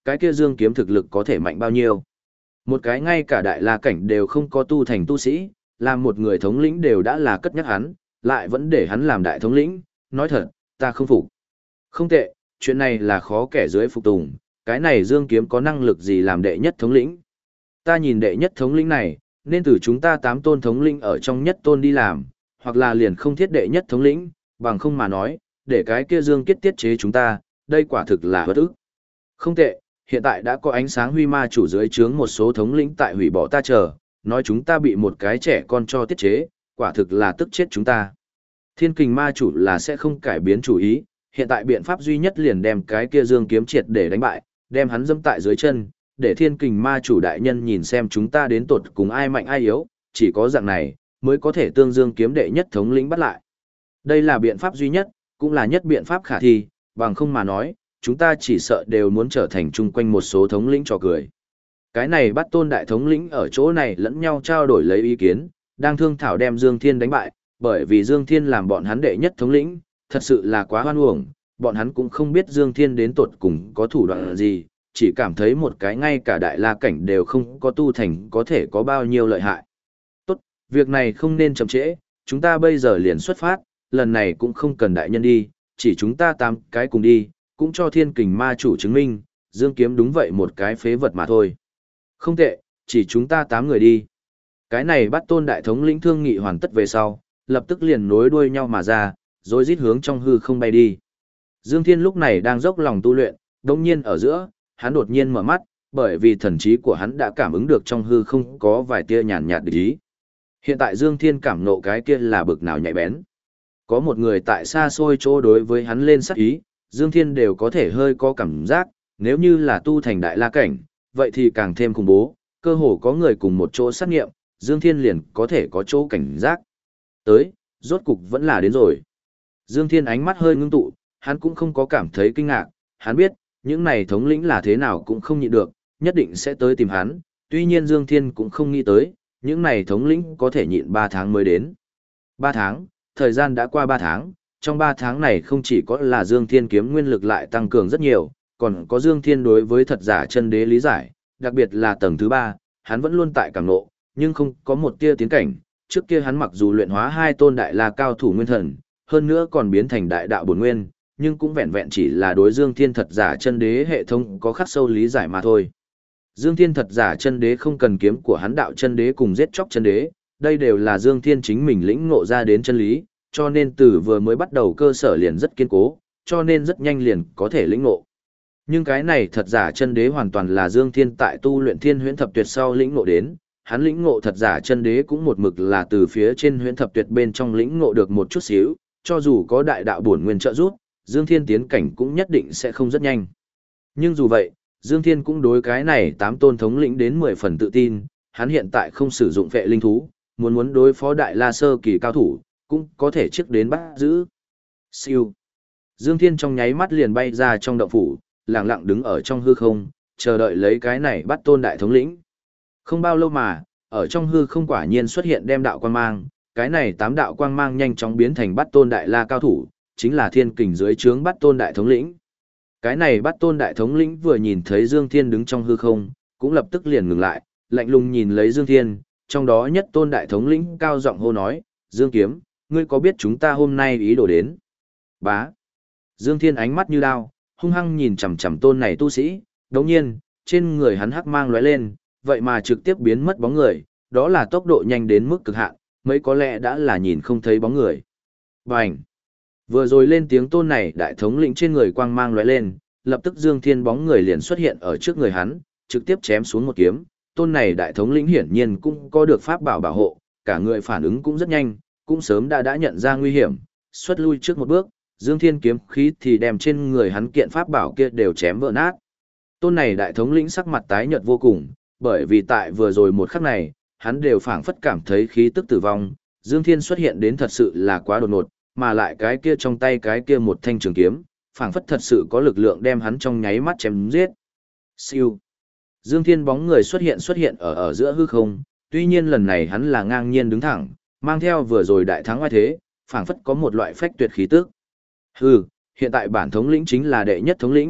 [SPEAKER 1] cái kia Dương Kiếm thực lực có thể mạnh bao nhiêu. Một cái ngay cả đại la cảnh đều không có tu thành tu sĩ, làm một người thống lĩnh đều đã là cất nhắc hắn, lại vẫn để hắn làm đại thống lĩnh, nói thật, ta không phục. Không tệ, chuyện này là khó kẻ dưới phục tùng, cái này Dương Kiếm có năng lực gì làm đệ nhất thống lĩnh. Ta nhìn đệ nhất thống lĩnh này, nên từ chúng ta 8 tôn thống lĩnh ở trong nhất tôn đi làm, hoặc là liền không thiết đệ nhất thống lĩnh, bằng không mà nói, để cái kia Dương Kiết tiết chế chúng ta, đây quả thực là bất ức. Không tệ, hiện tại đã có ánh sáng huy ma chủ dưới trướng một số thống lĩnh tại hủy bỏ ta chờ, nói chúng ta bị một cái trẻ con cho tiết chế, quả thực là tức chết chúng ta. Thiên kình ma chủ là sẽ không cải biến chủ ý, hiện tại biện pháp duy nhất liền đem cái kia Dương Kiếm triệt để đánh bại, đem hắn dẫm tại dưới chân, để thiên kình ma chủ đại nhân nhìn xem chúng ta đến tột cùng ai mạnh ai yếu, chỉ có dạng này, mới có thể tương Dương Kiếm đệ nhất thống lĩnh bắt lại. Đây là biện pháp duy nhất, cũng là nhất biện pháp khả thi, bằng không mà nói, chúng ta chỉ sợ đều muốn trở thành chung quanh một số thống lĩnh trò cười. Cái này bắt tôn đại thống lĩnh ở chỗ này lẫn nhau trao đổi lấy ý kiến, đang thương thảo đem Dương Thiên đánh bại, bởi vì Dương Thiên làm bọn hắn đệ nhất thống lĩnh, thật sự là quá hoan uổng, bọn hắn cũng không biết Dương Thiên đến tột cùng có thủ đoạn gì, chỉ cảm thấy một cái ngay cả đại la cảnh đều không có tu thành có thể có bao nhiêu lợi hại. Tốt, việc này không nên chậm trễ, chúng ta bây giờ liền xuất phát, lần này cũng không cần đại nhân đi, chỉ chúng ta 8 cái cùng đi, cũng cho thiên kình ma chủ chứng minh, Dương Kiếm đúng vậy một cái phế vật mà thôi. Không tệ, chỉ chúng ta 8 người đi. Cái này bắt tôn đại thống lĩnh thương nghị hoàn tất về sau, lập tức liền nối đuôi nhau mà ra, rồi rít hướng trong hư không bay đi. Dương Thiên lúc này đang dốc lòng tu luyện, đồng nhiên ở giữa, hắn đột nhiên mở mắt, bởi vì thần trí của hắn đã cảm ứng được trong hư không có vài tia nhàn nhạt địch ý. Hiện tại Dương Thiên cảm nộ cái kia là bực nào nhạy bén. Có một người tại xa xôi chỗ đối với hắn lên sát ý, Dương Thiên đều có thể hơi có cảm giác, nếu như là tu thành đại la cảnh, vậy thì càng thêm khủng bố, cơ hồ có người cùng một chỗ sát nghiệm, Dương Thiên liền có thể có chỗ cảnh giác. Tới, rốt cục vẫn là đến rồi. Dương Thiên ánh mắt hơi ngưng tụ, hắn cũng không có cảm thấy kinh ngạc, hắn biết, những này thống lĩnh là thế nào cũng không nhịn được, nhất định sẽ tới tìm hắn, tuy nhiên Dương Thiên cũng không nghĩ tới, những này thống lĩnh có thể nhịn 3 tháng mới đến. 3 tháng, thời gian đã qua 3 tháng, trong 3 tháng này không chỉ có là Dương Thiên kiếm nguyên lực lại tăng cường rất nhiều, còn có Dương Thiên đối với thật giả chân đế lý giải, đặc biệt là tầng thứ 3, hắn vẫn luôn tại cảm ngộ, nhưng không có một tia tiến cảnh, trước kia hắn mặc dù luyện hóa 2 tôn đại la cao thủ nguyên thần, hơn nữa còn biến thành đại đạo bổn nguyên, nhưng cũng vẹn vẹn chỉ là đối Dương Thiên thật giả chân đế hệ thống có khắc sâu lý giải mà thôi. Dương Thiên thật giả chân đế không cần kiếm của hắn đạo chân đế cùng giết chóc chân đế, đây đều là Dương Thiên chính mình lĩnh ngộ ra đến chân lý, cho nên từ vừa mới bắt đầu cơ sở liền rất kiên cố, cho nên rất nhanh liền có thể lĩnh ngộ. Nhưng cái này thật giả chân đế hoàn toàn là Dương Thiên tại tu luyện Thiên Huyễn Thập Tuyệt sau lĩnh ngộ đến, hắn lĩnh ngộ thật giả chân đế cũng một mực là từ phía trên Huyễn Thập Tuyệt bên trong lĩnh ngộ được một chút xíu, cho dù có đại đạo bổn nguyên trợ giúp, Dương Thiên tiến cảnh cũng nhất định sẽ không rất nhanh. Nhưng dù vậy, Dương Thiên cũng đối cái này 8 tôn thống lĩnh đến 10 phần tự tin, hắn hiện tại không sử dụng vệ linh thú, muốn đối phó đại la sơ kỳ cao thủ, cũng có thể trước đến bắt giữ. Siêu. Dương Thiên trong nháy mắt liền bay ra trong động phủ, lặng lặng đứng ở trong hư không, chờ đợi lấy cái này bắt tôn đại thống lĩnh. Không bao lâu mà, ở trong hư không quả nhiên xuất hiện đem đạo quang mang, cái này 8 đạo quang mang nhanh chóng biến thành bắt tôn đại la cao thủ, chính là thiên kình dưới trướng bắt tôn đại thống lĩnh. Cái này bắt tôn đại thống lĩnh vừa nhìn thấy Dương Thiên đứng trong hư không, cũng lập tức liền ngừng lại, lạnh lùng nhìn lấy Dương Thiên, trong đó nhất tôn đại thống lĩnh cao giọng hô nói, Dương Kiếm, ngươi có biết chúng ta hôm nay ý đồ đến? Bá. Dương Thiên ánh mắt như đao, hung hăng nhìn chằm chằm tôn này tu sĩ, đồng nhiên, trên người hắn hắc mang lóe lên, vậy mà trực tiếp biến mất bóng người, đó là tốc độ nhanh đến mức cực hạn, mấy có lẽ đã là nhìn không thấy bóng người. Bành. Vừa rồi lên tiếng tôn này đại thống lĩnh trên người quang mang lóe lên, lập tức Dương Thiên bóng người liền xuất hiện ở trước người hắn, trực tiếp chém xuống một kiếm. Tôn này đại thống lĩnh hiển nhiên cũng có được pháp bảo bảo hộ, cả người phản ứng cũng rất nhanh, cũng sớm đã nhận ra nguy hiểm, xuất lui trước một bước, Dương Thiên kiếm khí thì đem trên người hắn kiện pháp bảo kia đều chém vỡ nát. Tôn này đại thống lĩnh sắc mặt tái nhợt vô cùng, bởi vì tại vừa rồi một khắc này, hắn đều phảng phất cảm thấy khí tức tử vong, Dương Thiên xuất hiện đến thật sự là quá đột ngột, mà lại cái kia trong tay cái kia một thanh trường kiếm, phảng phất thật sự có lực lượng đem hắn trong nháy mắt chém giết. Siêu. Dương Thiên bóng người xuất hiện ở giữa hư không, tuy nhiên lần này hắn là ngang nhiên đứng thẳng, mang theo vừa rồi đại thắng oai thế, phảng phất có một loại phách tuyệt khí tức. Hừ, hiện tại bản thống lĩnh chính là đệ nhất thống lĩnh,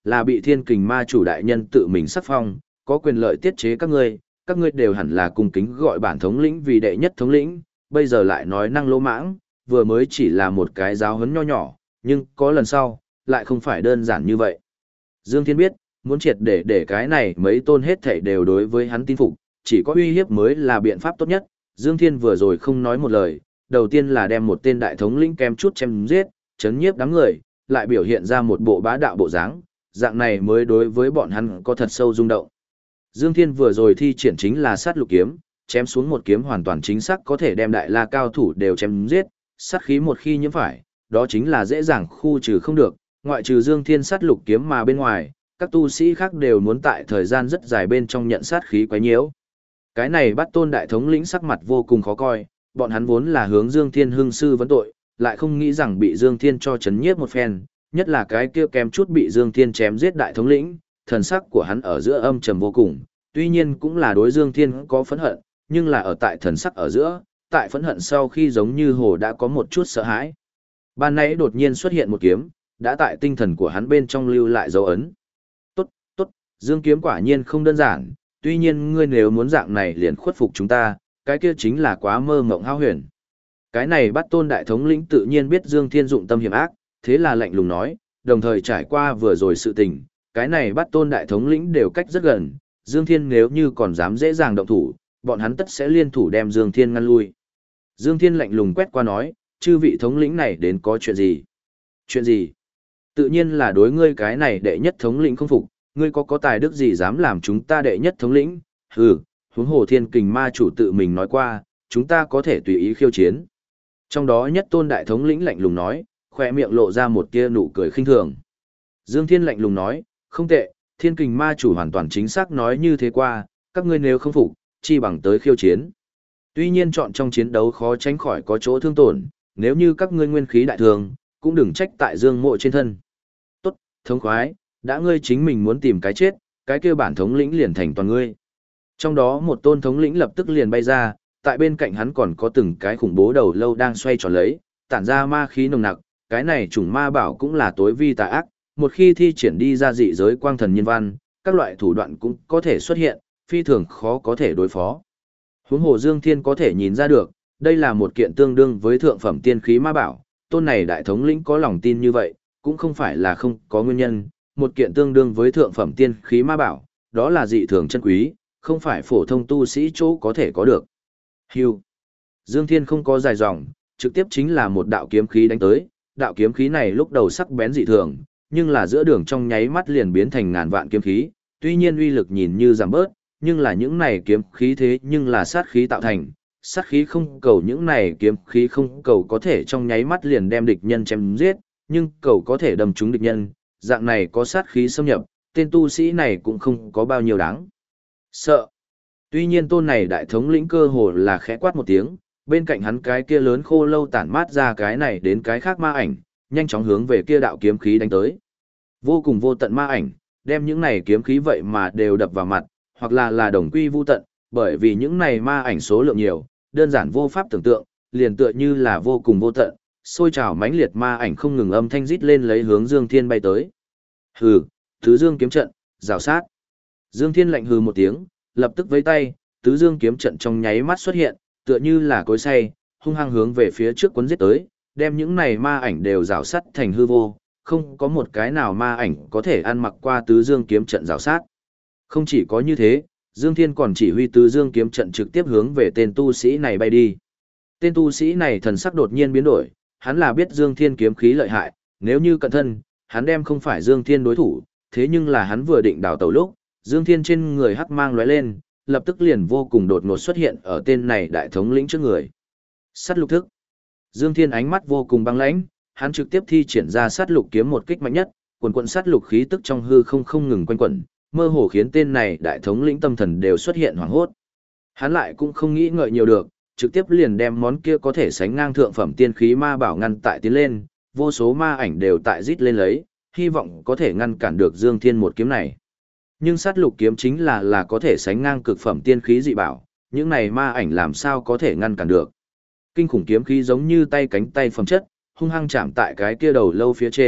[SPEAKER 1] là bị thiên kình ma chủ đại nhân tự mình sắc phong, có quyền lợi tiết chế các ngươi đều hẳn là cung kính gọi bản thống lĩnh vì đệ nhất thống lĩnh, bây giờ lại nói năng lỗ mãng, vừa mới chỉ là một cái giáo huấn nho nhỏ, nhưng có lần sau, lại không phải đơn giản như vậy. Dương Thiên biết, muốn triệt để cái này mấy tôn hết thảy đều đối với hắn tin phục, chỉ có uy hiếp mới là biện pháp tốt nhất. Dương Thiên vừa rồi không nói một lời, đầu tiên là đem một tên đại thống lĩnh kem chút chém giết, chấn nhiếp đám người, lại biểu hiện ra một bộ bá đạo bộ dáng, dạng này mới đối với bọn hắn có thật sâu rung động. Dương Thiên vừa rồi thi triển chính là sát lục kiếm, chém xuống một kiếm hoàn toàn chính xác có thể đem đại la cao thủ đều chém giết, sát khí một khi nhiễm phải, đó chính là dễ dàng khu trừ không được, ngoại trừ Dương Thiên sát lục kiếm mà bên ngoài, các tu sĩ khác đều muốn tại thời gian rất dài bên trong nhận sát khí quấy nhiễu. Cái này bắt tôn đại thống lĩnh sắc mặt vô cùng khó coi, bọn hắn vốn là hướng Dương Thiên hưng sư vấn tội, lại không nghĩ rằng bị Dương Thiên cho chấn nhiếp một phen, nhất là cái kia kém chút bị Dương Thiên chém giết đại thống lĩnh, thần sắc của hắn ở giữa âm trầm vô cùng, tuy nhiên cũng là đối Dương Thiên có phẫn hận, nhưng là ở tại thần sắc ở giữa, tại phẫn hận sau khi giống như hồ đã có một chút sợ hãi. Ban nãy đột nhiên xuất hiện một kiếm, đã tại tinh thần của hắn bên trong lưu lại dấu ấn. Tốt, tốt, Dương kiếm quả nhiên không đơn giản, tuy nhiên ngươi nếu muốn dạng này liền khuất phục chúng ta, cái kia chính là quá mơ mộng hao huyền. Cái này bắt tôn đại thống lĩnh tự nhiên biết Dương Thiên dụng tâm hiểm ác, thế là lạnh lùng nói, đồng thời trải qua vừa rồi sự tình, cái này bắt tôn đại thống lĩnh đều cách rất gần, Dương Thiên nếu như còn dám dễ dàng động thủ, bọn hắn tất sẽ liên thủ đem Dương Thiên ngăn lui. Dương Thiên lạnh lùng quét qua nói, chư vị thống lĩnh này đến có chuyện gì? Chuyện gì? Tự nhiên là đối ngươi cái này đệ nhất thống lĩnh không phục, ngươi có tài đức gì dám làm chúng ta đệ nhất thống lĩnh? Hừ, huống hồ thiên kình ma chủ tự mình nói qua, chúng ta có thể tùy ý khiêu chiến. Trong đó nhất tôn đại thống lĩnh lạnh lùng nói, khoe miệng lộ ra một tia nụ cười khinh thường. Dương Thiên lạnh lùng nói, không tệ, thiên kình ma chủ hoàn toàn chính xác nói như thế qua, các ngươi nếu không phục, chi bằng tới khiêu chiến. Tuy nhiên chọn trong chiến đấu khó tránh khỏi có chỗ thương tổn, nếu như các ngươi nguyên khí đại thường, cũng đừng trách tại Dương Mộ trên thân. Tốt, thống khoái, đã ngươi chính mình muốn tìm cái chết, cái kia bản thống lĩnh liền thành toàn ngươi. Trong đó một tôn thống lĩnh lập tức liền bay ra, tại bên cạnh hắn còn có từng cái khủng bố đầu lâu đang xoay tròn lấy, tản ra ma khí nồng nặc, cái này chủng ma bảo cũng là tối vi tà ác, một khi thi triển đi ra dị giới quang thần nhân văn, các loại thủ đoạn cũng có thể xuất hiện, phi thường khó có thể đối phó. Huống hồ Dương Thiên có thể nhìn ra được, đây là một kiện tương đương với thượng phẩm tiên khí ma bảo, tôn này đại thống lĩnh có lòng tin như vậy, cũng không phải là không có nguyên nhân, một kiện tương đương với thượng phẩm tiên khí ma bảo, đó là dị thường chân quý, không phải phổ thông tu sĩ chỗ có thể có được. Hưu. Dương Thiên không có dài dòng, trực tiếp chính là một đạo kiếm khí đánh tới, đạo kiếm khí này lúc đầu sắc bén dị thường, nhưng là giữa đường trong nháy mắt liền biến thành ngàn vạn kiếm khí, tuy nhiên uy lực nhìn như giảm bớt, nhưng là những này kiếm khí thế nhưng là sát khí tạo thành, sát khí không cầu những này kiếm khí không cầu có thể trong nháy mắt liền đem địch nhân chém giết, nhưng cầu có thể đâm trúng địch nhân, dạng này có sát khí xâm nhập, tên tu sĩ này cũng không có bao nhiêu đáng sợ. Tuy nhiên tôn này đại thống lĩnh cơ hồ là khẽ quát một tiếng, bên cạnh hắn cái kia lớn khô lâu tản mát ra cái này đến cái khác ma ảnh, nhanh chóng hướng về kia đạo kiếm khí đánh tới. Vô cùng vô tận ma ảnh, đem những này kiếm khí vậy mà đều đập vào mặt, hoặc là đồng quy vu tận, bởi vì những này ma ảnh số lượng nhiều, đơn giản vô pháp tưởng tượng, liền tựa như là vô cùng vô tận, sôi trào mãnh liệt ma ảnh không ngừng âm thanh rít lên lấy hướng Dương Thiên bay tới. Hừ, tứ dương kiếm trận, rào sát. Dương Thiên lạnh hừ một tiếng, lập tức vẫy tay, tứ dương kiếm trận trong nháy mắt xuất hiện, tựa như là cối xay, hung hăng hướng về phía trước cuốn giết tới, đem những này ma ảnh đều rào sát thành hư vô, không có một cái nào ma ảnh có thể ăn mặc qua tứ dương kiếm trận rào sát. Không chỉ có như thế, Dương Thiên còn chỉ huy tứ dương kiếm trận trực tiếp hướng về tên tu sĩ này bay đi. Tên tu sĩ này thần sắc đột nhiên biến đổi, hắn là biết Dương Thiên kiếm khí lợi hại, nếu như cận thân, hắn đem không phải Dương Thiên đối thủ, thế nhưng là hắn vừa định đào tẩu lúc, Dương Thiên trên người hắc mang lóe lên, lập tức liền vô cùng đột ngột xuất hiện ở tên này đại thống lĩnh trước người. Sát lục thức. Dương Thiên ánh mắt vô cùng băng lãnh, hắn trực tiếp thi triển ra sát lục kiếm một kích mạnh nhất, quần quần sát lục khí tức trong hư không ngừng quanh quẩn, mơ hồ khiến tên này đại thống lĩnh tâm thần đều xuất hiện hoảng hốt. Hắn lại cũng không nghĩ ngợi nhiều được, trực tiếp liền đem món kia có thể sánh ngang thượng phẩm tiên khí ma bảo ngăn tại tiến lên, vô số ma ảnh đều tại rít lên lấy, hy vọng có thể ngăn cản được Dương Thiên một kiếm này. Nhưng sát lục kiếm chính là có thể sánh ngang cực phẩm tiên khí dị bảo, những này ma ảnh làm sao có thể ngăn cản được. Kinh khủng kiếm khí giống như tay cánh tay phẩm chất, hung hăng chạm tại cái kia đầu lâu phía trên,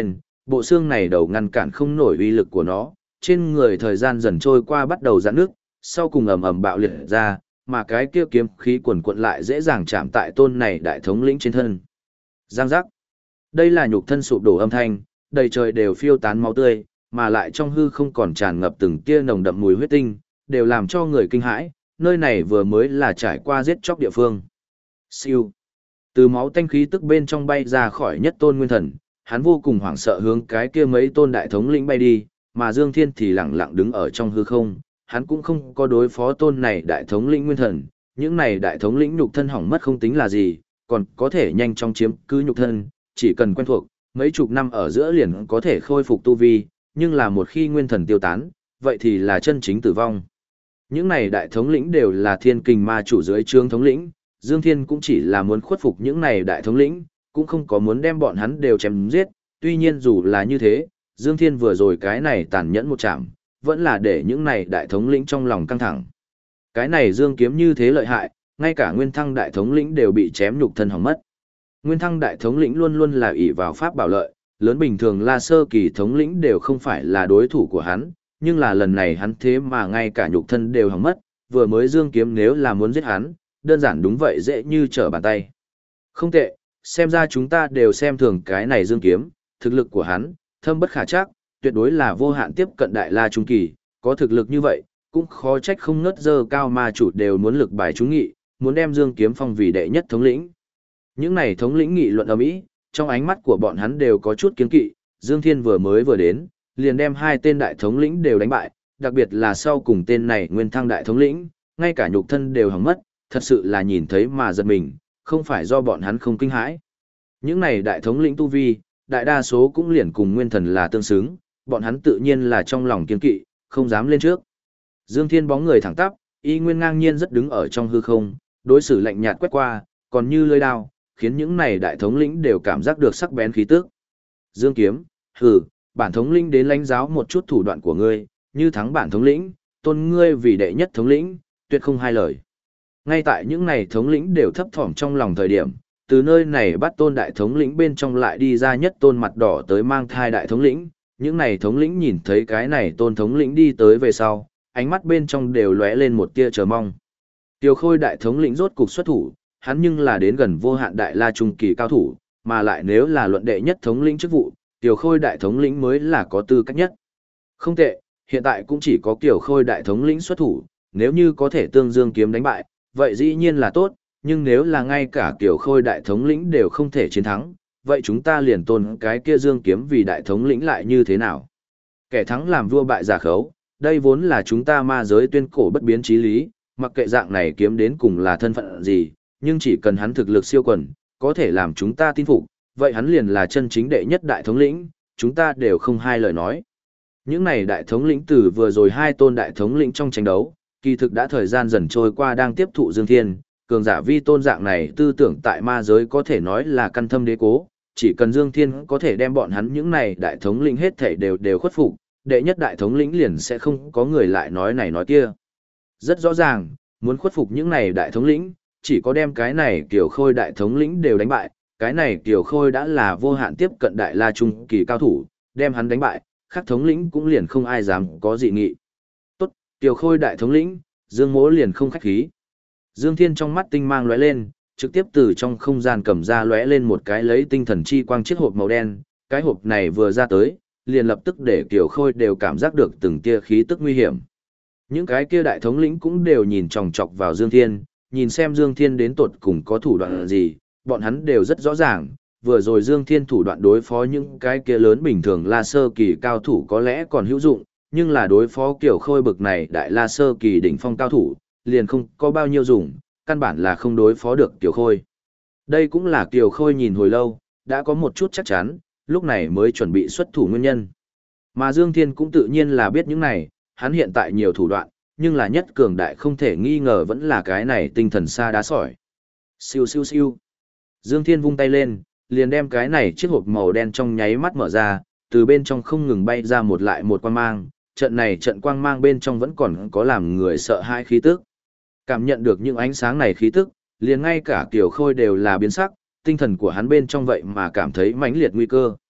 [SPEAKER 1] bộ xương này đầu ngăn cản không nổi uy lực của nó, trên người thời gian dần trôi qua bắt đầu giãn nước, sau cùng ầm ầm bạo liệt ra, mà cái kia kiếm khí quần quật lại dễ dàng chạm tại tôn này đại thống lĩnh trên thân. Giang giác. Đây là nhục thân sụp đổ âm thanh, đầy trời đều phiêu tán máu tươi, mà lại trong hư không còn tràn ngập từng tia nồng đậm mùi huyết tinh, đều làm cho người kinh hãi, nơi này vừa mới là trải qua giết chóc địa phương. Siêu. Từ máu tanh khí tức bên trong bay ra khỏi nhất tôn nguyên thần, hắn vô cùng hoảng sợ hướng cái kia mấy tôn đại thống lĩnh bay đi, mà Dương Thiên thì lặng lặng đứng ở trong hư không, hắn cũng không có đối phó tôn này đại thống lĩnh nguyên thần, những này đại thống lĩnh nhục thân hỏng mất không tính là gì, còn có thể nhanh chóng chiếm cứ nhục thân, chỉ cần quen thuộc, mấy chục năm ở giữa liền có thể khôi phục tu vi, nhưng là một khi nguyên thần tiêu tán, vậy thì là chân chính tử vong. Những này đại thống lĩnh đều là thiên kình ma chủ dưới trướng thống lĩnh, Dương Thiên cũng chỉ là muốn khuất phục những này đại thống lĩnh, cũng không có muốn đem bọn hắn đều chém giết, tuy nhiên dù là như thế, Dương Thiên vừa rồi cái này tàn nhẫn một chạm, vẫn là để những này đại thống lĩnh trong lòng căng thẳng. Cái này Dương kiếm như thế lợi hại, ngay cả Nguyên Thăng đại thống lĩnh đều bị chém nhục thân hỏng mất. Nguyên Thăng đại thống lĩnh luôn luôn là ỷ vào pháp bảo lợi, lớn bình thường La Sơ Kỳ thống lĩnh đều không phải là đối thủ của hắn, nhưng là lần này hắn thế mà ngay cả nhục thân đều hỏng mất, vừa mới Dương kiếm nếu là muốn giết hắn, đơn giản đúng vậy dễ như trở bàn tay. Không tệ, xem ra chúng ta đều xem thường cái này Dương kiếm, thực lực của hắn, thâm bất khả trắc, tuyệt đối là vô hạn tiếp cận đại la trung kỳ, có thực lực như vậy, cũng khó trách không ngớt dơ cao ma chủ đều muốn lực bài trúng nghị, muốn đem Dương kiếm phong vì đệ nhất thống lĩnh. Những này thống lĩnh nghị luận ầm ĩ, trong ánh mắt của bọn hắn đều có chút kiêng kỵ, Dương Thiên vừa đến, liền đem hai tên đại thống lĩnh đều đánh bại, đặc biệt là sau cùng tên này Nguyên Thăng đại thống lĩnh, ngay cả nhục thân đều hỏng mất, thật sự là nhìn thấy mà giật mình, không phải do bọn hắn không kinh hãi. Những này đại thống lĩnh tu vi, đại đa số cũng liền cùng nguyên thần là tương xứng, bọn hắn tự nhiên là trong lòng kiên kỵ, không dám lên trước. Dương Thiên bóng người thẳng tắp, y nguyên ngang nhiên rất đứng ở trong hư không, đối xử lạnh nhạt quét qua, còn như lưỡi đao, khiến những này đại thống lĩnh đều cảm giác được sắc bén khí tức. Dương kiếm, hừ, bản thống lĩnh đến lãnh giáo một chút thủ đoạn của ngươi, như thắng bản thống lĩnh, tôn ngươi vì đệ nhất thống lĩnh, tuyệt không hai lời. Ngay tại những này thống lĩnh đều thấp thỏm trong lòng thời điểm, từ nơi này bắt tôn đại thống lĩnh bên trong lại đi ra nhất tôn mặt đỏ tới mang thai đại thống lĩnh, những này thống lĩnh nhìn thấy cái này tôn thống lĩnh đi tới về sau, ánh mắt bên trong đều lóe lên một tia chờ mong. Tiêu Khôi đại thống lĩnh rốt cục xuất thủ, hắn nhưng là đến gần vô hạn đại la trung kỳ cao thủ, mà lại nếu là luận đệ nhất thống lĩnh chức vụ, Tiêu Khôi đại thống lĩnh mới là có tư cách nhất. Không tệ, hiện tại cũng chỉ có Tiêu Khôi đại thống lĩnh xuất thủ, nếu như có thể tương Dương kiếm đánh bại, vậy dĩ nhiên là tốt, nhưng nếu là ngay cả Tiêu Khôi đại thống lĩnh đều không thể chiến thắng, vậy chúng ta liền tôn cái kia Dương kiếm vì đại thống lĩnh lại như thế nào? Kẻ thắng làm vua bại giả khấu, đây vốn là chúng ta ma giới tuyên cổ bất biến chí lý, mặc kệ dạng này kiếm đến cùng là thân phận gì, nhưng chỉ cần hắn thực lực siêu quần, có thể làm chúng ta tin phục, vậy hắn liền là chân chính đệ nhất đại thống lĩnh, chúng ta đều không hai lời nói. Những này đại thống lĩnh từ vừa rồi hai tôn đại thống lĩnh trong tranh đấu, kỳ thực đã thời gian dần trôi qua đang tiếp thụ Dương Thiên, cường giả vi tôn dạng này tư tưởng tại ma giới có thể nói là căn thâm đế cố, chỉ cần Dương Thiên có thể đem bọn hắn những này đại thống lĩnh hết thảy đều khuất phục, đệ nhất đại thống lĩnh liền sẽ không có người lại nói này nói kia. Rất rõ ràng, muốn khuất phục những này đại thống lĩnh, chỉ có đem cái này Kiều Khôi đại thống lĩnh đều đánh bại, cái này Kiều Khôi đã là vô hạn tiếp cận đại la trung kỳ cao thủ, đem hắn đánh bại, khác thống lĩnh cũng liền không ai dám có dị nghị. Tốt, Kiều Khôi đại thống lĩnh, Dương Mỗ liền không khách khí. Dương Thiên trong mắt tinh mang lóe lên, trực tiếp từ trong không gian cầm ra lóe lên một cái lấy tinh thần chi quang chiếc hộp màu đen, cái hộp này vừa ra tới, liền lập tức để Kiều Khôi đều cảm giác được từng tia khí tức nguy hiểm. Những cái kia đại thống lĩnh cũng đều nhìn chòng chọc vào Dương Thiên, nhìn xem Dương Thiên đến tột cùng có thủ đoạn gì, bọn hắn đều rất rõ ràng, vừa rồi Dương Thiên thủ đoạn đối phó những cái kia lớn bình thường La Sơ Kỳ cao thủ có lẽ còn hữu dụng, nhưng là đối phó Kiều Khôi bực này đại La Sơ Kỳ đỉnh phong cao thủ, liền không có bao nhiêu dùng, căn bản là không đối phó được Kiều Khôi. Đây cũng là Kiều Khôi nhìn hồi lâu, đã có một chút chắc chắn, lúc này mới chuẩn bị xuất thủ nguyên nhân. Mà Dương Thiên cũng tự nhiên là biết những này, hắn hiện tại nhiều thủ đoạn, nhưng là nhất cường đại không thể nghi ngờ vẫn là cái này tinh thần sa đá sỏi. Siêu siêu siêu. Dương Thiên vung tay lên, liền đem cái này chiếc hộp màu đen trong nháy mắt mở ra, từ bên trong không ngừng bay ra một lại một quang mang, trận này trận quang mang bên trong vẫn còn có làm người sợ hãi khí tức. Cảm nhận được những ánh sáng này khí tức, liền ngay cả Kiều Khôi đều là biến sắc, tinh thần của hắn bên trong vậy mà cảm thấy mãnh liệt nguy cơ.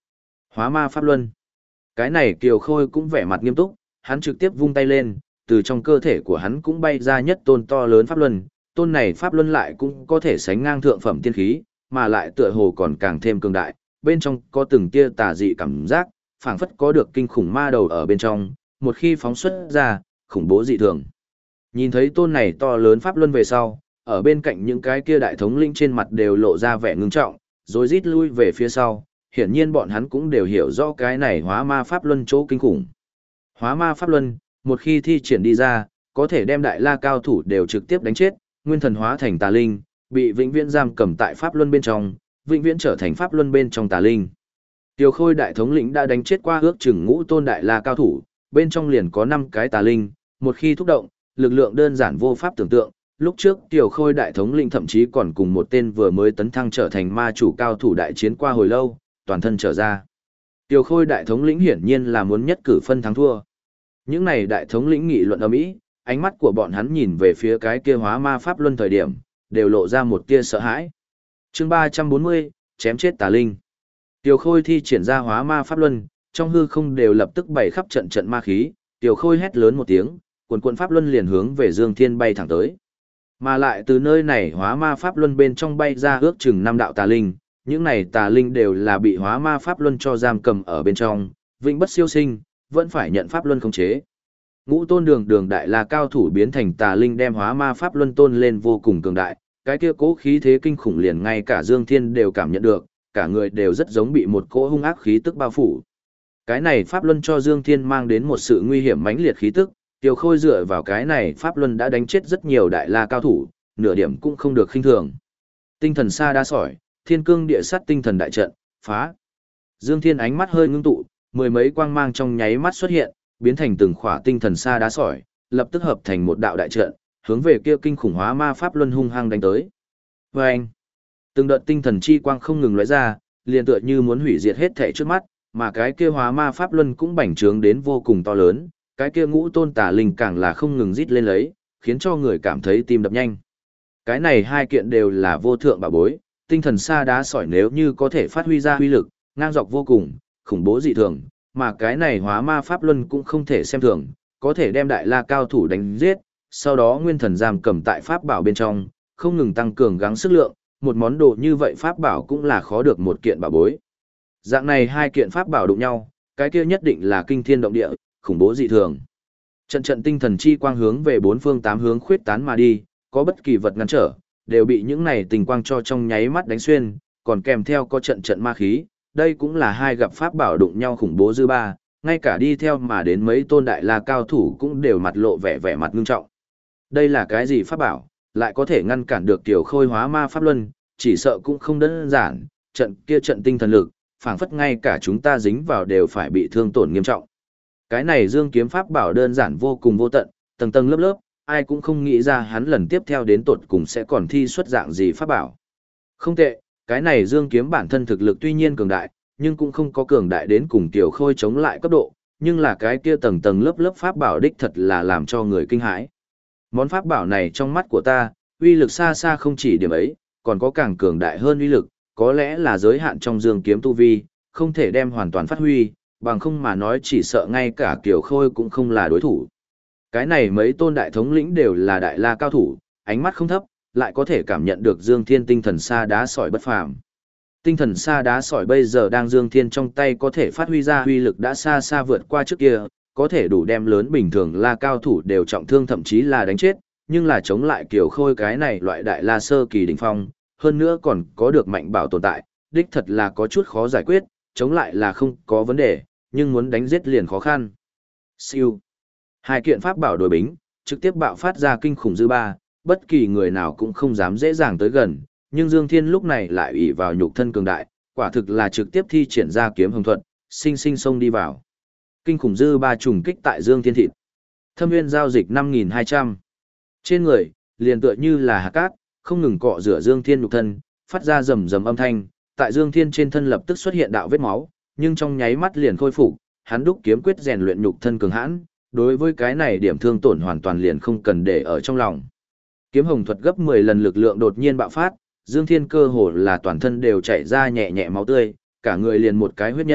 [SPEAKER 1] Hóa ma pháp luân. Cái này Kiều Khôi cũng vẻ mặt nghiêm túc, hắn trực tiếp vung tay lên, từ trong cơ thể của hắn cũng bay ra nhất tôn to lớn pháp luân, tôn này pháp luân lại cũng có thể sánh ngang thượng phẩm tiên khí, mà lại tựa hồ còn càng thêm cường đại, bên trong có từng tia tà dị cảm giác, phảng phất có được kinh khủng ma đầu ở bên trong, một khi phóng xuất ra, khủng bố dị thường. Nhìn thấy tôn này to lớn pháp luân về sau, ở bên cạnh những cái kia đại thống lĩnh trên mặt đều lộ ra vẻ ngưng trọng, rồi rít lui về phía sau, hiển nhiên bọn hắn cũng đều hiểu rõ cái này hóa ma pháp luân chỗ kinh khủng. Hóa ma pháp luân, một khi thi triển đi ra, có thể đem đại la cao thủ đều trực tiếp đánh chết, nguyên thần hóa thành tà linh, bị vĩnh viễn giam cầm tại pháp luân bên trong, vĩnh viễn trở thành pháp luân bên trong tà linh. Tiêu Khôi đại thống lĩnh đã đánh chết qua ước chừng ngũ tôn đại la cao thủ, bên trong liền có 5 cái tà linh, một khi thúc động, lực lượng đơn giản vô pháp tưởng tượng. Lúc trước Tiêu Khôi đại thống lĩnh thậm chí còn cùng một tên vừa mới tấn thăng trở thành ma chủ cao thủ đại chiến qua hồi lâu, toàn thân trở ra. Tiêu Khôi đại thống lĩnh hiển nhiên là muốn nhất cử phân thắng thua. Những này đại thống lĩnh nghị luận ầm ĩ, ánh mắt của bọn hắn nhìn về phía cái kia hóa ma pháp luân thời điểm, đều lộ ra một tia sợ hãi. Chương 340, chém chết tà linh. Tiêu Khôi thi triển ra hóa ma pháp luân, trong hư không đều lập tức bày khắp trận trận ma khí, Tiêu Khôi hét lớn một tiếng, quần quần pháp luân liền hướng về Dương Thiên bay thẳng tới. Mà lại từ nơi này hóa ma pháp luân bên trong bay ra ước chừng 5 đạo tà linh, những này tà linh đều là bị hóa ma pháp luân cho giam cầm ở bên trong, vĩnh bất siêu sinh, vẫn phải nhận pháp luân khống chế. Ngũ tôn đường đại là cao thủ biến thành tà linh đem hóa ma pháp luân tôn lên vô cùng cường đại, cái kia cố khí thế kinh khủng liền ngay cả Dương Thiên đều cảm nhận được, cả người đều rất giống bị một cỗ hung ác khí tức bao phủ. Cái này pháp luân cho Dương Thiên mang đến một sự nguy hiểm mãnh liệt khí tức, Tiêu Khôi dựa vào cái này pháp luân đã đánh chết rất nhiều đại la cao thủ, nửa điểm cũng không được khinh thường. Tinh thần sa đa sỏi, thiên cương địa sát tinh thần đại trận, phá. Dương Thiên ánh mắt hơi ngưng tụ, mười mấy quang mang trong nháy mắt xuất hiện, biến thành từng khỏa tinh thần sa đá sỏi, lập tức hợp thành một đạo đại trận, hướng về kia kinh khủng hóa ma pháp luân hung hăng đánh tới. Và anh, từng đợt tinh thần chi quang không ngừng lóe ra, liền tựa như muốn hủy diệt hết thảy trước mắt, mà cái kia hóa ma pháp luân cũng bành trướng đến vô cùng to lớn, cái kia ngũ tôn tà linh càng là không ngừng rít lên lấy, khiến cho người cảm thấy tim đập nhanh. Cái này hai kiện đều là vô thượng bảo bối, tinh thần sa đá sỏi nếu như có thể phát huy ra uy lực, ngang dọc vô cùng, khủng bố dị thường, mà cái này hóa ma pháp luân cũng không thể xem thường, có thể đem đại la cao thủ đánh giết, sau đó nguyên thần giam cầm tại pháp bảo bên trong, không ngừng tăng cường gắng sức lượng, một món đồ như vậy pháp bảo cũng là khó được một kiện bảo bối. Dạng này hai kiện pháp bảo đụng nhau, cái kia nhất định là kinh thiên động địa, khủng bố dị thường. Trận trận tinh thần chi quang hướng về bốn phương tám hướng khuyết tán mà đi, có bất kỳ vật ngăn trở, đều bị những này tình quang cho trong nháy mắt đánh xuyên, còn kèm theo có trận trận ma khí, đây cũng là hai gặp pháp bảo đụng nhau khủng bố dư ba, ngay cả đi theo mà đến mấy tôn đại la cao thủ cũng đều mặt lộ vẻ mặt ngưng trọng. Đây là cái gì pháp bảo, lại có thể ngăn cản được Tiểu Khôi hóa ma pháp luân, chỉ sợ cũng không đơn giản, trận kia trận tinh thần lực, phảng phất ngay cả chúng ta dính vào đều phải bị thương tổn nghiêm trọng. Cái này Dương kiếm pháp bảo đơn giản vô cùng vô tận, tầng tầng lớp lớp, ai cũng không nghĩ ra hắn lần tiếp theo đến tột cùng sẽ còn thi xuất dạng gì pháp bảo. Không tệ, cái này Dương kiếm bản thân thực lực tuy nhiên cường đại, nhưng cũng không có cường đại đến cùng Tiểu Khôi chống lại cấp độ, nhưng là cái kia tầng tầng lớp lớp pháp bảo đích thật là làm cho người kinh hãi. Món pháp bảo này trong mắt của ta, uy lực xa xa không chỉ điểm ấy, còn có càng cường đại hơn uy lực, có lẽ là giới hạn trong Dương kiếm tu vi, không thể đem hoàn toàn phát huy, bằng không mà nói chỉ sợ ngay cả Tiểu Khôi cũng không là đối thủ. Cái này mấy tôn đại thống lĩnh đều là đại la cao thủ, ánh mắt không thấp, lại có thể cảm nhận được Dương Thiên tinh thần sa đá sỏi bất phàm. Tinh thần sa đá sỏi bây giờ đang Dương Thiên trong tay có thể phát huy ra uy lực đã xa xa vượt qua trước kia, có thể đủ đem lớn bình thường la cao thủ đều trọng thương thậm chí là đánh chết, nhưng là chống lại Kiều Khôi cái này loại đại la sơ kỳ đỉnh phong, hơn nữa còn có được mạnh bảo tồn tại, đích thật là có chút khó giải quyết, chống lại là không có vấn đề, nhưng muốn đánh giết liền khó khăn. Siêu. Hai kiện pháp bảo đối bính, trực tiếp bạo phát ra kinh khủng dư ba, bất kỳ người nào cũng không dám dễ dàng tới gần, nhưng Dương Thiên lúc này lại ủy vào nhục thân cường đại, quả thực là trực tiếp thi triển ra kiếm hồng thuật, sinh sinh xông đi vào. Kinh khủng dư ba trùng kích tại Dương Thiên thịt. Thâm nguyên giao dịch 5.200. Trên người, liền tựa như là hạt cát, không ngừng cọ rửa Dương Thiên nhục thân, phát ra rầm rầm âm thanh, tại Dương Thiên trên thân lập tức xuất hiện đạo vết máu, nhưng trong nháy mắt liền khôi phục, hắn đúc kiếm quyết rèn luyện nhục thân cường hãn, đối với cái này điểm thương tổn hoàn toàn liền không cần để ở trong lòng. Kiếm hồng thuật gấp 10 lần lực lượng đột nhiên bạo phát, Dương Thiên cơ hồ là toàn thân đều chảy ra nhẹ nhẹ máu tươi, cả người liền một cái huyết nhân,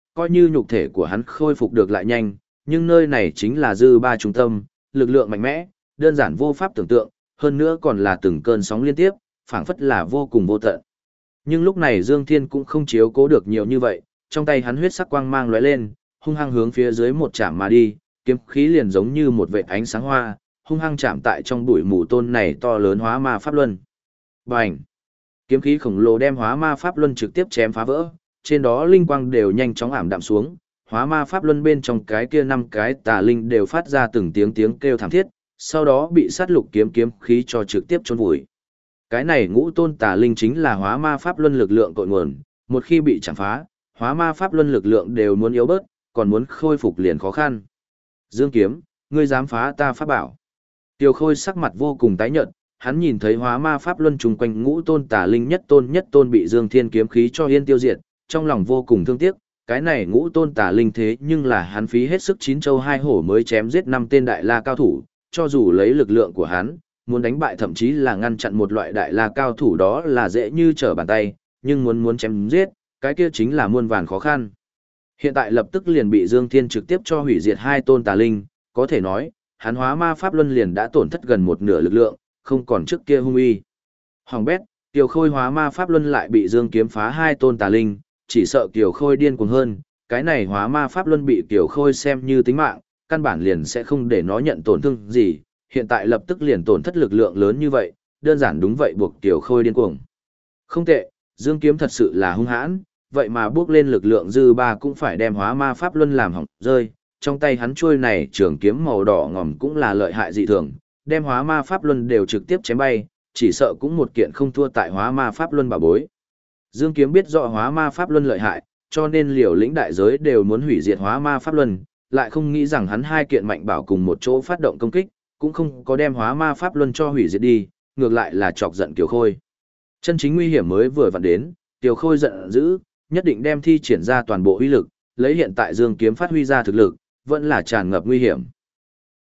[SPEAKER 1] coi như nhục thể của hắn khôi phục được lại nhanh, nhưng nơi này chính là dư ba trung tâm, lực lượng mạnh mẽ, đơn giản vô pháp tưởng tượng, hơn nữa còn là từng cơn sóng liên tiếp, phảng phất là vô cùng vô tận. Nhưng lúc này Dương Thiên cũng không chiếu cố được nhiều như vậy, trong tay hắn huyết sắc quang mang lóe lên, hung hăng hướng phía dưới một chạm mà đi, kiếm khí liền giống như một vệt ánh sáng hoa, hung hăng chạm tại trong bụi mù tôn này to lớn hóa ma pháp luân. Bành! Kiếm khí khổng lồ đem hóa ma pháp luân trực tiếp chém phá vỡ, trên đó linh quang đều nhanh chóng ảm đạm xuống, hóa ma pháp luân bên trong cái kia 5 cái tà linh đều phát ra từng tiếng tiếng kêu thảm thiết, sau đó bị sát lục kiếm khí cho trực tiếp chôn vùi. Cái này ngũ tôn tà linh chính là hóa ma pháp luân lực lượng cội nguồn, một khi bị chạm phá, hóa ma pháp luân lực lượng đều muốn yếu bớt, còn muốn khôi phục liền khó khăn. Dương Kiếm, ngươi dám phá ta pháp bảo? Tiêu Khôi sắc mặt vô cùng tái nhợt, hắn nhìn thấy hóa ma pháp luân trùng quanh ngũ tôn tà linh nhất tôn bị Dương Thiên kiếm khí cho yên tiêu diệt, trong lòng vô cùng thương tiếc, cái này ngũ tôn tà linh thế nhưng là hắn phí hết sức chín châu hai hổ mới chém giết 5 tên đại la cao thủ, cho dù lấy lực lượng của hắn, muốn đánh bại thậm chí là ngăn chặn một loại đại la cao thủ đó là dễ như trở bàn tay, nhưng muốn chém giết, cái kia chính là muôn vàn khó khăn. Hiện tại lập tức liền bị Dương Thiên trực tiếp cho hủy diệt 2 tôn tà linh, có thể nói, hắn hóa ma pháp luân liền đã tổn thất gần một nửa lực lượng, không còn trước kia hung uy. Hoàng bét, Kiều Khôi hóa ma pháp luân lại bị Dương Kiếm phá 2 tôn tà linh, chỉ sợ Kiều Khôi điên cuồng hơn, cái này hóa ma pháp luân bị Kiều Khôi xem như tính mạng, căn bản liền sẽ không để nó nhận tổn thương gì, hiện tại lập tức liền tổn thất lực lượng lớn như vậy, đơn giản đúng vậy buộc Kiều Khôi điên cuồng. Không tệ, Dương Kiếm thật sự là hung hãn, vậy mà bước lên lực lượng dư ba cũng phải đem hóa ma pháp luân làm hỏng rơi, trong tay hắn chuôi này trường kiếm màu đỏ ngòm cũng là lợi hại dị thường, đem hóa ma pháp luân đều trực tiếp chém bay, chỉ sợ cũng một kiện không thua tại hóa ma pháp luân bảo bối. Dương Kiếm biết rõ hóa ma pháp luân lợi hại, cho nên liều lĩnh đại giới đều muốn hủy diệt hóa ma pháp luân, lại không nghĩ rằng hắn 2 kiện mạnh bảo cùng một chỗ phát động công kích, cũng không có đem hóa ma pháp luân cho hủy diệt đi, ngược lại là chọc giận Kiều Khôi. Chân chính nguy hiểm mới vừa vặn đến, Kiều Khôi giận dữ, nhất định đem thi triển ra toàn bộ uy lực, lấy hiện tại Dương Kiếm phát huy ra thực lực, vẫn là tràn ngập nguy hiểm.